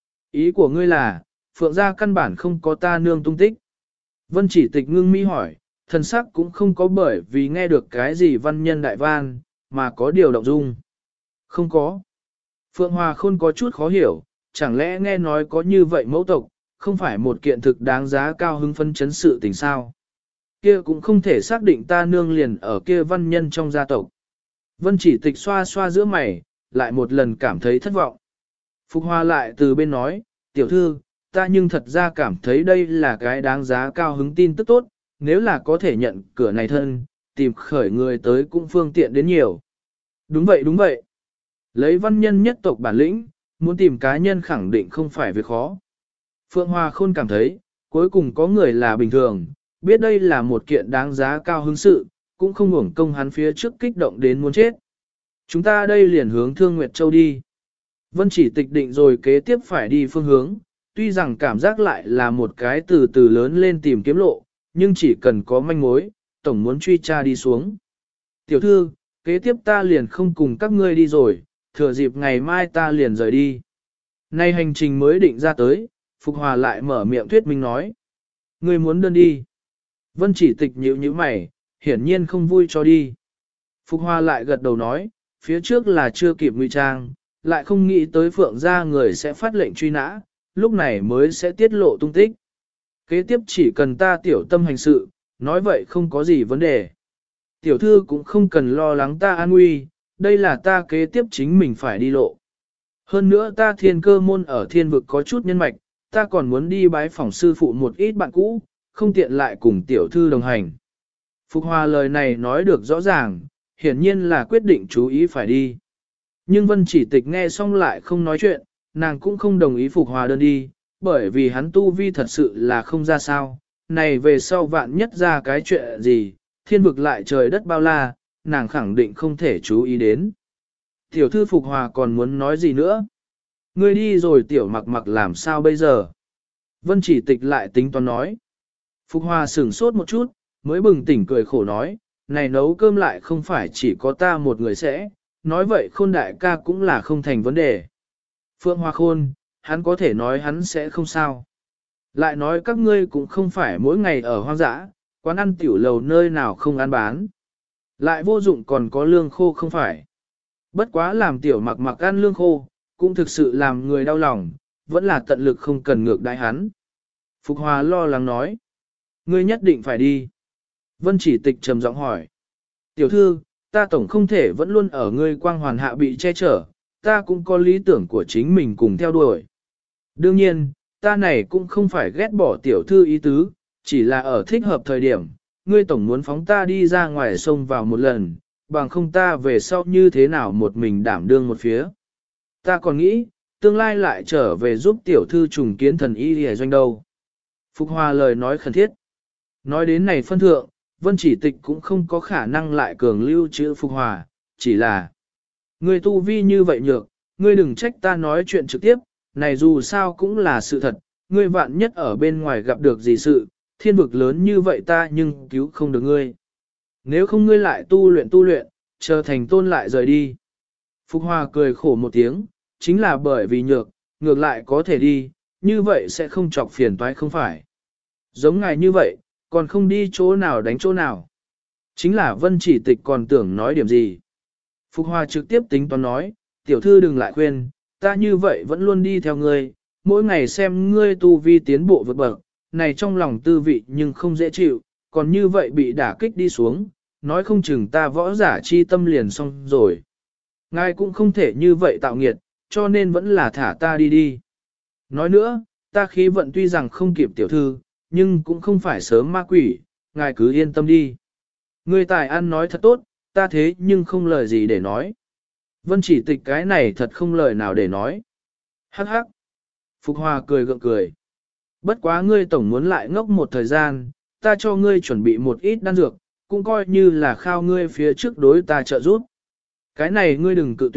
Ý của ngươi là, Phượng gia căn bản không có ta nương tung tích. Vân chỉ tịch ngưng mi hỏi, thần sắc cũng không có bởi vì nghe được cái gì văn nhân đại van, mà có điều động dung. Không có. Phượng Hòa Khôn có chút khó hiểu, chẳng lẽ nghe nói có như vậy mẫu tộc, không phải một kiện thực đáng giá cao hứng phân chấn sự tình sao. Kia cũng không thể xác định ta nương liền ở kia văn nhân trong gia tộc. Vân chỉ tịch xoa xoa giữa mày, lại một lần cảm thấy thất vọng. Phục Hoa lại từ bên nói, tiểu thư, ta nhưng thật ra cảm thấy đây là cái đáng giá cao hứng tin tức tốt, nếu là có thể nhận cửa này thân, tìm khởi người tới cũng phương tiện đến nhiều. Đúng vậy đúng vậy. Lấy văn nhân nhất tộc bản lĩnh, muốn tìm cá nhân khẳng định không phải việc khó. Phượng Hoa Khôn cảm thấy, cuối cùng có người là bình thường, biết đây là một kiện đáng giá cao hứng sự, cũng không uổng công hắn phía trước kích động đến muốn chết. Chúng ta đây liền hướng Thương Nguyệt Châu đi. Vân chỉ tịch định rồi kế tiếp phải đi phương hướng, tuy rằng cảm giác lại là một cái từ từ lớn lên tìm kiếm lộ, nhưng chỉ cần có manh mối, tổng muốn truy tra đi xuống. Tiểu thư, kế tiếp ta liền không cùng các ngươi đi rồi, thừa dịp ngày mai ta liền rời đi. Nay hành trình mới định ra tới, Phục Hòa lại mở miệng thuyết minh nói. Ngươi muốn đơn đi. Vân chỉ tịch nhíu nhíu mày, hiển nhiên không vui cho đi. Phục Hòa lại gật đầu nói, phía trước là chưa kịp ngụy trang, lại không nghĩ tới Phượng gia người sẽ phát lệnh truy nã, lúc này mới sẽ tiết lộ tung tích. Kế tiếp chỉ cần ta tiểu tâm hành sự, nói vậy không có gì vấn đề. Tiểu thư cũng không cần lo lắng ta an nguy, đây là ta kế tiếp chính mình phải đi lộ. Hơn nữa ta thiên cơ môn ở thiên vực có chút nhân mạch, ta còn muốn đi bái phỏng sư phụ một ít bạn cũ, không tiện lại cùng tiểu thư đồng hành. Phục Hòa lời này nói được rõ ràng, hiển nhiên là quyết định chú ý phải đi. Nhưng Vân chỉ tịch nghe xong lại không nói chuyện, nàng cũng không đồng ý Phục Hòa đơn đi, bởi vì hắn tu vi thật sự là không ra sao. Này về sau vạn nhất ra cái chuyện gì, thiên vực lại trời đất bao la, nàng khẳng định không thể chú ý đến. Tiểu thư Phục Hòa còn muốn nói gì nữa? Ngươi đi rồi tiểu mặc mặc làm sao bây giờ? Vân chỉ tịch lại tính toán nói. Phục Hòa sửng sốt một chút, mới bừng tỉnh cười khổ nói, này nấu cơm lại không phải chỉ có ta một người sẽ, nói vậy Khôn đại ca cũng là không thành vấn đề. Phượng Hoa Khôn, hắn có thể nói hắn sẽ không sao. Lại nói các ngươi cũng không phải mỗi ngày ở hoang dã, quán ăn tiểu lầu nơi nào không ăn bán. Lại vô dụng còn có lương khô không phải. Bất quá làm tiểu mặc mặc ăn lương khô, cũng thực sự làm người đau lòng, vẫn là tận lực không cần ngược đãi hắn. Phục Hòa lo lắng nói. Ngươi nhất định phải đi. Vân chỉ tịch trầm giọng hỏi. Tiểu thư, ta tổng không thể vẫn luôn ở ngươi quang hoàn hạ bị che chở, ta cũng có lý tưởng của chính mình cùng theo đuổi. Đương nhiên, ta này cũng không phải ghét bỏ tiểu thư ý tứ, chỉ là ở thích hợp thời điểm, ngươi tổng muốn phóng ta đi ra ngoài sông vào một lần, bằng không ta về sau như thế nào một mình đảm đương một phía. Ta còn nghĩ, tương lai lại trở về giúp tiểu thư trùng kiến thần y hề doanh đâu. Phục Hòa lời nói khẩn thiết. Nói đến này phân thượng, Vân chỉ tịch cũng không có khả năng lại cường lưu chữ Phục Hòa, chỉ là ngươi tu vi như vậy nhược, ngươi đừng trách ta nói chuyện trực tiếp, này dù sao cũng là sự thật, ngươi vạn nhất ở bên ngoài gặp được gì sự, thiên vực lớn như vậy ta nhưng cứu không được ngươi. Nếu không ngươi lại tu luyện, chờ thành tôn lại rời đi. Phục Hòa cười khổ một tiếng, chính là bởi vì nhược, ngược lại có thể đi, như vậy sẽ không chọc phiền toái không phải. Giống ngài như vậy, còn không đi chỗ nào đánh chỗ nào. Chính là Vân chỉ tịch còn tưởng nói điểm gì. Phục Hòa trực tiếp tính toán nói, tiểu thư đừng lại khuyên, ta như vậy vẫn luôn đi theo ngươi, mỗi ngày xem ngươi tu vi tiến bộ vượt bậc, này trong lòng tư vị nhưng không dễ chịu, còn như vậy bị đả kích đi xuống, nói không chừng ta võ giả chi tâm liền xong rồi. Ngài cũng không thể như vậy tạo nghiệt, cho nên vẫn là thả ta đi đi. Nói nữa, ta khí vận tuy rằng không kịp tiểu thư, nhưng cũng không phải sớm ma quỷ, ngài cứ yên tâm đi. Ngươi tài ăn nói thật tốt, ta thế nhưng không lời gì để nói. Vân chỉ tịch cái này thật không lời nào để nói. Hắc hắc. Phục Hòa cười gượng cười. Bất quá ngươi tổng muốn lại ngốc một thời gian, ta cho ngươi chuẩn bị một ít đan dược, cũng coi như là khao ngươi phía trước đối ta trợ giúp. Cái này ngươi đừng cự tuyệt,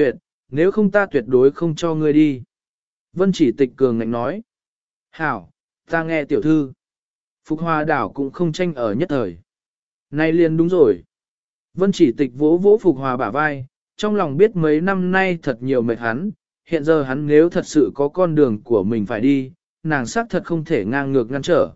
nếu không ta tuyệt đối không cho ngươi đi. Vân Chỉ Tịch cường ngạnh nói. Hảo, ta nghe tiểu thư. Phục Hòa đảo cũng không tranh ở nhất thời. Này liền đúng rồi. Vân Chỉ Tịch vỗ vỗ Phục Hòa bả vai, trong lòng biết mấy năm nay thật nhiều mệt hắn, hiện giờ hắn nếu thật sự có con đường của mình phải đi, nàng xác thật không thể ngang ngược ngăn trở.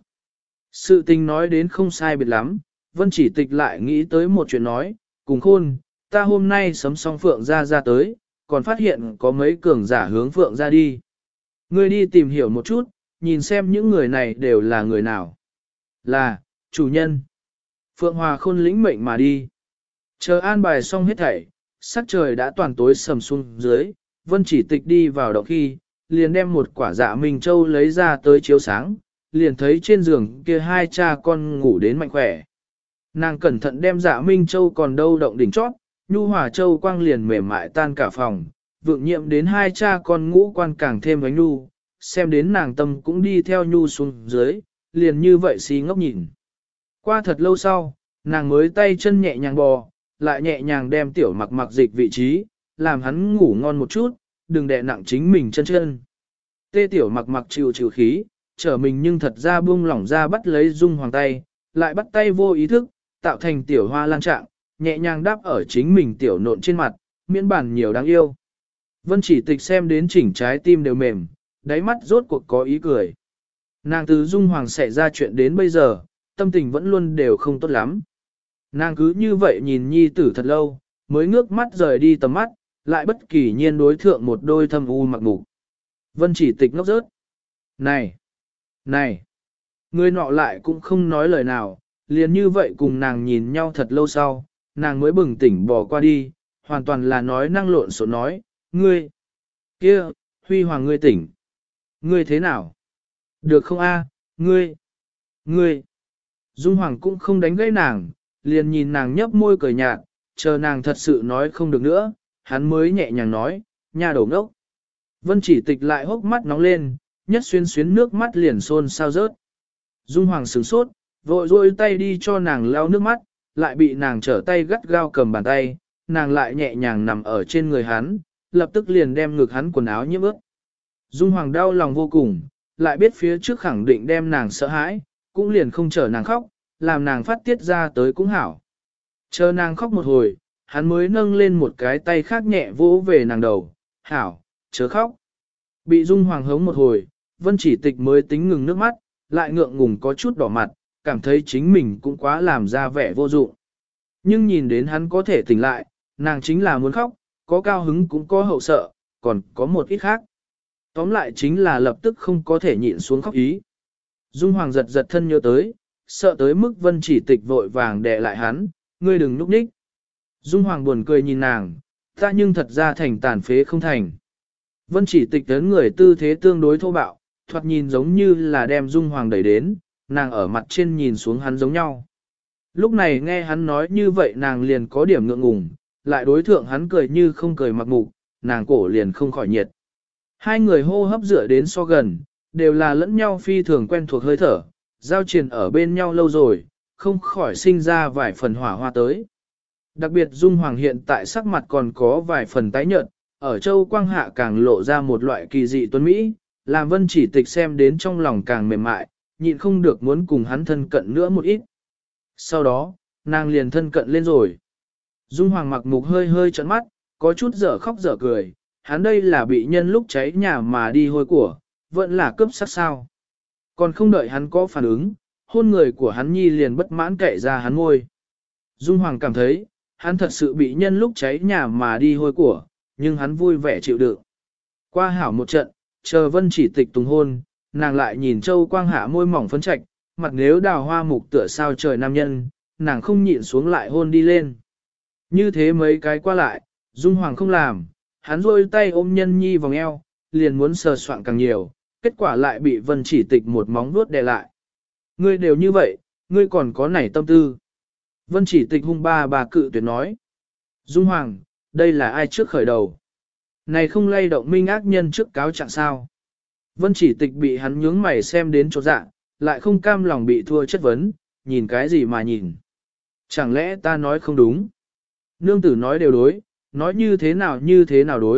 Sự tình nói đến không sai biệt lắm, Vân Chỉ Tịch lại nghĩ tới một chuyện nói, cùng khôn, ta hôm nay sấm song Phượng ra tới, còn phát hiện có mấy cường giả hướng Phượng ra đi. Ngươi đi tìm hiểu một chút, nhìn xem những người này đều là người nào. Là, chủ nhân. Phượng Hòa Khôn lĩnh mệnh mà đi. Chờ an bài xong hết thảy, sắc trời đã toàn tối sầm xuống dưới, Vân Chỉ Tịch đi vào động khi, liền đem một quả dạ Minh Châu lấy ra tới chiếu sáng, liền thấy trên giường kia hai cha con ngủ đến mạnh khỏe. Nàng cẩn thận đem dạ Minh Châu còn đâu động đỉnh chót, nhu hòa châu quang liền mềm mại tan cả phòng, vượng nhiệm đến hai cha con ngũ quan càng thêm ánh nhu, xem đến nàng tâm cũng đi theo nhu xuống dưới, liền như vậy xí ngốc nhìn. Qua thật lâu sau, nàng mới tay chân nhẹ nhàng bò, lại nhẹ nhàng đem tiểu mặc mặc dịch vị trí, làm hắn ngủ ngon một chút, đừng đè nặng chính mình chân chân. Tê tiểu mặc mặc chịu chịu khí, trở mình nhưng thật ra buông lỏng ra bắt lấy Dung Hoàng tay, lại bắt tay vô ý thức, tạo thành tiểu hoa lang trạng, nhẹ nhàng đáp ở chính mình tiểu nộn trên mặt, miễn bản nhiều đáng yêu. Vân Chỉ Tịch xem đến chỉnh trái tim đều mềm, đáy mắt rốt cuộc có ý cười. Nàng từ Dung Hoàng xảy ra chuyện đến bây giờ, tâm tình vẫn luôn đều không tốt lắm. Nàng cứ như vậy nhìn nhi tử thật lâu, mới ngước mắt rời đi tầm mắt, lại bất kỳ nhiên đối thượng một đôi thâm u mặc mục. Vân Chỉ Tịch ngốc rớt. Này! Này! Người nọ lại cũng không nói lời nào, liền như vậy cùng nàng nhìn nhau thật lâu sau, nàng mới bừng tỉnh bỏ qua đi, hoàn toàn là nói năng lộn xộn nói, ngươi! Kia! Huy Hoàng ngươi tỉnh! Ngươi thế nào? Được không a? Ngươi! Ngươi! Dung Hoàng cũng không đánh gãy nàng, liền nhìn nàng nhấp môi cười nhạt, chờ nàng thật sự nói không được nữa, hắn mới nhẹ nhàng nói, nhà đổ ngốc. Vân Chỉ Tịch lại hốc mắt nóng lên, nhất xuyên xuyến nước mắt liền xôn sao rớt. Dung Hoàng sửng sốt, vội rôi tay đi cho nàng lau nước mắt, lại bị nàng trở tay gắt gao cầm bàn tay, nàng lại nhẹ nhàng nằm ở trên người hắn, lập tức liền đem ngực hắn quần áo nhiễm ướt. Dung Hoàng đau lòng vô cùng, lại biết phía trước khẳng định đem nàng sợ hãi, cũng liền không chở nàng khóc, làm nàng phát tiết ra tới cũng hảo. Chờ nàng khóc một hồi, hắn mới nâng lên một cái tay khác nhẹ vỗ về nàng đầu, hảo, chớ khóc. Bị Dung Hoàng hống một hồi, Vân Chỉ Tịch mới tính ngừng nước mắt, lại ngượng ngùng có chút đỏ mặt, cảm thấy chính mình cũng quá làm ra vẻ vô dụng. Nhưng nhìn đến hắn có thể tỉnh lại, nàng chính là muốn khóc, có cao hứng cũng có hậu sợ, còn có một ít khác. Tóm lại chính là lập tức không có thể nhịn xuống khóc ý. Dung Hoàng giật giật thân nhớ tới, sợ tới mức Vân Chỉ Tịch vội vàng đè lại hắn, ngươi đừng núp ních. Dung Hoàng buồn cười nhìn nàng, ta nhưng thật ra thành tàn phế không thành. Vân Chỉ Tịch đến người tư thế tương đối thô bạo, thoạt nhìn giống như là đem Dung Hoàng đẩy đến, nàng ở mặt trên nhìn xuống hắn giống nhau. Lúc này nghe hắn nói như vậy nàng liền có điểm ngượng ngùng, lại đối thượng hắn cười như không cười mặc mục, nàng cổ liền không khỏi nhiệt. Hai người hô hấp dựa đến so gần, đều là lẫn nhau phi thường quen thuộc hơi thở, giao triền ở bên nhau lâu rồi, không khỏi sinh ra vài phần hỏa hoa tới. Đặc biệt Dung Hoàng hiện tại sắc mặt còn có vài phần tái nhợt, ở châu quang hạ càng lộ ra một loại kỳ dị tuấn Mỹ, làm Vân Chỉ Tịch xem đến trong lòng càng mềm mại, nhịn không được muốn cùng hắn thân cận nữa một ít. Sau đó, nàng liền thân cận lên rồi. Dung Hoàng mặc mục hơi hơi trợn mắt, có chút dở khóc dở cười, hắn đây là bị nhân lúc cháy nhà mà đi hôi của, vẫn là cướp sắc sao. Còn không đợi hắn có phản ứng, hôn người của hắn nhi liền bất mãn cậy ra hắn môi. Dung Hoàng cảm thấy, hắn thật sự bị nhân lúc cháy nhà mà đi hôi của, nhưng hắn vui vẻ chịu đựng. Qua hảo một trận, chờ Vân Chỉ Tịch tùng hôn, nàng lại nhìn Châu Quang hạ môi mỏng phấn trạch, mặt nếu đào hoa mục tựa sao trời nam nhân, nàng không nhịn xuống lại hôn đi lên. Như thế mấy cái qua lại, Dung Hoàng không làm, hắn rôi tay ôm nhân nhi vòng eo, liền muốn sờ soạn càng nhiều, kết quả lại bị Vân Chỉ Tịch một móng vuốt đè lại. Ngươi đều như vậy, ngươi còn có nảy tâm tư. Vân Chỉ Tịch hung ba bà cự tuyệt nói. Dung Hoàng, đây là ai trước khởi đầu? Này không lay động minh ác nhân trước cáo trạng sao? Vân Chỉ Tịch bị hắn nhướng mày xem đến chỗ dạ, lại không cam lòng bị thua chất vấn, nhìn cái gì mà nhìn? Chẳng lẽ ta nói không đúng? Nương tử nói đều đối, nói như thế nào đối,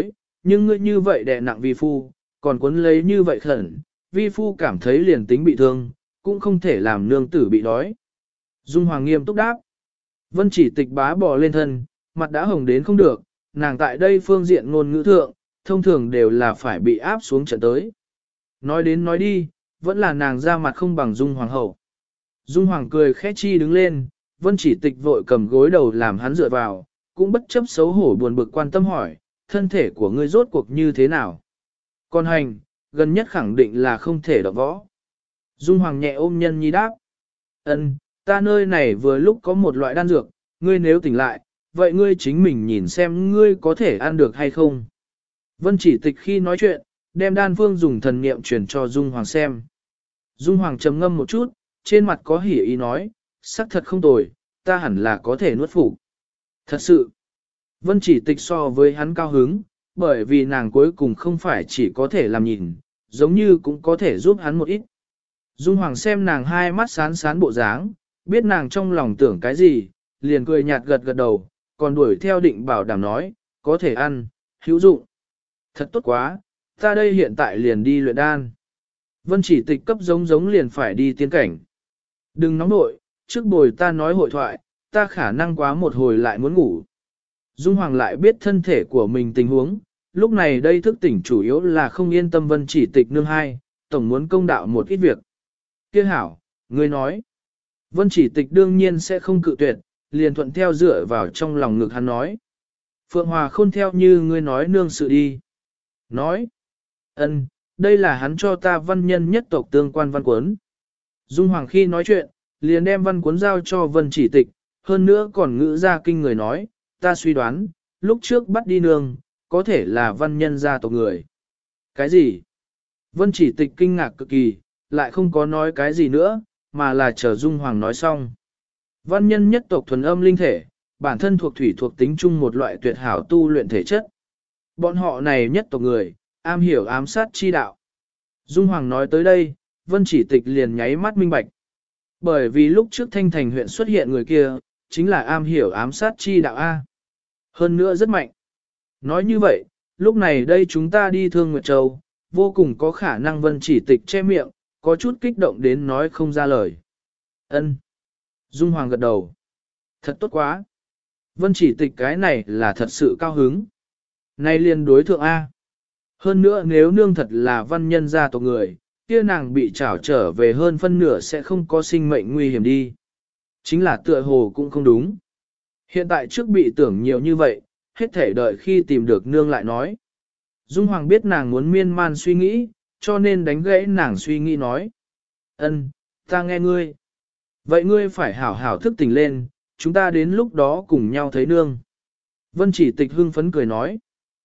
nhưng ngươi như vậy đè nặng vi phu, còn cuốn lấy như vậy khẩn, vi phu cảm thấy liền tính bị thương, cũng không thể làm nương tử bị đói. Dung Hoàng nghiêm túc đáp. Vân Chỉ Tịch bá bò lên thân, mặt đã hồng đến không được, nàng tại đây phương diện ngôn ngữ thượng, thông thường đều là phải bị áp xuống trận tới. Nói đến nói đi, vẫn là nàng ra mặt không bằng Dung Hoàng hậu. Dung Hoàng cười khẽ chi đứng lên, Vân Chỉ Tịch vội cầm gối đầu làm hắn dựa vào, cũng bất chấp xấu hổ buồn bực quan tâm hỏi, thân thể của ngươi rốt cuộc như thế nào? Còn hành, gần nhất khẳng định là không thể động võ. Dung Hoàng nhẹ ôm nhân nhi đáp. Ân, ta nơi này vừa lúc có một loại đan dược, ngươi nếu tỉnh lại, vậy ngươi chính mình nhìn xem ngươi có thể ăn được hay không. Vân Chỉ Tịch khi nói chuyện, đem đan phương dùng thần niệm truyền cho Dung Hoàng xem. Dung Hoàng trầm ngâm một chút, trên mặt có hỉ ý nói, sắc thật không tồi, ta hẳn là có thể nuốt phục. Thật sự, Vân Chỉ Tịch so với hắn cao hứng, bởi vì nàng cuối cùng không phải chỉ có thể làm nhìn, giống như cũng có thể giúp hắn một ít. Dung Hoàng xem nàng hai mắt sáng sán bộ dáng, biết nàng trong lòng tưởng cái gì, liền cười nhạt gật gật đầu, còn đuổi theo định bảo đảm nói, có thể ăn, hữu dụng. Thật tốt quá, ta đây hiện tại liền đi luyện đan. Vân Chỉ Tịch cấp giống liền phải đi tiên cảnh. Đừng nóng nội, trước bồi ta nói hội thoại, ta khả năng quá một hồi lại muốn ngủ. Dung Hoàng lại biết thân thể của mình tình huống, lúc này đây thức tỉnh chủ yếu là không yên tâm Vân Chỉ Tịch nương hai, tổng muốn công đạo một ít việc. Kia hảo, ngươi nói. Vân Chỉ Tịch đương nhiên sẽ không cự tuyệt, liền thuận theo dựa vào trong lòng ngực hắn nói. Phượng Hòa khôn theo như ngươi nói nương sự đi. Nói. Ân, đây là hắn cho ta văn nhân nhất tộc tương quan văn cuốn. Dung Hoàng khi nói chuyện, liền đem văn cuốn giao cho Vân Chỉ Tịch, hơn nữa còn ngữ ra kinh người nói, ta suy đoán, lúc trước bắt đi nương, có thể là văn nhân gia tộc người. Cái gì? Vân Chỉ Tịch kinh ngạc cực kỳ, lại không có nói cái gì nữa, mà là chờ Dung Hoàng nói xong. Văn nhân nhất tộc thuần âm linh thể, bản thân thuộc thủy thuộc tính chung một loại tuyệt hảo tu luyện thể chất. Bọn họ này nhất tộc người, am hiểu ám sát chi đạo. Dung Hoàng nói tới đây, Vân Chỉ Tịch liền nháy mắt minh bạch. Bởi vì lúc trước Thanh Thành huyện xuất hiện người kia, chính là am hiểu ám sát chi đạo A. Hơn nữa rất mạnh. Nói như vậy, lúc này đây chúng ta đi Thương Nguyệt Châu, vô cùng có khả năng Vân Chỉ Tịch che miệng, có chút kích động đến nói không ra lời. Ân. Dung Hoàng gật đầu. Thật tốt quá. Vân Chỉ Tịch cái này là thật sự cao hứng. Này liền đối thượng A. Hơn nữa nếu nương thật là văn nhân gia tộc người, kia nàng bị trảo trở về hơn phân nửa sẽ không có sinh mệnh nguy hiểm đi. Chính là tựa hồ cũng không đúng. Hiện tại trước bị tưởng nhiều như vậy, hết thể đợi khi tìm được nương lại nói. Dung Hoàng biết nàng muốn miên man suy nghĩ, cho nên đánh gãy nàng suy nghĩ nói. Ân, ta nghe ngươi. Vậy ngươi phải hảo hảo thức tỉnh lên, chúng ta đến lúc đó cùng nhau thấy nương. Vân Chỉ Tịch hưng phấn cười nói.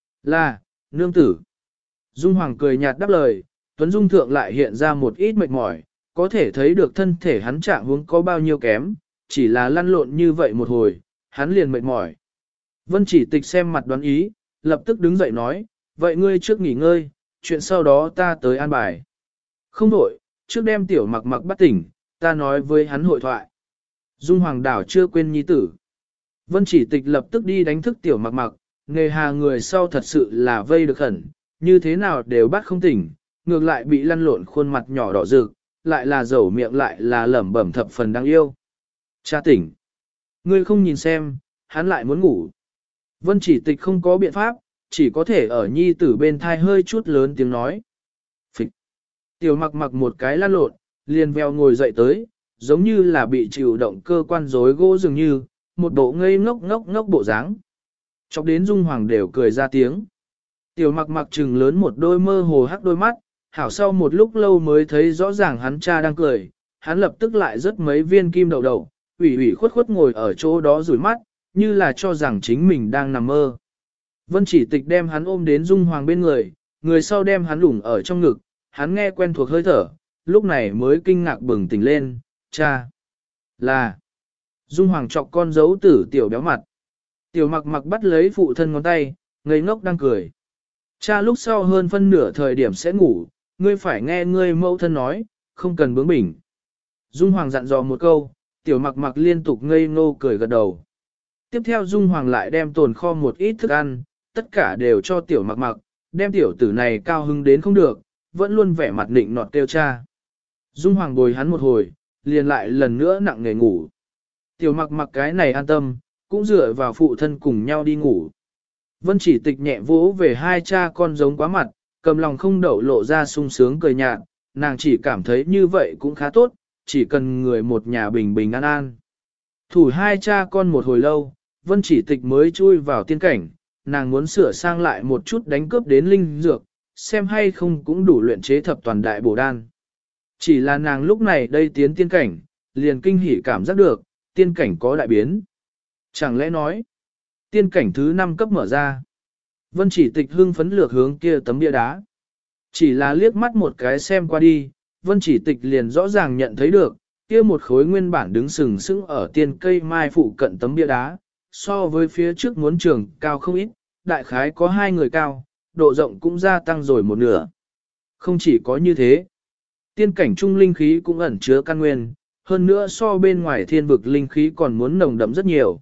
Là, nương tử. Dung Hoàng cười nhạt đáp lời, Tuấn Dung thượng lại hiện ra một ít mệt mỏi, có thể thấy được thân thể hắn trạng huống có bao nhiêu kém, chỉ là lăn lộn như vậy một hồi, hắn liền mệt mỏi. Vân Chỉ Tịch xem mặt đoán ý, lập tức đứng dậy nói, vậy ngươi trước nghỉ ngơi, chuyện sau đó ta tới an bài. Không đổi, trước đem tiểu mặc mặc bắt tỉnh, ta nói với hắn hội thoại. Dung Hoàng đảo chưa quên nhi tử. Vân Chỉ Tịch lập tức đi đánh thức tiểu mặc mặc, nghề hà người sau thật sự là vây được khẩn, như thế nào đều bắt không tỉnh, ngược lại bị lăn lộn khuôn mặt nhỏ đỏ rực, lại là dầu miệng lại là lẩm bẩm thập phần đáng yêu. Cha tỉnh. Ngươi không nhìn xem, hắn lại muốn ngủ. Vân Chỉ Tịch không có biện pháp, chỉ có thể ở nhi tử bên thai hơi chút lớn tiếng nói. Phịch. Tiểu mặc mặc một cái lăn lộn, liền veo ngồi dậy tới, giống như là bị chịu động cơ quan rối gỗ dường như, một bộ ngây ngốc bộ dáng. Chọc đến Dung Hoàng đều cười ra tiếng. Tiểu mặc mặc trừng lớn một đôi mơ hồ hắc đôi mắt, hảo sau một lúc lâu mới thấy rõ ràng hắn cha đang cười, hắn lập tức lại rớt mấy viên kim đậu đậu, ủy khuất ngồi ở chỗ đó rủi mắt, như là cho rằng chính mình đang nằm mơ. Vân Chỉ Tịch đem hắn ôm đến Dung Hoàng bên người, người sau đem hắn lủng ở trong ngực, hắn nghe quen thuộc hơi thở, lúc này mới kinh ngạc bừng tỉnh lên, cha. Là. Dung Hoàng chọc con dấu tử tiểu béo mặt. Tiểu mặc mặc bắt lấy phụ thân ngón tay, ngây ngốc đang cười. Cha lúc sau hơn phân nửa thời điểm sẽ ngủ, ngươi phải nghe ngươi mẫu thân nói, không cần bướng bỉnh. Dung Hoàng dặn dò một câu, tiểu mặc mặc liên tục ngây ngô cười gật đầu. Tiếp theo Dung Hoàng lại đem tồn kho một ít thức ăn, tất cả đều cho tiểu mặc mặc, đem tiểu tử này cao hứng đến không được, vẫn luôn vẻ mặt nịnh nọt kêu cha. Dung Hoàng bồi hắn một hồi, liền lại lần nữa nặng nề ngủ. Tiểu mặc mặc cái này an tâm, cũng dựa vào phụ thân cùng nhau đi ngủ. Vân Chỉ Tịch nhẹ vỗ về hai cha con giống quá mặt, cầm lòng không đậu lộ ra sung sướng cười nhạt, nàng chỉ cảm thấy như vậy cũng khá tốt, chỉ cần người một nhà bình bình an an. Thủ hai cha con một hồi lâu, Vân Chỉ Tịch mới chui vào tiên cảnh, nàng muốn sửa sang lại một chút đánh cướp đến linh dược, xem hay không cũng đủ luyện chế thập toàn đại bổ đan. Chỉ là nàng lúc này đây tiến tiên cảnh, liền kinh hỉ cảm giác được, tiên cảnh có đại biến. Chẳng lẽ nói, tiên cảnh thứ 5 cấp mở ra. Vân Chỉ Tịch hưng phấn lược hướng kia tấm bia đá. Chỉ là liếc mắt một cái xem qua đi, Vân Chỉ Tịch liền rõ ràng nhận thấy được, kia một khối nguyên bản đứng sừng sững ở tiên cây mai phụ cận tấm bia đá, so với phía trước muốn trường cao không ít, đại khái có 2 người cao, độ rộng cũng gia tăng rồi một nửa. Không chỉ có như thế, tiên cảnh trung linh khí cũng ẩn chứa căn nguyên, hơn nữa so bên ngoài thiên vực linh khí còn muốn nồng đậm rất nhiều.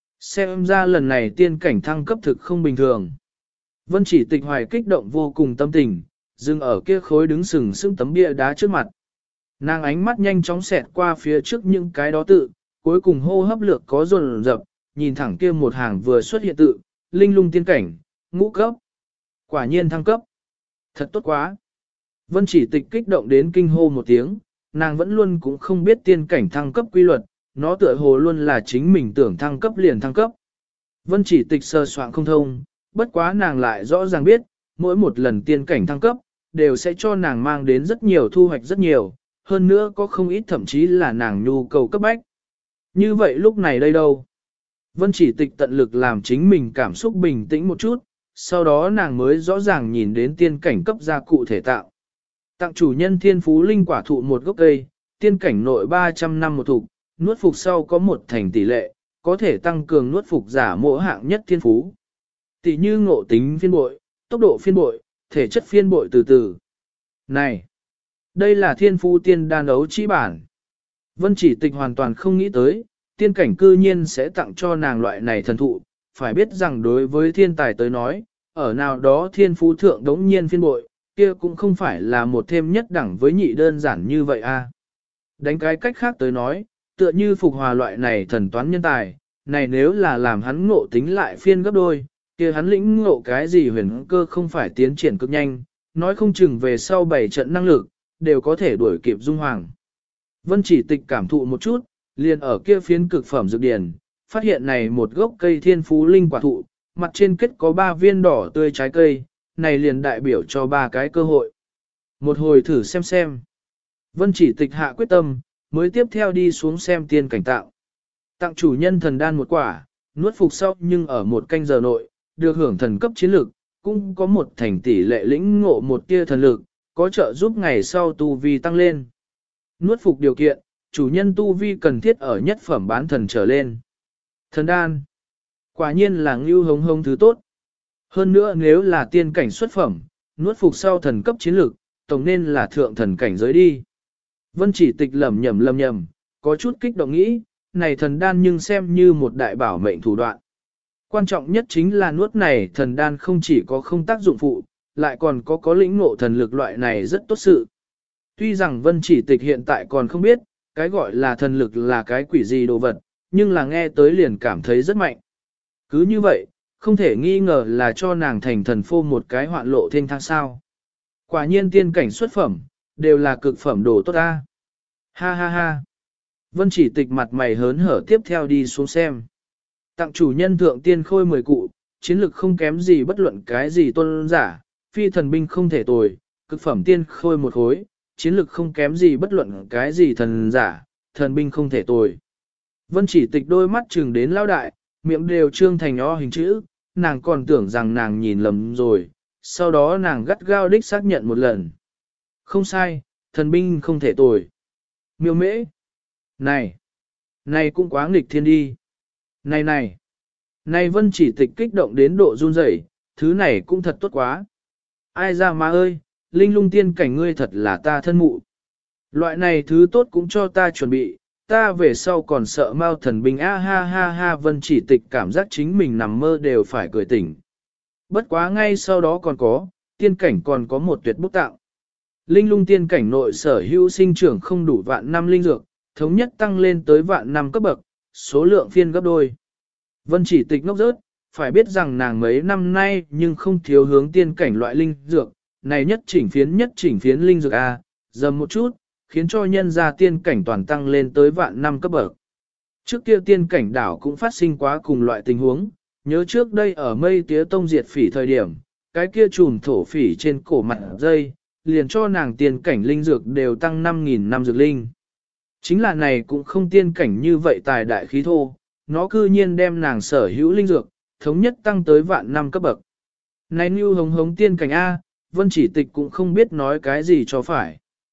Xem ra lần này tiên cảnh thăng cấp thực không bình thường. Vân Chỉ Tịch hoài kích động vô cùng tâm tình, dừng ở kia khối đứng sừng sững tấm bia đá trước mặt. Nàng ánh mắt nhanh chóng xẹt qua phía trước những cái đó tự, cuối cùng hô hấp lược có dồn dập, nhìn thẳng kia một hàng vừa xuất hiện tự, linh lung tiên cảnh, ngũ cấp. Quả nhiên thăng cấp. Thật tốt quá. Vân Chỉ Tịch kích động đến kinh hô một tiếng, nàng vẫn luôn cũng không biết tiên cảnh thăng cấp quy luật, nó tựa hồ luôn là chính mình tưởng thăng cấp liền thăng cấp. Vân Chỉ Tịch sơ soạn không thông, bất quá nàng lại rõ ràng biết, mỗi một lần tiên cảnh thăng cấp, đều sẽ cho nàng mang đến rất nhiều thu hoạch rất nhiều, hơn nữa có không ít thậm chí là nàng nhu cầu cấp bách. Như vậy lúc này đây đâu? Vân Chỉ Tịch tận lực làm chính mình cảm xúc bình tĩnh một chút, sau đó nàng mới rõ ràng nhìn đến tiên cảnh cấp ra cụ thể tạo. Tặng chủ nhân thiên phú linh quả thụ một gốc cây, tiên cảnh nội 300 năm một thụ, nuốt phục sau có một thành tỷ lệ, có thể tăng cường nuốt phục giả mỗi hạng nhất thiên phú. Tỷ như ngộ tính phiên bội, tốc độ phiên bội, thể chất phiên bội từ từ. Này, đây là thiên phú tiên đan đấu chi bản. Vân Chỉ Tịch hoàn toàn không nghĩ tới, tiên cảnh cư nhiên sẽ tặng cho nàng loại này thần thụ, phải biết rằng đối với thiên tài tới nói, ở nào đó thiên phú thượng đống nhiên phiên bội, kia cũng không phải là một thêm nhất đẳng với nhị đơn giản như vậy a. Đánh cái cách khác tới nói, tựa như phục hòa loại này thần toán nhân tài, này nếu là làm hắn ngộ tính lại phiên gấp đôi, kia hắn lĩnh ngộ cái gì huyền cơ không phải tiến triển cực nhanh, nói không chừng về sau 7 trận năng lực, đều có thể đuổi kịp Dung Hoàng. Vân Chỉ Tịch cảm thụ một chút, liền ở kia phiến cực phẩm dược điển, phát hiện này một gốc cây thiên phú linh quả thụ, mặt trên kết có 3 viên đỏ tươi trái cây, này liền đại biểu cho 3 cái cơ hội. Một hồi thử xem. Vân Chỉ Tịch hạ quyết tâm, mới tiếp theo đi xuống xem tiên cảnh tạo. Tặng chủ nhân thần đan một quả, nuốt phục sau nhưng ở một canh giờ nội, được hưởng thần cấp chiến lực, cũng có một thành tỷ lệ lĩnh ngộ một tia thần lực, có trợ giúp ngày sau tu vi tăng lên. Nuốt phục điều kiện, chủ nhân tu vi cần thiết ở nhất phẩm bán thần trở lên. Thần đan, quả nhiên là ngưu hống hống thứ tốt. Hơn nữa nếu là tiên cảnh xuất phẩm, nuốt phục sau thần cấp chiến lực, tổng nên là thượng thần cảnh giới đi. Vân Chỉ Tịch lẩm nhẩm, có chút kích động nghĩ, này thần đan nhưng xem như một đại bảo mệnh thủ đoạn. Quan trọng nhất chính là nuốt này thần đan không chỉ có không tác dụng phụ, lại còn có lĩnh ngộ thần lực loại này rất tốt sự. Tuy rằng Vân Chỉ Tịch hiện tại còn không biết, cái gọi là thần lực là cái quỷ gì đồ vật, nhưng là nghe tới liền cảm thấy rất mạnh. Cứ như vậy, không thể nghi ngờ là cho nàng thành thần phô một cái hoạn lộ thiên thang sao. Quả nhiên tiên cảnh xuất phẩm, đều là cực phẩm đồ tốt ta. Ha ha ha. Vân Chỉ Tịch mặt mày hớn hở tiếp theo đi xuống xem. Tặng chủ nhân thượng tiên khôi 10 cụ, chiến lực không kém gì bất luận cái gì tôn giả, phi thần binh không thể tồi, cực phẩm tiên khôi một khối, chiến lực không kém gì bất luận cái gì thần giả, thần binh không thể tồi. Vân Chỉ Tịch đôi mắt trừng đến lao đại, miệng đều trương thành o hình chữ, nàng còn tưởng rằng nàng nhìn lầm rồi, sau đó nàng gắt gao đích xác nhận một lần. Không sai, thần binh không thể tồi. Miêu mễ. Này cũng quá nghịch thiên đi. Này Vân Chỉ Tịch kích động đến độ run rẩy, thứ này cũng thật tốt quá. Ai ra má ơi, linh lung tiên cảnh ngươi thật là ta thân mụ. Loại này thứ tốt cũng cho ta chuẩn bị, ta về sau còn sợ mau thần binh a ha ha ha. Vân Chỉ Tịch cảm giác chính mình nằm mơ đều phải cười tỉnh. Bất quá ngay sau đó còn có, tiên cảnh còn có một tuyệt bút tạo. Linh lung tiên cảnh nội sở hữu sinh trưởng không đủ vạn năm linh dược, thống nhất tăng lên tới vạn năm cấp bậc, số lượng phiên gấp đôi. Vân chỉ tịch ngốc rớt, phải biết rằng nàng mấy năm nay nhưng không thiếu hướng tiên cảnh loại linh dược, này nhất chỉnh phiến linh dược A, dầm một chút, khiến cho nhân gia tiên cảnh toàn tăng lên tới vạn năm cấp bậc. Trước kia tiên cảnh đảo cũng phát sinh quá cùng loại tình huống, nhớ trước đây ở mây tía tông diệt phỉ thời điểm, cái kia chùm thổ phỉ trên cổ mặt dây, liền cho nàng tiên cảnh linh dược đều tăng 5.000 năm dược linh. Chính là này cũng không tiên cảnh như vậy tài đại khí thô, nó cư nhiên đem nàng sở hữu linh dược, thống nhất tăng tới vạn năm cấp bậc. Này như hống hống tiên cảnh A, Vân chỉ tịch cũng không biết nói cái gì cho phải.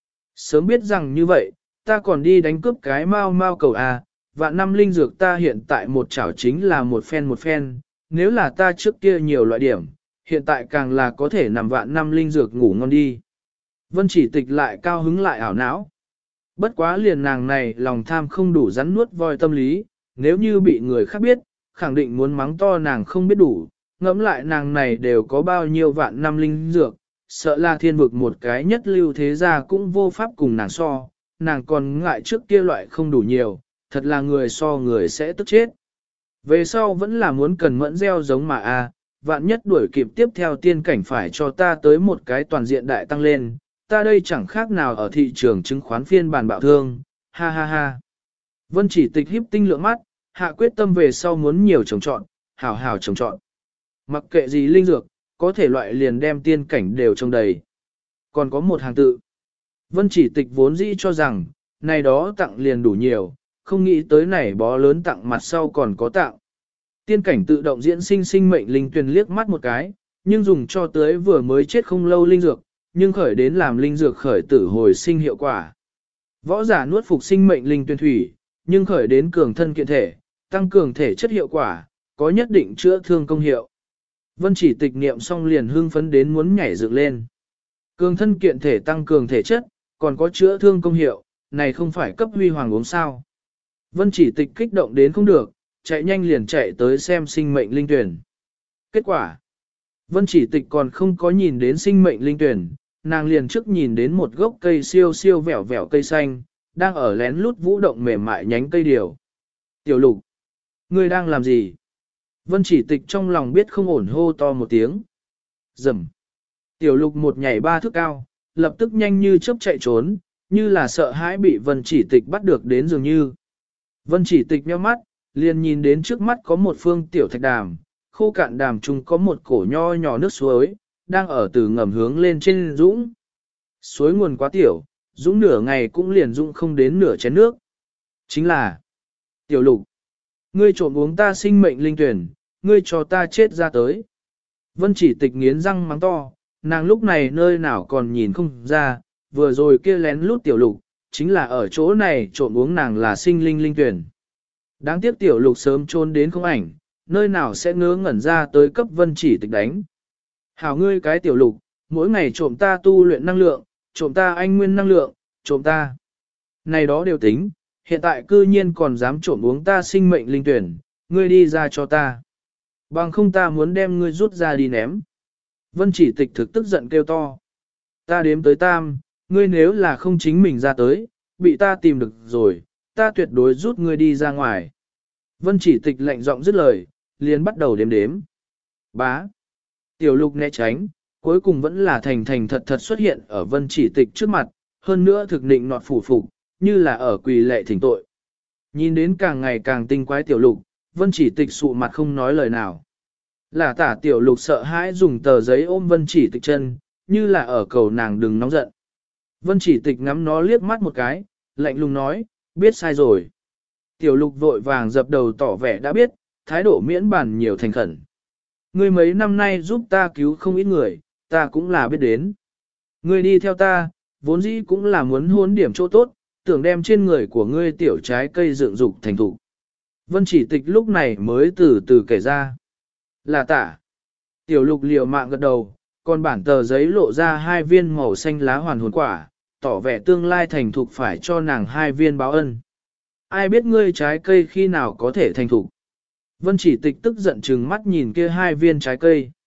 Sớm biết rằng như vậy, ta còn đi đánh cướp cái mau cầu A, vạn năm linh dược ta hiện tại một chảo chính là một phen, nếu là ta trước kia nhiều loại điểm, hiện tại càng là có thể nằm vạn năm linh dược ngủ ngon đi. Vân chỉ tịch lại cao hứng lại ảo não. Bất quá liền nàng này lòng tham không đủ rắn nuốt voi tâm lý, nếu như bị người khác biết, khẳng định muốn mắng to nàng không biết đủ, ngẫm lại nàng này đều có bao nhiêu vạn năm linh dược, sợ là thiên vực một cái nhất lưu thế gia cũng vô pháp cùng nàng so, nàng còn ngại trước kia loại không đủ nhiều, thật là người so người sẽ tức chết. Về sau vẫn là muốn cần mẫn gieo giống mà vạn nhất đuổi kịp tiếp theo tiên cảnh phải cho ta tới một cái toàn diện đại tăng lên, ta đây chẳng khác nào ở thị trường chứng khoán phiên bản bạo thương, ha ha ha. Vân chỉ tịch híp tinh lượng mắt, hạ quyết tâm về sau muốn nhiều trồng trọn, hảo hảo trồng trọn. Mặc kệ gì linh dược, có thể loại liền đem tiên cảnh đều trồng đầy. Còn có một hàng tự. Vân chỉ tịch vốn dĩ cho rằng, này đó tặng liền đủ nhiều, không nghĩ tới này bó lớn tặng mặt sau còn có tặng. Tiên cảnh tự động diễn sinh mệnh linh tuyền liếc mắt một cái, nhưng dùng cho tới vừa mới chết không lâu linh dược, nhưng khởi đến làm linh dược khởi tử hồi sinh hiệu quả. Võ giả nuốt phục sinh mệnh linh tuyền thủy, nhưng khởi đến cường thân kiện thể, tăng cường thể chất hiệu quả, có nhất định chữa thương công hiệu. Vân chỉ tịch niệm xong liền hưng phấn đến muốn nhảy dựng lên. Cường thân kiện thể tăng cường thể chất, còn có chữa thương công hiệu, này không phải cấp huy hoàng uống sao. Vân chỉ tịch kích động đến không được, chạy nhanh liền chạy tới xem sinh mệnh linh tuyển. Kết quả, Vân chỉ tịch còn không có nhìn đến sinh mệnh linh tuyển, nàng liền trước nhìn đến một gốc cây siêu siêu vẻo vẻo cây xanh, đang ở lén lút vũ động mềm mại nhánh cây điều. Tiểu lục, ngươi đang làm gì? Vân chỉ tịch trong lòng biết không ổn hô to một tiếng. Rầm. Tiểu lục một nhảy 3 thước cao, lập tức nhanh như chớp chạy trốn, như là sợ hãi bị vân chỉ tịch bắt được đến dường như. Vân chỉ tịch nhíu mắt, liền nhìn đến trước mắt có một phương tiểu thạch đàm, khô cạn đàm chung có một cổ nho nhỏ nước suối, đang ở từ ngầm hướng lên trên dũng. Suối nguồn quá tiểu, dũng nửa ngày cũng liền dũng không đến nửa chén nước. Chính là Tiểu lục, ngươi trộm uống ta sinh mệnh linh tuyển, ngươi cho ta chết ra tới. Vân chỉ tịch nghiến răng mắng to, nàng lúc này nơi nào còn nhìn không ra, vừa rồi kia lén lút tiểu lục, chính là ở chỗ này trộm uống nàng là sinh linh linh tuyển. Đáng tiếc tiểu lục sớm trốn đến không ảnh, nơi nào sẽ ngớ ngẩn ra tới cấp vân chỉ tịch đánh. Hảo ngươi cái tiểu lục, mỗi ngày trộm ta tu luyện năng lượng, trộm ta anh nguyên năng lượng, trộm ta. Này đó đều tính, hiện tại cư nhiên còn dám trộm uống ta sinh mệnh linh tuyển, ngươi đi ra cho ta. Bằng không ta muốn đem ngươi rút ra đi ném. Vân chỉ tịch thực tức giận kêu to. Ta đếm tới tam, ngươi nếu là không chính mình ra tới, bị ta tìm được rồi, ta tuyệt đối rút ngươi đi ra ngoài. Vân chỉ tịch lạnh giọng dứt lời, liền bắt đầu đếm. Bá. Tiểu lục né tránh, cuối cùng vẫn là thành thật thật xuất hiện ở vân chỉ tịch trước mặt, hơn nữa thực định nọt phủ phục, như là ở quỳ lệ thỉnh tội. Nhìn đến càng ngày càng tinh quái tiểu lục, vân chỉ tịch sụ mặt không nói lời nào. Là tả tiểu lục sợ hãi dùng tờ giấy ôm vân chỉ tịch chân, như là ở cầu nàng đừng nóng giận. Vân chỉ tịch ngắm nó liếc mắt một cái, lạnh lùng nói, biết sai rồi. Tiểu lục vội vàng dập đầu tỏ vẻ đã biết, thái độ miễn bàn nhiều thành khẩn. Ngươi mấy năm nay giúp ta cứu không ít người, ta cũng là biết đến. Ngươi đi theo ta, vốn dĩ cũng là muốn hôn điểm chỗ tốt, tưởng đem trên người của ngươi tiểu trái cây dựng dục thành thục. Vân chỉ tịch lúc này mới từ từ kể ra. Là tả. Tiểu lục liều mạng gật đầu, còn bản tờ giấy lộ ra 2 viên màu xanh lá hoàn hồn quả, tỏ vẻ tương lai thành thục phải cho nàng 2 viên báo ân. Ai biết ngươi trái cây khi nào có thể thành thục. Vân chỉ tịch tức giận trừng mắt nhìn kia 2 viên trái cây.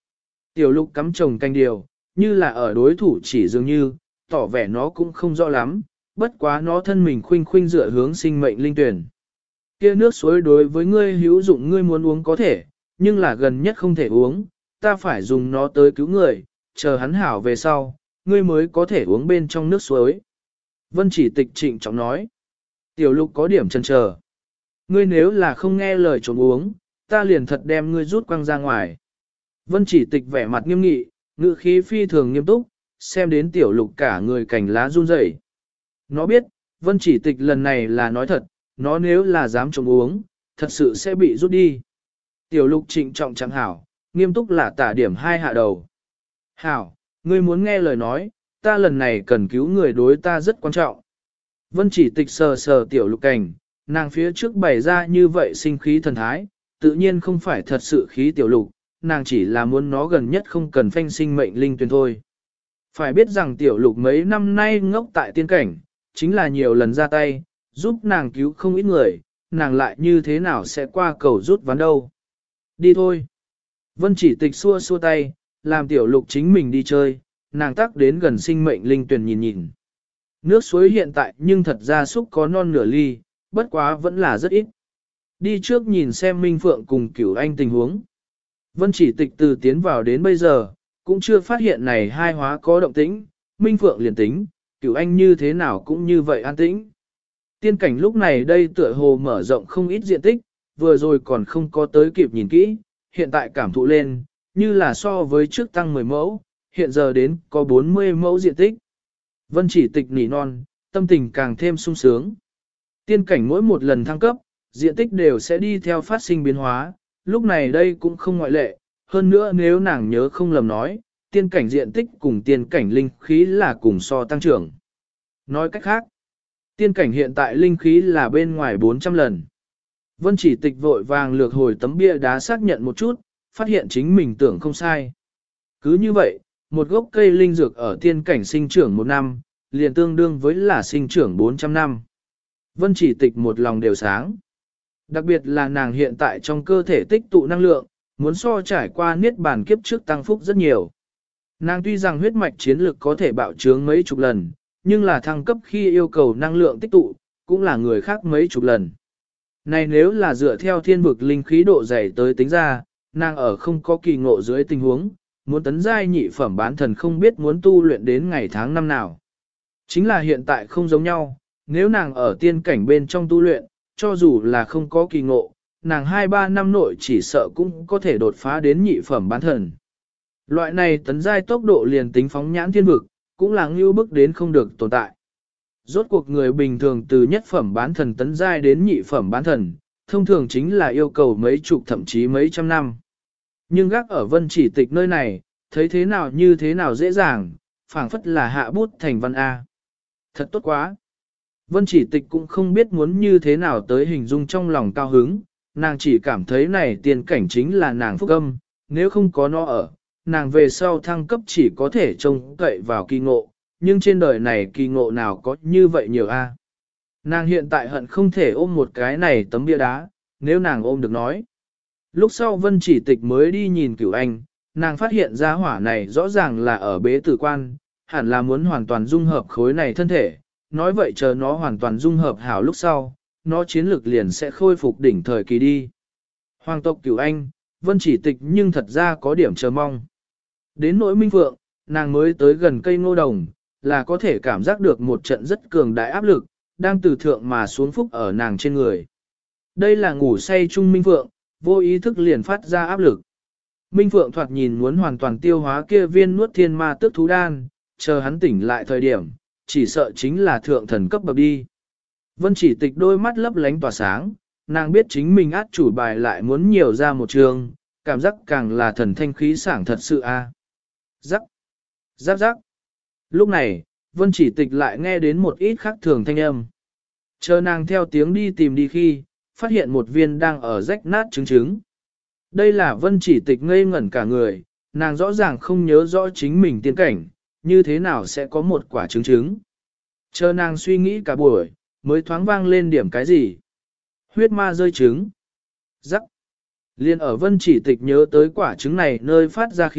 Tiểu lục cắm trồng canh điều, như là ở đối thủ chỉ dường như, tỏ vẻ nó cũng không rõ lắm, bất quá nó thân mình khuynh khuynh dựa hướng sinh mệnh linh tuyển. Kia nước suối đối với ngươi hữu dụng, ngươi muốn uống có thể, nhưng là gần nhất không thể uống, ta phải dùng nó tới cứu người, chờ hắn hảo về sau, ngươi mới có thể uống bên trong nước suối. Vân Chỉ Tịch trịnh trọng nói. Tiểu lục có điểm chần chờ. Ngươi nếu là không nghe lời trộm uống, ta liền thật đem ngươi rút quăng ra ngoài. Vân Chỉ Tịch vẻ mặt nghiêm nghị, ngữ khí phi thường nghiêm túc, xem đến tiểu lục cả người cành lá run rẩy. Nó biết, Vân Chỉ Tịch lần này là nói thật, nó nếu là dám trộm uống, thật sự sẽ bị rút đi. Tiểu lục trịnh trọng chẳng hảo, nghiêm túc là tả điểm 2 hạ đầu. Hảo, ngươi muốn nghe lời nói, ta lần này cần cứu người đối ta rất quan trọng. Vân Chỉ Tịch sờ sờ tiểu lục cảnh, nàng phía trước bày ra như vậy sinh khí thần thái, tự nhiên không phải thật sự khí tiểu lục, nàng chỉ là muốn nó gần nhất không cần phanh sinh mệnh linh tuyển thôi. Phải biết rằng tiểu lục mấy năm nay ngốc tại tiên cảnh, chính là nhiều lần ra tay, giúp nàng cứu không ít người, nàng lại như thế nào sẽ qua cầu rút ván đâu. Đi thôi. Vân Chỉ Tịch xua xua tay, làm tiểu lục chính mình đi chơi, nàng tác đến gần sinh mệnh linh tuyển nhìn nhìn. Nước suối hiện tại nhưng thật ra xúc có non nửa ly, bất quá vẫn là rất ít. Đi trước nhìn xem Minh Phượng cùng Cửu Anh tình huống. Vân Chỉ Tịch từ tiến vào đến bây giờ, cũng chưa phát hiện này hai hóa có động tĩnh, Minh Phượng liền tính, Cửu Anh như thế nào cũng như vậy an tĩnh. Tiên cảnh lúc này đây tựa hồ mở rộng không ít diện tích, vừa rồi còn không có tới kịp nhìn kỹ, hiện tại cảm thụ lên, như là so với trước tăng 10 mẫu, hiện giờ đến có 40 mẫu diện tích. Vân Chỉ Tịch nỉ non, tâm tình càng thêm sung sướng. Tiên cảnh mỗi một lần thăng cấp, diện tích đều sẽ đi theo phát sinh biến hóa, lúc này đây cũng không ngoại lệ, hơn nữa nếu nàng nhớ không lầm nói, tiên cảnh diện tích cùng tiên cảnh linh khí là cùng so tăng trưởng. Nói cách khác, tiên cảnh hiện tại linh khí là bên ngoài 400 lần. Vân Chỉ Tịch vội vàng lược hồi tấm bia đá xác nhận một chút, phát hiện chính mình tưởng không sai. Cứ như vậy, một gốc cây linh dược ở tiên cảnh sinh trưởng 1 năm, liền tương đương với là sinh trưởng 400 năm. Vân Chỉ Tịch một lòng đều sáng. Đặc biệt là nàng hiện tại trong cơ thể tích tụ năng lượng, muốn so trải qua niết bàn kiếp trước tăng phúc rất nhiều. Nàng tuy rằng huyết mạch chiến lực có thể bạo trướng mấy chục lần, nhưng là thăng cấp khi yêu cầu năng lượng tích tụ, cũng là người khác mấy chục lần. Này nếu là dựa theo thiên vực linh khí độ dày tới tính ra, nàng ở không có kỳ ngộ dưới tình huống, muốn tấn giai nhị phẩm bán thần không biết muốn tu luyện đến ngày tháng năm nào. Chính là hiện tại không giống nhau, nếu nàng ở tiên cảnh bên trong tu luyện, cho dù là không có kỳ ngộ, nàng 2-3 năm nội chỉ sợ cũng có thể đột phá đến nhị phẩm bán thần. Loại này tấn giai tốc độ liền tính phóng nhãn thiên vực, cũng là ngưu bức đến không được tồn tại. Rốt cuộc người bình thường từ nhất phẩm bán thần tấn giai đến nhị phẩm bán thần, thông thường chính là yêu cầu mấy chục thậm chí mấy trăm năm. Nhưng gác ở Vân Chỉ Tịch nơi này, thấy thế nào như thế nào dễ dàng, phảng phất là hạ bút thành văn A. Thật tốt quá. Vân Chỉ Tịch cũng không biết muốn như thế nào tới hình dung trong lòng cao hứng, nàng chỉ cảm thấy này tiền cảnh chính là nàng phúc âm, nếu không có nó ở, nàng về sau thăng cấp chỉ có thể trông cậy vào kỳ ngộ, nhưng trên đời này kỳ ngộ nào có như vậy nhiều a? Nàng hiện tại hận không thể ôm một cái này tấm bia đá, nếu nàng ôm được nói. Lúc sau Vân Chỉ Tịch mới đi nhìn Cửu Anh, nàng phát hiện ra hỏa này rõ ràng là ở bế tử quan, hẳn là muốn hoàn toàn dung hợp khối này thân thể, nói vậy chờ nó hoàn toàn dung hợp hảo lúc sau, nó chiến lược liền sẽ khôi phục đỉnh thời kỳ đi. Hoàng tộc Cửu Anh, Vân Chỉ Tịch nhưng thật ra có điểm chờ mong. Đến nỗi Minh Phượng, nàng mới tới gần cây ngô đồng, là có thể cảm giác được một trận rất cường đại áp lực, đang từ thượng mà xuống phúc ở nàng trên người. Đây là ngủ say chung Minh Phượng, vô ý thức liền phát ra áp lực. Minh Phượng thoạt nhìn muốn hoàn toàn tiêu hóa kia viên nuốt thiên ma tước thú đan, chờ hắn tỉnh lại thời điểm, chỉ sợ chính là thượng thần cấp bậc đi. Vân Chỉ Tịch đôi mắt lấp lánh tỏa sáng, nàng biết chính mình át chủ bài lại muốn nhiều ra một trường, cảm giác càng là thần thanh khí sảng thật sự a. Rắc, rắc rắc. Lúc này, Vân Chỉ Tịch lại nghe đến một ít khác thường thanh âm. Chờ nàng theo tiếng đi tìm đi khi, phát hiện một viên đang ở rách nát trứng trứng. Đây là Vân Chỉ Tịch ngây ngẩn cả người, nàng rõ ràng không nhớ rõ chính mình tiên cảnh, như thế nào sẽ có một quả trứng trứng. Chờ nàng suy nghĩ cả buổi, mới thoáng vang lên điểm cái gì. Huyết ma rơi trứng. Rắc. Liên ở Vân Chỉ Tịch nhớ tới quả trứng này nơi phát ra khi,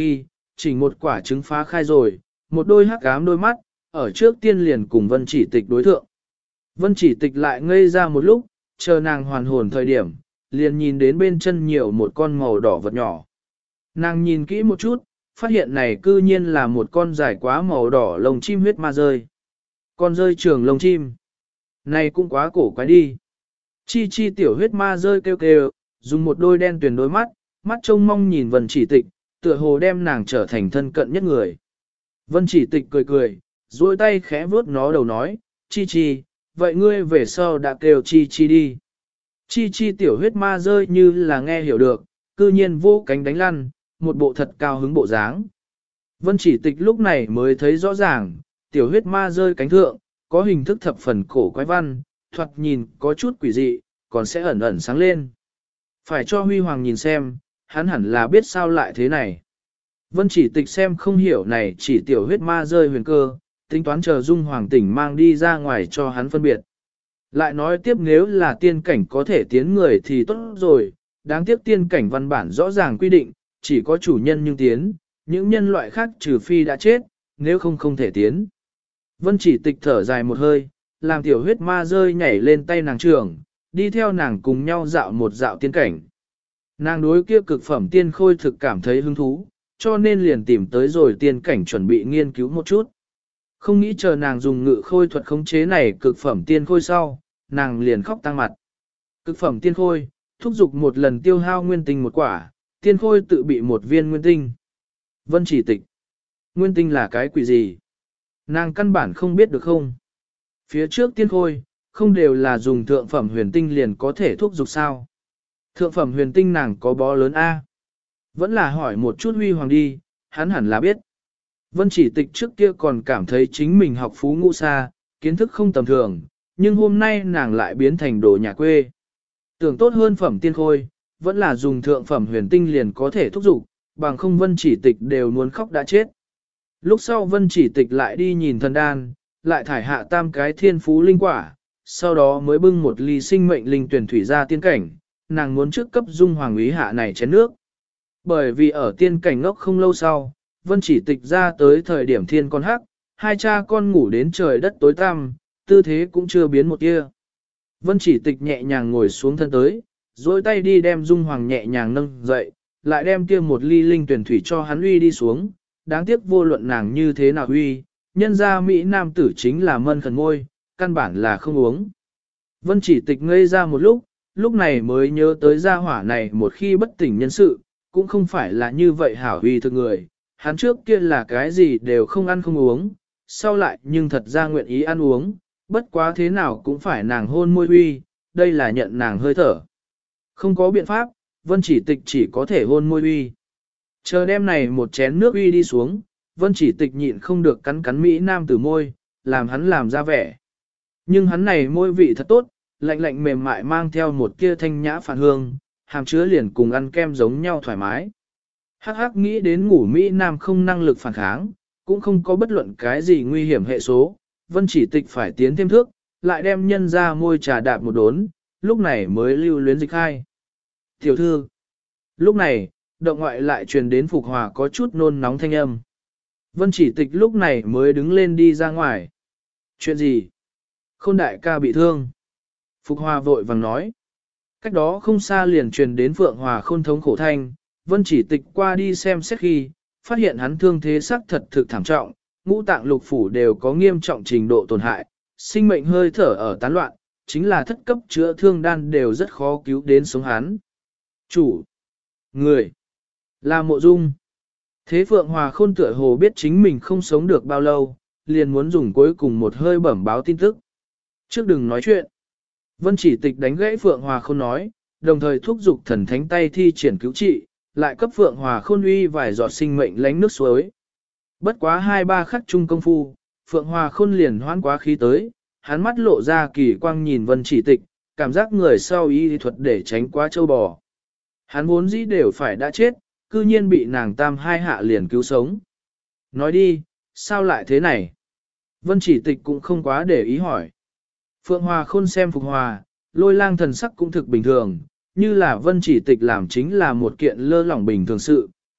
chỉ một quả trứng phá khai rồi, một đôi hắc ám đôi mắt, ở trước tiên liền cùng Vân Chỉ Tịch đối thượng. Vân Chỉ Tịch lại ngây ra một lúc, chờ nàng hoàn hồn thời điểm, liền nhìn đến bên chân nhiều một con màu đỏ vật nhỏ. Nàng nhìn kỹ một chút, phát hiện này cư nhiên là một con dài quá màu đỏ lông chim huyết ma rơi. Con rơi trường lông chim. Này cũng quá cổ quái đi. Chi chi tiểu huyết ma rơi kêu kêu, dùng một đôi đen tuyền đôi mắt, mắt trông mong nhìn Vân Chỉ Tịch, tựa hồ đem nàng trở thành thân cận nhất người. Vân Chỉ Tịch cười cười, duỗi tay khẽ vuốt nó đầu nói, chi chi, vậy ngươi về sau đã kêu chi chi đi. Chi chi tiểu huyết ma rơi như là nghe hiểu được, cư nhiên vô cánh đánh lăn, một bộ thật cao hứng bộ dáng. Vân Chỉ Tịch lúc này mới thấy rõ ràng, tiểu huyết ma rơi cánh thượng, có hình thức thập phần cổ quái văn, thoạt nhìn có chút quỷ dị, còn sẽ ẩn ẩn sáng lên. Phải cho Huy Hoàng nhìn xem, hắn hẳn là biết sao lại thế này. Vân Chỉ Tịch xem không hiểu này chỉ tiểu huyết ma rơi huyền cơ, tính toán chờ Dung Hoàng tỉnh mang đi ra ngoài cho hắn phân biệt. Lại nói tiếp nếu là tiên cảnh có thể tiến người thì tốt rồi, đáng tiếc tiên cảnh văn bản rõ ràng quy định, chỉ có chủ nhân nhưng tiến, những nhân loại khác trừ phi đã chết, nếu không không thể tiến. Vân Chỉ Tịch thở dài một hơi, làm tiểu huyết ma rơi nhảy lên tay nàng trưởng, đi theo nàng cùng nhau dạo một dạo tiên cảnh. Nàng đối kia cực phẩm tiên khôi thực cảm thấy hứng thú, cho nên liền tìm tới rồi tiên cảnh chuẩn bị nghiên cứu một chút. Không nghĩ chờ nàng dùng ngự khôi thuật khống chế này cực phẩm tiên khôi sau, nàng liền khóc tăng mặt. Cực phẩm tiên khôi, thúc giục một lần tiêu hao nguyên tinh một quả, tiên khôi tự bị một viên nguyên tinh. Vân Chỉ Tịch, nguyên tinh là cái quỷ gì? Nàng căn bản không biết được không? Phía trước tiên khôi, không đều là dùng thượng phẩm huyền tinh liền có thể thúc giục sao? Thượng phẩm huyền tinh nàng có bó lớn A. Vẫn là hỏi một chút Huy Hoàng đi, hắn hẳn là biết. Vân Chỉ Tịch trước kia còn cảm thấy chính mình học phú ngũ xa, kiến thức không tầm thường, nhưng hôm nay nàng lại biến thành đồ nhà quê. Tưởng tốt hơn phẩm tiên khôi, vẫn là dùng thượng phẩm huyền tinh liền có thể thúc giục, bằng không Vân Chỉ Tịch đều muốn khóc đã chết. Lúc sau Vân Chỉ Tịch lại đi nhìn thần đan, lại thải hạ tam cái thiên phú linh quả, sau đó mới bưng một ly sinh mệnh linh tuyển thủy ra tiên cảnh, nàng muốn trước cấp Dung Hoàng úy hạ này chén nước. Bởi vì ở tiên cảnh ngốc không lâu sau, Vân Chỉ Tịch ra tới thời điểm thiên con hắc, hai cha con ngủ đến trời đất tối tăm, tư thế cũng chưa biến một tia. Vân Chỉ Tịch nhẹ nhàng ngồi xuống thân tới, dối tay đi đem Dung Hoàng nhẹ nhàng nâng dậy, lại đem kia một ly linh tuyển thủy cho hắn uy đi xuống, đáng tiếc vô luận nàng như thế nào uy, nhân ra Mỹ Nam tử chính là mân khẩn ngôi, căn bản là không uống. Vân Chỉ Tịch ngây ra một lúc này mới nhớ tới gia hỏa này một khi bất tỉnh nhân sự, cũng không phải là như vậy hảo uy thực người, hắn trước kia là cái gì đều không ăn không uống, sau lại nhưng thật ra nguyện ý ăn uống, bất quá thế nào cũng phải nàng hôn môi uy, đây là nhận nàng hơi thở. Không có biện pháp, Vân Chỉ Tịch chỉ có thể hôn môi uy. Chờ đêm này một chén nước uy đi xuống, Vân Chỉ Tịch nhịn không được cắn cắn Mỹ Nam tử môi, làm hắn làm ra vẻ. Nhưng hắn này môi vị thật tốt, lạnh lạnh mềm mại mang theo một kia thanh nhã phản hương, hàm chứa liền cùng ăn kem giống nhau thoải mái. Hắc hắc nghĩ đến ngủ Mỹ Nam không năng lực phản kháng, cũng không có bất luận cái gì nguy hiểm hệ số, Vân Chỉ Tịch phải tiến thêm thước, lại đem nhân ra môi trà đạp một đốn, lúc này mới lưu luyến dịch hai. Tiểu thư, lúc này, động ngoại lại truyền đến Phục Hòa có chút nôn nóng thanh âm. Vân Chỉ Tịch lúc này mới đứng lên đi ra ngoài. Chuyện gì? Khôn đại ca bị thương. Phục Hòa vội vàng nói. Cách đó không xa liền truyền đến Phượng Hòa Khôn thống khổ thanh, Vân Chỉ Tịch qua đi xem xét khi, phát hiện hắn thương thế xác thật thực thảm trọng, ngũ tạng lục phủ đều có nghiêm trọng trình độ tổn hại, sinh mệnh hơi thở ở tán loạn, chính là thất cấp chữa thương đan đều rất khó cứu đến sống hắn. Chủ, người, là Mộ Dung. Thế Phượng Hòa Khôn tựa hồ biết chính mình không sống được bao lâu, liền muốn dùng cuối cùng một hơi bẩm báo tin tức. Trước đừng nói chuyện. Vân Chỉ Tịch đánh gãy Phượng Hòa Khôn nói, đồng thời thúc giục thần thánh tay thi triển cứu trị, lại cấp Phượng Hòa Khôn uy vài giọt sinh mệnh lánh nước suối. Bất quá 2-3 khắc chung công phu, Phượng Hòa Khôn liền hoán quá khí tới, hắn mắt lộ ra kỳ quang nhìn Vân Chỉ Tịch, cảm giác người sau y thuật để tránh quá châu bò. Hắn vốn dĩ đều phải đã chết, cư nhiên bị nàng tam hai hạ liền cứu sống. Nói đi, sao lại thế này? Vân Chỉ Tịch cũng không quá để ý hỏi. Phượng Hòa Khôn xem Phục Hòa, Lôi Lang thần sắc cũng thực bình thường, như là Vân Chỉ Tịch làm chính là một kiện lơ lỏng bình thường sự,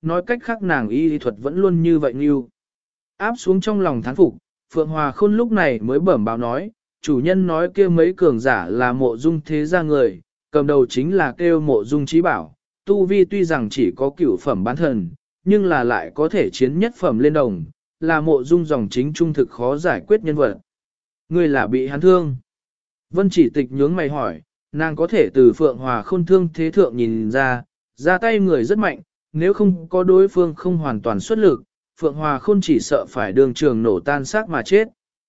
nói cách khác nàng y thuật vẫn luôn như vậy như. Áp xuống trong lòng thán phục, Phượng Hòa Khôn lúc này mới bẩm báo nói, chủ nhân nói kia mấy cường giả là mộ dung thế gia người, cầm đầu chính là kêu mộ dung trí bảo, tu vi tuy rằng chỉ có cửu phẩm bán thần, nhưng là lại có thể chiến nhất phẩm lên đồng, là mộ dung dòng chính trung thực khó giải quyết nhân vật. Người là bị hắn thương. Vân Chỉ Tịch nhướng mày hỏi, nàng có thể từ Phượng Hòa Khôn thương thế thượng nhìn ra tay người rất mạnh, nếu không có đối phương không hoàn toàn xuất lực, Phượng Hòa Khôn chỉ sợ phải đường trường nổ tan xác mà chết.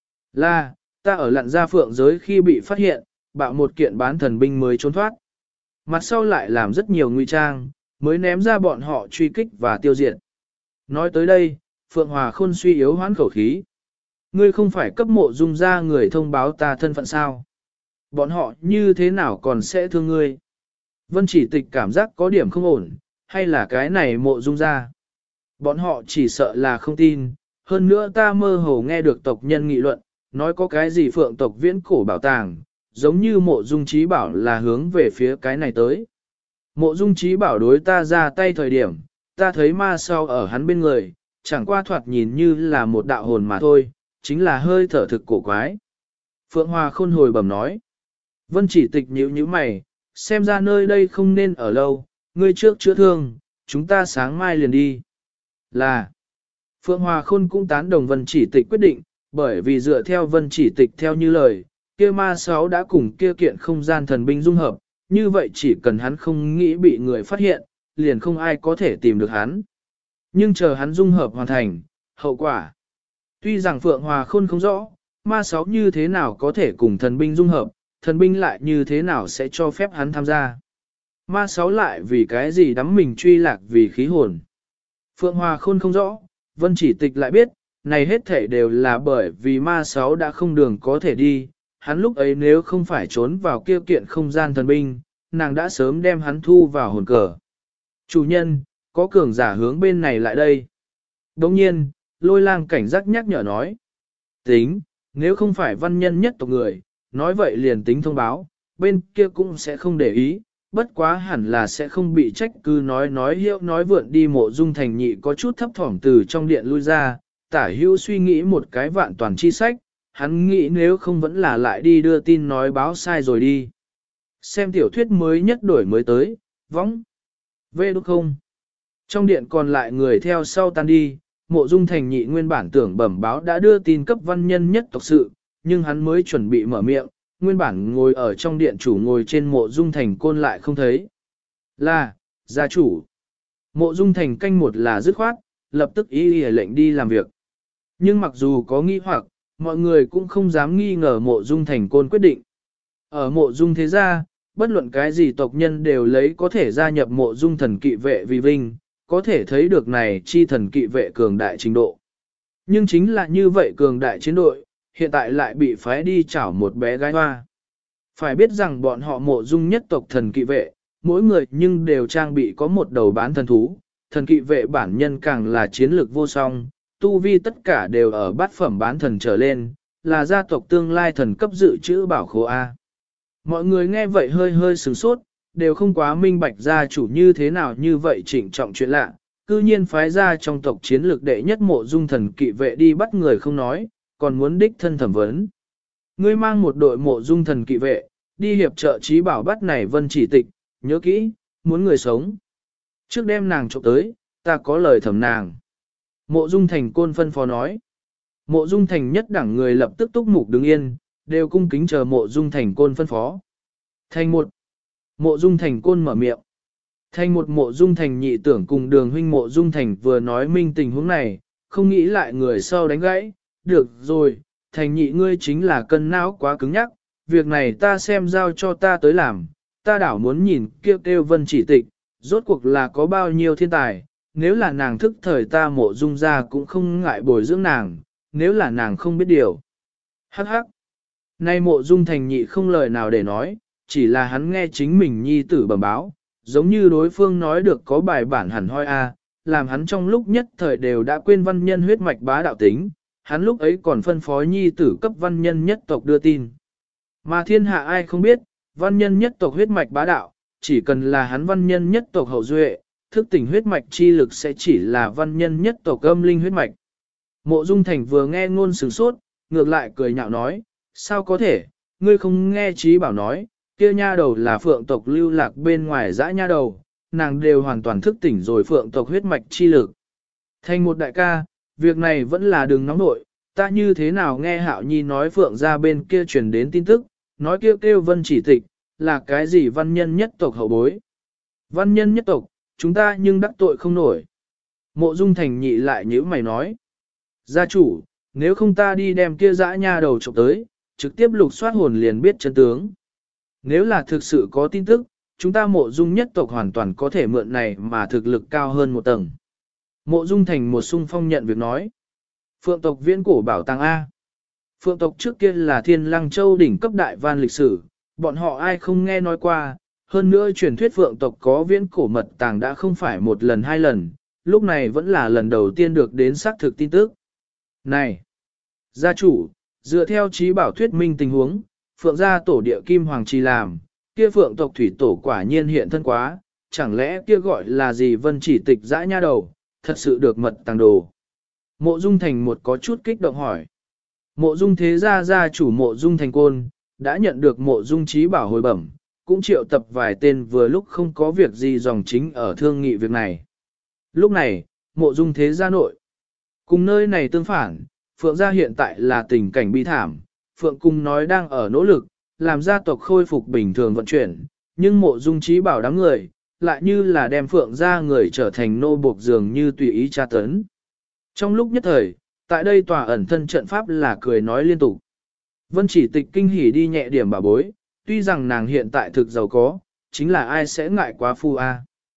Là, ta ở lặn ra phượng giới khi bị phát hiện, bạo một kiện bán thần binh mới trốn thoát. Mặt sau lại làm rất nhiều nguy trang, mới ném ra bọn họ truy kích và tiêu diệt. Nói tới đây, Phượng Hòa Khôn suy yếu hoán khẩu khí. Ngươi không phải cấp mộ dung ra người thông báo ta thân phận sao? Bọn họ như thế nào còn sẽ thương ngươi? Vân Chỉ Tịch cảm giác có điểm không ổn, hay là cái này mộ dung ra? Bọn họ chỉ sợ là không tin, hơn nữa ta mơ hồ nghe được tộc nhân nghị luận, nói có cái gì phượng tộc viễn cổ bảo tàng, giống như mộ dung trí bảo là hướng về phía cái này tới. Mộ dung trí bảo đối ta ra tay thời điểm, ta thấy ma sau ở hắn bên người, chẳng qua thoạt nhìn như là một đạo hồn mà thôi, chính là hơi thở thực cổ quái. Phượng Hòa Khôn hồi bẩm nói. Vân Chỉ Tịch nhíu nhíu mày, xem ra nơi đây không nên ở lâu, ngươi trước chữa thương, chúng ta sáng mai liền đi. Là, Phượng Hòa Khôn cũng tán đồng Vân Chỉ Tịch quyết định, bởi vì dựa theo Vân Chỉ Tịch theo như lời, kia ma sáu đã cùng kia kiện không gian thần binh dung hợp, như vậy chỉ cần hắn không nghĩ bị người phát hiện, liền không ai có thể tìm được hắn. Nhưng chờ hắn dung hợp hoàn thành, hậu quả. Tuy rằng Phượng Hòa Khôn không rõ, ma sáu như thế nào có thể cùng thần binh dung hợp, thần binh lại như thế nào sẽ cho phép hắn tham gia. Ma sáu lại vì cái gì đắm mình truy lạc vì khí hồn. Phượng Hòa Khôn không rõ, Vân Chỉ Tịch lại biết, này hết thể đều là bởi vì ma sáu đã không đường có thể đi, hắn lúc ấy nếu không phải trốn vào kia kiện không gian thần binh, nàng đã sớm đem hắn thu vào hồn cờ. Chủ nhân, có cường giả hướng bên này lại đây. Đồng nhiên, Lôi Lang cảnh giác nhắc nhở nói. Tính, nếu không phải văn nhân nhất tộc người, nói vậy liền tính thông báo, bên kia cũng sẽ không để ý, bất quá hẳn là sẽ không bị trách cứ nói hiệu nói vượn đi. Mộ dung thành nhị có chút thấp thỏm từ trong điện lui ra, tả hữu suy nghĩ một cái vạn toàn chi sách, hắn nghĩ nếu không vẫn là lại đi đưa tin nói báo sai rồi đi. Xem tiểu thuyết mới nhất đổi mới tới, võng. Vê đúng không? Trong điện còn lại người theo sau tan đi, mộ dung thành nhị nguyên bản tưởng bẩm báo đã đưa tin cấp văn nhân nhất tộc sự, nhưng hắn mới chuẩn bị mở miệng, nguyên bản ngồi ở trong điện chủ ngồi trên mộ dung thành côn lại không thấy. Là, gia chủ. Mộ dung thành canh một là dứt khoát, lập tức ý lệnh đi làm việc. Nhưng mặc dù có nghi hoặc, mọi người cũng không dám nghi ngờ mộ dung thành côn quyết định. Ở mộ dung thế gia, bất luận cái gì tộc nhân đều lấy có thể gia nhập mộ dung thần kỵ vệ vì vinh, có thể thấy được này chi thần kỵ vệ cường đại trình độ. Nhưng chính là như vậy cường đại chiến đội, hiện tại lại bị phái đi chảo một bé gái hoa. Phải biết rằng bọn họ mộ dung nhất tộc thần kỵ vệ, mỗi người nhưng đều trang bị có một đầu bán thần thú, thần kỵ vệ bản nhân càng là chiến lược vô song, tu vi tất cả đều ở bát phẩm bán thần trở lên, là gia tộc tương lai thần cấp dự trữ bảo khố A. Mọi người nghe vậy hơi hơi sửng sốt, đều không quá minh bạch gia chủ như thế nào như vậy trịnh trọng chuyện lạ, cư nhiên phái ra trong tộc chiến lược đệ nhất mộ dung thần kỵ vệ đi bắt người không nói, còn muốn đích thân thẩm vấn. Ngươi mang một đội mộ dung thần kỵ vệ, đi hiệp trợ trí bảo bắt này Vân Chỉ Tịch, nhớ kỹ, muốn người sống. Trước đêm nàng trộm tới, ta có lời thẩm nàng. Mộ dung thành côn phân phó nói. Mộ dung thành nhất đẳng người lập tức túc mục đứng yên, đều cung kính chờ mộ dung thành côn phân phó. Thành một. Mộ dung thành côn mở miệng. Thành một mộ dung thành nhị tưởng cùng đường huynh mộ dung thành vừa nói minh tình huống này, không nghĩ lại người sau đánh gãy. Được rồi, thành nhị ngươi chính là cân não quá cứng nhắc, việc này ta xem giao cho ta tới làm, ta đảo muốn nhìn kêu Vân Chỉ Tịch, rốt cuộc là có bao nhiêu thiên tài, nếu là nàng thức thời ta mộ dung ra cũng không ngại bồi dưỡng nàng, nếu là nàng không biết điều. Hắc hắc. Nay mộ dung thành nhị không lời nào để nói, chỉ là hắn nghe chính mình nhi tử bẩm báo, giống như đối phương nói được có bài bản hẳn hoi a, làm hắn trong lúc nhất thời đều đã quên văn nhân huyết mạch bá đạo tính, hắn lúc ấy còn phân phó nhi tử cấp văn nhân nhất tộc đưa tin. Mà thiên hạ ai không biết, văn nhân nhất tộc huyết mạch bá đạo, chỉ cần là hắn văn nhân nhất tộc hậu duệ, thức tỉnh huyết mạch chi lực sẽ chỉ là văn nhân nhất tộc âm linh huyết mạch. Mộ Dung Thành vừa nghe ngôn sửng sốt, ngược lại cười nhạo nói, sao có thể, ngươi không nghe Trí Bảo nói, kia nha đầu là phượng tộc lưu lạc bên ngoài dã nha đầu, nàng đều hoàn toàn thức tỉnh rồi phượng tộc huyết mạch chi lực. Thành một đại ca, việc này vẫn là đừng nóng nội, ta như thế nào nghe Hạo Nhi nói phượng ra bên kia truyền đến tin tức, nói kêu Vân Chỉ Tịch, là cái gì văn nhân nhất tộc hậu bối. Văn nhân nhất tộc, chúng ta nhưng đắc tội không nổi. Mộ Dung Thành nhị lại nhíu mày nói. Gia chủ, nếu không ta đi đem kia dã nha đầu trộm tới, trực tiếp lục soát hồn liền biết chân tướng. Nếu là thực sự có tin tức, chúng ta Mộ Dung nhất tộc hoàn toàn có thể mượn này mà thực lực cao hơn một tầng. Mộ Dung Thành một xung phong nhận việc nói. Phượng tộc viễn cổ bảo tàng A. Phượng tộc trước kia là Thiên Lăng Châu đỉnh cấp đại van lịch sử, bọn họ ai không nghe nói qua, hơn nữa truyền thuyết Phượng tộc có viễn cổ mật tàng đã không phải một lần hai lần, lúc này vẫn là lần đầu tiên được đến xác thực tin tức. Này, gia chủ, dựa theo Trí Bảo thuyết minh tình huống, Phượng gia tổ địa Kim Hoàng Trì làm, kia Phượng tộc thủy tổ quả nhiên hiện thân quá, chẳng lẽ kia gọi là gì Vân Chỉ Tịch dã nha đầu, thật sự được mật tàng đồ. Mộ Dung Thành một có chút kích động hỏi. Mộ Dung thế gia gia chủ Mộ Dung Thành Côn, đã nhận được Mộ Dung Trí Bảo hồi bẩm, cũng triệu tập vài tên vừa lúc không có việc gì dòng chính ở thương nghị việc này. Lúc này, Mộ Dung thế gia nội. Cùng nơi này tương phản, Phượng gia hiện tại là tình cảnh bi thảm, Phượng Cung nói đang ở nỗ lực, làm gia tộc khôi phục bình thường vận chuyển, nhưng Mộ Dung Trí Bảo đám người, lại như là đem Phượng gia người trở thành nô buộc dường như tùy ý tra tấn. Trong lúc nhất thời, tại đây tòa ẩn thân trận pháp là cười nói liên tục. Vân Chỉ Tịch kinh hỉ đi nhẹ điểm bà bối, tuy rằng nàng hiện tại thực giàu có, chính là ai sẽ ngại quá phu a.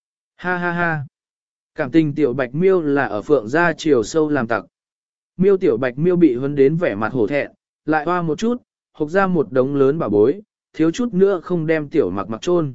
Ha ha ha. Cảm tình tiểu bạch miêu là ở Phượng gia chiều sâu làm tặc. Miêu tiểu bạch miêu bị huấn đến vẻ mặt hổ thẹn, lại hoa một chút, hộc ra một đống lớn bà bối, thiếu chút nữa không đem tiểu mặc mặc chôn.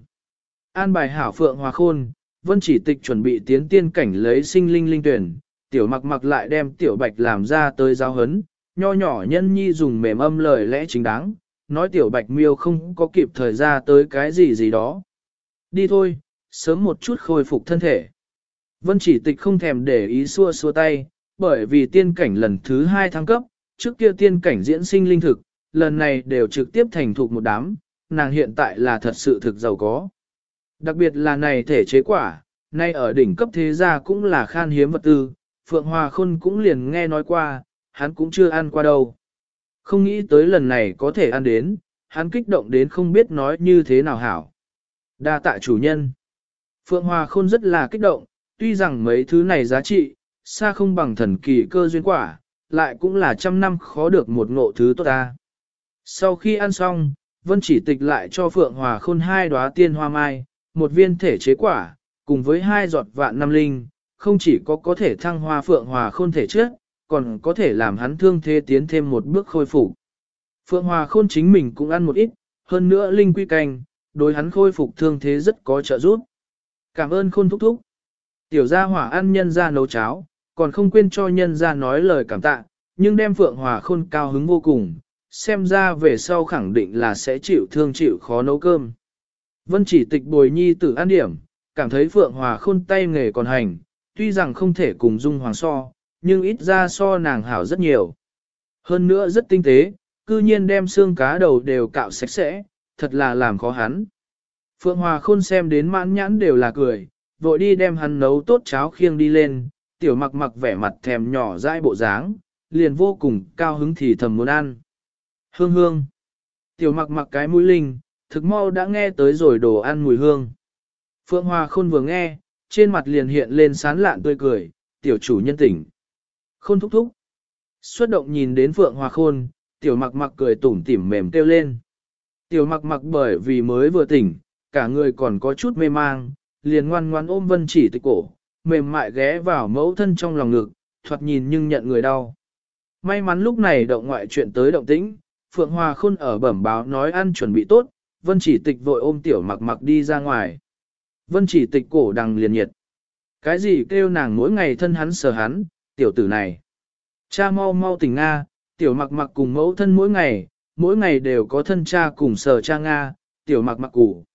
An bài hảo Phượng Hòa Khôn, Vân Chỉ Tịch chuẩn bị tiến tiên cảnh lấy sinh linh linh tuyển, tiểu mặc mặc lại đem tiểu bạch làm ra tới giáo hấn, nho nhỏ nhân nhi dùng mềm âm lời lẽ chính đáng, nói tiểu bạch miêu không có kịp thời ra tới cái gì gì đó. Đi thôi, sớm một chút khôi phục thân thể. Vân Chỉ Tịch không thèm để ý xua xua tay, bởi vì tiên cảnh lần thứ 2 thăng cấp, trước kia tiên cảnh diễn sinh linh thực, lần này đều trực tiếp thành thục một đám, nàng hiện tại là thật sự thực giàu có. Đặc biệt là này thể chế quả, nay ở đỉnh cấp thế gia cũng là khan hiếm vật tư, Phượng Hòa Khôn cũng liền nghe nói qua, hắn cũng chưa ăn qua đâu. Không nghĩ tới lần này có thể ăn đến, hắn kích động đến không biết nói như thế nào hảo. Đa tạ chủ nhân. Phượng Hòa Khôn rất là kích động, tuy rằng mấy thứ này giá trị, xa không bằng thần kỳ cơ duyên quả, lại cũng là trăm năm khó được một ngộ thứ tốt ta. Sau khi ăn xong, Vân Chỉ Tịch lại cho Phượng Hòa Khôn 2 đóa tiên hoa mai, một viên thể chế quả, cùng với 2 giọt vạn năm linh, không chỉ có thể thăng hoa Phượng Hòa Khôn thể chất, còn có thể làm hắn thương thế tiến thêm một bước khôi phục. Phượng Hòa Khôn chính mình cũng ăn một ít, hơn nữa linh quy canh, đối hắn khôi phục thương thế rất có trợ giúp. Cảm ơn Khôn thúc thúc. Tiểu gia hỏa ăn nhân gia nấu cháo, còn không quên cho nhân gia nói lời cảm tạ, nhưng đem Phượng Hòa Khôn cao hứng vô cùng, xem ra về sau khẳng định là sẽ chịu thương chịu khó nấu cơm. Vân Chỉ Tịch bồi nhi tử ăn điểm, cảm thấy Phượng Hòa Khôn tay nghề còn hành, tuy rằng không thể cùng Dung Hoàng so, nhưng ít ra so nàng hảo rất nhiều. Hơn nữa rất tinh tế, cư nhiên đem xương cá đầu đều cạo sạch sẽ, thật là làm khó hắn. Phượng Hòa Khôn xem đến mãn nhãn đều là cười, vội đi đem hắn nấu tốt cháo khiêng đi lên, tiểu mặc mặc vẻ mặt thèm nhỏ dãi bộ dáng, liền vô cùng cao hứng thì thầm muốn ăn. Hương hương. Tiểu mặc mặc cái mũi linh, thực mau đã nghe tới rồi đồ ăn mùi hương. Phượng Hòa Khôn vừa nghe, trên mặt liền hiện lên sán lạn tươi cười, tiểu chủ nhân tỉnh. Khôn thúc thúc. Xuất động nhìn đến Phượng Hòa Khôn, tiểu mặc mặc cười tủm tỉm mềm kêu lên. Tiểu mặc mặc bởi vì mới vừa tỉnh, cả người còn có chút mê mang, liền ngoan ngoan ôm Vân Chỉ Tịch cổ, mềm mại ghé vào mẫu thân trong lòng ngực, thoạt nhìn nhưng nhận người đau. May mắn lúc này động ngoại chuyện tới động tĩnh, Phượng Hòa Khôn ở bẩm báo nói ăn chuẩn bị tốt, Vân Chỉ Tịch vội ôm tiểu mặc mặc đi ra ngoài. Vân Chỉ Tịch cổ đằng liền nhiệt. Cái gì kêu nàng mỗi ngày thân hắn sờ hắn, tiểu tử này. Cha mau mau tỉnh Nga, tiểu mặc mặc cùng mẫu thân mỗi ngày đều có thân cha cùng sờ cha Nga, tiểu mặc mặc củ.